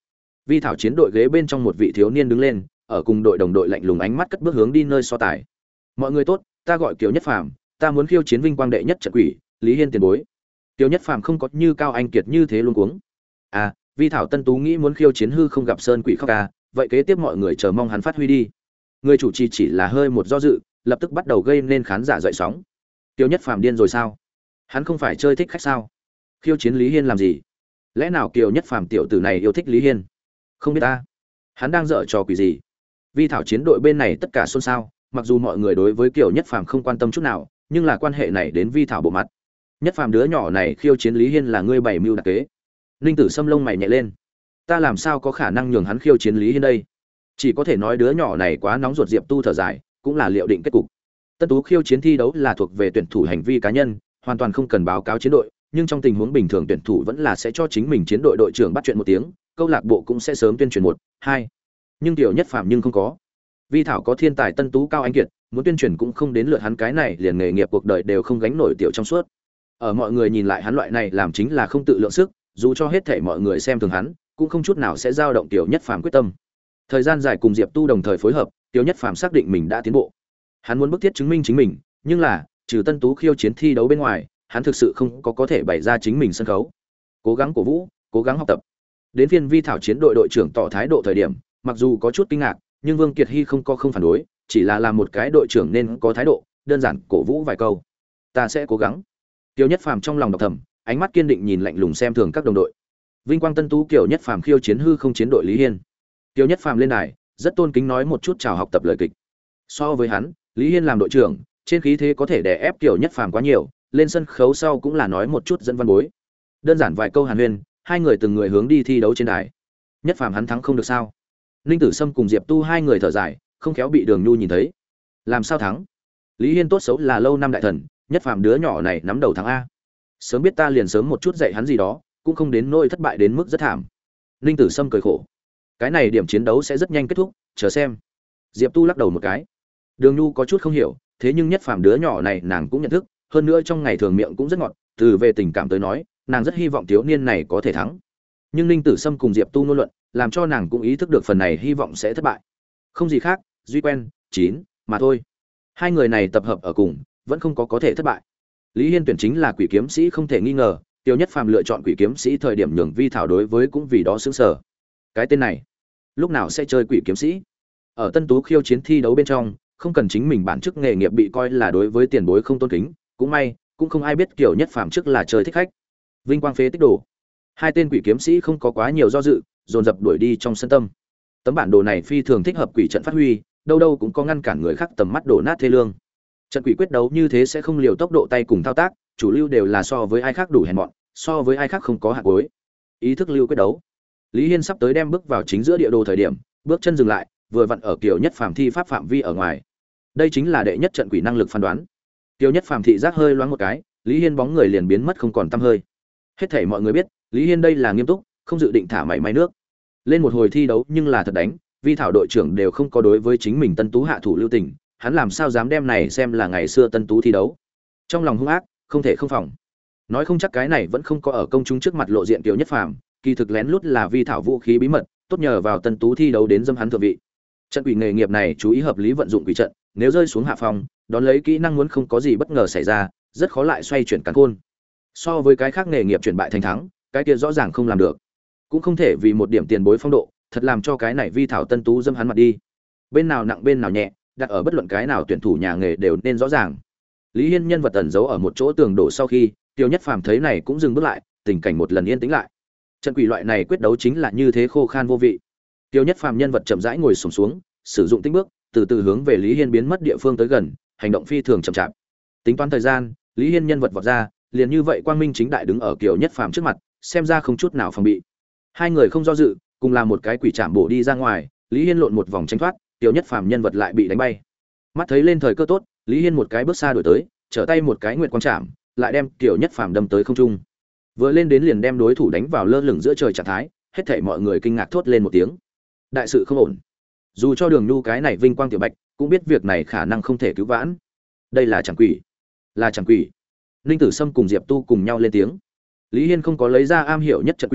Vi thảo chiến đội ghế bên trong một vị thiếu niên đứng lên, ở cùng đội đồng đội lạnh lùng ánh mắt cất bước hướng đi nơi so tài. Mọi người tốt, ta gọi Kiều Nhất Phàm, ta muốn khiêu chiến vinh quang đệ nhất trận quỷ, Lý Hiên tiền bối. Kiều Nhất Phàm không có như Cao Anh Kiệt như thế luôn cuống. À, Vi thảo Tân Tú nghĩ muốn khiêu chiến hư không gặp sơn quỷ khóc ca, vậy kế tiếp mọi người chờ mong hắn phát huy đi. Người chủ trì chỉ là hơi một do dự, lập tức bắt đầu gây nên khán giả dậy sóng. Kiều Nhất Phàm điên rồi sao? Hắn không phải chơi thích khách sao? Khiêu chiến Lý Hiên làm gì? Lẽ nào Kiều Nhất Phàm tiểu tử này yêu thích Lý Hiên? Không biết ta. Hắn đang dở trò quỷ gì? Vi thảo chiến đội bên này tất cả xôn xao, mặc dù mọi người đối với Kiều Nhất Phàm không quan tâm chút nào, nhưng là quan hệ này đến Vi thảo bộ mặt. Nhất Phàm đứa nhỏ này khiêu chiến Lý Hiên là ngươi bày mưu đặc kế. Ninh Tử Sâm lông mày nhẹ lên. Ta làm sao có khả năng nhường hắn khiêu chiến Lý Hiên đây? Chỉ có thể nói đứa nhỏ này quá nóng ruột. Diệp Tu thở dài, cũng là liệu định kết cục. Tân Tú khiêu chiến thi đấu là thuộc về tuyển thủ hành vi cá nhân, hoàn toàn không cần báo cáo chiến đội, nhưng trong tình huống bình thường tuyển thủ vẫn là sẽ cho chính mình chiến đội đội trưởng bắt chuyện một tiếng, câu lạc bộ cũng sẽ sớm tuyên truyền một, hai. Nhưng Tiểu Nhất Phàm nhưng không có. Vi thảo có thiên tài Tân Tú Cao Anh Kiệt, muốn tuyên truyền cũng không đến lượt hắn, cái này liền nghề nghiệp cuộc đời đều không gánh nổi tiểu trong suốt. Ở mọi người nhìn lại hắn loại này làm chính là không tự lượng sức, dù cho hết thảy mọi người xem thường hắn, cũng không chút nào sẽ dao động Tiểu Nhất Phàm quyết tâm. Thời gian dài cùng Diệp Tu đồng thời phối hợp, Tiểu Nhất Phàm xác định mình đã tiến bộ. Hắn muốn bức thiết chứng minh chính mình, nhưng là, trừ Tân Tú khiêu chiến thi đấu bên ngoài, hắn thực sự không có thể bày ra chính mình sân khấu. Cố gắng cổ vũ, cố gắng học tập. Đến phiên Vi thảo chiến đội đội trưởng tỏ thái độ thời điểm, mặc dù có chút kinh ngạc, nhưng Vương Kiệt Hy không phản đối, chỉ là làm một cái đội trưởng nên có thái độ, đơn giản cổ vũ vài câu. Ta sẽ cố gắng. Kiều Nhất Phàm trong lòng đọc thầm, ánh mắt kiên định nhìn lạnh lùng xem thường các đồng đội. Vinh quang Tân Tú Kiều Nhất Phàm khiêu chiến hư không chiến đội Lý Hiên. Kiều Nhất Phàm lên đài, rất tôn kính nói một chút chào học tập lời kịch. So với hắn, Lý Hiên làm đội trưởng, trên khí thế có thể đè ép Kiều Nhất Phàm quá nhiều, lên sân khấu sau cũng là nói một chút dẫn văn bối. Đơn giản vài câu hàn huyên, hai người từng người hướng đi thi đấu trên đài. Nhất Phàm hắn thắng không được sao? Ninh Tử Sâm cùng Diệp Tu hai người thở dài, không khéo bị Đường Nhu nhìn thấy. Làm sao thắng? Lý Hiên tốt xấu là lâu năm đại thần, Nhất Phàm đứa nhỏ này nắm đầu thắng a. Sớm biết ta liền sớm một chút dạy hắn gì đó, cũng không đến nỗi thất bại đến mức rất thảm. Ninh Tử Sâm cười khổ. Cái này điểm chiến đấu sẽ rất nhanh kết thúc, chờ xem. Diệp Tu lắc đầu một cái. Đường Nhu có chút không hiểu, thế nhưng Nhất Phàm đứa nhỏ này nàng cũng nhận thức, hơn nữa trong ngày thường miệng cũng rất ngọt, từ về tình cảm tới nói, nàng rất hy vọng thiếu niên này có thể thắng. Nhưng Ninh Tử Sâm cùng Diệp Tu ngôn luận, làm cho nàng cũng ý thức được phần này hy vọng sẽ thất bại. Không gì khác, duy quen, chín mà thôi. Hai người này tập hợp ở cùng, vẫn không có thể thất bại. Lý Hiên tuyển chính là Quỷ Kiếm Sĩ không thể nghi ngờ, Tiêu Nhất Phàm lựa chọn Quỷ Kiếm Sĩ thời điểm nhường Vi thảo đối với cũng vì đó sững sờ. Cái tên này, lúc nào sẽ chơi Quỷ Kiếm Sĩ? Ở Tân Tú khiêu chiến thi đấu bên trong, không cần chính mình bản chức nghề nghiệp bị coi là đối với tiền bối không tôn kính, cũng may, cũng không ai biết Kiều Nhất Phàm trước là chơi thích khách. Vinh quang phế tích đồ. Hai tên Quỷ Kiếm Sĩ không có quá nhiều do dự, dồn dập đuổi đi trong sân tâm. Tấm bản đồ này phi thường thích hợp quỷ trận phát huy, đâu đâu cũng có ngăn cản người khác tầm mắt đổ nát thê lương. Trận quỷ quyết đấu như thế sẽ không liều tốc độ tay cùng thao tác, chủ lưu đều là so với ai khác đủ hèn mọn, so với ai khác không có hạt cuối. Ý thức lưu quyết đấu. Lý Hiên sắp tới đem bước vào chính giữa địa đồ thời điểm, bước chân dừng lại, vừa vặn ở Kiều Nhất Phàm thi pháp phạm vi ở ngoài. Đây chính là đệ nhất trận quỷ năng lực phán đoán. Kiều Nhất Phàm thị giác hơi loáng một cái, Lý Hiên bóng người liền biến mất không còn tăm hơi. Hết thảy mọi người biết, Lý Hiên đây là nghiêm túc, không dự định thả mảy may nước. Lên một hồi thi đấu nhưng là thật đánh, Vi thảo đội trưởng đều không có đối với chính mình Tân Tú hạ thủ lưu tình, hắn làm sao dám đem này xem là ngày xưa Tân Tú thi đấu. Trong lòng hung ác, không thể không phòng. Nói không chắc cái này vẫn không có ở công chúng trước mặt lộ diện Kiều Nhất Phàm, kỳ thực lén lút là Vi thảo vũ khí bí mật, tốt nhờ vào Tân Tú thi đấu đến dâm hắn thượng vị. Trận quỷ nghề nghiệp này chú ý hợp lý vận dụng quỷ trận, nếu rơi xuống hạ phòng, đón lấy kỹ năng muốn không có gì bất ngờ xảy ra, rất khó lại xoay chuyển càn khôn. So với cái khác nghề nghiệp chuyển bại thành thắng, cái kia rõ ràng không làm được. Cũng không thể vì một điểm tiền bối phong độ, thật làm cho cái này Vi thảo Tân Tú dâm hắn mặt đi. Bên nào nặng bên nào nhẹ, đặt ở bất luận cái nào tuyển thủ nhà nghề đều nên rõ ràng. Lý Hiên nhân vật ẩn giấu ở một chỗ tường đổ sau khi, Tiêu Nhất Phàm thấy này cũng dừng bước lại, tình cảnh một lần yên tĩnh lại. Trận quỷ loại này quyết đấu chính là như thế khô khan vô vị. Tiêu Nhất Phàm nhân vật chậm rãi ngồi xổm xuống, sử dụng tinh bước, từ từ hướng về Lý Hiên biến mất địa phương tới gần, hành động phi thường chậm chạp. Tính toán thời gian, Lý Hiên nhân vật vọt ra, liền như vậy quang minh chính đại đứng ở Kiều Nhất Phàm trước mặt, xem ra không chút nào phòng bị. Hai người không do dự, cùng làm một cái quỷ chạm bổ đi ra ngoài, Lý Hiên lộn một vòng tránh thoát, Kiều Nhất Phàm nhân vật lại bị đánh bay. Mắt thấy lên thời cơ tốt, Lý Hiên một cái bước xa đuổi tới, trở tay một cái nguyệt quang chạm, lại đem Kiều Nhất Phàm đâm tới không trung. Vừa lên đến liền đem đối thủ đánh vào lơ lửng giữa trời trạng thái, hết thảy mọi người kinh ngạc thốt lên một tiếng. Đại sự không ổn. Dù cho Đường Nhu cái này vinh quang tiểu bạch, cũng biết việc này khả năng không thể cứu vãn. Đây là chẳng quỷ. Là chẳng quỷ. Ninh Tử Sâm cùng Diệp Tu cùng nhau lên tiếng. Lý Hiên không có lấy ra am hiểu nhất trận quỷ,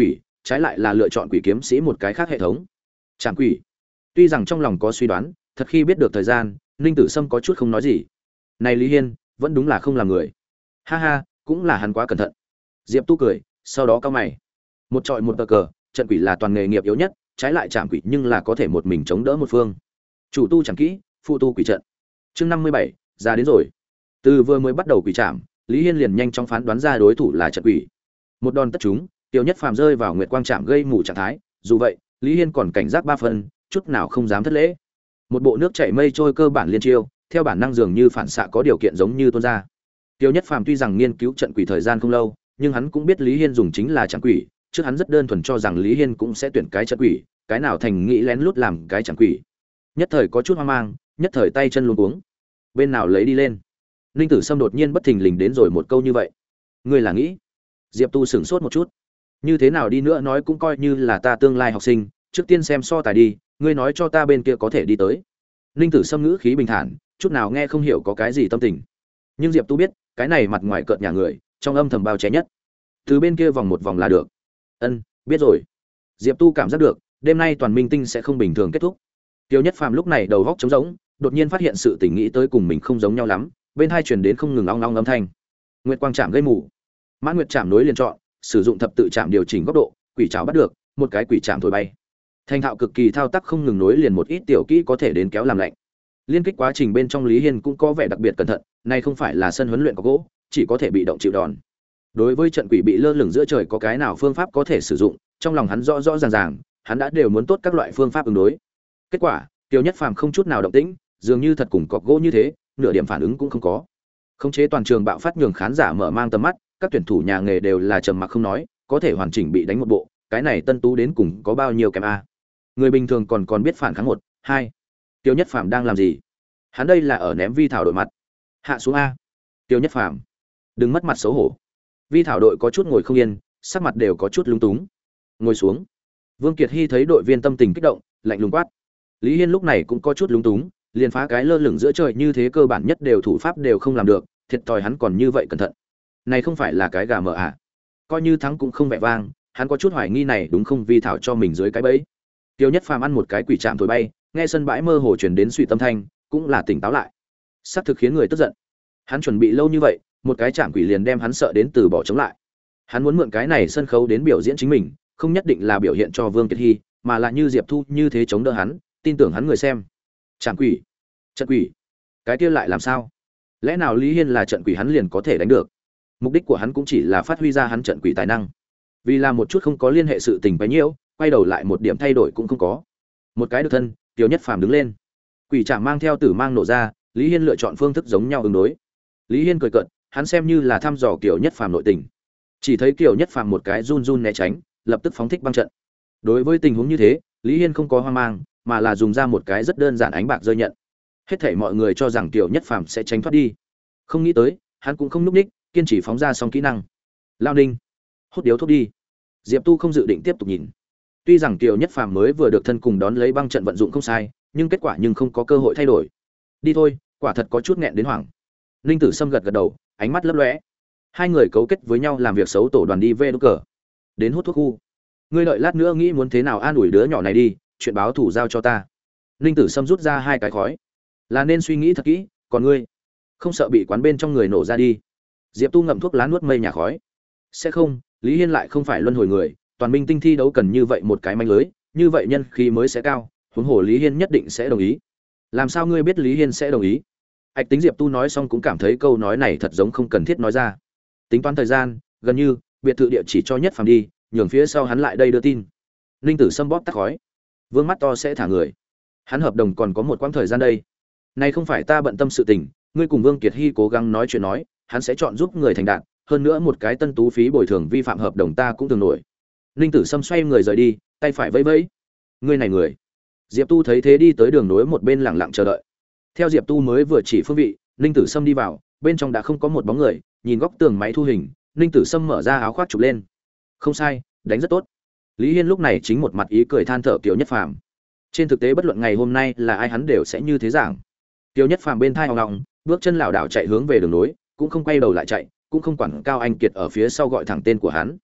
trái lại là lựa chọn quỷ kiếm sĩ một cái khác hệ thống. Trảm quỷ. Tuy rằng trong lòng có suy đoán, thật khi biết được thời gian, Ninh Tử Sâm có chút không nói gì. Này Lý Hiên, vẫn đúng là không làm người. Ha ha, cũng là hắn quá cẩn thận. Diệp Tu cười, sau đó cau mày. Một trọi một tờ cờ, trận quỷ là toàn nghề nghiệp yếu nhất, trái lại trảm quỷ nhưng là có thể một mình chống đỡ một phương. Chủ tu chẳng kỹ, phụ tu quỷ trận. Chương 57, ra đến rồi. Từ vừa mới bắt đầu quỷ trảm, Lý Hiên liền nhanh chóng phán đoán ra đối thủ là trận quỷ. Một đòn tất trúng, Tiêu Nhất Phàm rơi vào nguyệt quang trảm gây mù trạng thái, dù vậy, Lý Hiên còn cảnh giác ba phần, chút nào không dám thất lễ. Một bộ nước chảy mây trôi cơ bản liên chiêu, theo bản năng dường như phản xạ có điều kiện giống như tuôn ra. Tiêu Nhất Phàm tuy rằng nghiên cứu trận quỷ thời gian không lâu, nhưng hắn cũng biết Lý Hiên dùng chính là trận quỷ, trước hắn rất đơn thuần cho rằng Lý Hiên cũng sẽ tuyển cái trận quỷ, cái nào thành nghĩ lén lút làm cái trận quỷ. Nhất thời có chút hoang mang, nhất thời tay chân luống cuống. Bên nào lấy đi lên? Ninh Tử Sâm đột nhiên bất thình lình đến rồi một câu như vậy. Ngươi là nghĩ? Diệp Tu sửng sốt một chút. Như thế nào đi nữa nói cũng coi như là ta tương lai học sinh, trước tiên xem so tài đi, ngươi nói cho ta bên kia có thể đi tới. Ninh Tử Sâm ngữ khí bình thản, chút nào nghe không hiểu có cái gì tâm tình. Nhưng Diệp Tu biết, cái này mặt ngoài cợt nhà người, trong âm thầm bao che nhất. Từ bên kia vòng một vòng là được. Ân, biết rồi. Diệp Tu cảm giác được, đêm nay toàn minh tinh sẽ không bình thường kết thúc. Tiêu Nhất Phàm lúc này đầu góc trống rỗng, đột nhiên phát hiện sự tình nghĩ tới cùng mình không giống nhau lắm, bên hai truyền đến không ngừng ong ong âm thanh. Nguyệt quang chạm gây mù. Mãn Nguyệt chạm nối liền chọn, sử dụng thập tự chạm điều chỉnh góc độ, quỷ chảo bắt được, một cái quỷ chạm thổi bay. Thành thạo cực kỳ thao tác không ngừng nối liền một ít tiểu kỹ có thể đến kéo làm lạnh. Liên kích quá trình bên trong Lý Hiên cũng có vẻ đặc biệt cẩn thận, này không phải là sân huấn luyện có gỗ, chỉ có thể bị động chịu đòn. Đối với trận quỷ bị lơ lửng giữa trời có cái nào phương pháp có thể sử dụng, trong lòng hắn rõ rõ ràng ràng, hắn đã đều muốn tốt các loại phương pháp ứng đối. Kết quả, Tiêu Nhất Phàm không chút nào động tĩnh, dường như thật cùng cọc gỗ như thế, nửa điểm phản ứng cũng không có. Khống chế toàn trường bạo phát nhường khán giả mở mang tầm mắt, các tuyển thủ nhà nghề đều là trầm mặc không nói, có thể hoàn chỉnh bị đánh một bộ, cái này Tân Tú đến cùng có bao nhiêu kém a? Người bình thường còn biết phản kháng một, hai. Tiêu Nhất Phàm đang làm gì? Hắn đây là ở ném Vi Thảo đội mặt. Hạ xuống a. Tiêu Nhất Phàm, đừng mất mặt xấu hổ. Vi Thảo đội có chút ngồi không yên, sắc mặt đều có chút lúng túng. Ngồi xuống. Vương Kiệt Hy thấy đội viên tâm tình kích động, lạnh lùng quát. Lý Hiên lúc này cũng có chút lúng túng, liền phá cái lơ lửng giữa trời như thế cơ bản nhất đều thủ pháp đều không làm được, thiệt thòi hắn còn như vậy cẩn thận. Này không phải là cái gà mờ à? Coi như thắng cũng không vẻ vang, hắn có chút hoài nghi này đúng không Vi Thảo cho mình dưới cái bẫy. Tiêu Nhất Phàm ăn một cái quỷ chạm thổi bay, nghe sân bãi mơ hồ truyền đến suy tâm thanh, cũng là tỉnh táo lại. Sắp thực khiến người tức giận. Hắn chuẩn bị lâu như vậy, một cái chạm quỷ liền đem hắn sợ đến từ bỏ chống lại. Hắn muốn mượn cái này sân khấu đến biểu diễn chính mình, không nhất định là biểu hiện cho Vương Kiệt Hy, mà là như Diệp Thu như thế chống đỡ hắn, tin tưởng hắn người xem. Chạm quỷ, trận quỷ, cái kia lại làm sao? Lẽ nào Lý Hiên là trận quỷ hắn liền có thể đánh được? Mục đích của hắn cũng chỉ là phát huy ra hắn trận quỷ tài năng. Vì là một chút không có liên hệ sự tình bấy nhiêu, quay đầu lại một điểm thay đổi cũng không có. Một cái được thân, Tiêu Nhất Phàm đứng lên. Quỷ trảm mang theo tử mang nổ ra, Lý Hiên lựa chọn phương thức giống nhau ứng đối. Lý Hiên cười cợt, hắn xem như là thăm dò Kiều Nhất Phàm nội tình. Chỉ thấy Kiều Nhất Phàm một cái run run né tránh, lập tức phóng thích băng trận. Đối với tình huống như thế, Lý Hiên không có hoang mang, mà là dùng ra một cái rất đơn giản ánh bạc rơi nhận. Hết thảy mọi người cho rằng Kiều Nhất Phàm sẽ tránh thoát đi. Không nghĩ tới, hắn cũng không núp ních, kiên trì phóng ra xong kỹ năng. Lao Ninh, hút điếu thuốc đi. Diệp Tu không dự định tiếp tục nhìn. Tuy rằng Kiều Nhất Phàm mới vừa được thân cùng đón lấy băng trận vận dụng không sai, nhưng kết quả nhưng không có cơ hội thay đổi. Đi thôi, quả thật có chút nghẹn đến hoảng. Ninh Tử Sâm gật gật đầu, ánh mắt lấp lóe. Hai người cấu kết với nhau làm việc xấu tổ đoàn đi về đốt cờ. Đến hút thuốc khu. Ngươi đợi lát nữa nghĩ muốn thế nào an ủi đứa nhỏ này đi, chuyện báo thủ giao cho ta. Ninh Tử Sâm rút ra hai cái khói. Là nên suy nghĩ thật kỹ, còn ngươi, không sợ bị quán bên trong người nổ ra đi. Diệp Tu ngậm thuốc lá nuốt mây nhà khói. Sẽ không, Lý Hiên lại không phải luân hồi người, toàn minh tinh thi đấu cần như vậy một cái manh lưới, như vậy nhân khí mới sẽ cao, huống hồ Lý Hiên nhất định sẽ đồng ý. Làm sao ngươi biết Lý Hiên sẽ đồng ý? Ảch Tính Diệp Tu nói xong cũng cảm thấy câu nói này thật giống không cần thiết nói ra. Tính toán thời gian, gần như biệt thự địa chỉ cho Nhất Phàm đi, nhường phía sau hắn lại đây đưa tin. Ninh Tử Sâm bóp tắt khói. Vương mắt to sẽ thả người. Hắn hợp đồng còn có một quãng thời gian đây. Này không phải ta bận tâm sự tình, ngươi cùng Vương Kiệt Hy cố gắng nói chuyện nói, hắn sẽ chọn giúp người thành đạt, hơn nữa một cái tân tú phí bồi thường vi phạm hợp đồng ta cũng thường nổi. Ninh Tử Sâm xoay người rời đi, tay phải vẫy vẫy. Ngươi này người. Diệp Tu thấy thế đi tới đường nối một bên lặng lặng chờ đợi. Theo Diệp Tu mới vừa chỉ phương vị, Ninh Tử Sâm đi vào, bên trong đã không có một bóng người, nhìn góc tường máy thu hình, Ninh Tử Sâm mở ra áo khoác chụp lên. Không sai, đánh rất tốt. Lý Hiên lúc này chính một mặt ý cười than thở Kiều Nhất Phàm. Trên thực tế bất luận ngày hôm nay là ai hắn đều sẽ như thế giảng. Kiều Nhất Phàm bên thai hồng ngọng, bước chân lảo đảo chạy hướng về đường nối, cũng không quay đầu lại chạy, cũng không quản Cao Anh Kiệt ở phía sau gọi thẳng tên của hắn.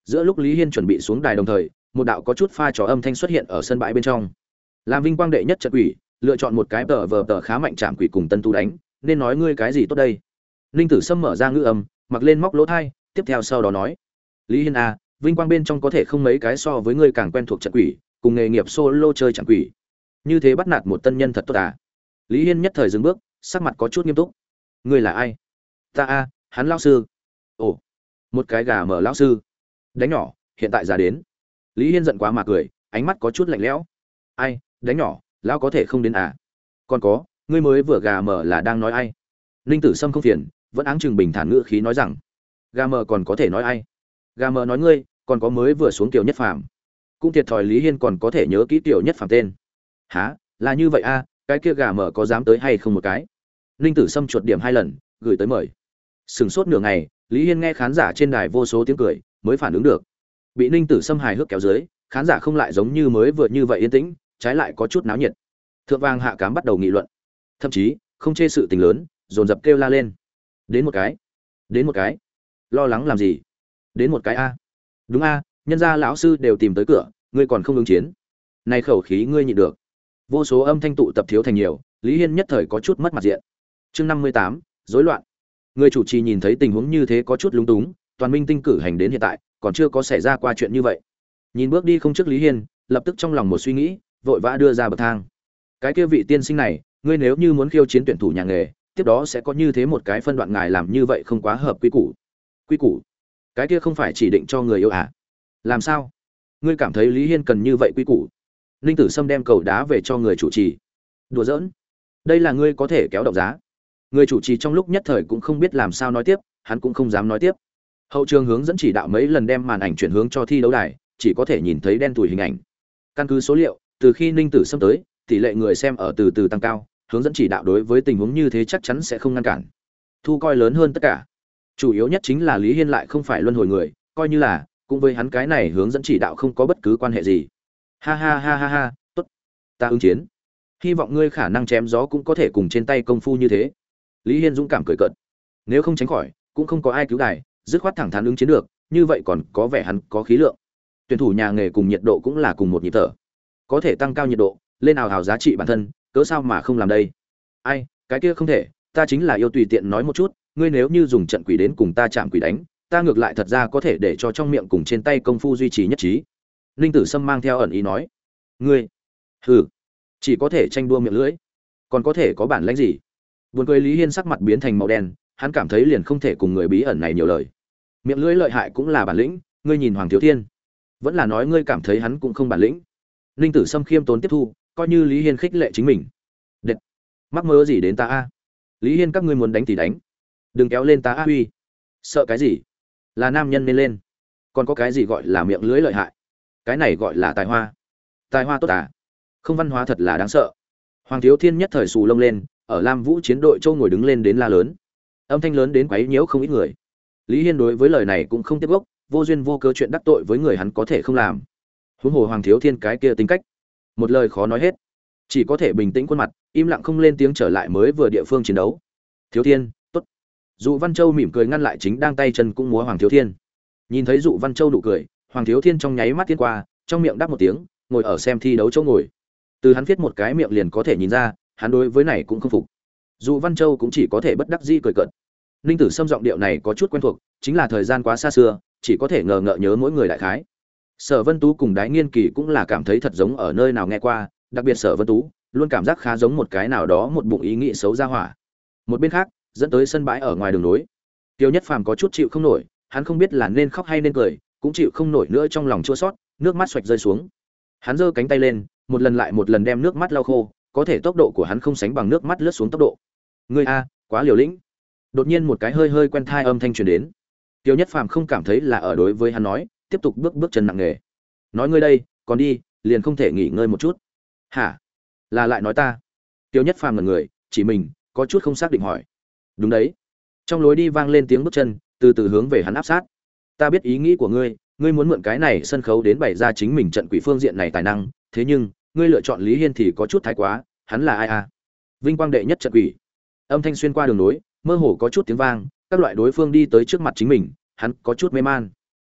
Giữa lúc Lý Hiên chuẩn bị xuống đài đồng thời, một đạo có chút pha trò âm thanh xuất hiện ở sân bãi bên trong. Làm vinh quang đệ nhất trận quỷ, lựa chọn một cái tờ khá mạnh chạm quỷ cùng Tân Tu đánh, nên nói ngươi cái gì tốt đây? Ninh Tử Sâm mở ra ngữ âm, mặc lên móc lỗ thai, tiếp theo sau đó nói: Lý Hiên à, vinh quang bên trong có thể không mấy cái so với ngươi càng quen thuộc trận quỷ, cùng nghề nghiệp solo chơi trận quỷ. Như thế bắt nạt một tân nhân thật tốt à? Lý Hiên nhất thời dừng bước, sắc mặt có chút nghiêm túc. Ngươi là ai? Ta a, hắn lão sư. Ồ, một cái gà mở lão sư. Đánh nhỏ, hiện tại già đến. Lý Hiên giận quá mà cười, ánh mắt có chút lạnh lẽo. Ai, đánh nhỏ, lão có thể không đến à? Còn có, ngươi mới vừa gà mở là đang nói ai? Ninh Tử Sâm không phiền, vẫn áng chừng bình thản ngữ khí nói rằng, gà mở còn có thể nói ai? Gà mở nói ngươi, còn có mới vừa xuống Tiểu Nhất Phàm. Cũng thiệt thòi Lý Hiên còn có thể nhớ kỹ Tiểu Nhất Phàm tên. Hả, là như vậy a, cái kia gà mở có dám tới hay không một cái? Ninh Tử Sâm chuột điểm 2 lần, gửi tới mời. Sừng sốt nửa ngày, Lý Hiên nghe khán giả trên đài vô số tiếng cười, mới phản ứng được. Bị Ninh Tử Sâm hài hước kéo dưới, khán giả không lại giống như mới vừa như vậy yên tĩnh, trái lại có chút náo nhiệt. Thượng vàng hạ cám bắt đầu nghị luận, thậm chí không chê sự tình lớn, dồn dập kêu la lên. Đến một cái, đến một cái, lo lắng làm gì? Đến một cái a. Đúng a, nhân gia lão sư đều tìm tới cửa, ngươi còn không ứng chiến. Này khẩu khí ngươi nhịn được. Vô số âm thanh tụ tập thiếu thành nhiều, Lý Hiên nhất thời có chút mất mặt diện. Chương 58, rối loạn. Người chủ trì nhìn thấy tình huống như thế có chút lúng túng, toàn minh tinh cử hành đến hiện tại, còn chưa có xảy ra qua chuyện như vậy. Nhìn bước đi không trước Lý Hiên, lập tức trong lòng một suy nghĩ, vội vã đưa ra bậc thang. Cái kia vị tiên sinh này, ngươi nếu như muốn khiêu chiến tuyển thủ nhà nghề, tiếp đó sẽ có như thế một cái phân đoạn, ngài làm như vậy không quá hợp quy củ. Quy củ? Cái kia không phải chỉ định cho người yêu à? Làm sao? Ngươi cảm thấy Lý Hiên cần như vậy quy củ? Ninh Tử Sâm đem cầu đá về cho người chủ trì. Đùa giỡn, đây là ngươi có thể kéo động giá. Người chủ trì trong lúc nhất thời cũng không biết làm sao nói tiếp, hắn cũng không dám nói tiếp. Hậu trường hướng dẫn chỉ đạo mấy lần đem màn ảnh chuyển hướng cho thi đấu đài, chỉ có thể nhìn thấy đen tủi hình ảnh. Căn cứ số liệu, từ khi Ninh Tử Sâm tới, tỷ lệ người xem ở từ từ tăng cao, hướng dẫn chỉ đạo đối với tình huống như thế chắc chắn sẽ không ngăn cản. Thu coi lớn hơn tất cả. Chủ yếu nhất chính là Lý Hiên lại không phải luân hồi người, coi như là, cũng với hắn cái này hướng dẫn chỉ đạo không có bất cứ quan hệ gì. Ha ha ha ha ha, tốt, ta ứng chiến. Hy vọng ngươi khả năng chém gió cũng có thể cùng trên tay công phu như thế. Lý Hiên dũng cảm cười cợt. Nếu không tránh khỏi, cũng không có ai cứu đài, dứt khoát thẳng thắn ứng chiến được, như vậy còn có vẻ hắn có khí lượng. Tuyển thủ nhà nghề cùng nhiệt độ cũng là cùng một nhịp thở, có thể tăng cao nhiệt độ, lên ảo hào giá trị bản thân, cớ sao mà không làm đây? Ai, cái kia không thể, ta chính là yêu tùy tiện nói một chút, ngươi nếu như dùng trận quỷ đến cùng ta chạm quỷ đánh, ta ngược lại thật ra có thể để cho trong miệng cùng trên tay công phu duy trì nhất trí. Ninh Tử Sâm mang theo ẩn ý nói, ngươi, hừ, chỉ có thể tranh đua miệng lưỡi, còn có thể có bản lĩnh gì? Buồn cười Lý Hiên sắc mặt biến thành màu đen, hắn cảm thấy liền không thể cùng người bí ẩn này nhiều lời. Miệng lưỡi lợi hại cũng là bản lĩnh, ngươi nhìn Hoàng Thiếu Thiên, vẫn là nói ngươi cảm thấy hắn cũng không bản lĩnh. Ninh Tử Sâm khiêm tốn tiếp thu, coi như Lý Hiên khích lệ chính mình. Đệt, mắc mơ gì đến ta a? Lý Hiên các ngươi muốn đánh thì đánh, đừng kéo lên ta a huy. Sợ cái gì? Là nam nhân nên lên. Còn có cái gì gọi là miệng lưỡi lợi hại? Cái này gọi là tài hoa. Tài hoa tốt à? Không văn hóa thật là đáng sợ. Hoàng Thiếu Thiên nhất thời xù lông lên, ở Lam Vũ chiến đội châu ngồi đứng lên đến la lớn. Âm thanh lớn đến quấy nhiễu không ít người. Lý Hiên đối với lời này cũng không tiếp gốc, vô duyên vô cớ chuyện đắc tội với người hắn có thể không làm. Huống hồ Hoàng Thiếu Thiên cái kia tính cách, một lời khó nói hết, chỉ có thể bình tĩnh khuôn mặt, im lặng không lên tiếng trở lại mới vừa địa phương chiến đấu. Thiếu Thiên, tốt. Dụ Văn Châu mỉm cười ngăn lại chính đang tay chân cũng múa Hoàng Thiếu Thiên. Nhìn thấy Dụ Văn Châu nụ cười, Hoàng Thiếu Thiên trong nháy mắt tiến qua, trong miệng đáp một tiếng, ngồi ở xem thi đấu chỗ ngồi. Từ hắn viết một cái miệng liền có thể nhìn ra, hắn đối với này cũng không phục. Dụ Văn Châu cũng chỉ có thể bất đắc dĩ cười cợt. Ninh Tử Sâm giọng điệu này có chút quen thuộc, chính là thời gian quá xa xưa, chỉ có thể ngờ ngợ nhớ mỗi người đại khái. Sở Vân Tú cùng Đái Nghiên Kỳ cũng là cảm thấy thật giống ở nơi nào nghe qua, đặc biệt Sở Vân Tú luôn cảm giác khá giống một cái nào đó một bụng ý nghĩ xấu ra hỏa. Một bên khác, dẫn tới sân bãi ở ngoài đường nối, Tiêu Nhất Phàm có chút chịu không nổi, hắn không biết là nên khóc hay nên cười, cũng chịu không nổi nữa trong lòng chua xót, nước mắt xoạch rơi xuống. Hắn giơ cánh tay lên, một lần lại một lần đem nước mắt lau khô, có thể tốc độ của hắn không sánh bằng nước mắt lướt xuống tốc độ. Ngươi a, quá liều lĩnh. Đột nhiên một cái hơi hơi quen thai âm thanh truyền đến. Tiêu Nhất Phàm không cảm thấy là ở đối với hắn nói, tiếp tục bước chân nặng nề. Nói ngươi đây, còn đi, liền không thể nghỉ ngơi một chút. Hả? Là lại nói ta? Tiêu Nhất Phàm ngẩn người, chỉ mình, có chút không xác định hỏi. Đúng đấy. Trong lối đi vang lên tiếng bước chân, từ từ hướng về hắn áp sát. Ta biết ý nghĩ của ngươi, ngươi muốn mượn cái này sân khấu đến bày ra chính mình trận quỷ phương diện này tài năng, thế nhưng, ngươi lựa chọn Lý Hiên thì có chút thái quá, hắn là ai à? Vinh quang đệ nhất trận quỷ. Âm thanh xuyên qua đường nối, mơ hồ có chút tiếng vang, các loại đối phương đi tới trước mặt chính mình, hắn có chút mê man.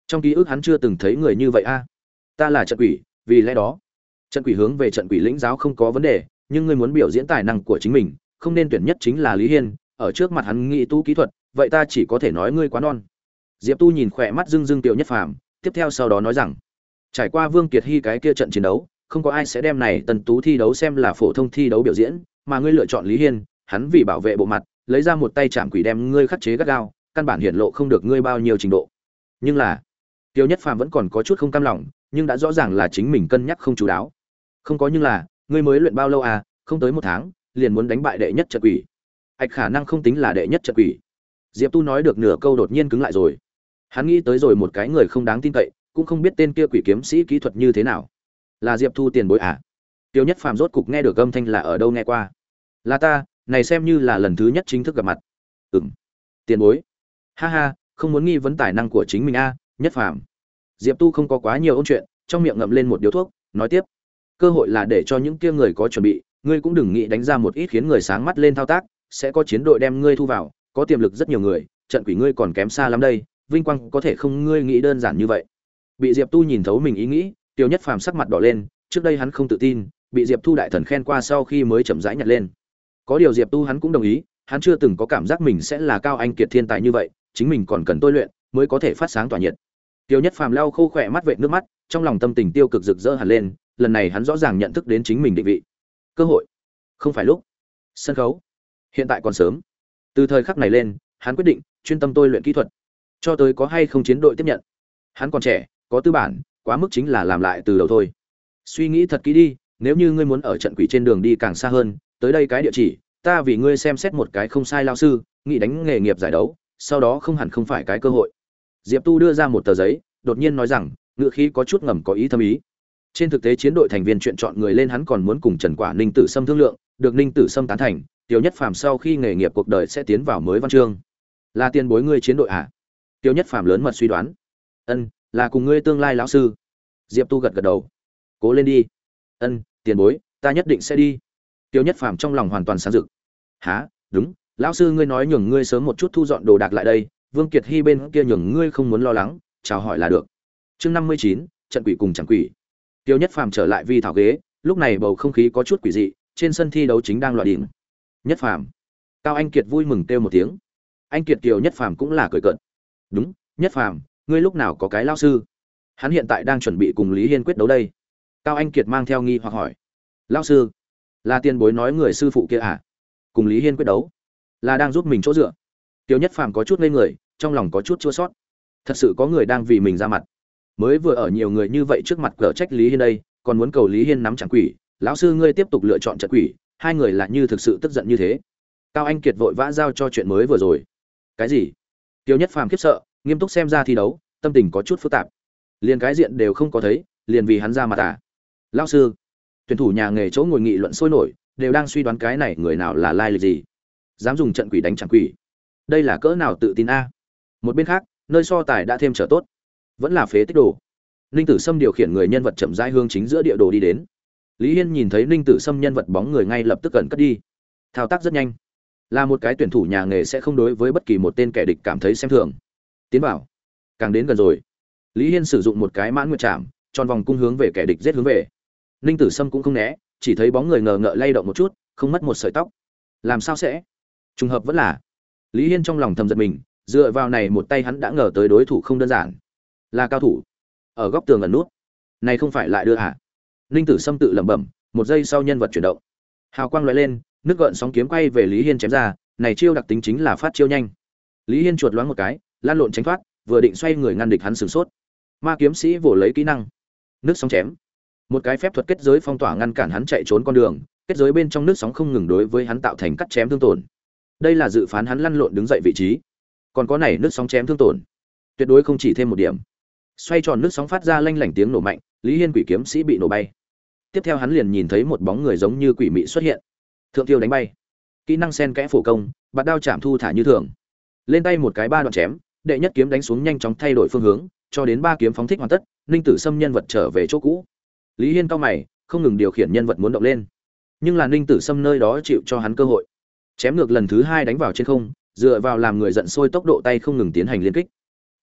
Trong ký ức hắn chưa từng thấy người như vậy a. Ta là trận quỷ, vì lẽ đó trận quỷ hướng về trận quỷ lĩnh giáo không có vấn đề, nhưng ngươi muốn biểu diễn tài năng của chính mình, không nên tuyển nhất chính là Lý Hiên. Ở trước mặt hắn nghĩ tu kỹ thuật, vậy ta chỉ có thể nói ngươi quá non. Diệp Tu nhìn khỏe mắt rưng Tiểu Nhất Phàm, tiếp theo sau đó nói rằng, trải qua Vương Kiệt Hy cái kia trận chiến đấu, không có ai sẽ đem này tần tú thi đấu xem là phổ thông thi đấu biểu diễn, mà ngươi lựa chọn Lý Hiên, hắn vì bảo vệ bộ mặt, lấy ra một tay chạm quỷ đem ngươi khắc chế gắt gao, căn bản hiển lộ không được ngươi bao nhiêu trình độ. Nhưng là, Tiêu Nhất Phàm vẫn còn có chút không cam lòng, nhưng đã rõ ràng là chính mình cân nhắc không chú đáo. Không có nhưng là, ngươi mới luyện bao lâu à, không tới một tháng, liền muốn đánh bại đệ nhất trận quỷ. Ảch khả năng không tính là đệ nhất trận quỷ. Diệp Tu nói được nửa câu đột nhiên cứng lại rồi. Hắn nghĩ tới rồi một cái người không đáng tin cậy, cũng không biết tên kia quỷ kiếm sĩ kỹ thuật như thế nào. Là Diệp Tu tiền bối à? Tiêu Nhất Phàm rốt cục nghe được âm thanh là ở đâu nghe qua. Là ta, này xem như là lần thứ nhất chính thức gặp mặt. Tiền bối. Ha ha, không muốn nghi vấn tài năng của chính mình a, Nhất Phàm. Diệp Tu không có quá nhiều ôn chuyện, trong miệng ngậm lên một điếu thuốc, nói tiếp. Cơ hội là để cho những kia người có chuẩn bị, ngươi cũng đừng nghĩ đánh ra một ít khiến người sáng mắt lên thao tác, sẽ có chiến đội đem ngươi thu vào, có tiềm lực rất nhiều người, trận quỷ ngươi còn kém xa lắm đây, vinh quang có thể không ngươi nghĩ đơn giản như vậy. Bị Diệp Tu nhìn thấu mình ý nghĩ, Tiêu Nhất Phàm sắc mặt đỏ lên, trước đây hắn không tự tin, bị Diệp Tu đại thần khen qua sau khi mới chậm rãi nhặt lên. Có điều Diệp Tu hắn cũng đồng ý, hắn chưa từng có cảm giác mình sẽ là cao anh kiệt thiên tài như vậy, chính mình còn cần tôi luyện mới có thể phát sáng tỏa nhiệt. Tiêu Nhất Phàm lau khô khỏe mắt vệt nước mắt, trong lòng tâm tình tiêu cực rực rỡ hẳn lên, lần này hắn rõ ràng nhận thức đến chính mình định vị. Cơ hội, không phải lúc. Sân khấu, hiện tại còn sớm. Từ thời khắc này lên, hắn quyết định chuyên tâm tôi luyện kỹ thuật, cho tới có hay không chiến đội tiếp nhận. Hắn còn trẻ, có tư bản, quá mức chính là làm lại từ đầu thôi. Suy nghĩ thật kỹ đi, nếu như ngươi muốn ở trận quỷ trên đường đi càng xa hơn, tới đây cái địa chỉ, ta vì ngươi xem xét một cái không sai lao sư, nghĩ đánh nghề nghiệp giải đấu, sau đó không hẳn không phải cái cơ hội. Diệp Tu đưa ra một tờ giấy, đột nhiên nói rằng, ngữ khí có chút ngầm có ý thâm ý. Trên thực tế chiến đội thành viên chuyện chọn người lên hắn còn muốn cùng Trần Quả Ninh Tử Sâm thương lượng, được Ninh Tử Sâm tán thành, Tiêu Nhất Phàm sau khi nghề nghiệp cuộc đời sẽ tiến vào mới văn chương. Là tiền bối ngươi chiến đội à? Tiêu Nhất Phàm lớn mật suy đoán. Ân, là cùng ngươi tương lai lão sư. Diệp Tu gật gật đầu. Cố lên đi. Ân, tiền bối, ta nhất định sẽ đi. Tiêu Nhất Phàm trong lòng hoàn toàn sáng rực. Hả? Đúng, lão sư ngươi nói nhường ngươi sớm một chút thu dọn đồ đạc lại đây, Vương Kiệt Hy bên kia nhường ngươi không muốn lo lắng, chào hỏi là được. Chương 59, trận quỷ cùng chẳng quỷ. Tiêu Nhất Phàm trở lại vi thảo ghế, lúc này bầu không khí có chút quỷ dị, trên sân thi đấu chính đang loạn điểm. Nhất Phàm. Cao Anh Kiệt vui mừng kêu một tiếng. Anh Kiệt Kiều Nhất Phàm cũng là cười cợt. Đúng, Nhất Phàm, ngươi lúc nào có cái lão sư? Hắn hiện tại đang chuẩn bị cùng Lý Hiên quyết đấu đây. Cao Anh Kiệt mang theo nghi hoặc hỏi. Lão sư? Là tiền bối nói người sư phụ kia à? Cùng Lý Hiên quyết đấu? Là đang giúp mình chỗ dựa. Tiêu Nhất Phàm có chút ngây người, trong lòng có chút chua xót. Thật sự có người đang vì mình ra mặt. Mới vừa ở nhiều người như vậy trước mặt cở trách Lý Hiên đây, còn muốn cầu Lý Hiên nắm chẳng quỷ, lão sư ngươi tiếp tục lựa chọn trận quỷ, hai người là như thực sự tức giận như thế. Cao Anh Kiệt vội vã giao cho chuyện mới vừa rồi. Cái gì? Tiêu Nhất Phàm khiếp sợ, nghiêm túc xem ra thi đấu, tâm tình có chút phức tạp. Liền cái diện đều không có thấy, liền vì hắn ra mặt à? Lão sư, tuyển thủ nhà nghề chỗ ngồi nghị luận sôi nổi, đều đang suy đoán cái này người nào là lai lịch gì, dám dùng trận quỷ đánh chẳng quỷ, đây là cỡ nào tự tin a? Một bên khác, nơi so tài đã thêm trở tốt, vẫn là phế tích đồ. Ninh Tử Sâm điều khiển người nhân vật chậm rãi hướng chính giữa địa đồ đi đến. Lý Hiên nhìn thấy Ninh Tử Sâm nhân vật bóng người ngay lập tức cẩn cất đi, thao tác rất nhanh. Là một cái tuyển thủ nhà nghề sẽ không đối với bất kỳ một tên kẻ địch cảm thấy xem thường. Tiến vào, càng đến gần rồi. Lý Hiên sử dụng một cái mãn nguyệt trảm, tròn vòng cung hướng về kẻ địch giết hướng về. Ninh Tử Sâm cũng không né, chỉ thấy bóng người ngờ ngợ lay động một chút, không mất một sợi tóc. Làm sao sẽ? Trùng hợp vẫn là. Lý Hiên trong lòng thầm giật mình, dựa vào này một tay hắn đã ngờ tới đối thủ không đơn giản, là cao thủ. Ở góc tường ẩn nút, này không phải lại đưa hả? Ninh Tử Sâm tự lẩm bẩm, một giây sau nhân vật chuyển động, hào quang lóe lên, nước gợn sóng kiếm quay về Lý Hiên chém ra, này chiêu đặc tính chính là phát chiêu nhanh. Lý Hiên chuột loáng một cái, lan lộn tránh thoát, vừa định xoay người ngăn địch hắn sửng sốt. Ma kiếm sĩ vồ lấy kỹ năng, nước sóng chém. Một cái phép thuật kết giới phong tỏa ngăn cản hắn chạy trốn con đường, kết giới bên trong nước sóng không ngừng đối với hắn tạo thành cắt chém thương tổn. Đây là dự phán hắn lăn lộn đứng dậy vị trí. Còn có này nước sóng chém thương tổn, tuyệt đối không chỉ thêm một điểm. Xoay tròn nước sóng phát ra lanh lảnh tiếng nổ mạnh, Lý Hiên quỷ kiếm sĩ bị nổ bay. Tiếp theo hắn liền nhìn thấy một bóng người giống như quỷ mị xuất hiện. Thượng tiêu đánh bay. Kỹ năng sen kẽ phổ công, bạt đao chạm thu thả như thường. Lên tay một cái ba đoạn chém, đệ nhất kiếm đánh xuống nhanh chóng thay đổi phương hướng, cho đến ba kiếm phóng thích hoàn tất, Ninh Tử Sâm nhân vật trở về chỗ cũ. Lý Hiên cau mày, không ngừng điều khiển nhân vật muốn động lên. Nhưng là Ninh Tử Sâm nơi đó chịu cho hắn cơ hội. Chém ngược lần thứ hai đánh vào trên không, dựa vào làm người giận sôi tốc độ tay không ngừng tiến hành liên kích.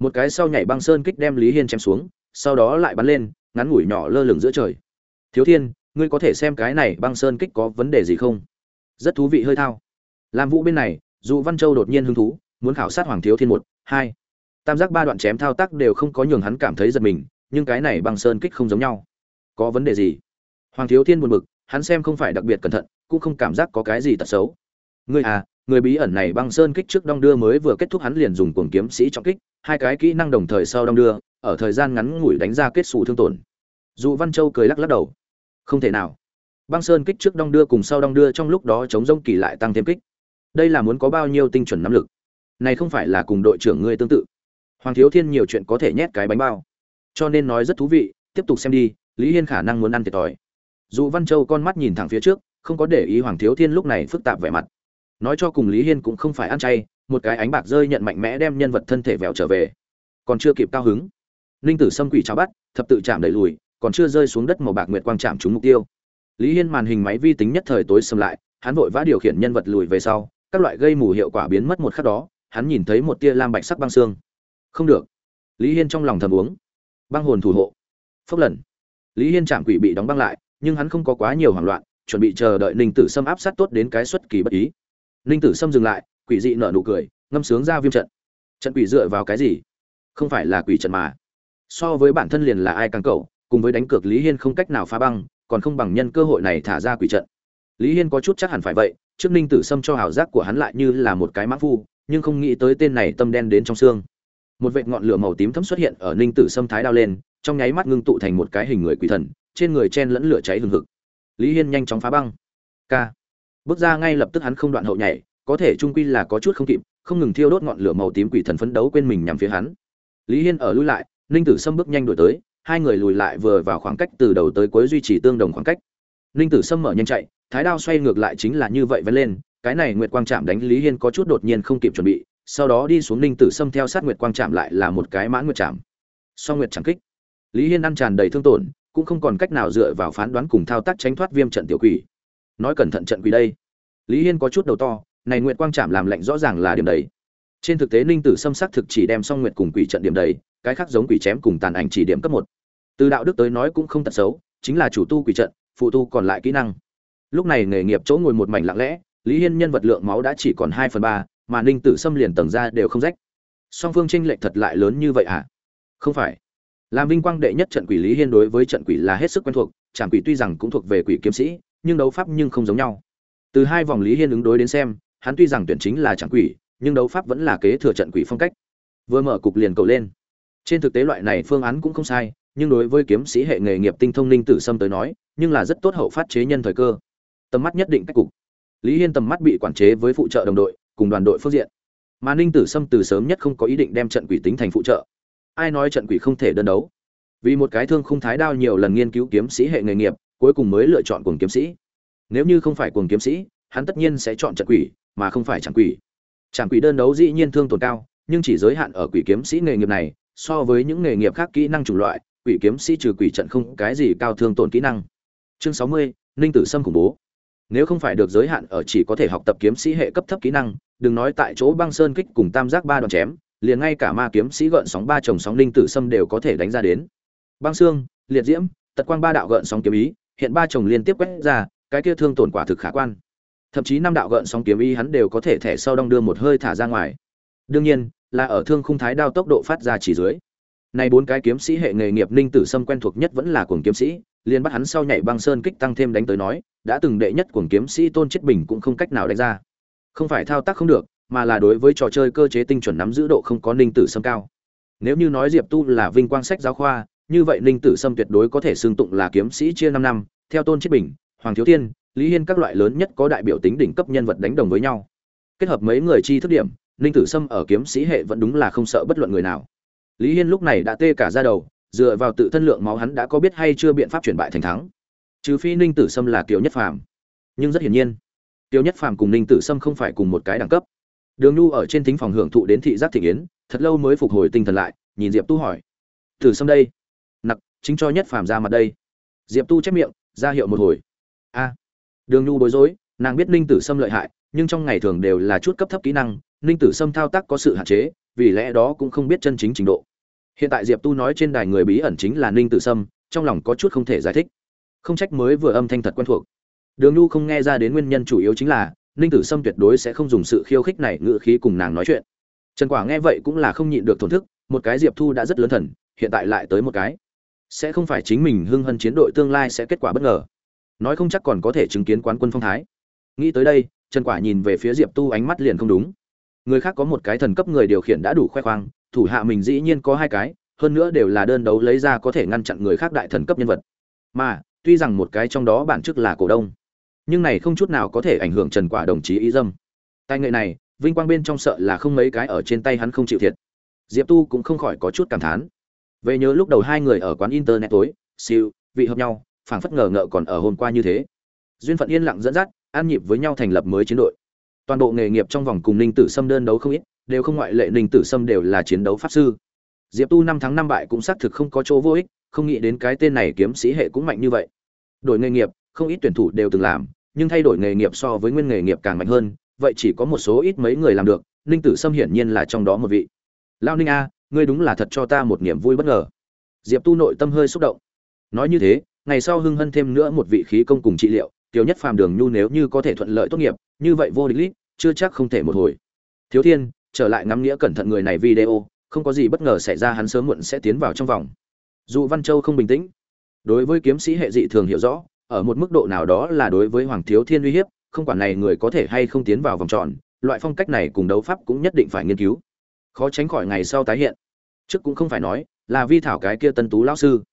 Một cái sau nhảy băng sơn kích đem Lý Hiên chém xuống, sau đó lại bắn lên, ngắn ngủi nhỏ lơ lửng giữa trời. Thiếu Thiên, ngươi có thể xem cái này băng sơn kích có vấn đề gì không? Rất thú vị hơi thao. Lam Vũ bên này, Dụ Văn Châu đột nhiên hứng thú, muốn khảo sát Hoàng Thiếu Thiên 1, 2. Tam giác 3 đoạn chém thao tác đều không có nhường hắn cảm thấy giật mình, nhưng cái này băng sơn kích không giống nhau. Có vấn đề gì? Hoàng Thiếu Thiên buồn bực, hắn xem không phải đặc biệt cẩn thận, cũng không cảm giác có cái gì tật xấu. Ngươi à, người bí ẩn này băng sơn kích trước đong đưa mới vừa kết thúc hắn liền dùng cuồng kiếm sĩ trọng kích, hai cái kỹ năng đồng thời sau đong đưa, ở thời gian ngắn ngủi đánh ra kết xù thương tổn. Dụ Văn Châu cười lắc lắc đầu. Không thể nào. Băng sơn kích trước đong đưa cùng sau đong đưa trong lúc đó chống rông kỳ lại tăng thêm kích. Đây là muốn có bao nhiêu tinh chuẩn nắm lực. Này không phải là cùng đội trưởng ngươi tương tự. Hoàng Thiếu Thiên nhiều chuyện có thể nhét cái bánh bao. Cho nên nói rất thú vị, tiếp tục xem đi, Lý Hiên khả năng muốn ăn thiệt thòi. Dụ Văn Châu con mắt nhìn thẳng phía trước, không có để ý Hoàng Thiếu Thiên lúc này phức tạp vẻ mặt. Nói cho cùng Lý Hiên cũng không phải ăn chay, một cái ánh bạc rơi nhận mạnh mẽ đem nhân vật thân thể vèo trở về. Còn chưa kịp cao hứng, Linh Tử Sâm quỷ cháo bắt, thập tự chạm đẩy lùi, còn chưa rơi xuống đất màu bạc nguyệt quang chạm trúng mục tiêu. Lý Hiên màn hình máy vi tính nhất thời tối sầm lại, hắn vội vã điều khiển nhân vật lùi về sau, các loại gây mù hiệu quả biến mất một khắc đó, hắn nhìn thấy một tia lam bạch sắc băng xương. Không được. Lý Hiên trong lòng thầm uống. Băng hồn thủ hộ. Phốc lần. Lý Hiên chạm quỷ bị đóng băng lại, nhưng hắn không có quá nhiều hoảng loạn, chuẩn bị chờ đợi Ninh Tử Sâm áp sát tốt đến cái xuất kỳ bất ý. Ninh Tử Sâm dừng lại, quỷ dị nở nụ cười, ngâm sướng ra viêm trận. Trận quỷ dựa vào cái gì? Không phải là quỷ trận mà. So với bản thân liền là ai càng cậu, cùng với đánh cược Lý Hiên không cách nào phá băng, còn không bằng nhân cơ hội này thả ra quỷ trận. Lý Hiên có chút chắc hẳn phải vậy, trước Ninh Tử Sâm cho hào giác của hắn lại như là một cái mã phu, nhưng không nghĩ tới tên này tâm đen đến trong xương. Một vệt ngọn lửa màu tím thẫm xuất hiện ở Ninh Tử Sâm thái đao lên, trong nháy mắt ngưng tụ thành một cái hình người quỷ thần, trên người chen lẫn lửa cháy hừng hực. Lý Hiên nhanh chóng phá băng. Ca. Bước ra ngay lập tức hắn không đoạn hậu nhảy, có thể trung quy là có chút không kịp, không ngừng thiêu đốt ngọn lửa màu tím quỷ thần phấn đấu quên mình nhằm phía hắn. Lý Hiên ở lui lại, Ninh Tử Sâm bước nhanh đuổi tới, hai người lùi lại vừa vào khoảng cách từ đầu tới cuối duy trì tương đồng khoảng cách. Ninh Tử Sâm mở nhanh chạy, thái đao xoay ngược lại chính là như vậy vén lên, cái này nguyệt quang chạm đánh Lý Hiên có chút đột nhiên không kịp chuẩn bị, sau đó đi xuống Ninh Tử Sâm theo sát nguyệt quang chạm lại là một cái mãn nguyệt chạm. Song nguyệt chạm kích. Lý Hiên ăn tràn đầy thương tổn, cũng không còn cách nào dựa vào phán đoán cùng thao tác tránh thoát viêm trận tiểu quỷ. Nói cẩn thận trận quỷ đây. Lý Hiên có chút đầu to, này nguyệt quang chạm làm lạnh rõ ràng là điểm đấy. Trên thực tế Ninh Tử Sâm sắc thực chỉ đem song nguyệt cùng quỷ trận điểm đấy, cái khác giống quỷ chém cùng tàn ảnh chỉ điểm cấp 1. Từ đạo đức tới nói cũng không tật xấu, chính là chủ tu quỷ trận, phụ tu còn lại kỹ năng. Lúc này nghề nghiệp chỗ ngồi một mảnh lặng lẽ, Lý Hiên nhân vật lượng máu đã chỉ còn 2/3, mà Ninh Tử Sâm liền tầng ra đều không rách. Song phương chênh lệch thật lại lớn như vậy à? Không phải. Làm vinh quang đệ nhất trận quỷ Lý Hiên đối với trận quỷ là hết sức quen thuộc, trảm quỷ tuy rằng cũng thuộc về quỷ kiếm sĩ, nhưng đấu pháp nhưng không giống nhau. Từ hai vòng Lý Hiên ứng đối đến xem, hắn tuy rằng tuyển chính là trảm quỷ, nhưng đấu pháp vẫn là kế thừa trận quỷ phong cách. Vừa mở cục liền cầu lên. Trên thực tế loại này phương án cũng không sai, nhưng đối với kiếm sĩ hệ nghề nghiệp tinh thông Ninh Tử Sâm tới nói, nhưng là rất tốt hậu phát chế nhân thời cơ. Tầm mắt nhất định cách cục. Lý Hiên tầm mắt bị quản chế với phụ trợ đồng đội, cùng đoàn đội phương diện. Mà Ninh Tử Sâm từ sớm nhất không có ý định đem trận quỷ tính thành phụ trợ. Ai nói trận quỷ không thể đơn đấu? Vì một cái thương khung thái đao nhiều lần nghiên cứu kiếm sĩ hệ nghề nghiệp, cuối cùng mới lựa chọn cuồng kiếm sĩ. Nếu như không phải cuồng kiếm sĩ, hắn tất nhiên sẽ chọn trận quỷ, mà không phải trảm quỷ. Trảm quỷ đơn đấu dĩ nhiên thương tổn cao, nhưng chỉ giới hạn ở quỷ kiếm sĩ nghề nghiệp này, so với những nghề nghiệp khác kỹ năng chủng loại, quỷ kiếm sĩ trừ quỷ trận không cái gì cao thương tổn kỹ năng. Chương 60, Ninh Tử Sâm khủng bố. Nếu không phải được giới hạn ở chỉ có thể học tập kiếm sĩ hệ cấp thấp kỹ năng, đừng nói tại chỗ băng sơn kích cùng tam giác ba đòn chém, liền ngay cả ma kiếm sĩ gợn sóng ba chồng sóng Ninh Tử Sâm đều có thể đánh ra đến. Băng xương, liệt diễm, tật quang ba đạo gợn sóng kiếm ý, hiện ba chồng liên tiếp quét ra, cái kia thương tổn quả thực khả quan. Thậm chí năm đạo gợn sóng kiếm ý hắn đều có thể thẻ sau đong đưa một hơi thả ra ngoài. Đương nhiên, là ở thương khung thái đao tốc độ phát ra chỉ dưới. Này bốn cái kiếm sĩ hệ nghề nghiệp Ninh Tử Sâm quen thuộc nhất vẫn là cuồng kiếm sĩ, liền bắt hắn sau nhảy băng sơn kích tăng thêm đánh tới nói, đã từng đệ nhất cuồng kiếm sĩ Tôn Chiết Bình cũng không cách nào đánh ra. Không phải thao tác không được, mà là đối với trò chơi cơ chế tinh chuẩn nắm giữ độ không có Ninh Tử Sâm cao. Nếu như nói Diệp Tu là vinh quang sách giáo khoa, như vậy Ninh Tử Sâm tuyệt đối có thể xưng tụng là kiếm sĩ chia 5 năm, theo Tôn Chiết Bình, Hoàng Thiếu Thiên, Lý Hiên các loại lớn nhất có đại biểu tính đỉnh cấp nhân vật đánh đồng với nhau. Kết hợp mấy người chi thức điểm, Ninh Tử Sâm ở kiếm sĩ hệ vẫn đúng là không sợ bất luận người nào. Lý Hiên lúc này đã tê cả da đầu, dựa vào tự thân lượng máu hắn đã có biết hay chưa biện pháp chuyển bại thành thắng. Trừ phi Ninh Tử Sâm là Kiều Nhất Phàm. Nhưng rất hiển nhiên, Kiều Nhất Phàm cùng Ninh Tử Sâm không phải cùng một cái đẳng cấp. Đường Nhu ở trên thính phòng hưởng thụ đến thị giác thịnh yến, thật lâu mới phục hồi tinh thần lại, nhìn Diệp Tu hỏi: "Tử Sâm đây?" "Nặc, chính cho Nhất Phàm ra mặt đây." Diệp Tu chép miệng, ra hiệu một hồi. "A." Đường Nhu bối rối, nàng biết Ninh Tử Sâm lợi hại, nhưng trong ngày thường đều là chút cấp thấp kỹ năng, Ninh Tử Sâm thao tác có sự hạn chế, vì lẽ đó cũng không biết chân chính trình độ. Hiện tại Diệp Tu nói trên đài người bí ẩn chính là Ninh Tử Sâm, trong lòng có chút không thể giải thích. Không trách mới vừa âm thanh thật quen thuộc. Đường Nhu không nghe ra đến nguyên nhân chủ yếu chính là Ninh Tử Sâm tuyệt đối sẽ không dùng sự khiêu khích này ngữ khí cùng nàng nói chuyện. Trần Quả nghe vậy cũng là không nhịn được thổn thức, một cái Diệp Thu đã rất lớn thần, hiện tại lại tới một cái. Sẽ không phải chính mình hưng hân chiến đội tương lai sẽ kết quả bất ngờ. Nói không chắc còn có thể chứng kiến quán quân phong thái. Nghĩ tới đây, Trần Quả nhìn về phía Diệp Tu ánh mắt liền không đúng. Người khác có một cái thần cấp người điều khiển đã đủ khoe khoang, thủ hạ mình dĩ nhiên có hai cái, hơn nữa đều là đơn đấu lấy ra có thể ngăn chặn người khác đại thần cấp nhân vật. Mà, tuy rằng một cái trong đó bản chức là cổ đông, nhưng này không chút nào có thể ảnh hưởng Trần Quả đồng chí ý dâm. Tài nghệ này, vinh quang bên trong sợ là không mấy cái ở trên tay hắn không chịu thiệt. Diệp Tu cũng không khỏi có chút cảm thán. Về nhớ lúc đầu hai người ở quán internet tối, siêu, vị hợp nhau, phảng phất ngờ ngợ còn ở hôm qua như thế. Duyên phận yên lặng dẫn dắt, an nhịp với nhau thành lập mới chiến đội. Toàn bộ nghề nghiệp trong vòng cùng Ninh Tử Sâm đơn đấu không ít, đều không ngoại lệ Ninh Tử Sâm đều là chiến đấu pháp sư. Diệp Tu 5 tháng 5 bại cũng xác thực không có chỗ vô ích, không nghĩ đến cái tên này kiếm sĩ hệ cũng mạnh như vậy. Đổi nghề nghiệp, không ít tuyển thủ đều từng làm, nhưng thay đổi nghề nghiệp so với nguyên nghề nghiệp càng mạnh hơn, vậy chỉ có một số ít mấy người làm được, Ninh Tử Sâm hiển nhiên là trong đó một vị. Lao Ninh a, ngươi đúng là thật cho ta một niềm vui bất ngờ. Diệp Tu nội tâm hơi xúc động. Nói như thế, ngày sau hưng hân thêm nữa một vị khí công cùng trị liệu, Tiểu Nhất Phàm Đường Nhu nếu như có thể thuận lợi tốt nghiệp, như vậy vô địch lít, chưa chắc không thể một hồi. Thiếu Thiên, trở lại ngắm nghĩa cẩn thận người này video, không có gì bất ngờ xảy ra hắn sớm muộn sẽ tiến vào trong vòng. Dụ Văn Châu không bình tĩnh. Đối với kiếm sĩ hệ dị thường hiểu rõ, ở một mức độ nào đó là đối với Hoàng Thiếu Thiên uy hiếp, không quản này người có thể hay không tiến vào vòng tròn, loại phong cách này cùng đấu pháp cũng nhất định phải nghiên cứu. Khó tránh khỏi ngày sau tái hiện. Trước cũng không phải nói, là Vi Thảo cái kia Tân Tú lão sư.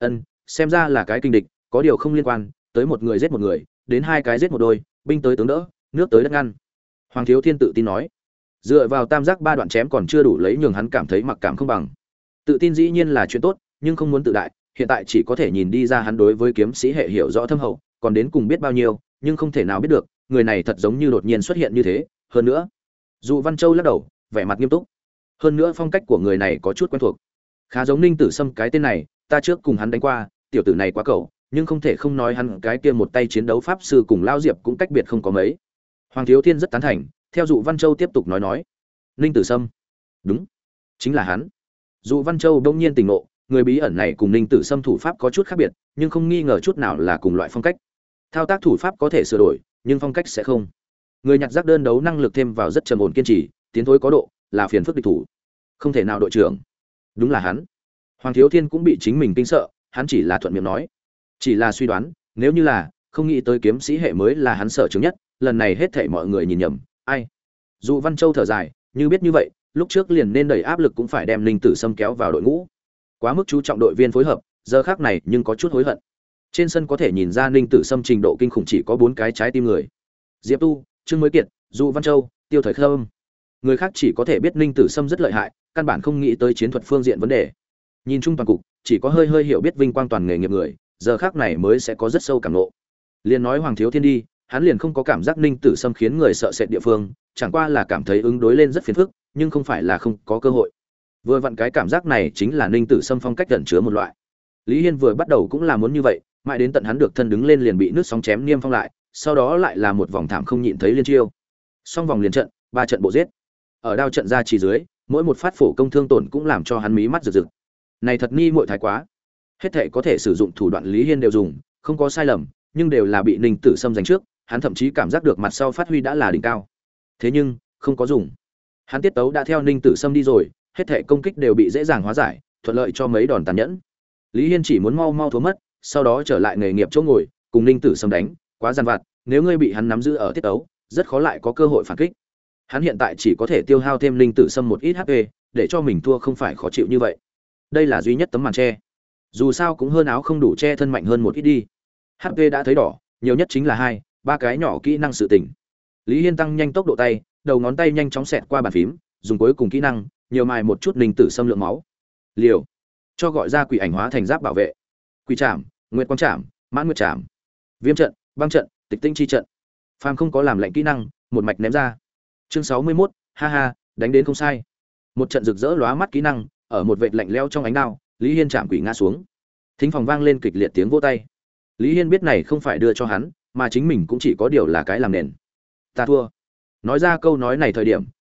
Xem ra là cái kinh địch, có điều không liên quan, tới một người giết một người, đến hai cái giết một đôi, binh tới tướng đỡ, nước tới đất ngăn. Hoàng Thiếu Thiên tự tin nói. Dựa vào tam giác ba đoạn chém còn chưa đủ lấy nhường hắn cảm thấy mặc cảm không bằng. Tự tin dĩ nhiên là chuyện tốt, nhưng không muốn tự đại, hiện tại chỉ có thể nhìn đi ra hắn đối với kiếm sĩ hệ hiểu rõ thâm hậu, còn đến cùng biết bao nhiêu, nhưng không thể nào biết được, người này thật giống như đột nhiên xuất hiện như thế, hơn nữa. Dụ Văn Châu lắc đầu, vẻ mặt nghiêm túc. Hơn nữa phong cách của người này có chút quen thuộc. Khá giống Ninh Tử Sâm cái tên này, ta trước cùng hắn đánh qua, tiểu tử này quá cẩu, nhưng không thể không nói hắn cái kia một tay chiến đấu pháp sư cùng Lao Diệp cũng cách biệt không có mấy. Hoàng Thiếu Thiên rất tán thành, theo Dụ Văn Châu tiếp tục nói. Ninh Tử Sâm, đúng, chính là hắn. Dụ Văn Châu đông nhiên tỉnh ngộ, người bí ẩn này cùng Ninh Tử Sâm thủ pháp có chút khác biệt, nhưng không nghi ngờ chút nào là cùng loại phong cách. Thao tác thủ pháp có thể sửa đổi, nhưng phong cách sẽ không. Người nhặt rác đơn đấu năng lực thêm vào rất trầm ổn kiên trì, tiến thối có độ, là phiền phức địch thủ. Không thể nào đội trưởng. Đúng là hắn. Hoàng Thiếu Thiên cũng bị chính mình kinh sợ, hắn chỉ là thuận miệng nói, chỉ là suy đoán, nếu như là, không nghĩ tới kiếm sĩ hệ mới là hắn sở chứng nhất, lần này hết thảy mọi người nhìn nhầm, ai? Dụ Văn Châu thở dài, như biết như vậy, lúc trước liền nên đẩy áp lực cũng phải đem Ninh Tử Sâm kéo vào đội ngũ. Quá mức chú trọng đội viên phối hợp, giờ khác này nhưng có chút hối hận. Trên sân có thể nhìn ra Ninh Tử Sâm trình độ kinh khủng chỉ có 4 cái trái tim người. Diệp Tu, Trương Mới Kiệt, Dụ Văn Châu, Tiêu Thời Khâm. Người khác chỉ có thể biết Ninh Tử Sâm rất lợi hại, căn bản không nghĩ tới chiến thuật phương diện vấn đề. Nhìn chung toàn cục, chỉ có hơi hiểu biết vinh quang toàn nghề nghiệp người, giờ khác này mới sẽ có rất sâu cảm ngộ. Liền nói Hoàng Thiếu Thiên đi, hắn liền không có cảm giác Ninh Tử Sâm khiến người sợ sệt địa phương, chẳng qua là cảm thấy ứng đối lên rất phiền phức, nhưng không phải là không có cơ hội. Vừa vặn cái cảm giác này chính là Ninh Tử Sâm phong cách ẩn chứa một loại. Lý Hiên vừa bắt đầu cũng là muốn như vậy, mãi đến tận hắn được thân đứng lên liền bị nước sóng chém niêm phong lại, sau đó lại là một vòng thảm không nhịn thấy liên chiêu. Xong vòng liền trận, 3 trận bộ giết. Ở đao trận ra chỉ dưới, mỗi một phát phổ công thương tổn cũng làm cho hắn mí mắt rực rực. Này thật nghi muội thái quá. Hết thảy có thể sử dụng thủ đoạn Lý Hiên đều dùng, không có sai lầm, nhưng đều là bị Ninh Tử Sâm giành trước, hắn thậm chí cảm giác được mặt sau phát huy đã là đỉnh cao. Thế nhưng, không có dùng. Hắn tiết tấu đã theo Ninh Tử Sâm đi rồi, hết thảy công kích đều bị dễ dàng hóa giải, thuận lợi cho mấy đòn tàn nhẫn. Lý Hiên chỉ muốn mau thua mất, sau đó trở lại nghề nghiệp chỗ ngồi, cùng Ninh Tử Sâm đánh, quá gian vặt, nếu ngươi bị hắn nắm giữ ở tiết tấu, rất khó lại có cơ hội phản kích. Hắn hiện tại chỉ có thể tiêu hao thêm Ninh Tử Sâm một ít HP, để cho mình thua không phải khó chịu như vậy. Đây là duy nhất tấm màn che. Dù sao cũng hơn áo không đủ che thân mạnh hơn một ít đi. HP đã thấy đỏ, nhiều nhất chính là 2-3 cái nhỏ kỹ năng sự tỉnh. Lý Hiên tăng nhanh tốc độ tay, đầu ngón tay nhanh chóng xẹt qua bàn phím, dùng cuối cùng kỹ năng, nhiều mài một chút Ninh Tử Sâm lượng máu. Liều, cho gọi ra quỷ ảnh hóa thành giáp bảo vệ. Quỷ trảm, nguyệt quang trảm, mãn nguyệt trảm, viêm trận, băng trận, tịch tinh chi trận. Phàm không có làm lệnh kỹ năng, một mạch ném ra. Chương 61, ha ha, đánh đến không sai. Một trận rực rỡ lóa mắt kỹ năng, ở một vệt lạnh lẽo trong ánh đao, Lý Hiên chạm quỷ ngã xuống. Thính phòng vang lên kịch liệt tiếng vỗ tay. Lý Hiên biết này không phải đưa cho hắn, mà chính mình cũng chỉ có điều là cái làm nền. Ta thua. Nói ra câu nói này thời điểm,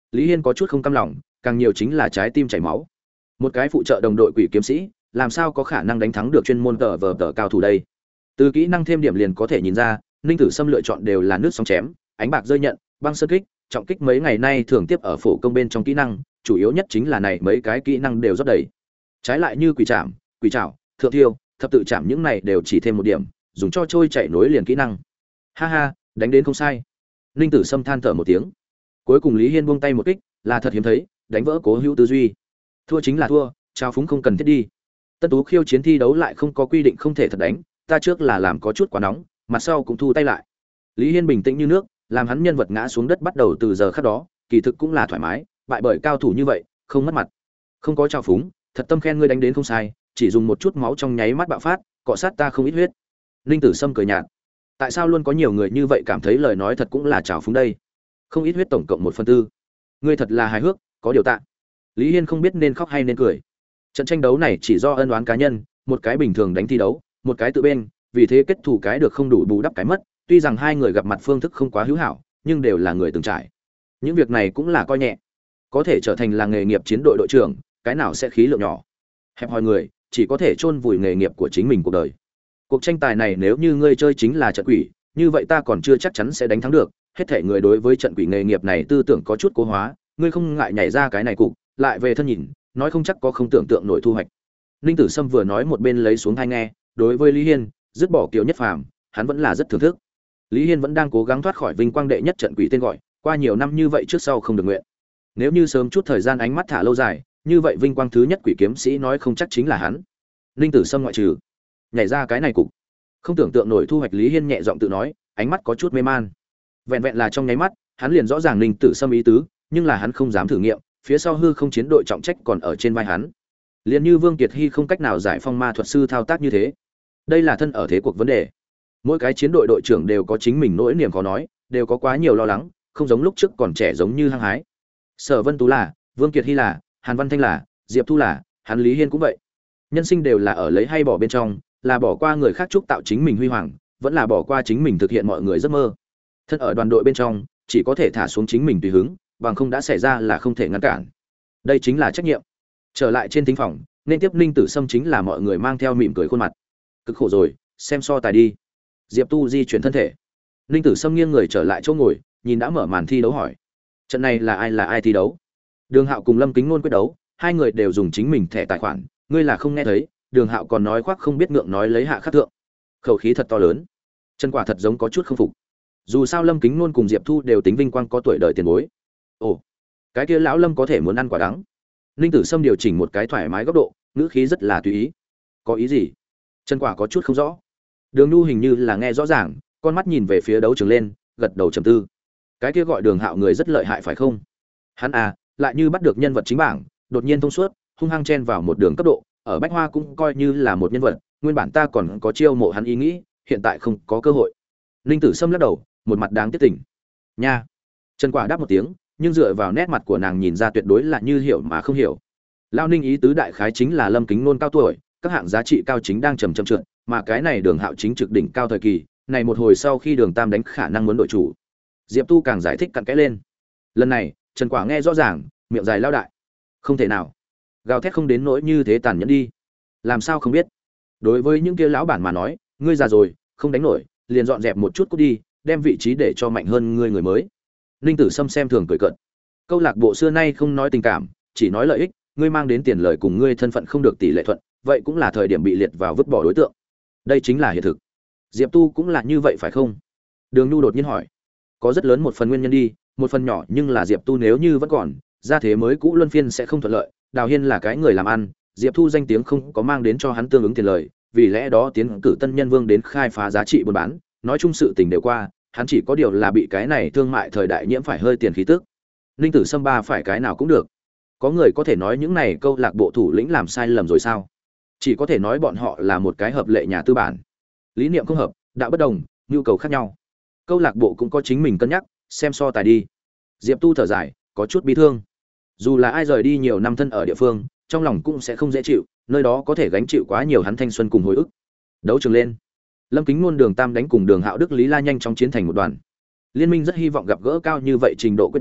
Lý Hiên có chút không cam lòng, càng nhiều chính là trái tim chảy máu. Một cái phụ trợ đồng đội quỷ kiếm sĩ, làm sao có khả năng đánh thắng được chuyên môn tờ vờ tờ cao thủ đây? Từ kỹ năng thêm điểm liền có thể nhìn ra, Ninh Tử Sâm lựa chọn đều là nước sóng chém, ánh bạc rơi nhận, băng sơn kích, trọng kích mấy ngày nay thường tiếp ở phổ công bên trong kỹ năng, chủ yếu nhất chính là này mấy cái kỹ năng đều rất đầy. Trái lại như quỷ trảm, quỷ trảo, thượng thiêu, thập tự chạm những này đều chỉ thêm một điểm, dùng cho trôi chạy nối liền kỹ năng. Ha ha, đánh đến không sai. Ninh Tử Sâm than thở một tiếng. Cuối cùng Lý Hiên buông tay một kích, là thật hiếm thấy, đánh vỡ cố hữu tư duy. Thua chính là thua, trao phúng không cần thiết đi. Tân Tú khiêu chiến thi đấu lại không có quy định không thể thật đánh, ta trước là làm có chút quá nóng, mặt sau cũng thu tay lại. Lý Hiên bình tĩnh như nước, làm hắn nhân vật ngã xuống đất bắt đầu từ giờ khắc đó, kỳ thực cũng là thoải mái, bại bởi cao thủ như vậy, không mất mặt. Không có trao phúng, thật tâm khen ngươi đánh đến không sai, chỉ dùng một chút máu trong nháy mắt bạo phát, cọ sát ta không ít huyết. Ninh Tử Sâm cười nhạt. Tại sao luôn có nhiều người như vậy cảm thấy lời nói thật cũng là trào phúng đây? Không ít huyết tổng cộng 1/4. Ngươi thật là hài hước, có điều tạ. Lý Hiên không biết nên khóc hay nên cười. Trận tranh đấu này chỉ do ân oán cá nhân, một cái bình thường đánh thi đấu, một cái tự bên, vì thế kết thù cái được không đủ bù đắp cái mất, tuy rằng hai người gặp mặt phương thức không quá hữu hảo, nhưng đều là người từng trải. Những việc này cũng là coi nhẹ. Có thể trở thành là nghề nghiệp chiến đội đội trưởng, cái nào sẽ khí lượng nhỏ. Hẹp hòi người, chỉ có thể chôn vùi nghề nghiệp của chính mình cuộc đời. Cuộc tranh tài này nếu như ngươi chơi chính là trận quỷ, như vậy ta còn chưa chắc chắn sẽ đánh thắng được. Hết thể người đối với trận quỷ nghề nghiệp này tư tưởng có chút cố hóa, ngươi không ngại nhảy ra cái này cục, lại về thân nhìn, nói không chắc có không tưởng tượng nổi thu hoạch. Ninh Tử Sâm vừa nói một bên lấy xuống tai nghe, đối với Lý Hiên, dứt bỏ Kiều Nhất Phàm, hắn vẫn là rất thưởng thức. Lý Hiên vẫn đang cố gắng thoát khỏi vinh quang đệ nhất trận quỷ tên gọi, qua nhiều năm như vậy trước sau không được nguyện. Nếu như sớm chút thời gian ánh mắt thả lâu dài, như vậy vinh quang thứ nhất quỷ kiếm sĩ nói không chắc chính là hắn. Ninh Tử Sâm ngoại trừ, nhảy ra cái này cục, không tưởng tượng nổi thu hoạch. Lý Hiên nhẹ giọng tự nói, ánh mắt có chút mê man. Vẹn vẹn là trong nháy mắt, hắn liền rõ ràng Ninh Tử Sâm ý tứ, nhưng là hắn không dám thử nghiệm, phía sau hư không chiến đội trọng trách còn ở trên vai hắn. Liền như Vương Kiệt Hy không cách nào giải phong ma thuật sư thao tác như thế. Đây là thân ở thế cuộc vấn đề. Mỗi cái chiến đội đội trưởng đều có chính mình nỗi niềm khó nói, đều có quá nhiều lo lắng, không giống lúc trước còn trẻ giống như hăng hái. Sở Vân Tú là, Vương Kiệt Hy là, Hàn Văn Thanh là, Diệp Thu là, hắn Lý Hiên cũng vậy. Nhân sinh đều là ở lấy hay bỏ bên trong, là bỏ qua người khác chúc tạo chính mình huy hoàng, vẫn là bỏ qua chính mình thực hiện mọi người giấc mơ. Thân ở đoàn đội bên trong, chỉ có thể thả xuống chính mình tùy hứng, bằng không đã xảy ra là không thể ngăn cản. Đây chính là trách nhiệm. Trở lại trên thính phòng, nên tiếp Ninh Tử Sâm chính là mọi người mang theo mỉm cười khuôn mặt. Cực khổ rồi, xem so tài đi. Diệp Tu di chuyển thân thể. Ninh Tử Sâm nghiêng người trở lại chỗ ngồi, nhìn đã mở màn thi đấu hỏi: trận này là ai thi đấu? Đường Hạo cùng Lâm Kính Nôn quyết đấu, hai người đều dùng chính mình thẻ tài khoản, ngươi là không nghe thấy, Đường Hạo còn nói khoác không biết ngượng nói lấy hạ khắc thượng. Khẩu khí thật to lớn. Chân quả thật giống có chút không phục. Dù sao Lâm Kính Nôn cùng Diệp Thu đều tính vinh quang có tuổi đời tiền bối. Ồ, cái kia lão Lâm có thể muốn ăn quả đắng. Ninh Tử Sâm điều chỉnh một cái thoải mái góc độ, ngữ khí rất là tùy ý. Có ý gì? Chân quả có chút không rõ. Đường Nhu hình như là nghe rõ ràng, con mắt nhìn về phía đấu trường lên, gật đầu trầm tư. Cái kia gọi Đường Hạo người rất lợi hại phải không? Hắn à, lại như bắt được nhân vật chính bảng, đột nhiên thông suốt, hung hăng chen vào một đường cấp độ, ở Bách Hoa cũng coi như là một nhân vật, nguyên bản ta còn có chiêu mộ hắn ý nghĩ, hiện tại không có cơ hội. Ninh Tử Sâm lắc đầu, một mặt đáng tiếc tỉnh. Nha. Trần Quả đáp một tiếng, nhưng dựa vào nét mặt của nàng nhìn ra tuyệt đối là như hiểu mà không hiểu. Lao Ninh ý tứ đại khái chính là Lâm Kính Nôn cao tuổi, các hạng giá trị cao chính đang trầm trượt, mà cái này Đường Hạo chính trực đỉnh cao thời kỳ, này một hồi sau khi Đường Tam đánh khả năng muốn đổi chủ. Diệp Tu càng giải thích cặn kẽ lên. Lần này, Trần Quả nghe rõ ràng, miệng dài lao đại. Không thể nào. Gào thét không đến nỗi như thế tàn nhẫn đi. Làm sao không biết? Đối với những kia lão bản mà nói, ngươi già rồi, không đánh nổi, liền dọn dẹp một chút cút đi, đem vị trí để cho mạnh hơn ngươi người mới. Ninh Tử Sâm xem thường cười cợt. Câu lạc bộ xưa nay không nói tình cảm, chỉ nói lợi ích, ngươi mang đến tiền lời cùng ngươi thân phận không được tỷ lệ thuận, vậy cũng là thời điểm bị liệt vào vứt bỏ đối tượng. Đây chính là hiện thực. Diệp Tu cũng là như vậy phải không? Đường Nhu đột nhiên hỏi. Có rất lớn một phần nguyên nhân đi, một phần nhỏ nhưng là Diệp Tu nếu như vẫn còn, gia thế mới cũ luân phiên sẽ không thuận lợi, Đào Hiên là cái người làm ăn, Diệp Thu danh tiếng không có mang đến cho hắn tương ứng tiền lời, vì lẽ đó tiến cử tân nhân vương đến khai phá giá trị buôn bán, nói chung sự tình đều qua, hắn chỉ có điều là bị cái này thương mại thời đại nhiễm phải hơi tiền khí tức. Ninh Tử Sâm ba phải cái nào cũng được. Có người có thể nói những này câu lạc bộ thủ lĩnh làm sai lầm rồi sao? Chỉ có thể nói bọn họ là một cái hợp lệ nhà tư bản. Lý niệm không hợp, đạo bất đồng, nhu cầu khác nhau. Câu lạc bộ cũng có chính mình cân nhắc, xem so tài đi. Diệp Tu thở dài, có chút bi thương. Dù là ai rời đi nhiều năm thân ở địa phương, trong lòng cũng sẽ không dễ chịu, nơi đó có thể gánh chịu quá nhiều hắn thanh xuân cùng hồi ức. Đấu trường lên, Lâm Kính Nôn Đường Tam đánh cùng Đường Hạo Đức Lý La nhanh chóng chiến thành một đoàn. Liên minh rất hy vọng gặp gỡ cao như vậy trình độ quyết đấu,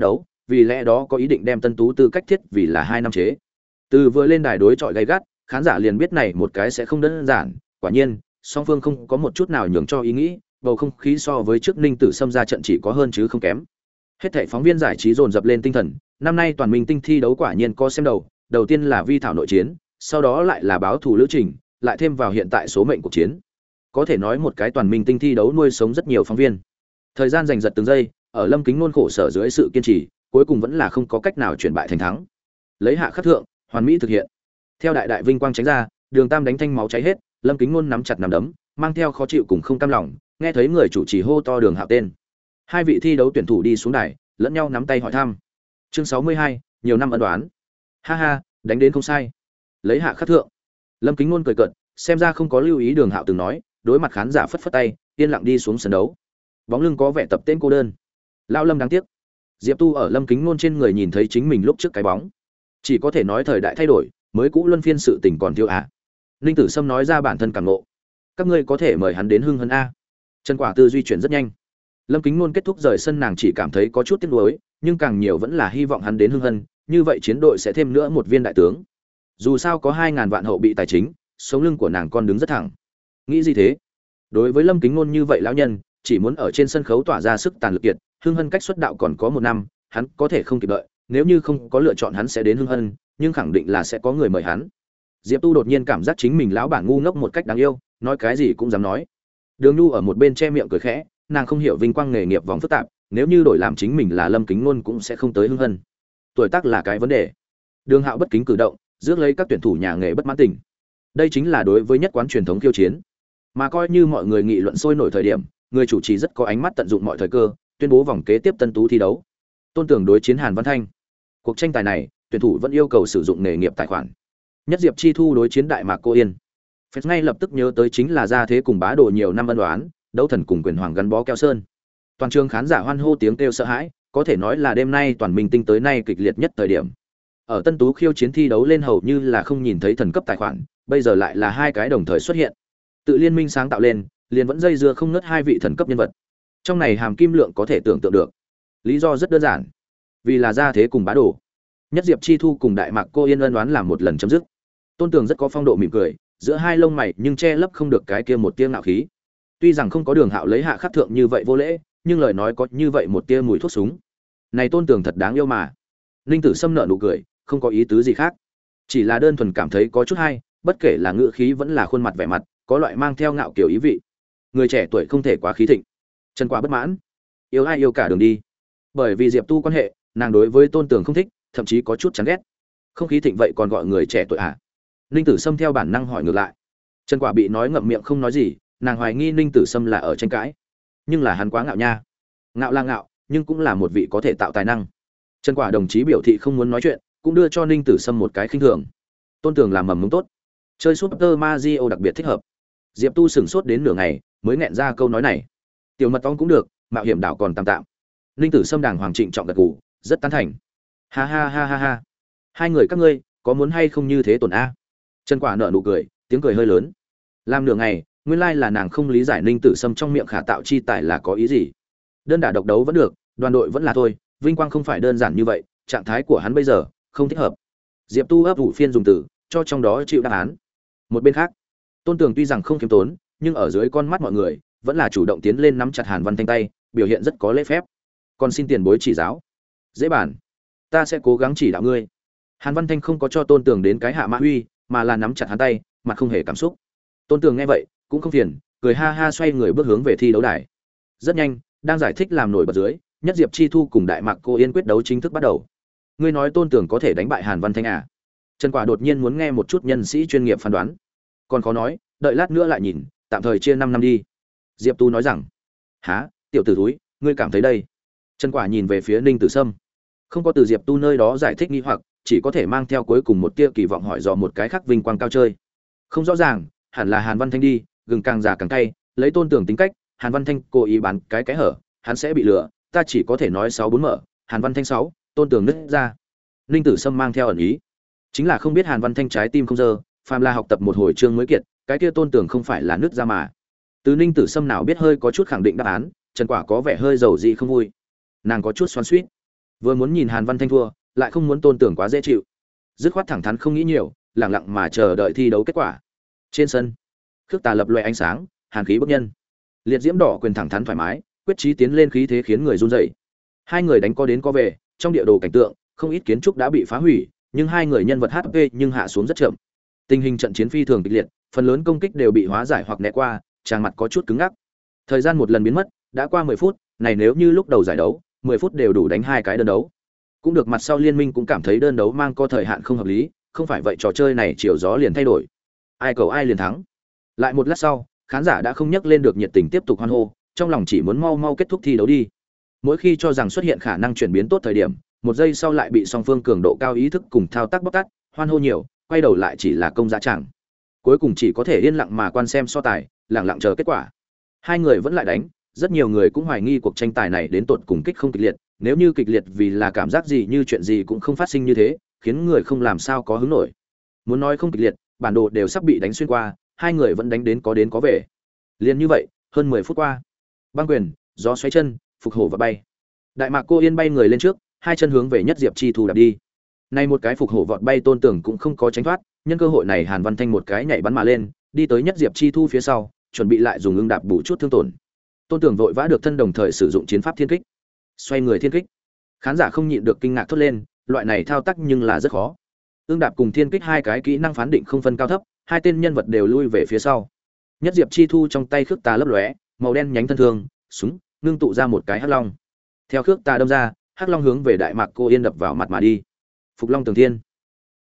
vì lẽ đó có ý định đem Tân Tú Tư cách thiết vì là 2 năm chế. Từ vừa lên đài đối chọi gay gắt, khán giả liền biết này một cái sẽ không đơn giản, quả nhiên, song phương không có một chút nào nhường cho ý nghĩ, bầu không khí so với trước Ninh Tử Sâm ra trận chỉ có hơn chứ không kém. Hết thảy phóng viên giải trí dồn dập lên tinh thần, năm nay toàn minh tinh thi đấu quả nhiên có xem đầu tiên là vi thảo nội chiến, sau đó lại là báo thủ lữ trình, lại thêm vào hiện tại số mệnh cuộc chiến. Có thể nói một cái toàn minh tinh thi đấu nuôi sống rất nhiều phóng viên. Thời gian giành giật từng giây, ở Lâm Kính Nôn khổ sở dưới sự kiên trì, cuối cùng vẫn là không có cách nào chuyển bại thành thắng. Lấy hạ khắc thượng, hoàn mỹ thực hiện. Theo đại vinh quang tránh ra, Đường Tam đánh thanh máu cháy hết, Lâm Kính Nôn nắm chặt nắm đấm, mang theo khó chịu cùng không cam lòng, nghe thấy người chủ trì hô to Đường Hạo tên. Hai vị thi đấu tuyển thủ đi xuống đài, lẫn nhau nắm tay hỏi thăm. Chương 62, nhiều năm ân đoán. Ha ha, đánh đến không sai. Lấy hạ khắc thượng. Lâm Kính Nôn cười cợt, xem ra không có lưu ý Đường Hạo từng nói, đối mặt khán giả phất phất tay, yên lặng đi xuống sân đấu. Bóng lưng có vẻ tập tên cô đơn. Lão Lâm đáng tiếc. Diệp Tu ở Lâm Kính Nôn trên người nhìn thấy chính mình lúc trước cái bóng. Chỉ có thể nói thời đại thay đổi, mới cũ luân phiên sự tình còn thiếu ạ. Ninh Tử Sâm nói ra bản thân cảm ngộ. Các ngươi có thể mời hắn đến Hưng Hân a. Trần Quả tư duy chuyển rất nhanh. Lâm Kính Nôn kết thúc rời sân, nàng chỉ cảm thấy có chút tiếc nuối, nhưng càng nhiều vẫn là hy vọng hắn đến Hưng Hân, như vậy chiến đội sẽ thêm nữa một viên đại tướng. Dù sao có 2000 vạn hậu bị tài chính, sống lưng của nàng con đứng rất thẳng. Nghĩ gì thế? Đối với Lâm Kính Nôn như vậy lão nhân, chỉ muốn ở trên sân khấu tỏa ra sức tàn lực kiệt, Hưng Hân cách xuất đạo còn có 1 năm, hắn có thể không kịp đợi, nếu như không có lựa chọn hắn sẽ đến Hưng Hân, nhưng khẳng định là sẽ có người mời hắn. Diệp Tu đột nhiên cảm giác chính mình lão bản ngu ngốc một cách đáng yêu, nói cái gì cũng dám nói. Đường Nhu ở một bên che miệng cười khẽ, nàng không hiểu vinh quang nghề nghiệp vòng phức tạp, nếu như đổi làm chính mình là Lâm Kính Nôn cũng sẽ không tới Hưng Hân. Tuổi tác là cái vấn đề. Đường Hạo bất kính cử động, rước lấy các tuyển thủ nhà nghề bất mãn tình. Đây chính là đối với nhất quán truyền thống khiêu chiến. Mà coi như mọi người nghị luận sôi nổi thời điểm, người chủ trì rất có ánh mắt tận dụng mọi thời cơ, tuyên bố vòng kế tiếp Tân Tú thi đấu. Tôn Tưởng đối chiến Hàn Văn Thanh. Cuộc tranh tài này, tuyển thủ vẫn yêu cầu sử dụng nghề nghiệp tài khoản. Nhất Diệp Chi Thu đối chiến Đại Mạc Cô Yên. Phết ngay lập tức nhớ tới chính là gia thế cùng bá đồ nhiều năm ân oán, đấu thần cùng quyền hoàng gắn bó keo sơn. Toàn trường khán giả hoan hô tiếng kêu sợ hãi, có thể nói là đêm nay toàn minh tinh tới nay kịch liệt nhất thời điểm. Ở Tân Tú khiêu chiến thi đấu lên hầu như là không nhìn thấy thần cấp tài khoản, bây giờ lại là hai cái đồng thời xuất hiện. Tự liên minh sáng tạo lên, liền vẫn dây dưa không ngớt hai vị thần cấp nhân vật. Trong này hàm kim lượng có thể tưởng tượng được. Lý do rất đơn giản, vì là gia thế cùng bá đồ. Nhất Diệp Chi Thu cùng Đại Mạc Cô Yên ân oán làm một lần chấm dứt. Tôn Tường rất có phong độ mỉm cười, giữa hai lông mày nhưng che lấp không được cái kia một tia ngạo khí. Tuy rằng không có Đường Hạo lấy hạ khắc thượng như vậy vô lễ, nhưng lời nói có như vậy một tia mùi thuốc súng. Này Tôn Tường thật đáng yêu mà. Ninh Tử Sâm nở nụ cười, không có ý tứ gì khác, chỉ là đơn thuần cảm thấy có chút hay, bất kể là ngữ khí vẫn là khuôn mặt vẻ mặt, có loại mang theo ngạo kiểu ý vị. Người trẻ tuổi không thể quá khí thịnh. Trần Quả bất mãn, yêu ai yêu cả đường đi. Bởi vì Diệp Tu quan hệ, nàng đối với Tôn Tường không thích, thậm chí có chút chán ghét. Không khí thịnh vậy còn gọi người trẻ tuổi à? Ninh Tử Sâm theo bản năng hỏi ngược lại. Trần Quả bị nói ngậm miệng không nói gì, nàng hoài nghi Ninh Tử Sâm là ở tranh cãi. Nhưng là hắn quá ngạo nha. Ngạo là ngạo, nhưng cũng là một vị có thể tạo tài năng. Trần Quả đồng chí biểu thị không muốn nói chuyện, cũng đưa cho Ninh Tử Sâm một cái khinh thường. Tôn Tường làm mầm mống tốt, chơi Super Mario đặc biệt thích hợp. Diệp Tu sửng sốt đến nửa ngày, mới nghẹn ra câu nói này. Tiểu mật ong cũng được, mạo hiểm đảo còn tạm tạm. Ninh Tử Sâm đàng hoàng trịnh trọng gật gù, rất tán thành. Ha ha ha ha ha. Hai người các ngươi, có muốn hay không như thế tổn a? Trần Quả nở nụ cười, tiếng cười hơi lớn. Làm nửa ngày, nguyên lai là nàng không lý giải Ninh Tử Sâm trong miệng khả tạo chi tài là có ý gì. Đơn đả độc đấu vẫn được, đoàn đội vẫn là thôi, vinh quang không phải đơn giản như vậy, trạng thái của hắn bây giờ không thích hợp. Diệp Tu ấp ủ phiên dùng từ, cho trong đó chịu đáp án. Một bên khác, Tôn Tường tuy rằng không khiêm tốn, nhưng ở dưới con mắt mọi người, vẫn là chủ động tiến lên nắm chặt Hàn Văn Thanh tay, biểu hiện rất có lễ phép. Còn xin tiền bối chỉ giáo. Dễ bản, ta sẽ cố gắng chỉ đạo ngươi. Hàn Văn Thanh không có cho Tôn Tường đến cái hạ mã uy, mà là nắm chặt hắn tay, mặt không hề cảm xúc. Tôn Tường nghe vậy, cũng không phiền, cười ha ha xoay người bước hướng về thi đấu đài. Rất nhanh, đang giải thích làm nổi bật dưới, Nhất Diệp Chi Thu cùng Đại Mạc Cô Yên quyết đấu chính thức bắt đầu. Ngươi nói Tôn Tường có thể đánh bại Hàn Văn Thanh à? Trần Quả đột nhiên muốn nghe một chút nhân sĩ chuyên nghiệp phán đoán. Còn khó nói, đợi lát nữa lại nhìn, tạm thời chia 5 năm đi. Diệp Tu nói rằng. Hả, tiểu tử thúi, ngươi cảm thấy đây? Trần Quả nhìn về phía Ninh Tử Sâm, không có từ Diệp Tu nơi đó giải thích nghi hoặc, chỉ có thể mang theo cuối cùng một tia kỳ vọng hỏi dò một cái khác vinh quang cao chơi. Không rõ ràng, hẳn là Hàn Văn Thanh đi, gừng càng già càng cay, lấy Tôn Tường tính cách, Hàn Văn Thanh cố ý bán cái hở, hắn sẽ bị lừa, ta chỉ có thể nói 6-4 mở, Hàn Văn Thanh 6, Tôn Tường nứt ra. Ninh Tử Sâm mang theo ẩn ý, chính là không biết Hàn Văn Thanh trái tim không dơ, phàm là học tập một hồi chương mới kiệt, cái kia Tôn Tường không phải là nứt ra mà. Từ Ninh Tử Sâm nào biết hơi có chút khẳng định đáp án, Trần Quả có vẻ hơi dầu dị không vui. Nàng có chút xoắn xuýt. Vừa muốn nhìn Hàn Văn Thanh thua, lại không muốn Tôn Tưởng quá dễ chịu. Dứt khoát thẳng thắn không nghĩ nhiều, lặng lặng mà chờ đợi thi đấu kết quả. Trên sân, khước tà lập loè ánh sáng, hàn khí bức nhân. Liệt diễm đỏ quyền thẳng thắn thoải mái, quyết chí tiến lên khí thế khiến người run rẩy. Hai người đánh có đến có về, trong địa đồ cảnh tượng, không ít kiến trúc đã bị phá hủy, nhưng hai người nhân vật HP nhưng hạ xuống rất chậm. Tình hình trận chiến phi thường kịch liệt, phần lớn công kích đều bị hóa giải hoặc né qua, trang mặt có chút cứng ngắc. Thời gian một lần biến mất, đã qua 10 phút, này nếu như lúc đầu giải đấu, 10 phút đều đủ đánh hai cái đơn đấu. Cũng được mặt sau liên minh cũng cảm thấy đơn đấu mang có thời hạn không hợp lý, không phải vậy trò chơi này chiều gió liền thay đổi. Ai cầu ai liền thắng. Lại một lát sau, khán giả đã không nhấc lên được nhiệt tình tiếp tục hoan hô, trong lòng chỉ muốn mau mau kết thúc thi đấu đi. Mỗi khi cho rằng xuất hiện khả năng chuyển biến tốt thời điểm, một giây sau lại bị song phương cường độ cao ý thức cùng thao tác bóc tát, hoan hô nhiều, quay đầu lại chỉ là công giá chẳng. Cuối cùng chỉ có thể yên lặng mà quan xem so tài, lặng lặng chờ kết quả. Hai người vẫn lại đánh, rất nhiều người cũng hoài nghi cuộc tranh tài này đến tột cùng kích không kịch liệt, nếu như kịch liệt vì là cảm giác gì như chuyện gì cũng không phát sinh như thế, khiến người không làm sao có hứng nổi. Muốn nói không kịch liệt, bản đồ đều sắp bị đánh xuyên qua, hai người vẫn đánh đến có về. Liền như vậy, hơn 10 phút qua. Băng quyền, gió xoáy chân, phục hổ và bay. Đại Mạc Cô Yên bay người lên trước, hai chân hướng về Nhất Diệp Chi Thu đạp đi. Nay một cái phục hổ vọt bay Tôn Tưởng cũng không có tránh thoát, nhân cơ hội này Hàn Văn Thanh một cái nhảy bắn mà lên, đi tới Nhất Diệp Chi Thu phía sau, chuẩn bị lại dùng ưng đạp bù chút thương tổn. Tôn Tưởng vội vã được thân đồng thời sử dụng chiến pháp thiên kích. Xoay người thiên kích. Khán giả không nhịn được kinh ngạc thốt lên, loại này thao tác nhưng là rất khó. Ưng đạp cùng thiên kích hai cái kỹ năng phán định không phân cao thấp, hai tên nhân vật đều lui về phía sau. Nhất Diệp Chi Thu trong tay khước tà lấp lóe, màu đen nhánh thân thương, súng, ngưng tụ ra một cái hắc long. Theo khước tà đâm ra, hắc long hướng về Đại Mạc Cô Yên đập vào mặt mà đi. Phục Long Tường Thiên.